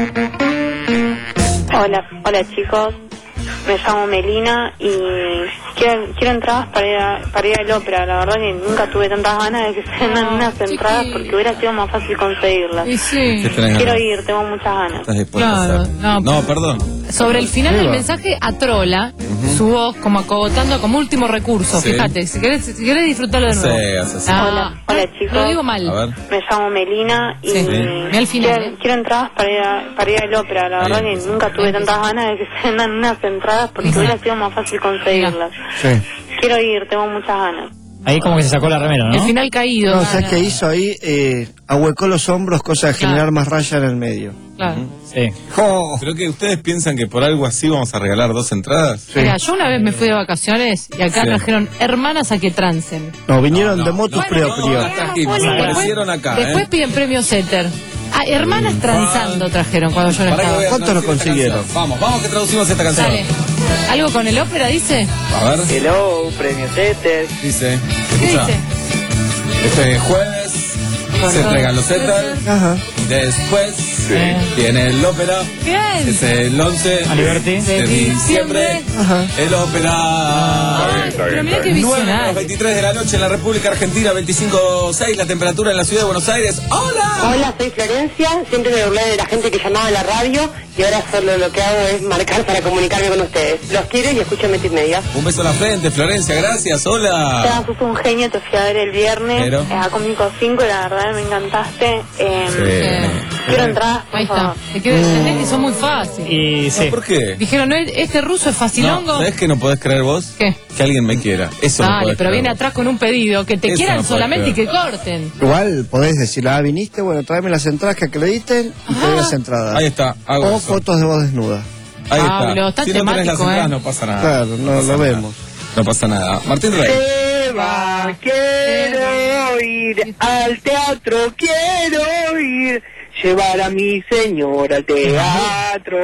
Speaker 9: Hola, hola chicos. Me llamo Melina y
Speaker 2: Quiero, quiero entradas para ir, a, para ir al ópera. La verdad que nunca tuve tantas ganas de que se den
Speaker 3: No,
Speaker 2: unas entradas porque hubiera sido más fácil conseguirlas.
Speaker 3: Y sí.
Speaker 1: ¿Qué tenés
Speaker 2: Quiero
Speaker 1: ganas?
Speaker 2: ir, tengo muchas ganas.
Speaker 1: ¿Estás dispuesta
Speaker 3: Claro,
Speaker 1: a hacer?
Speaker 3: no,
Speaker 1: No, perdón.
Speaker 3: Sobre el final del
Speaker 1: Eva.
Speaker 3: mensaje a Trola, su voz como acogotando como último recurso.
Speaker 2: Sí.
Speaker 3: Fíjate, si querés, si querés disfrutarlo de
Speaker 1: Sí,
Speaker 3: nuevo.
Speaker 1: hace así.
Speaker 3: Ah,
Speaker 2: Hola, hola chicos.
Speaker 3: Lo digo mal.
Speaker 1: A ver.
Speaker 2: Me llamo Melina y
Speaker 3: Sí. Mira el final,
Speaker 2: quiero,
Speaker 3: ¿eh?
Speaker 2: quiero entradas para ir, a, para ir al ópera. La
Speaker 1: Ahí
Speaker 2: verdad que
Speaker 1: empieza.
Speaker 2: nunca tuve tantas ganas de que se den unas entradas porque hubiera sido más fácil conseguirlas.
Speaker 5: Sí.
Speaker 2: Quiero ir, tengo muchas ganas.
Speaker 8: Ahí como que se sacó la remera, ¿no?
Speaker 3: El final caído.
Speaker 5: No,
Speaker 3: Ana.
Speaker 5: ¿sabes qué hizo ahí? Eh, ahuecó los hombros, cosa de generar
Speaker 3: Claro.
Speaker 5: más raya en el medio.
Speaker 3: Claro.
Speaker 8: Sí.
Speaker 1: ¿Pero que ustedes piensan que por algo así vamos a regalar dos entradas?
Speaker 3: Mira, yo una vez me fui de vacaciones y acá
Speaker 1: Sí.
Speaker 3: trajeron hermanas a que trancen.
Speaker 5: No, vinieron de motus
Speaker 3: Bueno,
Speaker 5: propio.
Speaker 1: no, trajimos,
Speaker 3: Después-
Speaker 1: aparecieron acá,
Speaker 3: Después
Speaker 1: ¿eh?
Speaker 3: piden premio Setter. Ah, hermanas transando trajeron cuando yo no
Speaker 1: Pará que voy
Speaker 3: estaba.
Speaker 1: a
Speaker 5: ¿Cuánto lo
Speaker 1: traducir esta
Speaker 5: consiguieron?
Speaker 1: canción. Vamos, vamos que traducimos esta canción.
Speaker 3: Dale. ¿Algo con el ópera dice?
Speaker 1: A ver,
Speaker 15: Hello, premio Setter.
Speaker 1: dice.
Speaker 3: ¿Qué
Speaker 1: Escucha.
Speaker 3: dice?
Speaker 1: Este jueves se entregan los Zetas.
Speaker 5: Ajá.
Speaker 1: Después viene el ópera.
Speaker 3: Bien.
Speaker 1: Es el once
Speaker 8: A Liberty.
Speaker 1: de diciembre.
Speaker 5: Ajá.
Speaker 1: El ópera.
Speaker 3: Pero mira qué
Speaker 1: nueve menos
Speaker 3: visionario.
Speaker 1: veintitrés de la noche en la República Argentina, veinticinco seis la temperatura en la ciudad de Buenos Aires. ¡Hola!
Speaker 16: Hola, soy Florencia, siempre me burlé de la gente que llamaba a la radio y ahora solo lo que hago es marcar para comunicarme con ustedes. Los quiero y escucho Metis Media.
Speaker 1: Un beso a la frente, Florencia, gracias.
Speaker 2: Ya,
Speaker 1: Hola.
Speaker 2: sos un genio, te fui a ver el viernes
Speaker 1: Pero.
Speaker 2: eh, a Cómico cinco y la verdad me encantaste. Eh,
Speaker 1: Sí.
Speaker 2: Quiero entradas, por
Speaker 3: Ahí está.
Speaker 2: favor.
Speaker 3: Te quiero entender que son muy fáciles.
Speaker 8: Y sí.
Speaker 1: No, ¿por qué?
Speaker 3: Dijeron, no, este ruso es
Speaker 1: No,
Speaker 3: facilongo.
Speaker 1: ¿sabés que no podés creer vos?
Speaker 3: ¿Qué?
Speaker 1: Que alguien me quiera. Eso no
Speaker 3: Dale,
Speaker 1: podés
Speaker 3: pero
Speaker 1: creer
Speaker 3: viene
Speaker 1: vos.
Speaker 3: atrás con un pedido, que te
Speaker 1: Eso
Speaker 3: quieran
Speaker 1: no puede
Speaker 3: solamente y
Speaker 1: ser.
Speaker 3: que corten.
Speaker 5: Igual podés decirle, ah, viniste, bueno, tráeme las entradas que acrediten y te doy las entradas.
Speaker 1: Ahí está, hago
Speaker 5: O
Speaker 1: eso.
Speaker 5: fotos de vos desnuda.
Speaker 1: Ahí
Speaker 3: Pablo,
Speaker 1: está.
Speaker 3: está
Speaker 1: Si no tenés las
Speaker 3: temático,
Speaker 1: entradas
Speaker 3: ¿eh?
Speaker 1: no pasa nada.
Speaker 5: Claro, no,
Speaker 1: pasa
Speaker 5: lo
Speaker 1: nada.
Speaker 5: vemos.
Speaker 1: No pasa nada. Martín Rey.
Speaker 16: Eva, quiero ir al teatro, quiero ir. Llevar a mi señora al teatro,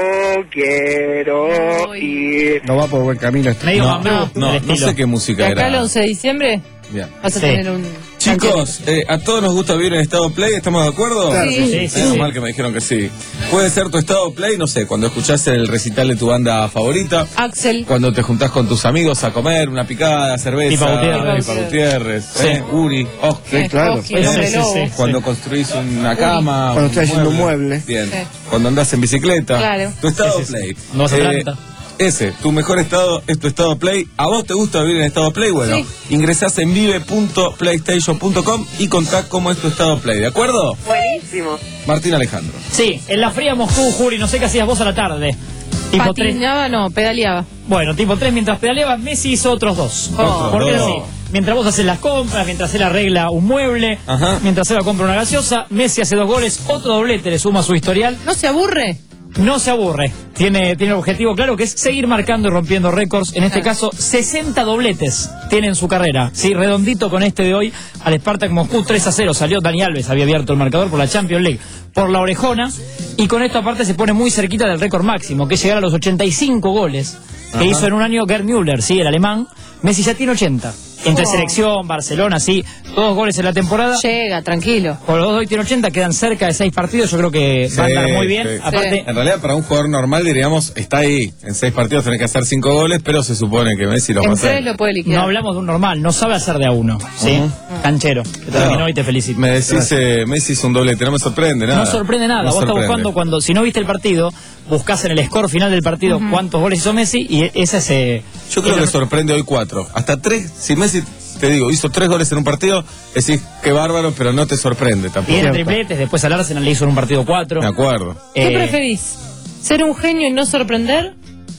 Speaker 16: quiero ir.
Speaker 5: No va por buen camino esto.
Speaker 8: Medio
Speaker 1: No,
Speaker 8: mambrú,
Speaker 1: no,
Speaker 8: del
Speaker 1: no
Speaker 8: estilo.
Speaker 1: sé qué
Speaker 3: De
Speaker 1: música
Speaker 3: acá el
Speaker 1: era.
Speaker 3: once de diciembre
Speaker 1: Bien.
Speaker 3: vas a
Speaker 8: Sí.
Speaker 3: tener un...
Speaker 1: Chicos, eh, a todos nos gusta vivir en estado play, ¿estamos de acuerdo?
Speaker 5: Claro
Speaker 8: que sí. Sí, sí,
Speaker 1: Menos
Speaker 8: sí.
Speaker 1: mal que me dijeron que sí. Puede ser tu estado play, no sé, cuando escuchás el recital de tu banda favorita,
Speaker 3: Axel.
Speaker 1: cuando te juntás con tus amigos a comer una picada, cerveza,
Speaker 8: Pipa Gutiérrez.
Speaker 1: Pipa Gutiérrez,
Speaker 8: Sí.
Speaker 1: eh, Uri, Oscar.
Speaker 5: Sí, claro.
Speaker 3: Oji, el hombre
Speaker 8: Sí, sí,
Speaker 3: lobo.
Speaker 8: sí.
Speaker 1: Cuando construís una cama,
Speaker 5: Cuando estás haciendo un mueble.
Speaker 1: Bien.
Speaker 3: Sí.
Speaker 1: Cuando andás en bicicleta.
Speaker 3: Claro.
Speaker 1: Tu estado
Speaker 8: Sí, sí, sí.
Speaker 1: play.
Speaker 8: No vas a
Speaker 1: Eh,
Speaker 8: tránsito.
Speaker 1: Ese, tu mejor estado es tu estado play. ¿A vos te gusta vivir en estado play? Bueno,
Speaker 3: Sí.
Speaker 1: ingresás en vive punto playstation punto com y contá cómo es tu estado play, ¿de acuerdo?
Speaker 16: Buenísimo.
Speaker 1: Martín Alejandro.
Speaker 8: Sí, en la fría Moscú, Juri, no sé qué hacías vos a la tarde. Tipo tres.
Speaker 3: Patinaba, no, pedaleaba.
Speaker 8: Bueno, tipo tres, mientras pedaleabas, Messi hizo otros dos.
Speaker 1: Otros
Speaker 8: Porque
Speaker 1: dos.
Speaker 8: así, mientras vos haces las compras, mientras él arregla un mueble,
Speaker 1: Ajá.
Speaker 8: mientras Eva compra una gaseosa, Messi hace dos goles, otro doblete le suma a su historial.
Speaker 3: ¿No se aburre?
Speaker 8: No se aburre. Tiene, tiene un objetivo claro que es seguir marcando y rompiendo récords. En este
Speaker 3: Claro.
Speaker 8: caso, sesenta dobletes tiene en su carrera. Sí, redondito con este de hoy al Spartak Moscú tres a cero. Salió Dani Alves, había abierto el marcador por la Champions League, por la orejona. Y con esto aparte se pone muy cerquita del récord máximo, que es llegar a los ochenta y cinco goles que
Speaker 1: Ajá.
Speaker 8: hizo en un año Gerd Müller, sí, el alemán. Messi ya tiene ochenta. Entre
Speaker 3: Oh.
Speaker 8: selección, Barcelona, sí, dos goles en la temporada.
Speaker 3: Llega, tranquilo.
Speaker 8: Con los dos hoy tiene ochenta, quedan cerca de seis partidos. Yo creo que va a andar muy bien.
Speaker 1: Sí.
Speaker 8: Aparte,
Speaker 1: En realidad, para un jugador normal, diríamos, está ahí. En seis partidos tenés que hacer cinco goles, pero se supone que Messi los va a
Speaker 3: En
Speaker 1: hacer.
Speaker 3: tres lo puede
Speaker 8: no
Speaker 3: liquidar.
Speaker 8: hablamos de un normal, no sabe hacer de a uno, ¿sí?
Speaker 1: Ujú.
Speaker 8: Canchero, que
Speaker 1: No.
Speaker 8: terminó y te felicito.
Speaker 1: Me decís, eh, Messi hizo un doblete, no me sorprende nada.
Speaker 8: No sorprende nada,
Speaker 1: No
Speaker 8: vos estás
Speaker 1: sorprende.
Speaker 8: buscando cuando, si no viste el partido, buscás en el score final del partido cuántos goles hizo Messi y ese es... eh,
Speaker 1: Yo creo
Speaker 8: es
Speaker 1: que
Speaker 8: lo-
Speaker 1: sorprende hoy cuatro. Hasta tres, si Messi, te digo, hizo tres goles en un partido, decís, qué bárbaro, pero no te sorprende tampoco.
Speaker 8: Tiene tripletes, después al Arsenal le hizo en un partido cuatro.
Speaker 1: De acuerdo.
Speaker 3: ¿Qué
Speaker 8: Eh,
Speaker 3: preferís? ¿Ser un genio y no sorprender?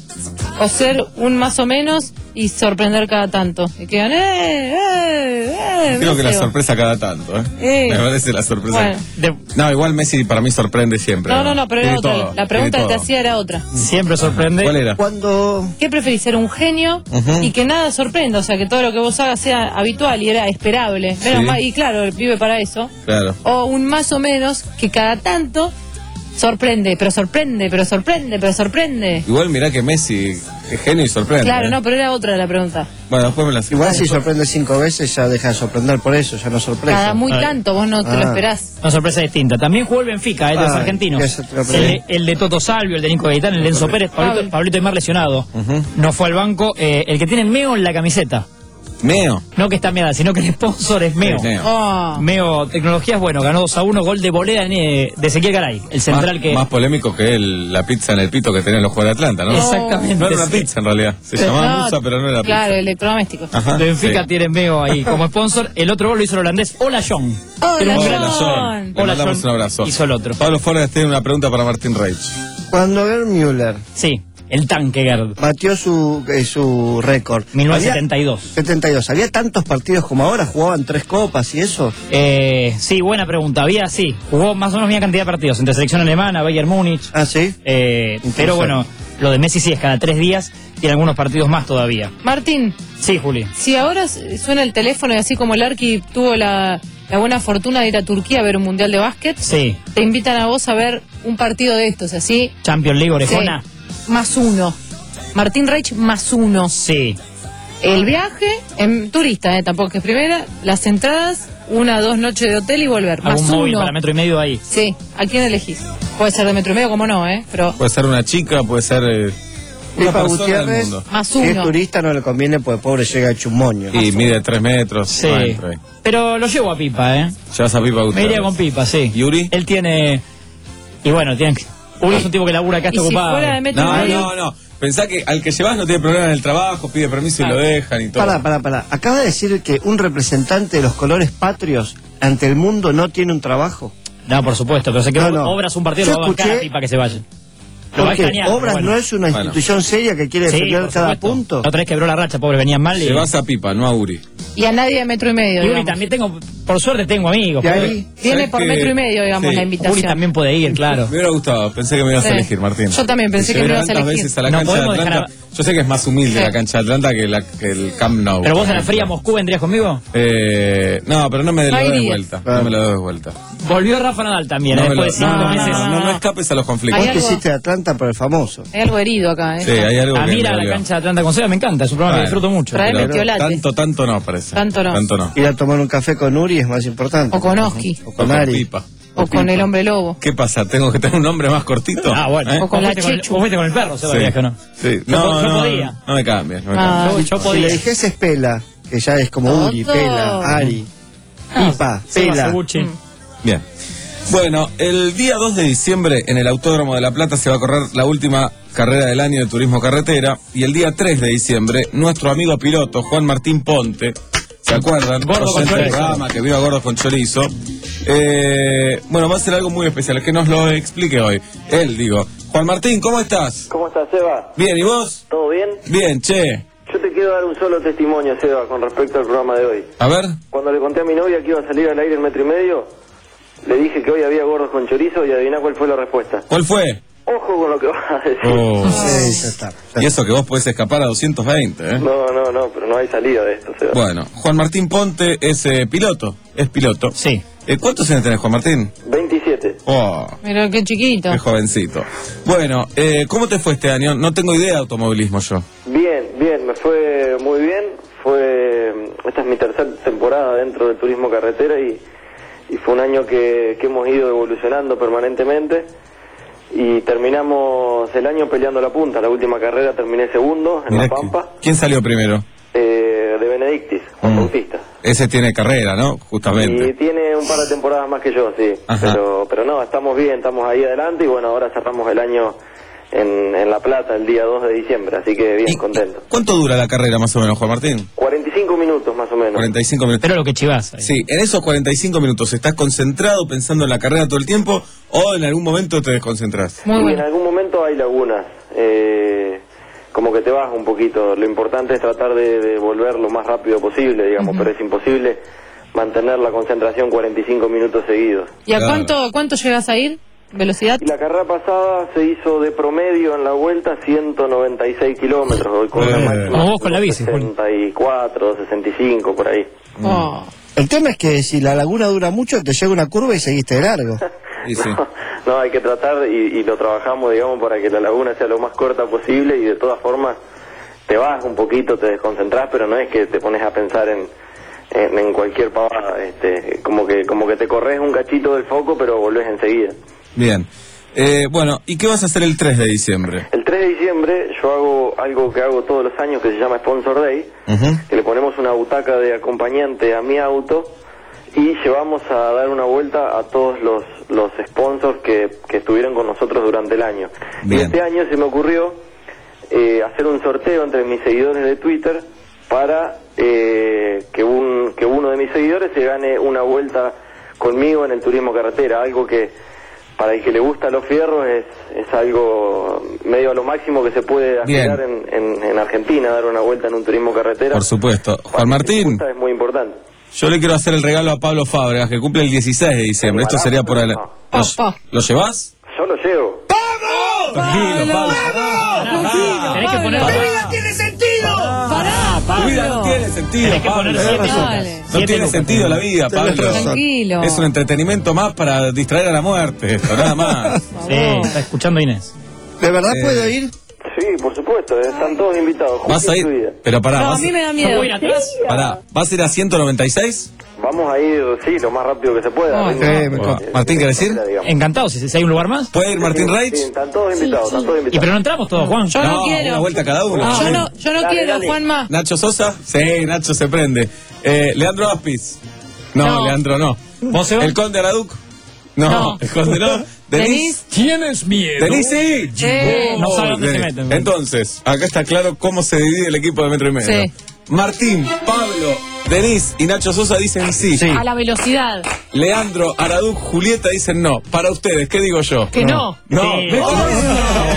Speaker 3: ¿O ser un más o menos y sorprender cada tanto? Y que digan, ¡eh! ¡eh! ¡eh!
Speaker 1: Creo que la
Speaker 3: Messi,
Speaker 1: sorpresa cada tanto, ¿eh?
Speaker 3: Eh.
Speaker 1: Me parece la sorpresa.
Speaker 3: Bueno.
Speaker 1: No, igual Messi para mí sorprende siempre.
Speaker 3: No, no, no, pero era
Speaker 1: Tiene
Speaker 3: otra.
Speaker 1: todo,
Speaker 3: La pregunta
Speaker 1: tiene
Speaker 3: que te
Speaker 1: todo.
Speaker 3: hacía era otra.
Speaker 8: Siempre sorprende.
Speaker 1: ¿Cuál era?
Speaker 5: Cuando
Speaker 3: ¿Qué preferís? ¿Ser un genio
Speaker 1: Ujú.
Speaker 3: y que nada sorprenda? O sea, que todo lo que vos hagas sea habitual y era esperable. Menos
Speaker 1: Sí.
Speaker 3: mal- y claro, vive para eso.
Speaker 1: Claro.
Speaker 3: O un más o menos que cada tanto sorprende, pero sorprende, pero sorprende, pero sorprende.
Speaker 1: Igual mirá que Messi Es genio y sorprende.
Speaker 3: Claro,
Speaker 1: ¿eh?
Speaker 3: no, pero era otra la pregunta.
Speaker 1: Bueno, después me la
Speaker 5: Igual si sorprende cinco veces ya deja de sorprender por eso, ya no sorprende.
Speaker 3: Cada muy
Speaker 8: Ay.
Speaker 3: tanto, vos no te lo
Speaker 5: Ah.
Speaker 3: esperás.
Speaker 8: Una sorpresa distinta. También jugó el Benfica, el de los
Speaker 5: Ay,
Speaker 8: argentinos.
Speaker 5: eso te lo
Speaker 8: El,
Speaker 5: pedí.
Speaker 8: de- el de Toto Salvio, el de Nico Gaitán, el de Enzo Pérez, Pablito, Pablito Aymar lesionado. No fue al banco. Eh, el que tiene Meo en la camiseta.
Speaker 1: Meo.
Speaker 8: No que está meada, sino que el sponsor es Meo.
Speaker 1: Sí, Meo.
Speaker 3: Oh.
Speaker 8: Meo Tecnologías, bueno, ganó dos a uno, gol de volea de Ezequiel Garay, el central
Speaker 1: más,
Speaker 8: que...
Speaker 1: más polémico que el, la pizza en el pito que tenían los jugadores de Atlanta, ¿no?
Speaker 8: Exactamente.
Speaker 1: No era una pizza en realidad. Se
Speaker 3: Pero
Speaker 1: llamaba
Speaker 3: no,
Speaker 1: musa, pero no era
Speaker 3: Claro,
Speaker 1: pizza.
Speaker 3: electrodoméstico.
Speaker 1: Ajá,
Speaker 8: Benfica
Speaker 1: sí.
Speaker 8: tiene Meo ahí como sponsor. El otro gol lo hizo el holandés Ola John.
Speaker 3: Hola,
Speaker 8: Era un
Speaker 3: John.
Speaker 8: gran-
Speaker 1: Le
Speaker 8: Ola
Speaker 1: mandamos
Speaker 8: John
Speaker 1: un abrazo.
Speaker 8: hizo el otro.
Speaker 1: Pablo Forres tiene una pregunta para Martín Reich.
Speaker 5: Cuando Gerd Müller
Speaker 8: Sí, el tanque Gerd.
Speaker 5: batió su, eh, su récord.
Speaker 8: mil novecientos
Speaker 5: había-
Speaker 8: setenta y dos.
Speaker 5: setenta y dos. ¿Había tantos partidos como ahora? ¿Jugaban tres copas y eso?
Speaker 8: Eh, sí, buena pregunta. Había, sí, jugó más o menos una cantidad de partidos entre selección alemana, Bayern Múnich.
Speaker 5: Ah, sí.
Speaker 8: Eh, pero bueno, lo de Messi sí es cada tres días, tiene algunos partidos más todavía.
Speaker 3: Martín,
Speaker 8: Sí, Juli.
Speaker 3: si ahora s- suena el teléfono y así como el Arqui tuvo la, la buena fortuna de ir a Turquía a ver un mundial de básquet,
Speaker 8: Sí,
Speaker 3: te invitan a vos a ver un partido de estos, así.
Speaker 8: Champions League Orejona.
Speaker 3: Sí, más uno. Martín Reich más uno.
Speaker 8: Sí.
Speaker 3: El viaje, en turista, eh, tampoco que es primera, las entradas, una o dos noches de hotel y volver. Más
Speaker 8: Algún móvil
Speaker 3: uno.
Speaker 8: para metro y medio ahí.
Speaker 3: Sí, ¿a quién elegís? Puede ser de metro y medio, como no, ¿eh? Pero
Speaker 1: Puede ser una chica, puede ser eh, una
Speaker 5: Pipa
Speaker 1: persona del
Speaker 5: Gutiérrez,
Speaker 1: mundo.
Speaker 3: Más
Speaker 5: si es
Speaker 3: uno.
Speaker 5: turista no le conviene porque pobre llega hecho un moño.
Speaker 1: Y mide tres metros.
Speaker 8: Sí.
Speaker 1: no entra ahí.
Speaker 8: Pero lo llevo a Pipa, ¿eh?
Speaker 1: Llevas a Pipa
Speaker 8: Me
Speaker 1: Gutiérrez.
Speaker 8: iría con Pipa, sí.
Speaker 1: ¿Yuri?
Speaker 8: Él tiene... Y bueno, tiene... Uri es un tipo que labura acá,
Speaker 3: Y
Speaker 8: está
Speaker 3: si
Speaker 8: ocupado.
Speaker 3: fuera de metro y
Speaker 1: No,
Speaker 3: medio.
Speaker 1: no, no. Pensá que al que llevas no tiene problema en el trabajo, pide permiso y lo dejan y todo.
Speaker 5: Pará, pará, pará. Acaba de decir que un representante de los colores patrios ante el mundo no tiene un trabajo.
Speaker 8: No, por supuesto, pero se quedó
Speaker 5: No, no.
Speaker 8: Obras un partido,
Speaker 5: Yo
Speaker 8: lo va a bancar a
Speaker 5: escuché-
Speaker 8: Pipa que se vaya. Lo va a
Speaker 5: Porque
Speaker 8: extrañar, pero
Speaker 5: Obras
Speaker 8: bueno.
Speaker 5: no es una
Speaker 1: Bueno.
Speaker 5: institución seria que quiere
Speaker 8: Sí,
Speaker 5: defender
Speaker 8: por
Speaker 5: cada
Speaker 8: supuesto.
Speaker 5: punto.
Speaker 8: La otra vez quebró la racha, pobre, venían mal y...
Speaker 1: Llevas a Pipa, no a Uri.
Speaker 3: Y a nadie de metro y medio,
Speaker 8: Y Uri
Speaker 3: digamos.
Speaker 8: también tengo, por suerte tengo amigos.
Speaker 5: ¿Y
Speaker 8: pero-
Speaker 5: ahí?
Speaker 3: Tiene
Speaker 1: ¿Sabés
Speaker 3: por
Speaker 1: que-
Speaker 3: metro y medio, digamos,
Speaker 1: sí.
Speaker 3: la
Speaker 8: Uri
Speaker 3: invitación.
Speaker 8: también puede ir, claro.
Speaker 1: Me hubiera gustado, pensé que me ibas
Speaker 3: Sí.
Speaker 1: a elegir, Martín.
Speaker 3: Yo también pensé
Speaker 1: Si
Speaker 3: que me
Speaker 1: llegas
Speaker 3: ibas a
Speaker 1: tantas
Speaker 3: elegir.
Speaker 1: veces a la
Speaker 8: No
Speaker 1: cancha de
Speaker 8: podemos
Speaker 1: Atlanta.
Speaker 8: dejar
Speaker 1: Yo sé que es más humilde
Speaker 3: Sí.
Speaker 1: la cancha de Atlanta que, la, que el Camp Nou.
Speaker 8: Pero vos
Speaker 1: por
Speaker 8: en la fría
Speaker 1: ejemplo.
Speaker 8: Moscú vendrías conmigo.
Speaker 1: Eh, no, pero no me lo
Speaker 3: No
Speaker 1: des de
Speaker 3: irías.
Speaker 1: vuelta. No me lo des de vuelta.
Speaker 8: Volvió Rafa Nadal también,
Speaker 1: No,
Speaker 8: eh,
Speaker 1: me lo-
Speaker 8: después de
Speaker 1: no,
Speaker 8: cinco
Speaker 1: no,
Speaker 8: meses.
Speaker 1: no, no, no escapes a los conflictos.
Speaker 3: Hay
Speaker 5: Vos te
Speaker 3: algo-
Speaker 5: hiciste de Atlanta por el famoso.
Speaker 3: Hay algo herido acá, ¿eh?
Speaker 1: Sí, hay algo
Speaker 8: A
Speaker 1: que
Speaker 8: mí
Speaker 1: me
Speaker 8: ir a la
Speaker 1: dolió.
Speaker 8: cancha de Atlanta con Seba me encanta, es un programa que
Speaker 1: Bueno,
Speaker 8: disfruto mucho.
Speaker 3: Traeme
Speaker 1: pero
Speaker 3: tiolate.
Speaker 1: tanto, tanto no parece.
Speaker 3: Tanto no.
Speaker 1: Tanto no.
Speaker 5: Ir a tomar un café con Uri es más importante.
Speaker 3: O con Oski.
Speaker 5: O con Ari.
Speaker 1: Pipa.
Speaker 3: O con el hombre lobo.
Speaker 1: ¿Qué pasa? ¿Tengo que tener un nombre más cortito?
Speaker 8: Ah, bueno.
Speaker 1: ¿Eh?
Speaker 3: O con
Speaker 8: Vos
Speaker 3: la
Speaker 8: fuiste el-
Speaker 3: Chechu.
Speaker 8: Vos fuiste con el perro, Seba,
Speaker 1: Sí.
Speaker 8: el viaje, ¿o no?
Speaker 1: Sí.
Speaker 8: Yo
Speaker 1: No,
Speaker 8: po- yo
Speaker 1: no,
Speaker 8: podía.
Speaker 1: no me cambies. No me
Speaker 3: Ah.
Speaker 1: cambies.
Speaker 8: Yo, yo
Speaker 5: Si
Speaker 8: podía.
Speaker 5: le dijese Pela, que ya es como
Speaker 3: Todo.
Speaker 5: Uri, Pela, Ari,
Speaker 8: Ah,
Speaker 5: Pipa,
Speaker 8: Seba
Speaker 5: Pela.
Speaker 8: Seguchi.
Speaker 1: Bien. Bueno, el día dos de diciembre en el Autódromo de La Plata se va a correr la última carrera del año de turismo carretera y el día tres de diciembre nuestro amigo piloto Juan Martín Ponte, ¿se acuerdan?
Speaker 8: Gordo con
Speaker 1: Oyente del
Speaker 8: chorizo.
Speaker 1: programa que vio a Gordos con Chorizo. Eh, bueno, va a ser algo muy especial, que nos lo explique hoy. Él, digo. Juan Martín, ¿cómo estás?
Speaker 15: ¿Cómo estás, Seba?
Speaker 1: Bien, ¿y vos?
Speaker 15: ¿Todo bien?
Speaker 1: Bien, che.
Speaker 15: Yo te quiero dar un solo testimonio, Seba, con respecto al programa de hoy.
Speaker 1: A ver.
Speaker 15: Cuando le conté a mi novia que iba a salir al aire en metro y medio, le dije que hoy había gordos con chorizo y adivina cuál fue la respuesta.
Speaker 1: ¿Cuál fue?
Speaker 15: Ojo con lo que vas a decir.
Speaker 1: Oh.
Speaker 5: Sí, ya está.
Speaker 1: Y eso que vos podés escapar a doscientos veinte, ¿eh?
Speaker 15: No, no, no, pero no hay salida de esto, Seba.
Speaker 1: Bueno, Juan Martín Ponte es eh, piloto, es piloto.
Speaker 8: Sí.
Speaker 1: Eh, ¿Cuántos años tenés, Juan Martín?
Speaker 15: veintisiete.
Speaker 1: Oh,
Speaker 3: Mira qué chiquito.
Speaker 1: qué jovencito. Bueno, eh, ¿cómo te fue este año? No tengo idea de automovilismo yo.
Speaker 15: Bien, bien, me fue muy bien. Fue esta es mi tercera temporada dentro del turismo carretera y, y fue un año que, que hemos ido evolucionando permanentemente y terminamos el año peleando la punta. La última carrera terminé segundo en
Speaker 1: Mirá
Speaker 15: La
Speaker 1: que-
Speaker 15: Pampa,
Speaker 1: ¿Quién salió primero?
Speaker 15: eh, de Benedictis, Juan
Speaker 1: Mm.
Speaker 15: Bautista.
Speaker 1: Ese tiene carrera, ¿no?
Speaker 15: Y
Speaker 1: Justamente.
Speaker 15: tiene un par de temporadas más que yo, sí.
Speaker 1: Ajá.
Speaker 15: Pero, pero no, estamos bien, estamos ahí adelante y bueno, ahora cerramos el año en, en La Plata el día dos de diciembre, así que bien, contento.
Speaker 1: ¿Cuánto dura la carrera más o menos, Juan Martín?
Speaker 15: cuarenta y cinco minutos más o menos.
Speaker 1: cuarenta y cinco minutos.
Speaker 8: Pero lo que chivas. ahí.
Speaker 1: Sí, en esos cuarenta y cinco minutos, ¿estás concentrado pensando en la carrera todo el tiempo o en algún momento te desconcentrás?
Speaker 3: Muy
Speaker 15: y en
Speaker 3: bueno.
Speaker 15: algún momento hay lagunas, eh, como que te baja un poquito. Lo importante es tratar de, de volver lo más rápido posible, digamos, pero es imposible mantener la concentración cuarenta y cinco minutos seguidos.
Speaker 3: ¿Y a
Speaker 1: Claro.
Speaker 3: cuánto, cuánto llegas a ir? ¿Velocidad?
Speaker 15: Y la carrera pasada se hizo de promedio en la vuelta ciento noventa y seis kilómetros, hoy con una
Speaker 1: Eh.
Speaker 15: máxima
Speaker 8: Como vos con la bici, Juli.
Speaker 15: sesenta y cuatro, sesenta y cinco, por ahí.
Speaker 3: Oh.
Speaker 5: El tema es que si la laguna dura mucho, te llega una curva y seguiste de largo.
Speaker 1: Y sí.
Speaker 15: No, hay que tratar y, y lo trabajamos, digamos, para que la laguna sea lo más corta posible y de todas formas te vas un poquito, te desconcentrás, pero no es que te pones a pensar en, en, en cualquier pavada, este, como que como que te corres un cachito del foco, pero volvés enseguida.
Speaker 1: Bien. Eh, bueno, ¿y qué vas a hacer el tres de diciembre?
Speaker 15: El tres de diciembre yo hago algo que hago todos los años que se llama Sponsor Day,
Speaker 1: Uh-huh.
Speaker 15: que le ponemos una butaca de acompañante a mi auto y llevamos a dar una vuelta a todos los, los sponsors que, que estuvieron con nosotros durante el año.
Speaker 1: Bien.
Speaker 15: Y este año se me ocurrió eh, hacer un sorteo entre mis seguidores de Twitter para eh, que, un, que uno de mis seguidores se gane una vuelta conmigo en el turismo carretera, algo que para el que le gusta los fierros es, es algo medio a lo máximo que se puede aspirar en, en, en Argentina, dar una vuelta en un turismo carretera.
Speaker 1: Por supuesto. Juan Martín,
Speaker 15: Es muy importante.
Speaker 1: yo le quiero hacer el regalo a Pablo Fábregas, que cumple el dieciséis de diciembre. Esto sería por el... ¿Lo, ¿Lo llevas?
Speaker 15: Yo lo llevo.
Speaker 1: Tranquilo, Pablo.
Speaker 8: Tenés que poner...
Speaker 3: ¡Tu vida tiene sentido! ¡Pará,
Speaker 1: Tu vida no
Speaker 3: Pablo!
Speaker 1: tiene sentido,
Speaker 8: Tenés que
Speaker 1: Pablo.
Speaker 8: poner siete
Speaker 3: Dale.
Speaker 1: No
Speaker 8: Siete
Speaker 1: tiene
Speaker 8: lucas.
Speaker 1: sentido la vida,
Speaker 5: Tenés
Speaker 1: Pablo.
Speaker 5: razón.
Speaker 3: Tranquilo.
Speaker 1: Es un entretenimiento más para distraer a la muerte, esto, nada más.
Speaker 8: Sí, está escuchando Inés.
Speaker 5: ¿De verdad
Speaker 1: Eh,
Speaker 5: puedo ir?
Speaker 15: Sí, por supuesto, están todos invitados.
Speaker 1: ¿Vas a
Speaker 15: justo en tu
Speaker 1: ir?
Speaker 15: vida.
Speaker 1: Pero pará,
Speaker 3: No, a
Speaker 1: vas,
Speaker 3: mí me da
Speaker 8: ¿No
Speaker 3: miedo.
Speaker 8: puedo ir atrás?
Speaker 1: pará, ¿vas a ir a ciento noventa y seis?
Speaker 15: Vamos a ir, sí, lo más rápido que se pueda.
Speaker 3: Ay,
Speaker 15: Ritmo,
Speaker 5: sí,
Speaker 15: eh,
Speaker 5: mejor.
Speaker 15: eh,
Speaker 1: Martín, ¿querés ir?
Speaker 15: digamos.
Speaker 8: Encantado, si, si hay un lugar más.
Speaker 1: ¿Puede ir Martín
Speaker 15: Sí,
Speaker 1: Reich?
Speaker 15: están todos invitados, están todos
Speaker 8: Y
Speaker 15: invitados.
Speaker 8: pero no entramos todos, Juan.
Speaker 3: Yo no,
Speaker 1: No,
Speaker 3: quiero.
Speaker 1: una vuelta cada uno.
Speaker 3: Yo no, yo no
Speaker 15: Dale,
Speaker 3: quiero,
Speaker 15: dale.
Speaker 3: Juanma.
Speaker 1: ¿Nacho Sosa? Sí, Nacho se prende. Eh, ¿Leandro Aspis? No,
Speaker 3: No.
Speaker 1: Leandro no.
Speaker 8: ¿Vos, Seba?
Speaker 1: ¿El Conde Araduc? No,
Speaker 3: No.
Speaker 1: el Conde no. ¿Denis?
Speaker 8: ¿Tienes miedo?
Speaker 1: ¿Denis sí?
Speaker 3: Sí.
Speaker 8: No sabe
Speaker 1: Oh,
Speaker 8: dónde se
Speaker 1: Denis.
Speaker 8: meten.
Speaker 1: Entonces, acá está claro cómo se divide el equipo de Metro y Medio.
Speaker 3: Sí.
Speaker 1: Martín, Pablo, Denis y Nacho Sosa dicen sí.
Speaker 5: Sí.
Speaker 3: A la velocidad.
Speaker 1: Leandro, Araduc, Julieta dicen no. Para ustedes, ¿qué digo yo?
Speaker 3: Que no.
Speaker 1: No,
Speaker 8: Sí.
Speaker 1: me conocen.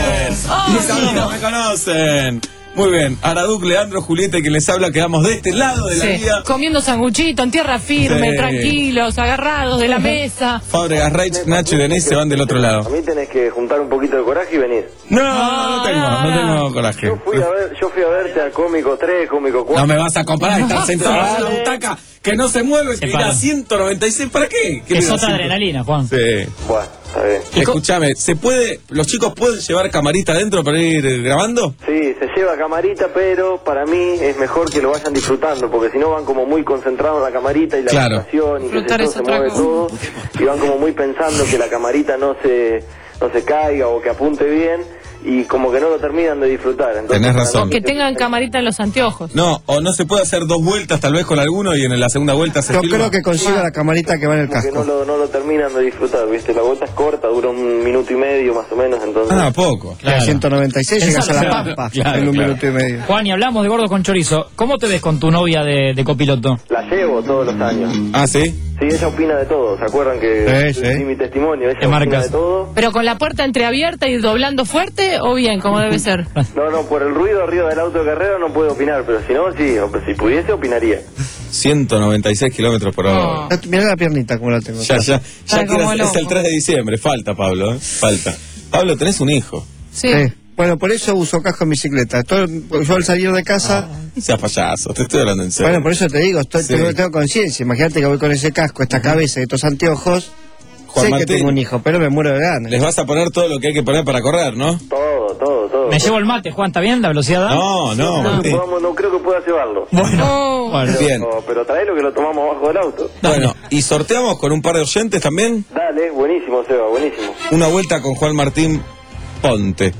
Speaker 3: Oh,
Speaker 1: Mis amigos me conocen. Muy bien, Araduc, Leandro, Julieta y quien les habla, quedamos de este lado de la
Speaker 3: Sí.
Speaker 1: vida.
Speaker 3: Comiendo sanguchito en tierra firme,
Speaker 1: Sí.
Speaker 3: tranquilos, agarrados de la mesa.
Speaker 1: Fábregas, Reich, Nacho y Denis se van del otro
Speaker 15: A
Speaker 1: lado.
Speaker 15: mí tenés que juntar un poquito de coraje y venir.
Speaker 1: No, no tengo, no,
Speaker 3: no,
Speaker 1: tengo coraje.
Speaker 15: Yo fui a ver, yo fui a verte a Cómico tres, Cómico cuatro.
Speaker 1: No me vas a comparar, estar sentado en una butaca que no se mueve, que irá a ciento noventa y seis, ¿para qué? ¿Qué
Speaker 8: Es
Speaker 1: me
Speaker 8: otra
Speaker 1: vas a-
Speaker 8: adrenalina, Juan.
Speaker 1: Sí.
Speaker 15: Bueno, está bien.
Speaker 1: Escúchame, ¿se puede, los chicos pueden llevar camarita adentro para ir eh, grabando?
Speaker 15: Sí, se lleva camarita, pero para mí es mejor que lo vayan disfrutando, porque si no van como muy concentrados en la camarita y la
Speaker 1: Claro.
Speaker 15: grabación y que
Speaker 3: Disfrutar
Speaker 15: todo
Speaker 3: es
Speaker 15: se
Speaker 3: otra
Speaker 15: mueve
Speaker 3: cosa.
Speaker 15: todo, y van como muy pensando que la camarita no se no se caiga o que apunte bien, y como que no lo terminan de disfrutar. Entonces,
Speaker 1: Tenés
Speaker 15: para
Speaker 1: razón.
Speaker 15: mí
Speaker 3: Que tengan camarita en los anteojos.
Speaker 1: No, o no se puede hacer dos vueltas tal vez con alguno y en la segunda vuelta se
Speaker 5: Yo
Speaker 1: filma.
Speaker 5: creo que consigo la camarita que va en el
Speaker 15: como que no
Speaker 5: casco.
Speaker 15: lo, no lo terminan de disfrutar, ¿viste? La vuelta es corta, dura un minuto y medio más o menos, entonces...
Speaker 1: Ah, poco.
Speaker 5: La ciento noventa y seis llegas a la
Speaker 8: Claro,
Speaker 5: Pampa
Speaker 1: claro,
Speaker 5: en un
Speaker 1: claro.
Speaker 5: minuto y medio.
Speaker 8: Juan, y hablamos de gordo con chorizo. ¿Cómo te ves con tu novia de, de copiloto?
Speaker 15: La llevo todos los años.
Speaker 1: Ah, ¿sí?
Speaker 15: Sí, ella opina de todo, ¿se acuerdan que
Speaker 5: Sí,
Speaker 15: di
Speaker 5: sí.
Speaker 15: mi testimonio? Ella
Speaker 8: Te
Speaker 15: opina
Speaker 8: marcas.
Speaker 15: de todo.
Speaker 3: Pero con la puerta entreabierta y doblando fuerte o bien, como debe ser.
Speaker 15: No, no, por el ruido arriba del auto de carrera no puedo opinar, pero si no, sí, o- si pudiese, opinaría.
Speaker 1: ciento noventa y seis kilómetros por hora.
Speaker 3: No.
Speaker 5: Mirá la piernita como la tengo.
Speaker 1: Ya, ya, ya
Speaker 3: Está
Speaker 1: quieras-
Speaker 3: como
Speaker 1: es
Speaker 3: loco.
Speaker 1: el tres de diciembre, falta Pablo, ¿eh? Falta. Pablo, tenés un hijo.
Speaker 3: Sí.
Speaker 5: Sí. Bueno, por eso uso casco en bicicleta. Todo- yo al salir de casa,
Speaker 1: Seas payaso, te estoy hablando en serio.
Speaker 5: bueno, por eso te digo, estoy,
Speaker 1: Sí.
Speaker 5: tengo, tengo conciencia. Imagínate que voy con ese casco, esta cabeza y estos anteojos.
Speaker 1: Juan
Speaker 5: sé
Speaker 1: Martín,
Speaker 5: que tengo un hijo, pero me muero de ganas.
Speaker 1: les vas a poner todo lo que hay que poner para correr, ¿no?
Speaker 15: Todo, todo, todo.
Speaker 8: Me llevo el mate, Juan, ¿está bien? ¿La velocidad da?
Speaker 1: No, no,
Speaker 15: No,
Speaker 1: Martín.
Speaker 15: podamos- no creo que puedas llevarlo.
Speaker 8: Bueno,
Speaker 3: Oh.
Speaker 8: bueno.
Speaker 1: Bien.
Speaker 15: No, pero traelo que lo tomamos abajo del auto.
Speaker 1: Bueno, ¿y sorteamos con un par de oyentes también?
Speaker 15: Dale, buenísimo, Seba, buenísimo.
Speaker 1: Una vuelta con Juan Martín Ponte.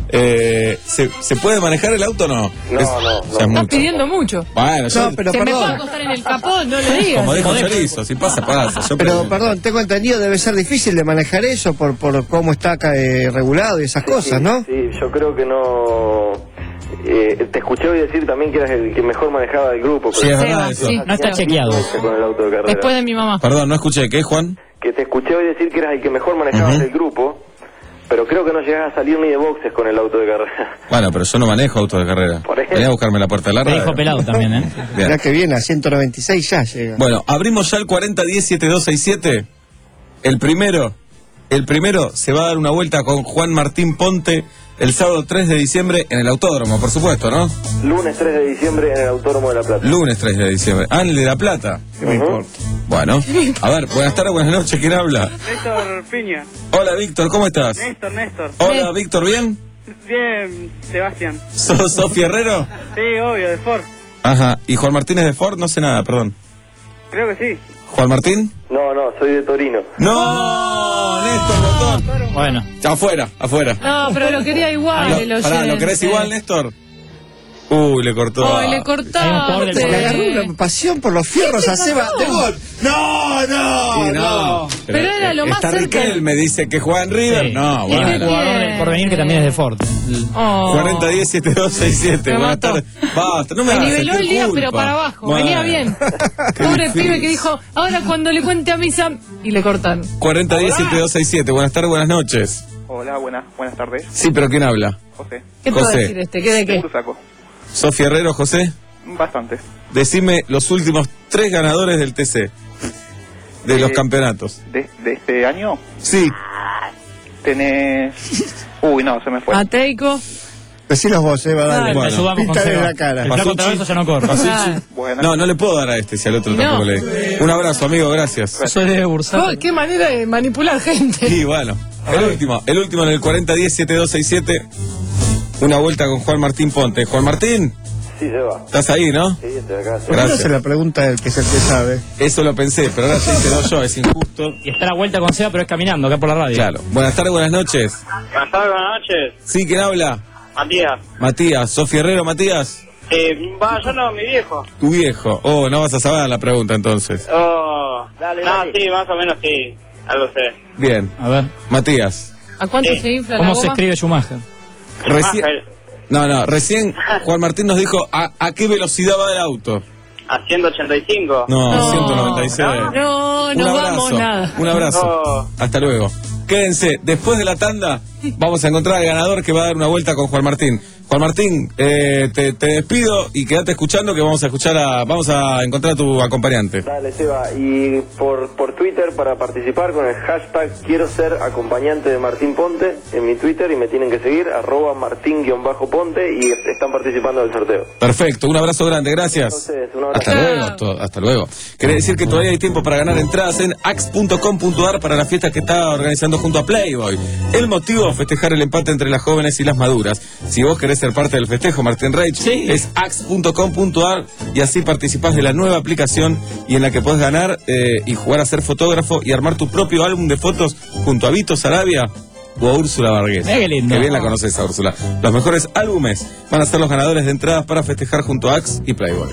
Speaker 1: Eh, ¿se, ¿Se puede manejar el auto o no?
Speaker 15: No,
Speaker 1: Es-
Speaker 15: no, no.
Speaker 1: ya es
Speaker 3: Estás
Speaker 1: mucho.
Speaker 3: pidiendo mucho.
Speaker 1: Bueno, yo,
Speaker 5: No, pero
Speaker 3: Se me puede
Speaker 5: perdón.
Speaker 3: acostar en el capó, no le digas.
Speaker 1: como dijo
Speaker 8: Joder.
Speaker 1: Chorizo, si pasa, pasa. Yo
Speaker 5: Pero,
Speaker 1: pregunto.
Speaker 5: perdón, tengo entendido, debe ser difícil de manejar eso por, por cómo está acá, eh, regulado y esas cosas,
Speaker 15: Sí,
Speaker 5: ¿no?
Speaker 15: Sí, yo creo que no... Eh, te escuché hoy decir también que eras el que mejor manejaba el grupo.
Speaker 1: Sí, es
Speaker 15: pero-
Speaker 1: verdad eso.
Speaker 3: Sí,
Speaker 8: No está chequeado.
Speaker 15: Con el auto de carrera.
Speaker 3: Después de mi mamá.
Speaker 1: Perdón, no escuché. ¿Qué, Juan?
Speaker 15: Que te escuché hoy decir que eras el que mejor manejabas
Speaker 1: Ujú.
Speaker 15: el grupo, pero creo que no llegás a salir ni de boxes con el auto de carrera.
Speaker 1: Bueno, pero yo no manejo auto de carrera.
Speaker 15: Por ejemplo.
Speaker 1: Venía a buscarme la puerta de la
Speaker 8: Te
Speaker 1: radio.
Speaker 8: dijo pelado también, ¿eh?
Speaker 1: Bien.
Speaker 5: Ya que viene, a ciento noventa y seis ya llega.
Speaker 1: Bueno, abrimos ya el cuarenta diez setenta y dos sesenta y siete. El primero, el primero se va a dar una vuelta con Juan Martín Ponte el sábado tres de diciembre en el autódromo, por supuesto, ¿no?
Speaker 15: Lunes tres de diciembre en el Autódromo de La Plata.
Speaker 1: Lunes tres de diciembre. Ah, en el de La Plata.
Speaker 5: ¿Qué me importa?
Speaker 1: Bueno, a ver, buenas tardes, buenas noches, ¿quién habla?
Speaker 4: Néstor Piña.
Speaker 1: Hola, Víctor, ¿cómo estás?
Speaker 4: Néstor, Néstor.
Speaker 1: Hola, Víctor, ¿bien?
Speaker 4: Bien, Sebastián.
Speaker 1: ¿Sos Sofía Herrero?
Speaker 4: Sí, obvio, de Ford.
Speaker 1: Ajá. ¿Y Juan Martínez de Ford? No sé nada, perdón.
Speaker 4: Creo que sí.
Speaker 1: ¿Juan Martín?
Speaker 15: No, no, soy de Torino.
Speaker 1: ¡No! Néstor, botón.
Speaker 8: Bueno.
Speaker 1: Afuera, afuera.
Speaker 3: No, pero lo quería igual.
Speaker 1: Lo-
Speaker 3: el
Speaker 1: pará, ¿lo
Speaker 3: oyente.
Speaker 1: querés igual, Néstor? Uy, le cortó.
Speaker 3: Ay, le
Speaker 5: Le
Speaker 3: cortaste.
Speaker 5: agarró una pasión por los fierros a Seba. De gol. No, no,
Speaker 1: Sí, no.
Speaker 3: Pero era lo más
Speaker 1: Está
Speaker 3: cerca.
Speaker 1: Riquel, me dice que juega en River.
Speaker 8: Sí.
Speaker 1: No,
Speaker 8: Y el
Speaker 1: bueno.
Speaker 8: jugador del porvenir que también es de Ford.
Speaker 3: Oh.
Speaker 1: cuarenta diez setenta y dos sesenta y siete.
Speaker 3: Me
Speaker 1: Buenas
Speaker 3: mató.
Speaker 1: tardes. Basta, no me
Speaker 3: Me
Speaker 1: hagas
Speaker 3: niveló
Speaker 1: sentir
Speaker 3: el día,
Speaker 1: culpa.
Speaker 3: pero para abajo.
Speaker 1: Bueno.
Speaker 3: Venía bien.
Speaker 1: Qué
Speaker 3: Pobre
Speaker 1: difícil.
Speaker 3: pibe que dijo, ahora cuando le cuente a mi Sam. Y le cortan.
Speaker 1: cuarenta diez setenta y dos sesenta y siete. Buenas tardes, buenas noches.
Speaker 4: Hola, buenas, buenas tardes.
Speaker 1: Sí, pero ¿quién habla?
Speaker 4: José.
Speaker 3: ¿Qué puedo
Speaker 1: José.
Speaker 3: decir este? ¿Qué de qué?
Speaker 4: Saco.
Speaker 1: Sofía Herrero, José.
Speaker 4: Bastante.
Speaker 1: Decime los últimos tres ganadores del T C. De los
Speaker 4: Eh,
Speaker 1: campeonatos.
Speaker 4: ¿De, de este año?
Speaker 1: Sí.
Speaker 4: Tenés... Uy, no, se me fue.
Speaker 3: Ateico.
Speaker 5: Decilos vos, Seba, dale.
Speaker 3: Dale.
Speaker 1: Bueno.
Speaker 8: Te ayudamos con
Speaker 5: Píntale
Speaker 8: Seba.
Speaker 5: la cara.
Speaker 8: El flaco
Speaker 1: Pasucci.
Speaker 8: Traverso ya no corre.
Speaker 3: Ah.
Speaker 4: Bueno.
Speaker 1: No, no le puedo dar a este si al otro
Speaker 3: No.
Speaker 1: tampoco le di. Un abrazo, amigo, gracias.
Speaker 8: Eso es de Bursat.
Speaker 3: Oh, qué manera de manipular gente.
Speaker 1: Y bueno, el último, el último en el cuarenta diez setenta y dos sesenta y siete. Una vuelta con Juan Martín Ponte. Juan Martín,
Speaker 15: Sí, se va.
Speaker 1: ¿estás ahí, no?
Speaker 15: Sí, estoy acá.
Speaker 5: ¿Por qué no
Speaker 1: Gracias.
Speaker 5: se la pregunta el que es el que sabe?
Speaker 1: Eso lo pensé, pero ahora te quedó yo, es injusto.
Speaker 8: Y está la vuelta con Seba, pero es caminando acá por la radio.
Speaker 1: Claro. Buenas tardes, buenas noches.
Speaker 4: Buenas tardes, buenas noches.
Speaker 1: Sí, ¿quién habla?
Speaker 4: Matías.
Speaker 1: Matías, Sofía Herrero, Matías.
Speaker 4: Eh, va, yo no, mi viejo.
Speaker 1: Tu viejo. Oh, no vas a saber la pregunta entonces.
Speaker 4: Oh, dale, no, sí, más o menos sí. Algo sé.
Speaker 1: Bien.
Speaker 8: A ver.
Speaker 1: Matías.
Speaker 3: ¿A cuánto
Speaker 4: Eh,
Speaker 3: se infla la
Speaker 8: ¿Cómo
Speaker 3: goma?
Speaker 8: se escribe Schumacher?
Speaker 1: Recién.
Speaker 4: Schumacher.
Speaker 1: No, no, recién Juan Martín nos dijo a, a qué velocidad va el auto.
Speaker 4: ¿A ciento ochenta y cinco?
Speaker 1: No,
Speaker 3: No.
Speaker 1: ciento noventa y seis.
Speaker 3: No,
Speaker 1: Un
Speaker 3: no
Speaker 1: abrazo.
Speaker 3: vamos nada.
Speaker 1: Un abrazo.
Speaker 4: No.
Speaker 1: Hasta luego. Quédense, después de la tanda vamos a encontrar al ganador que va a dar una vuelta con Juan Martín. Juan Martín, eh, te, te despido y quédate escuchando que vamos a escuchar a, vamos a encontrar a tu acompañante.
Speaker 15: Dale, Seba. Y por, por Twitter, para participar con el hashtag quiero ser acompañante de Martín Ponte en mi Twitter y me tienen que seguir, arroba martín-ponte y están participando del sorteo.
Speaker 1: Perfecto, un abrazo grande, gracias.
Speaker 15: Entonces, un abrazo.
Speaker 1: Hasta luego, to- hasta luego. Quería decir que todavía hay tiempo para ganar entradas en ax punto com punto ar para la fiesta que está organizando junto a Playboy. El motivo, festejar el empate entre las jóvenes y las maduras. Si vos querés ser parte del festejo, Martín Reich,
Speaker 8: Sí.
Speaker 1: es ax punto com punto ar y así participás de la nueva aplicación y en la que podés ganar eh, y jugar a ser fotógrafo y armar tu propio álbum de fotos junto a Vito Sarabia o a Úrsula Vargas.
Speaker 8: Mira qué lindo.
Speaker 1: Que bien la conoces a Úrsula. Los mejores álbumes van a ser los ganadores de entradas para festejar junto a Ax y Playboy.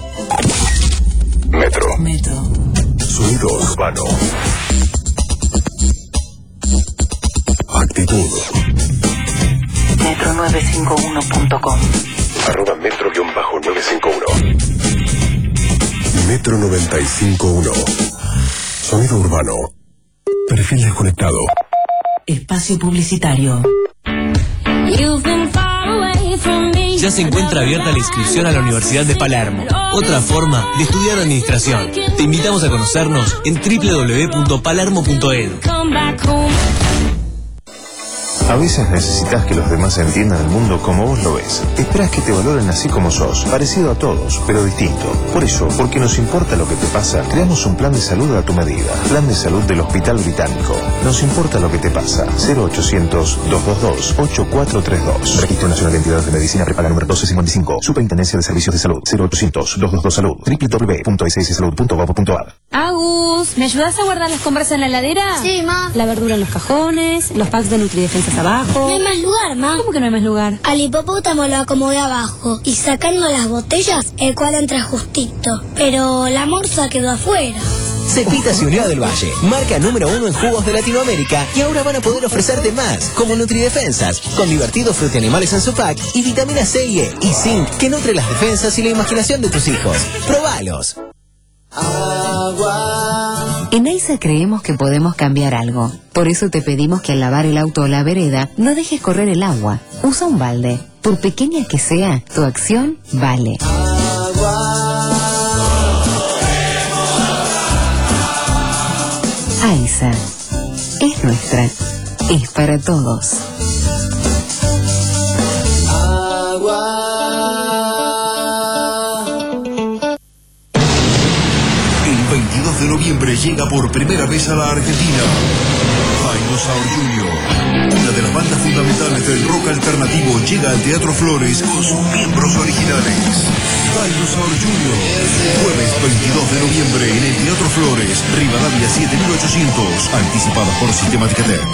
Speaker 7: Metro.
Speaker 19: Metro.
Speaker 7: Sonido urbano. Actitud.
Speaker 19: metro nueve cinco uno punto com.
Speaker 7: Arroba metro nueve cinco uno. Metro noventa y cinco uno. Sonido urbano. Perfil desconectado.
Speaker 19: Espacio publicitario.
Speaker 6: Ya se encuentra abierta la inscripción a la Universidad de Palermo, otra forma de estudiar administración. Te invitamos a conocernos en doble u doble u doble u punto palermo punto edu.
Speaker 17: A veces necesitas que los demás entiendan el mundo como vos lo ves. Esperas que te valoren así como sos, parecido a todos, pero distinto. Por eso, porque nos importa lo que te pasa, creamos un plan de salud a tu medida. Plan de salud del Hospital Británico. Nos importa lo que te pasa. cero ochocientos, doscientos veintidós, ochenta y cuatro treinta y dos. Registro Nacional de Entidades de Medicina Prepaga número doce cincuenta y cinco. Superintendencia de Servicios de Salud. cero ochocientos, doscientos veintidós Salud. doble u doble u doble u punto s s salud punto gov punto a r.
Speaker 10: Agus, ¿me ayudas a guardar las compras en la heladera?
Speaker 11: Sí, ma.
Speaker 10: La verdura en los cajones, los packs de Nutridefensas abajo.
Speaker 11: No hay más lugar, ma.
Speaker 10: ¿Cómo que no hay más lugar?
Speaker 11: Al hipopótamo lo acomodé abajo y sacando las botellas, el cual entra justito. Pero la morsa quedó afuera.
Speaker 6: Cepita se unió a Del Valle, marca número uno en jugos de Latinoamérica, y ahora van a poder ofrecerte más, como Nutridefensas, con divertidos frutanimales en su pack y vitamina C y E y zinc que nutre las defensas y la imaginación de tus hijos. ¡Probalos!
Speaker 13: En AISA creemos que podemos cambiar algo. Por eso te pedimos que al lavar el auto o la vereda no dejes correr el agua. Usa un balde. Por pequeña que sea, tu acción vale. AISA. Es nuestra. Es para todos.
Speaker 6: El veintidós
Speaker 7: veintidós de noviembre llega por primera vez a la Argentina Dinosaur junior, una de las bandas fundamentales del rock alternativo, llega al Teatro Flores con sus miembros originales. Dinosaur junior, jueves veintidós de noviembre en el Teatro Flores, Rivadavia siete mil ochocientos, anticipada por Sistemática Tech.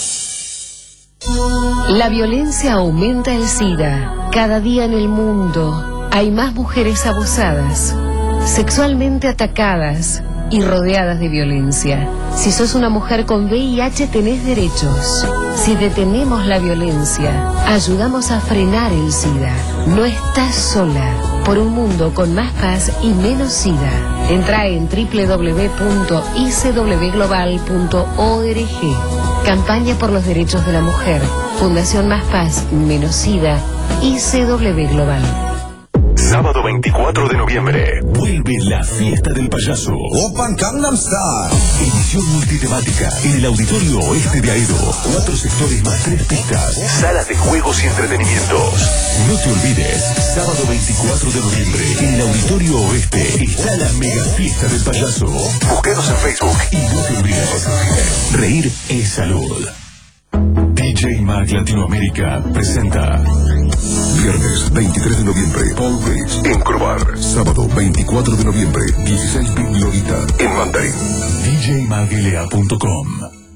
Speaker 12: La violencia aumenta el SIDA. Cada día en el mundo hay más mujeres abusadas, sexualmente atacadas y rodeadas de violencia. Si sos una mujer con V I H tenés derechos. Si detenemos la violencia, ayudamos a frenar el SIDA. No estás sola. Por un mundo con más paz y menos SIDA. Entra en doble u doble u doble u punto i c w global punto org. Campaña por los derechos de la mujer. Fundación Más Paz, Menos SIDA. I C W Global.
Speaker 6: Sábado veinticuatro de noviembre, vuelve la fiesta del payaso.
Speaker 7: Open Gangnam Style.
Speaker 6: Edición multitemática en el Auditorio Oeste de Aedo. Cuatro sectores más tres pistas. Salas de juegos y entretenimientos. No te olvides, sábado veinticuatro de noviembre, en el Auditorio Oeste está la mega fiesta del payaso. Búsquenos en Facebook y no te olvides, reír es salud. D J Mag Latinoamérica presenta
Speaker 7: Viernes veintitrés de noviembre, Paul Riggs en Crobar. Sábado veinticuatro de noviembre, dieciséis Bit Lolita en Mandarín.
Speaker 6: D J mag L A punto com.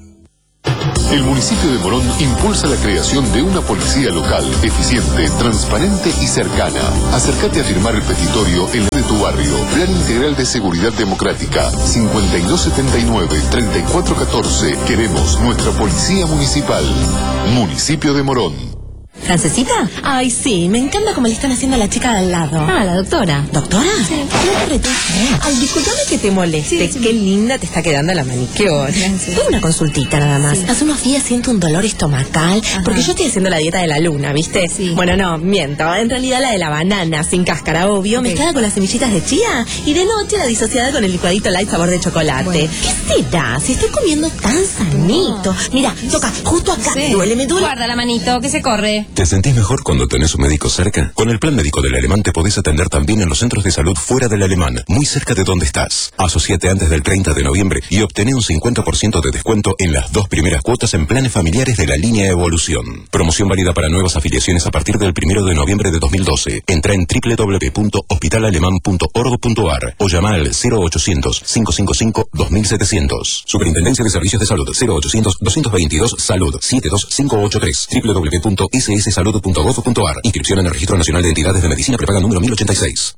Speaker 18: El municipio de Morón impulsa la creación de una policía local, eficiente, transparente y cercana. Acércate a firmar el petitorio en la de tu barrio. Plan Integral de Seguridad Democrática, cincuenta y dos setenta y nueve, treinta y cuatro catorce. Queremos nuestra policía municipal. Municipio de Morón.
Speaker 20: ¿Francesita? Ay, sí, me encanta cómo le están haciendo a la chica de al lado.
Speaker 10: Ah, la doctora.
Speaker 20: ¿Doctora? Sí. Ay, discúlpame que te moleste. Sí, sí. Qué linda te está quedando la manicure. Sí. Tengo una consultita nada más. Sí. Hace unos días siento un dolor estomacal. Ajá. Porque yo estoy haciendo la dieta de la luna, ¿viste? Sí. Bueno, no, miento. En realidad la de la banana, sin cáscara, obvio, okay, mezclada con las semillitas de chía. Y de noche la disociada con el licuadito light sabor de chocolate. Bueno. ¿Qué será? Si estoy comiendo tan sanito. Mira, toca justo acá. Sí. Duele, me duele.
Speaker 10: Guarda la manito, que se corre.
Speaker 6: ¿Te sentís mejor cuando tenés un médico cerca? Con el plan médico del Alemán te podés atender también en los centros de salud fuera del Alemán, muy cerca de donde estás. Asociate antes del treinta de noviembre y obtené un cincuenta por ciento de descuento en las dos primeras cuotas en planes familiares de la línea Evolución. Promoción válida para nuevas afiliaciones a partir del primero de noviembre de dos mil doce. Entra en doble u doble u doble u punto hospital alemán punto org punto a r o llama al cero ochocientos, cinco cinco cinco, dos mil setecientos. Superintendencia de Servicios de Salud cero ochocientos, doscientos veintidós, Salud siete dos cinco ocho tres. doble u doble u doble u punto s s salud punto gov punto a r. Inscripción en el Registro Nazionale di Entidades de Medicina prepaga numero mille ottantasei.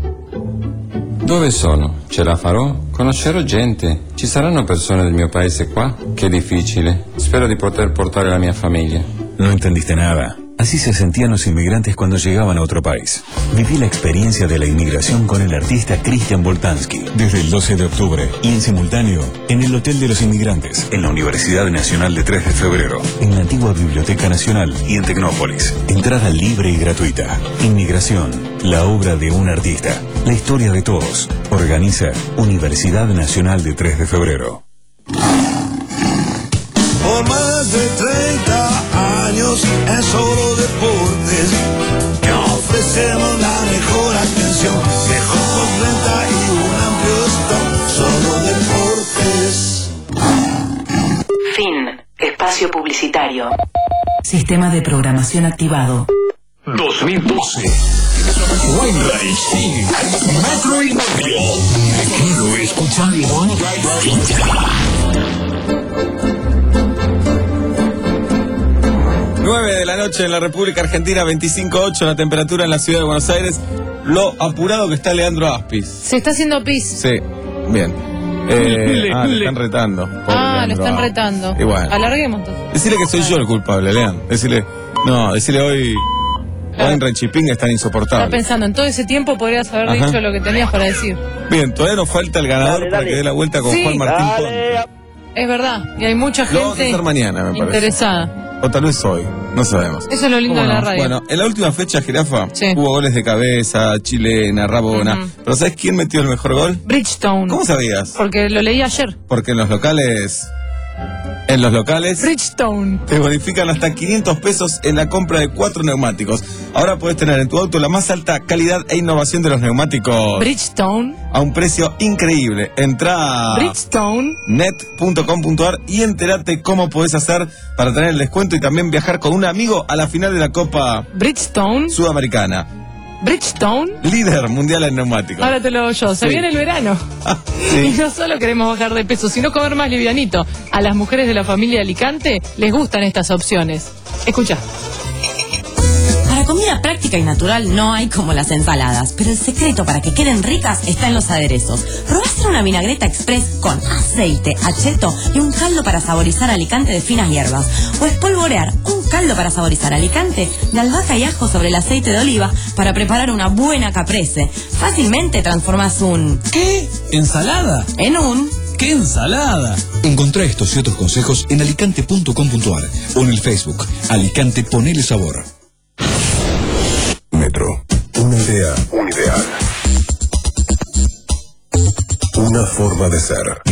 Speaker 21: Dove sono? Ce la farò? Conoscerò gente. Ci saranno persone del mio paese qua? Che difficile. Spero di poter portare la mia famiglia.
Speaker 6: No entendiste nada. Así se sentían los inmigrantes cuando llegaban a otro país. Viví la experiencia de la inmigración con el artista Cristian Boltanski, desde el doce de octubre y en simultáneo en el Hotel de los Inmigrantes, en la Universidad Nacional de tres de febrero, en la antigua Biblioteca Nacional y en Tecnópolis. Entrada libre y gratuita. Inmigración, la obra de un artista, la historia de todos. Organiza Universidad Nacional de tres de febrero.
Speaker 25: Por más de treinta años en Solo Deportes te ofrecemos la mejor atención, mejor postventa y un amplio stock. Solo Deportes.
Speaker 13: Fin. Espacio publicitario.
Speaker 19: Sistema de programación activado.
Speaker 6: dos mil doce. Wainwright, sí. Macro y Macro. Quiero escucharlo.
Speaker 1: nueve de la noche en la República Argentina, veinticinco punto ocho la temperatura en la ciudad de Buenos Aires. Lo apurado que está Leandro Aspis.
Speaker 3: Se está haciendo pis.
Speaker 1: Sí, bien. Eh, ah, le están retando.
Speaker 3: Ah, lo están retando.
Speaker 1: Y bueno.
Speaker 3: Alarguemos entonces.
Speaker 1: Decirle que soy yo el culpable, Leandro. Decirle, no, decirle hoy... Hoy en Rechipinga están insoportables.
Speaker 3: Estaba pensando, en todo ese tiempo podrías haber Ajá. dicho lo que tenías para decir.
Speaker 1: Bien, todavía nos falta el ganador dale, para dale. que dé la vuelta con sí. Juan Martín Ponte.
Speaker 3: Es verdad, y hay mucha gente
Speaker 1: lo vamos a hacer mañana, me
Speaker 3: interesada.
Speaker 1: Parece. O tal vez hoy, no sabemos.
Speaker 3: Eso es lo lindo de la radio.
Speaker 1: Bueno, en la última fecha, Jirafa, sí. hubo goles de cabeza, chilena, rabona. Uh-huh. Pero ¿sabes quién metió el mejor gol?
Speaker 3: Bridgestone.
Speaker 1: ¿Cómo sabías?
Speaker 3: Porque lo leí ayer.
Speaker 1: Porque en los locales... En los locales
Speaker 3: Bridgestone.
Speaker 1: te bonifican hasta quinientos pesos en la compra de cuatro neumáticos. Ahora puedes tener en tu auto la más alta calidad e innovación de los neumáticos
Speaker 3: Bridgestone.
Speaker 1: a un precio increíble. Entrá a
Speaker 3: Bridgestone.
Speaker 1: net punto com punto ar y entérate cómo podés hacer para tener el descuento y también viajar con un amigo a la final de la Copa
Speaker 3: Bridgestone.
Speaker 1: Sudamericana.
Speaker 3: Bridgestone.
Speaker 1: Líder mundial en neumáticos.
Speaker 3: Ahora te lo hago yo. Se
Speaker 1: Sí.
Speaker 3: viene el verano.
Speaker 1: Sí.
Speaker 3: Y no solo queremos bajar de peso, sino comer más livianito. A las mujeres de la familia Alicante les gustan estas opciones. Escucha.
Speaker 10: Para comida práctica y natural no hay como las ensaladas, pero el secreto para que queden ricas está en los aderezos. Probá hacer una vinagreta express con aceite, acheto y un caldo para saborizar Alicante de finas hierbas. O espolvorear un caldo para saborizar Alicante de albahaca y ajo sobre el aceite de oliva para preparar una buena caprese. Fácilmente transformas un...
Speaker 6: ¿Qué? ¿Ensalada?
Speaker 10: En un...
Speaker 6: ¡Qué ensalada!
Speaker 7: Encontrá estos y otros consejos en alicante punto com punto ar o en el Facebook Alicante Ponele Sabor.
Speaker 18: Metro. Una idea. Un ideal. Una forma de ser.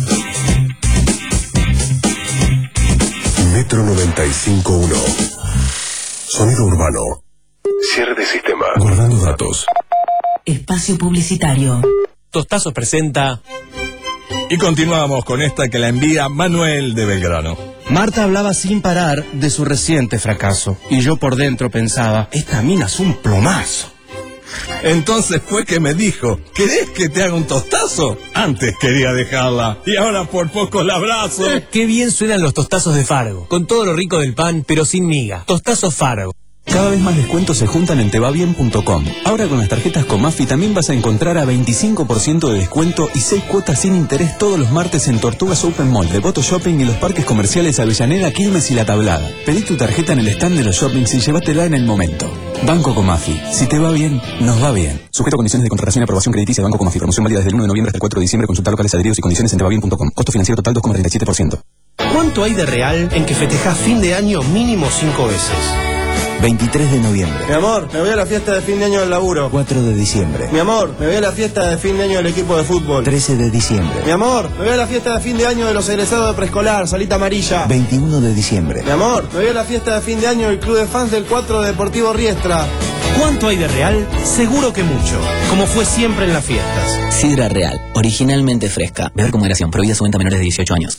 Speaker 18: Metro noventa y cinco punto uno. Sonido urbano. Cierre de sistema. Guardando datos.
Speaker 19: Espacio publicitario.
Speaker 9: Tostazos presenta... Y continuamos con esta que la envía Manuel de Belgrano.
Speaker 5: Marta hablaba sin parar de su reciente fracaso. Y yo por dentro pensaba, esta mina es un plomazo.
Speaker 9: Entonces fue que me dijo, ¿querés que te haga un tostazo? Antes quería dejarla, y ahora por poco la abrazo.
Speaker 14: Qué bien suenan los tostazos de Fargo, con todo lo rico del pan, pero sin miga. Tostazos Fargo.
Speaker 6: Cada vez más descuentos se juntan en te va bien punto com. Ahora con las tarjetas Comafi también vas a encontrar a veinticinco por ciento de descuento y seis cuotas sin interés todos los martes en Tortugas Open Mall, Devoto Shopping y los parques comerciales Avellaneda, Quilmes y La Tablada. Pedí tu tarjeta en el stand de los shoppings y llévatela en el momento. Banco Comafi. Si te va bien, nos va bien. Sujeto a condiciones de contratación y aprobación crediticia de Banco Comafi. Promoción válida desde el uno de noviembre hasta el cuatro de diciembre. Consulta locales adheridos y condiciones en te va bien punto com. Costo financiero total dos coma treinta y siete por ciento.
Speaker 5: ¿Cuánto hay de real en que festejás fin de año mínimo cinco veces?
Speaker 6: veintitrés de noviembre.
Speaker 5: Mi amor, me voy a la fiesta de fin de año del laburo.
Speaker 6: cuatro de diciembre.
Speaker 5: Mi amor, me voy a la fiesta de fin de año del equipo de fútbol.
Speaker 6: trece de diciembre.
Speaker 5: Mi amor, me voy a la fiesta de fin de año de los egresados de preescolar, salita amarilla.
Speaker 6: veintiuno de diciembre.
Speaker 5: Mi amor, me voy a la fiesta de fin de año del club de fans del cuatro de Deportivo Riestra.
Speaker 14: ¿Cuánto hay de real? Seguro que mucho, como fue siempre en las fiestas.
Speaker 13: Sidra Real, originalmente fresca. Beber con moderación, prohibida su venta a menores de dieciocho años.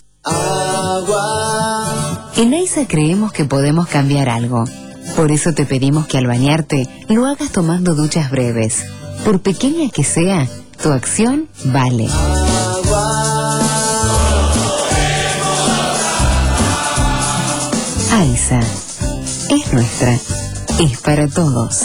Speaker 12: En AISA creemos que podemos cambiar algo. Por eso te pedimos que al bañarte lo hagas tomando duchas breves. Por pequeña que sea, tu acción vale. AISA es nuestra, es para todos.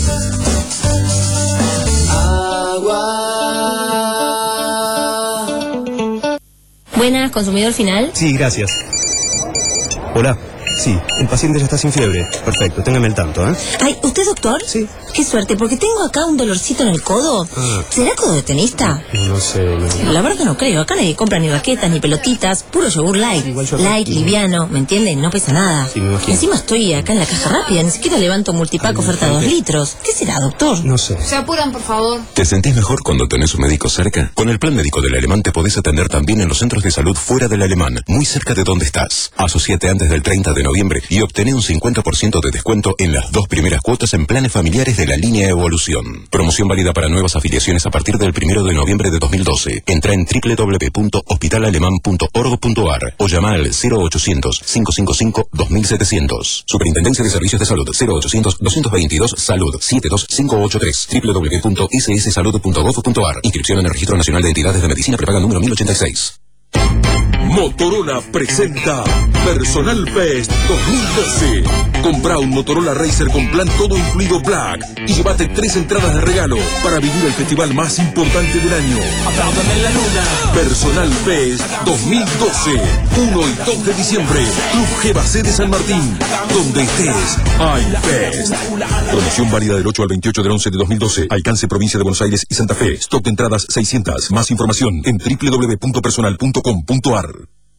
Speaker 10: Buenas, consumidor final.
Speaker 14: Sí, gracias. Hola. Sí, el paciente ya está sin fiebre. Perfecto, téngame al tanto, ¿eh?
Speaker 10: Ay, ¿usted es doctor?
Speaker 14: Sí.
Speaker 10: Qué suerte, porque tengo acá un dolorcito en el codo.
Speaker 14: Ah.
Speaker 10: ¿Será codo de tenista?
Speaker 14: No sé. No...
Speaker 10: La verdad que no creo. Acá nadie compra ni raquetas, ni pelotitas. Puro yogur light.
Speaker 14: Igual yo
Speaker 10: light,
Speaker 14: aquí...
Speaker 10: liviano, ¿me entienden? No pesa nada.
Speaker 14: Sí, me imagino.
Speaker 10: Encima estoy acá en la caja rápida. Ni siquiera levanto multipack
Speaker 14: Ay,
Speaker 10: oferta dos litros. ¿Qué será, doctor?
Speaker 14: No sé.
Speaker 10: Se apuran, por favor.
Speaker 7: ¿Te sentís mejor cuando tenés un médico cerca? Con el plan médico del Alemán te podés atender también en los centros de salud fuera del Alemán, muy cerca de donde estás. Asociate antes del treinta de noviembre y obtené un cincuenta por ciento de descuento en las dos primeras cuotas en planes familiares de la línea Evolución. Promoción válida para nuevas afiliaciones a partir del primero de noviembre de dos mil doce. Entra en doble u doble u doble u punto hospital alemán punto org punto ar o llama al cero ochocientos, cinco cinco cinco, dos mil setecientos. Superintendencia de Servicios de Salud cero ochocientos, doscientos veintidós, Salud siete dos cinco ocho tres. doble u doble u doble u punto s s salud punto gov punto ar. Inscripción en el Registro Nacional de Entidades de Medicina Prepaga número mil ochenta y seis.
Speaker 22: Motorola presenta Personal Fest dos mil doce. Compra un Motorola Racer con plan todo incluido Black y llévate tres entradas de regalo para vivir el festival más importante del año. ¡Apláudame en la luna! Personal Fest dos mil doce. uno y dos de diciembre. Club G B C de San Martín. Donde estés, hay Fest. Promoción válida del ocho al veintiocho del once de dos mil doce. Alcance provincia de Buenos Aires y Santa Fe. Stock de entradas seiscientas. Más información en doble u doble u doble u punto personal punto com punto ar.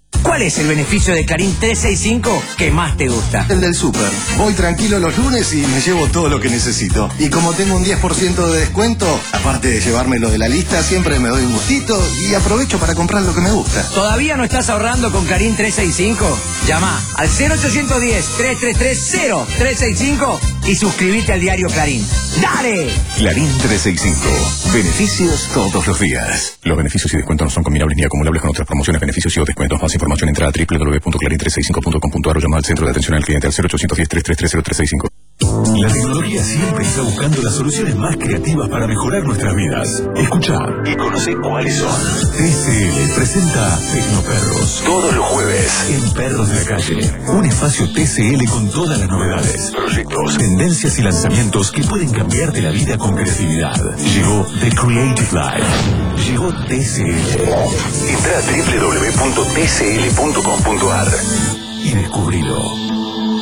Speaker 2: ¿Cuál es el beneficio de Clarín trescientos sesenta y cinco que más te gusta?
Speaker 4: El del súper. Voy tranquilo los lunes y me llevo todo lo que necesito. Y como tengo un diez por ciento de descuento, aparte de llevármelo de la lista, siempre me doy un gustito y aprovecho para comprar lo que me gusta.
Speaker 2: ¿Todavía no estás ahorrando con Clarín trescientos sesenta y cinco? Llama al cero ochocientos diez, trescientos treinta y tres, cero trescientos sesenta y cinco y suscríbete al diario Clarín. ¡Dale!
Speaker 6: Clarín trescientos sesenta y cinco. Beneficios todos los días. Los beneficios y descuentos no son combinables ni acumulables con otras promociones, beneficios y o descuentos. Más información entra a w w w punto clarín trescientos sesenta y cinco punto com punto a r o llama al centro de atención al cliente al cero ochocientos diez, trescientos treinta y tres, cero trescientos sesenta y cinco.
Speaker 22: La tecnología siempre está buscando las soluciones más creativas para mejorar nuestras vidas. Escucha y conoce cuáles son. T C L presenta Tecnoperros todos los jueves en Perros de la Calle. Un espacio T C L con todas las novedades, proyectos, tendencias y lanzamientos que pueden cambiarte la vida con creatividad. Llegó The Creative Life. Llegó T C L. Entra a w w w punto t c l punto com punto a r y descubrilo.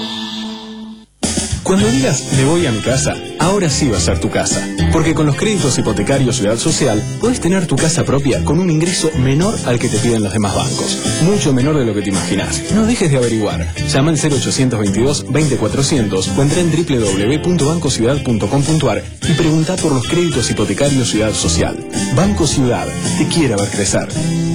Speaker 16: Cuando digas me voy a mi casa, ahora sí va a ser tu casa. Porque con los créditos hipotecarios Ciudad Social, podés tener tu casa propia con un ingreso menor al que te piden los demás bancos. Mucho menor de lo que te imaginas. No dejes de averiguar. Llama al cero ochocientos veintidós, veinte cuatrocientos o entra en w w w punto banco ciudad punto com punto a r y pregunta por los créditos hipotecarios Ciudad Social. Banco Ciudad, te quiere ver crecer.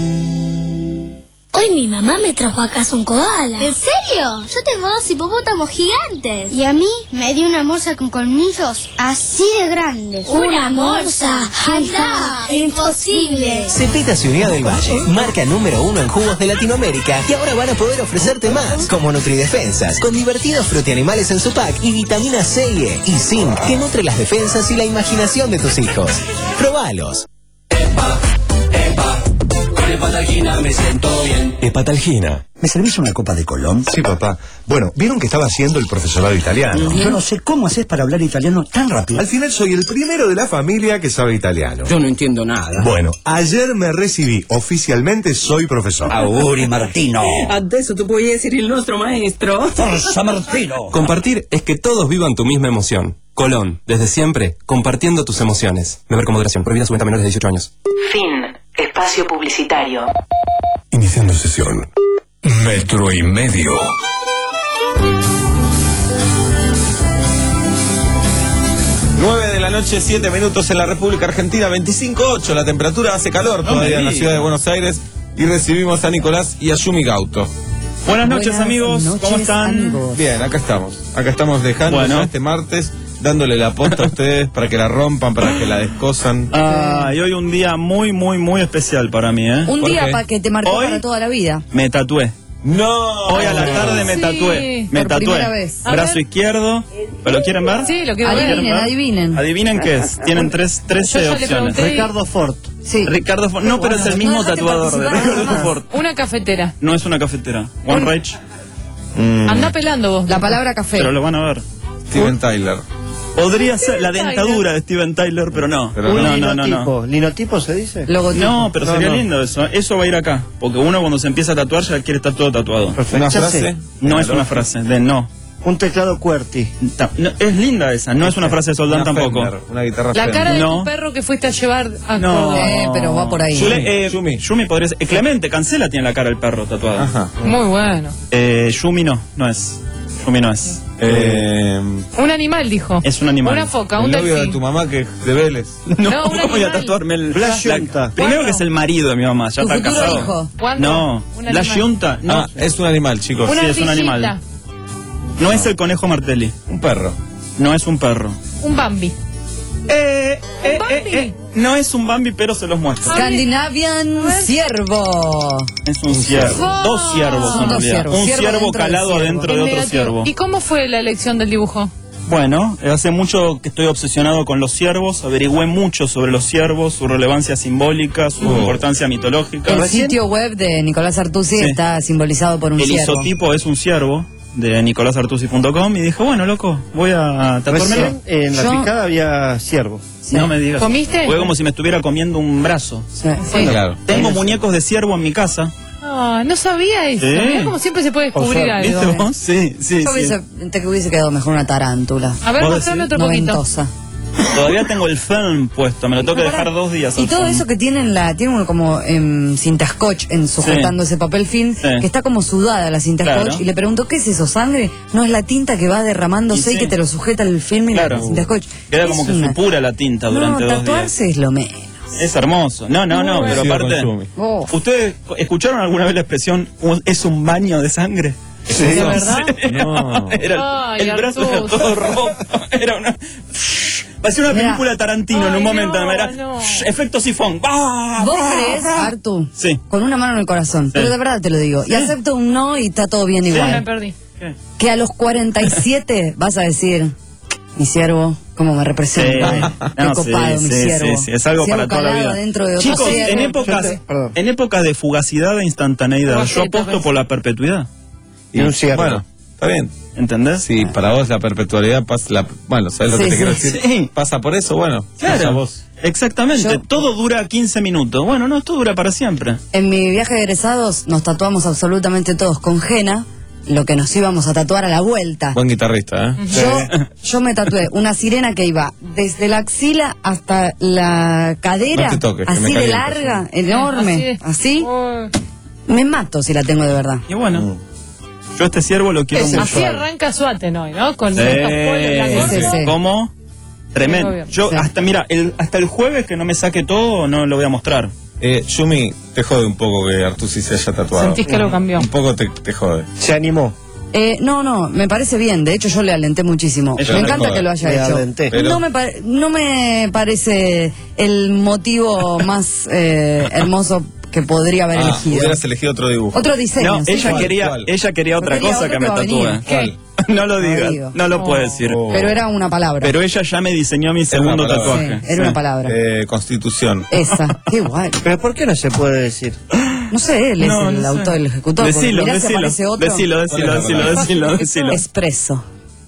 Speaker 11: Hoy mi mamá me trajo a casa un koala.
Speaker 23: ¿En serio? Yo tengo dos hipopótamos gigantes. Y a mí me dio una morsa con colmillos así de grandes.
Speaker 11: ¿Una morsa? ¡Anda! ¡Imposible!
Speaker 24: Cepitas y Unidad del Valle, marca número uno en jugos de Latinoamérica, y ahora van a poder ofrecerte más, como Nutridefensas, con divertidos frutianimales en su pack y vitamina C y E, y zinc, que nutre las defensas y la imaginación de tus hijos. ¡Probalos!
Speaker 26: ¡Epa! ¡Epa! Con Hepatalgina me siento bien.
Speaker 27: Hepatalgina. ¿Me servís una copa de Colón?
Speaker 28: Sí, papá. Bueno, vieron que estaba haciendo el profesorado italiano.
Speaker 27: Yo no sé cómo haces para hablar italiano tan rápido.
Speaker 28: Al final soy el primero de la familia que sabe italiano.
Speaker 27: Yo no entiendo nada.
Speaker 28: Bueno, ayer me recibí. Oficialmente soy profesor.
Speaker 27: Auguri, Martino.
Speaker 29: Adesso tu puoi essere il nostro maestro.
Speaker 27: Forza, Martino.
Speaker 30: Compartir es que todos vivan tu misma emoción. Colón, desde siempre, compartiendo tus emociones. Beber con moderación. Prohibida su venta a menores de dieciocho años.
Speaker 13: Fin. Espacio publicitario.
Speaker 22: Iniciando sesión. Metro y medio.
Speaker 1: nueve de la noche, siete minutos en la República Argentina, veinticinco punto ocho. La temperatura hace calor todavía en la ciudad de Buenos Aires. Y recibimos a Nicolás y a Yumi Gauto.
Speaker 31: Buenas noches,
Speaker 1: Buenas
Speaker 31: amigos.
Speaker 1: noches,
Speaker 31: ¿Cómo están?
Speaker 1: amigos. Bien, acá estamos. Acá estamos dejando
Speaker 31: Bueno.
Speaker 1: ya este martes, dándole la posta a ustedes para que la rompan, para que la descosan.
Speaker 31: Ah, y hoy un día muy, muy, muy especial para mí, ¿eh? Un
Speaker 1: ¿Por
Speaker 31: día
Speaker 1: qué?
Speaker 31: para
Speaker 32: Que te marcó
Speaker 31: Hoy
Speaker 32: para toda la vida.
Speaker 31: me tatué.
Speaker 1: No.
Speaker 31: Hoy a la tarde me
Speaker 32: Sí,
Speaker 31: tatué. Me
Speaker 32: por
Speaker 31: tatué.
Speaker 32: primera vez. A
Speaker 31: Brazo
Speaker 32: ver.
Speaker 31: izquierdo. ¿Pero lo quieren ver?
Speaker 32: Sí, lo quiero
Speaker 31: ¿Lo
Speaker 32: ver.
Speaker 31: quieren
Speaker 32: Adivinen, adivinen.
Speaker 31: Adivinen qué es. Tienen tres, trece
Speaker 32: Yo ya le
Speaker 31: opciones.
Speaker 32: pregunté y-
Speaker 31: Ricardo
Speaker 32: Ford. Sí.
Speaker 31: Ricardo Ford. No, pero es el mismo
Speaker 32: No, déjate
Speaker 31: tatuador de
Speaker 32: participar
Speaker 31: Ricardo
Speaker 32: nomás.
Speaker 31: Ford.
Speaker 3: Una cafetera.
Speaker 31: No es una cafetera. One Rage.
Speaker 3: Anda pelando vos.
Speaker 32: La palabra café.
Speaker 31: Pero lo van a ver.
Speaker 1: Steven Tyler.
Speaker 31: Podría ser la
Speaker 32: Steven
Speaker 31: dentadura de Steven Tyler, pero no.
Speaker 1: Pero
Speaker 31: no,
Speaker 1: no.
Speaker 31: no, no, no.
Speaker 33: ¿Linotipo? ¿Linotipo se dice?
Speaker 31: No, pero
Speaker 33: No,
Speaker 31: sería
Speaker 33: no.
Speaker 31: lindo eso. Eso va a ir acá. Porque uno cuando se empieza a tatuar ya quiere estar todo tatuado.
Speaker 33: Perfecto. ¿Una
Speaker 31: Ya
Speaker 33: frase?
Speaker 31: sé. No es una frase, de no.
Speaker 33: Un teclado QWERTY.
Speaker 31: Ta- no, es linda esa, no es una frase de Soldán
Speaker 1: Una
Speaker 31: tampoco.
Speaker 1: Fender, una guitarra
Speaker 3: La
Speaker 1: Fender.
Speaker 3: cara de
Speaker 31: No.
Speaker 3: tu perro que fuiste a llevar a
Speaker 31: No.
Speaker 3: Córdoba.
Speaker 32: Eh, pero va por ahí.
Speaker 31: Yumi, eh, Yumi podría ser. eh, Clemente, Cancela tiene la cara del perro tatuada.
Speaker 1: Ajá.
Speaker 3: Muy bueno.
Speaker 31: Eh, Yumi no, no es. Yumi no es.
Speaker 1: Eh,
Speaker 3: Un animal, dijo.
Speaker 31: Es un animal.
Speaker 3: Una foca, un
Speaker 1: el novio de
Speaker 3: delfín.
Speaker 1: tu mamá que es de Vélez.
Speaker 31: No,
Speaker 3: No, un
Speaker 31: ¿cómo voy a
Speaker 3: animal.
Speaker 31: tatuarme el.
Speaker 33: Blas
Speaker 31: la-
Speaker 33: Yunta.
Speaker 31: primero
Speaker 3: ¿Cuándo?
Speaker 31: que es el marido de mi mamá, ya
Speaker 32: Tu
Speaker 31: está
Speaker 32: futuro
Speaker 31: casado.
Speaker 32: hijo.
Speaker 3: ¿Cuándo?
Speaker 31: No,
Speaker 3: Un
Speaker 31: la
Speaker 3: animal.
Speaker 31: yunta, no.
Speaker 1: Ah, es un animal, chicos.
Speaker 3: Una
Speaker 31: sí, es un
Speaker 3: ardillita.
Speaker 31: animal. No es el conejo Martelli.
Speaker 1: Un perro.
Speaker 31: No es un perro.
Speaker 3: Un Bambi.
Speaker 31: Eh, eh,
Speaker 3: Bambi.
Speaker 31: eh, eh, no es un Bambi, pero se los muestro.
Speaker 32: Scandinavian Ciervo.
Speaker 31: Es un ciervo. Dos ciervos
Speaker 32: Son
Speaker 31: en
Speaker 32: dos
Speaker 31: realidad.
Speaker 32: ciervos.
Speaker 31: Un
Speaker 32: Ciervo
Speaker 31: ciervo
Speaker 32: dentro del
Speaker 31: calado
Speaker 32: ciervo.
Speaker 31: adentro de
Speaker 3: En
Speaker 31: otro
Speaker 3: negativo.
Speaker 31: ciervo.
Speaker 3: ¿Y cómo fue la elección del dibujo?
Speaker 31: Bueno, eh, hace mucho que estoy obsesionado con los ciervos, averigüé mucho sobre los ciervos, su relevancia simbólica, su
Speaker 1: Oh.
Speaker 31: importancia mitológica.
Speaker 32: El sitio web de Nicolás Artusi
Speaker 31: Sí.
Speaker 32: está simbolizado por un
Speaker 31: El
Speaker 32: ciervo.
Speaker 31: isotipo es un ciervo de nicolás artusi punto com y dije, bueno, loco, voy a tatuármelo.
Speaker 33: Recién en la
Speaker 32: Yo-
Speaker 33: picada había ciervo.
Speaker 31: No me digas.
Speaker 3: ¿Comiste?
Speaker 31: Fue como si me estuviera comiendo un brazo.
Speaker 32: Sí.
Speaker 3: Sí.
Speaker 1: Claro.
Speaker 31: Tengo muñecos de ciervo en mi casa.
Speaker 3: Ah, no sabía eso.
Speaker 31: Sí.
Speaker 3: Mirá cómo siempre se puede descubrir
Speaker 33: suerte,
Speaker 3: algo.
Speaker 31: ¿Viste vos? Sí, sí,
Speaker 32: Yo
Speaker 31: sí.
Speaker 32: hubiese, te que hubiese quedado mejor una tarántula.
Speaker 3: A ver,
Speaker 31: ¿Vos
Speaker 3: mostrame
Speaker 31: decís?
Speaker 3: otro poquito.
Speaker 32: Noventosa.
Speaker 31: Todavía tengo el film puesto, me lo tengo que
Speaker 32: Pero
Speaker 31: dejar
Speaker 32: pará,
Speaker 31: dos días.
Speaker 32: Y
Speaker 31: al
Speaker 32: todo
Speaker 31: film.
Speaker 32: eso que tienen la, tiene uno como em, cinta scotch en sujetando
Speaker 31: Sí.
Speaker 32: ese papel film,
Speaker 31: Sí.
Speaker 32: que está como sudada la cinta
Speaker 31: Claro.
Speaker 32: scotch, y le pregunto, ¿qué es eso? ¿Sangre? No, es la tinta que va derramándose y,
Speaker 31: Y sí.
Speaker 32: que te lo sujeta el film y
Speaker 31: Claro.
Speaker 32: la cinta scotch.
Speaker 31: Queda
Speaker 32: Es
Speaker 31: como que
Speaker 32: una-
Speaker 31: supura la tinta
Speaker 32: No,
Speaker 31: durante dos días.
Speaker 32: tatuarse es lo menos.
Speaker 31: Es hermoso. No, no, no,
Speaker 32: Muy
Speaker 31: pero
Speaker 32: bueno.
Speaker 31: aparte.
Speaker 32: Sí, con Yumi. Oh.
Speaker 31: ¿Ustedes escucharon alguna vez la expresión es un baño de sangre?
Speaker 1: Sí.
Speaker 32: ¿De verdad?
Speaker 1: No.
Speaker 31: Era,
Speaker 3: Ay,
Speaker 31: el brazo era
Speaker 3: Arturo.
Speaker 31: todo roto. Era una. Parecía una
Speaker 32: Mirá.
Speaker 31: película de Tarantino en
Speaker 3: Ay,
Speaker 31: un momento.
Speaker 3: no,
Speaker 31: Era
Speaker 3: no.
Speaker 31: efecto sifón. ¡Bah!
Speaker 32: ¿Vos
Speaker 31: ¡Bah!
Speaker 32: crees, Artu?
Speaker 31: Sí.
Speaker 32: Con una mano en el corazón. Pero de verdad te lo digo. Y acepto un no y está todo bien
Speaker 3: Ya me
Speaker 32: igual.
Speaker 3: perdí.
Speaker 32: Que a los cuarenta y siete vas a decir, mi siervo, cómo me representa.
Speaker 31: Sí.
Speaker 32: eh. Qué
Speaker 31: No,
Speaker 32: copado,
Speaker 31: sí,
Speaker 32: mi
Speaker 31: sí,
Speaker 32: siervo.
Speaker 31: sí, sí, es algo
Speaker 32: Ciervo
Speaker 31: para toda la
Speaker 32: calado
Speaker 31: vida.
Speaker 32: dentro de otro
Speaker 31: Chicos,
Speaker 32: ciervo.
Speaker 31: en épocas,
Speaker 33: Yo te- perdón.
Speaker 31: en épocas de fugacidad e instantaneidad, yo
Speaker 3: Fugacidad,
Speaker 31: aposto
Speaker 3: pues.
Speaker 31: por la perpetuidad.
Speaker 1: Y
Speaker 33: un cierre.
Speaker 1: Bueno, está bien.
Speaker 31: ¿Entendés?
Speaker 1: Si para vos la perpetualidad pasa la, bueno, ¿sabes lo
Speaker 32: Sí,
Speaker 1: que te
Speaker 32: sí,
Speaker 1: quiero decir?
Speaker 31: sí.
Speaker 1: Pasa por eso, bueno, pasa
Speaker 31: Claro.
Speaker 1: vos.
Speaker 31: Exactamente.
Speaker 32: Yo-
Speaker 31: Todo dura quince minutos. Bueno, no, esto dura para siempre.
Speaker 32: En mi viaje de egresados nos tatuamos absolutamente todos con Jena, lo que nos íbamos a tatuar a la vuelta.
Speaker 1: Buen guitarrista, ¿eh?
Speaker 32: Yo, yo me tatué una sirena que iba desde la axila hasta la cadera,
Speaker 1: No te toques, que me
Speaker 32: así de
Speaker 1: caliento,
Speaker 32: larga,
Speaker 3: Así
Speaker 32: enorme,
Speaker 3: es.
Speaker 32: así.
Speaker 3: Oh,
Speaker 32: Me mato si la tengo de verdad.
Speaker 31: Y bueno, yo a este ciervo lo quiero
Speaker 32: Ese
Speaker 31: mucho.
Speaker 3: Así arranca Suaten hoy, ¿no? Con
Speaker 31: Sí.
Speaker 3: estos polos blancos.
Speaker 32: Sí, sí.
Speaker 31: ¿Cómo? Tremendo.
Speaker 3: Muy bien.
Speaker 31: Yo
Speaker 32: Sí.
Speaker 31: hasta, mira, el, hasta el jueves que no me saque todo, no lo voy a mostrar.
Speaker 1: Eh, Yumi, te jode un poco que Artusi se haya tatuado.
Speaker 3: Sentís que lo cambió.
Speaker 1: Un poco te, te jode.
Speaker 33: Se animó.
Speaker 32: Eh, no, no, me parece bien. De hecho, yo le alenté muchísimo.
Speaker 31: Ella
Speaker 32: me
Speaker 31: no
Speaker 32: encanta
Speaker 1: joda.
Speaker 32: que lo haya
Speaker 33: Le
Speaker 32: hecho.
Speaker 33: alenté.
Speaker 1: Pero-
Speaker 32: No, me pare- no me parece el motivo más eh, hermoso que podría haber
Speaker 1: Ah,
Speaker 32: elegido.
Speaker 1: hubieras elegido otro dibujo.
Speaker 32: Otro diseño.
Speaker 31: No,
Speaker 32: sí.
Speaker 31: ella
Speaker 1: ¿Cuál?
Speaker 31: quería,
Speaker 1: ¿Cuál?
Speaker 31: ella quería otra
Speaker 32: quería
Speaker 31: cosa
Speaker 32: otro
Speaker 31: que me
Speaker 32: que va a
Speaker 31: tatúe.
Speaker 32: venir.
Speaker 1: ¿Cuál?
Speaker 31: No lo digas,
Speaker 32: digo.
Speaker 31: no lo
Speaker 3: Oh.
Speaker 31: puedo decir.
Speaker 1: Oh.
Speaker 32: Pero era una palabra.
Speaker 31: Pero ella ya me diseñó mi segundo
Speaker 1: palabra.
Speaker 31: tatuaje.
Speaker 32: Sí, era una palabra.
Speaker 1: Eh, Constitución.
Speaker 32: Esa. Qué guay.
Speaker 33: Pero ¿por qué no se puede decir?
Speaker 32: No sé, él
Speaker 31: No,
Speaker 32: es el
Speaker 31: no sé.
Speaker 32: autor, el ejecutor. porque
Speaker 31: Decilo,
Speaker 32: mirá si
Speaker 31: decilo,
Speaker 32: aparece otro.
Speaker 31: decilo, decilo,
Speaker 1: ¿Cuál es la
Speaker 31: decilo,
Speaker 1: palabra?
Speaker 31: decilo, decilo.
Speaker 32: Expreso.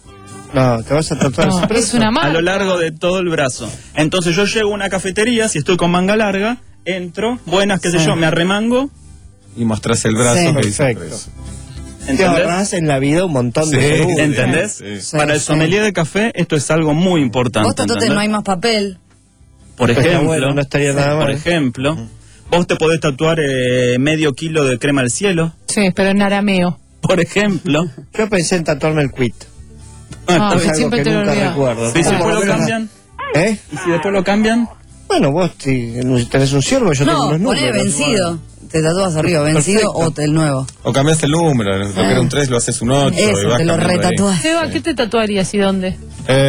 Speaker 33: No, te vas a tatuar.
Speaker 3: No, es una marca.
Speaker 31: A lo largo de todo el brazo. Entonces yo llego a una cafetería, si estoy con manga larga, entro, buenas, qué sé
Speaker 32: Sí.
Speaker 31: yo, me arremango,
Speaker 1: Y mostrás el brazo
Speaker 32: Sí.
Speaker 1: que dice
Speaker 33: Perfecto.
Speaker 1: preso.
Speaker 33: Te
Speaker 31: ¿entendés?
Speaker 33: ahorrás en la vida un montón de
Speaker 1: Sí.
Speaker 33: seguros.
Speaker 31: ¿Entendés?
Speaker 1: Sí.
Speaker 32: Sí,
Speaker 31: Para el
Speaker 32: sí.
Speaker 31: sommelier de café esto es algo muy importante.
Speaker 32: Vos tatuate,
Speaker 31: ¿entendés?
Speaker 32: no hay más papel.
Speaker 31: Por
Speaker 33: Está
Speaker 31: ejemplo,
Speaker 33: bueno, no estaría nada
Speaker 31: por
Speaker 33: mal.
Speaker 31: ejemplo, vos te podés tatuar eh, medio kilo de crema al cielo,
Speaker 3: Sí, pero en arameo.
Speaker 31: por ejemplo.
Speaker 33: Yo pensé en tatuarme el quit.
Speaker 3: Ah,
Speaker 33: es algo
Speaker 3: siempre
Speaker 33: que
Speaker 3: te lo
Speaker 33: nunca
Speaker 3: olvidás.
Speaker 33: recuerdo.
Speaker 31: ¿Y si
Speaker 33: Por
Speaker 31: después
Speaker 33: lo
Speaker 31: lo
Speaker 33: menos-
Speaker 31: cambian?
Speaker 33: ¿Eh?
Speaker 31: ¿Y si después lo cambian?
Speaker 33: Bueno, vos si tenés un ciervo, yo tengo
Speaker 32: No,
Speaker 33: unos
Speaker 32: poné
Speaker 33: números.
Speaker 32: vencido. Te tatúas arriba, vencido
Speaker 33: Perfecto.
Speaker 32: o el nuevo.
Speaker 1: O cambias el número, lo que era un tres lo haces un ocho. y
Speaker 32: Eso,
Speaker 1: vas
Speaker 32: te lo
Speaker 1: cambiando ahí.
Speaker 32: retatúas.
Speaker 3: Seba, ¿qué te tatuarías y dónde?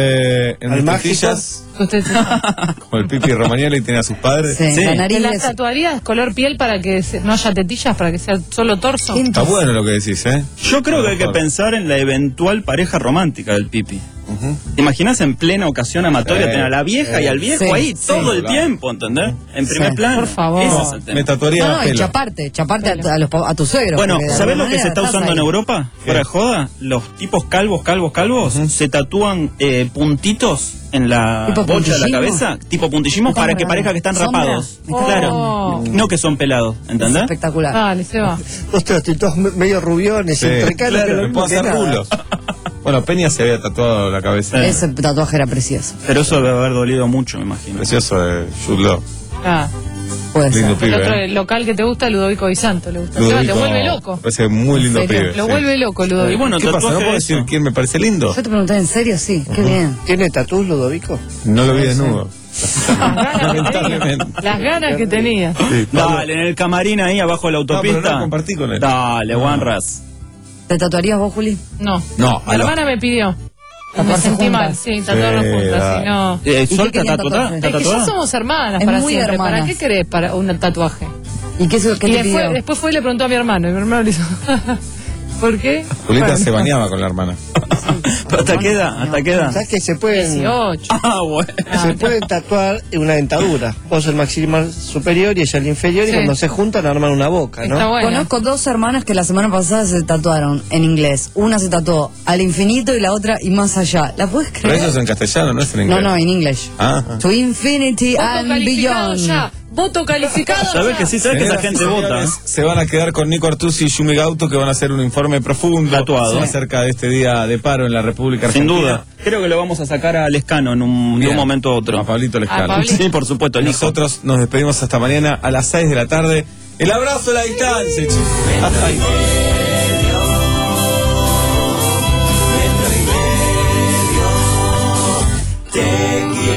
Speaker 1: Eh, en
Speaker 33: Al
Speaker 1: mis
Speaker 33: mágico.
Speaker 1: costillas,
Speaker 3: Usted
Speaker 1: como el Pipi Romagnoli tiene a sus padres.
Speaker 32: Sí,
Speaker 31: Sí.
Speaker 32: la
Speaker 3: ¿Te
Speaker 32: nariz
Speaker 3: las
Speaker 32: es-
Speaker 3: tatuarías color piel para que se- no haya tetillas, para que sea solo torso?
Speaker 32: ¿Quién
Speaker 1: Está bueno lo que decís, ¿eh?
Speaker 31: Yo creo que hay que
Speaker 1: Mejor.
Speaker 31: pensar en la eventual pareja romántica del Pipi.
Speaker 1: Ujú.
Speaker 31: ¿Te imaginas en plena ocasión amatoria
Speaker 1: Sí,
Speaker 31: tener a la vieja
Speaker 1: sí.
Speaker 31: y al viejo
Speaker 32: Sí,
Speaker 31: ahí
Speaker 32: sí.
Speaker 31: todo el
Speaker 1: Claro.
Speaker 31: tiempo, ¿entendés? En primer
Speaker 32: Sí.
Speaker 31: plano.
Speaker 3: Por favor.
Speaker 31: Ese es el tema.
Speaker 1: Me tatuaría
Speaker 32: No,
Speaker 1: a
Speaker 32: no, y
Speaker 1: pelo.
Speaker 32: chaparte, chaparte a, a los pa- a tu suegro.
Speaker 31: Bueno,
Speaker 32: porque de
Speaker 31: ¿sabés
Speaker 32: alguna
Speaker 31: lo que se
Speaker 32: manera
Speaker 31: está
Speaker 32: estás
Speaker 31: usando en
Speaker 32: ahí.
Speaker 31: Europa? Fuera de joda, los tipos calvos, calvos, calvos, se tatúan eh, puntitos en la
Speaker 32: ¿Tipo
Speaker 31: bocha de la
Speaker 32: puntillismo?
Speaker 31: cabeza, tipo puntillismo,
Speaker 32: Estamos
Speaker 31: para que
Speaker 32: hablando.
Speaker 31: parezca que están
Speaker 32: ¿Sombra?
Speaker 31: rapados.
Speaker 32: ¿Me estás
Speaker 31: Claro,
Speaker 3: hablando?
Speaker 31: no que son pelados,
Speaker 32: Es
Speaker 31: ¿entendés?
Speaker 32: espectacular.
Speaker 3: Dale, Seba.
Speaker 33: Ostras, estoy todos me- medio rubiones,
Speaker 1: Sí,
Speaker 33: entre caras,
Speaker 1: claro,
Speaker 33: que lo
Speaker 1: me
Speaker 33: mismo
Speaker 1: puedo
Speaker 33: que
Speaker 1: hacer
Speaker 33: nada.
Speaker 1: rulos. Bueno, Peña se había tatuado la cabeza.
Speaker 32: Ese tatuaje era precioso.
Speaker 31: Pero eso debe haber dolido mucho, me imagino.
Speaker 1: Precioso de Jude Law.
Speaker 3: Ah,
Speaker 32: Puede
Speaker 1: Lindo
Speaker 32: ser.
Speaker 3: el
Speaker 1: pibe,
Speaker 3: otro
Speaker 1: ¿eh?
Speaker 3: el local que te gusta, Ludovico Di Santo, le gusta. Seba, te
Speaker 1: Ludovico,
Speaker 3: vuelve loco.
Speaker 1: Parece muy lindo
Speaker 32: ¿En serio?
Speaker 1: pibe.
Speaker 3: Lo
Speaker 1: sí.
Speaker 3: vuelve loco, Ludovico.
Speaker 31: Y bueno,
Speaker 1: ¿Qué pasa?
Speaker 31: tatuaje
Speaker 1: ¿No puedo
Speaker 31: de
Speaker 1: decir
Speaker 31: eso.
Speaker 1: quién me parece lindo?
Speaker 32: Yo te pregunté en serio, sí, qué bien.
Speaker 33: ¿Tiene tatús, Ludovico?
Speaker 1: No lo vi desnudo.
Speaker 3: Las ganas que
Speaker 1: Lamentablemente.
Speaker 3: tenía. Las ganas que tenía.
Speaker 1: Sí, Pablo.
Speaker 31: Dale, en el camarín ahí abajo de la
Speaker 1: No, pero
Speaker 31: autopista.
Speaker 1: no compartí con él.
Speaker 31: Dale, Wanras.
Speaker 32: ¿Te tatuarías vos, Juli?
Speaker 3: No.
Speaker 1: No,
Speaker 3: Mi
Speaker 1: a lo-
Speaker 3: hermana me pidió. Me
Speaker 32: Tatuarse
Speaker 3: sentí
Speaker 32: juntas.
Speaker 3: mal, sí, tatuarnos
Speaker 1: Sí,
Speaker 3: juntas,
Speaker 1: dale.
Speaker 3: si no.
Speaker 31: Eh,
Speaker 32: qué
Speaker 31: ¿Sol
Speaker 32: querían
Speaker 31: está tatuada?
Speaker 32: tatuarse?
Speaker 31: ¿Está
Speaker 3: Es que ya
Speaker 31: tatuada?
Speaker 3: somos hermanas
Speaker 32: Es
Speaker 3: para
Speaker 32: muy
Speaker 3: siempre. ¿Para
Speaker 32: hermanas.
Speaker 3: qué querés para un tatuaje?
Speaker 32: ¿Y qué, qué
Speaker 3: y
Speaker 32: te
Speaker 3: después,
Speaker 32: pidió?
Speaker 3: después fue y le preguntó a mi hermano. Y mi hermano le hizo. ¿Por qué?
Speaker 1: Julita
Speaker 3: Bueno.
Speaker 1: se bañaba con la hermana.
Speaker 31: ¿Hasta qué edad? ¿Hasta qué edad?
Speaker 33: ¿Sabes que se pueden,
Speaker 3: dieciocho.
Speaker 31: Ah, bueno.
Speaker 33: se pueden tatuar una dentadura? Vos el maxilar superior y ella el inferior,
Speaker 3: Sí.
Speaker 33: y cuando se juntan arman una boca, ¿no?
Speaker 3: Está bueno.
Speaker 32: Conozco dos hermanas que la semana pasada se tatuaron en inglés. Una se tatuó al infinito y la otra y más allá. ¿La puedes
Speaker 1: Pero
Speaker 32: creer?
Speaker 1: eso es en castellano, no es en
Speaker 32: No,
Speaker 1: inglés.
Speaker 32: no, en inglés.
Speaker 1: Ah,
Speaker 32: To infinity
Speaker 3: Otro
Speaker 32: and
Speaker 3: calificado
Speaker 32: beyond.
Speaker 3: ya. voto calificado.
Speaker 31: Sabes que sí, sabes que esa gente vota. ¿eh?
Speaker 1: Se van a quedar con Nico Artusi y Yumi Gauto, que van a hacer un informe profundo
Speaker 31: Tatuado.
Speaker 1: acerca de este día de paro en la República
Speaker 31: Sin
Speaker 1: Argentina.
Speaker 31: duda. Creo que lo vamos a sacar a Lescano en un, de un momento a otro.
Speaker 1: A Pablito Lescano.
Speaker 31: Sí, por supuesto. El hijo.
Speaker 1: Nosotros nos despedimos hasta mañana a las seis de la tarde. El abrazo a la distancia, chicos. Hasta ahí.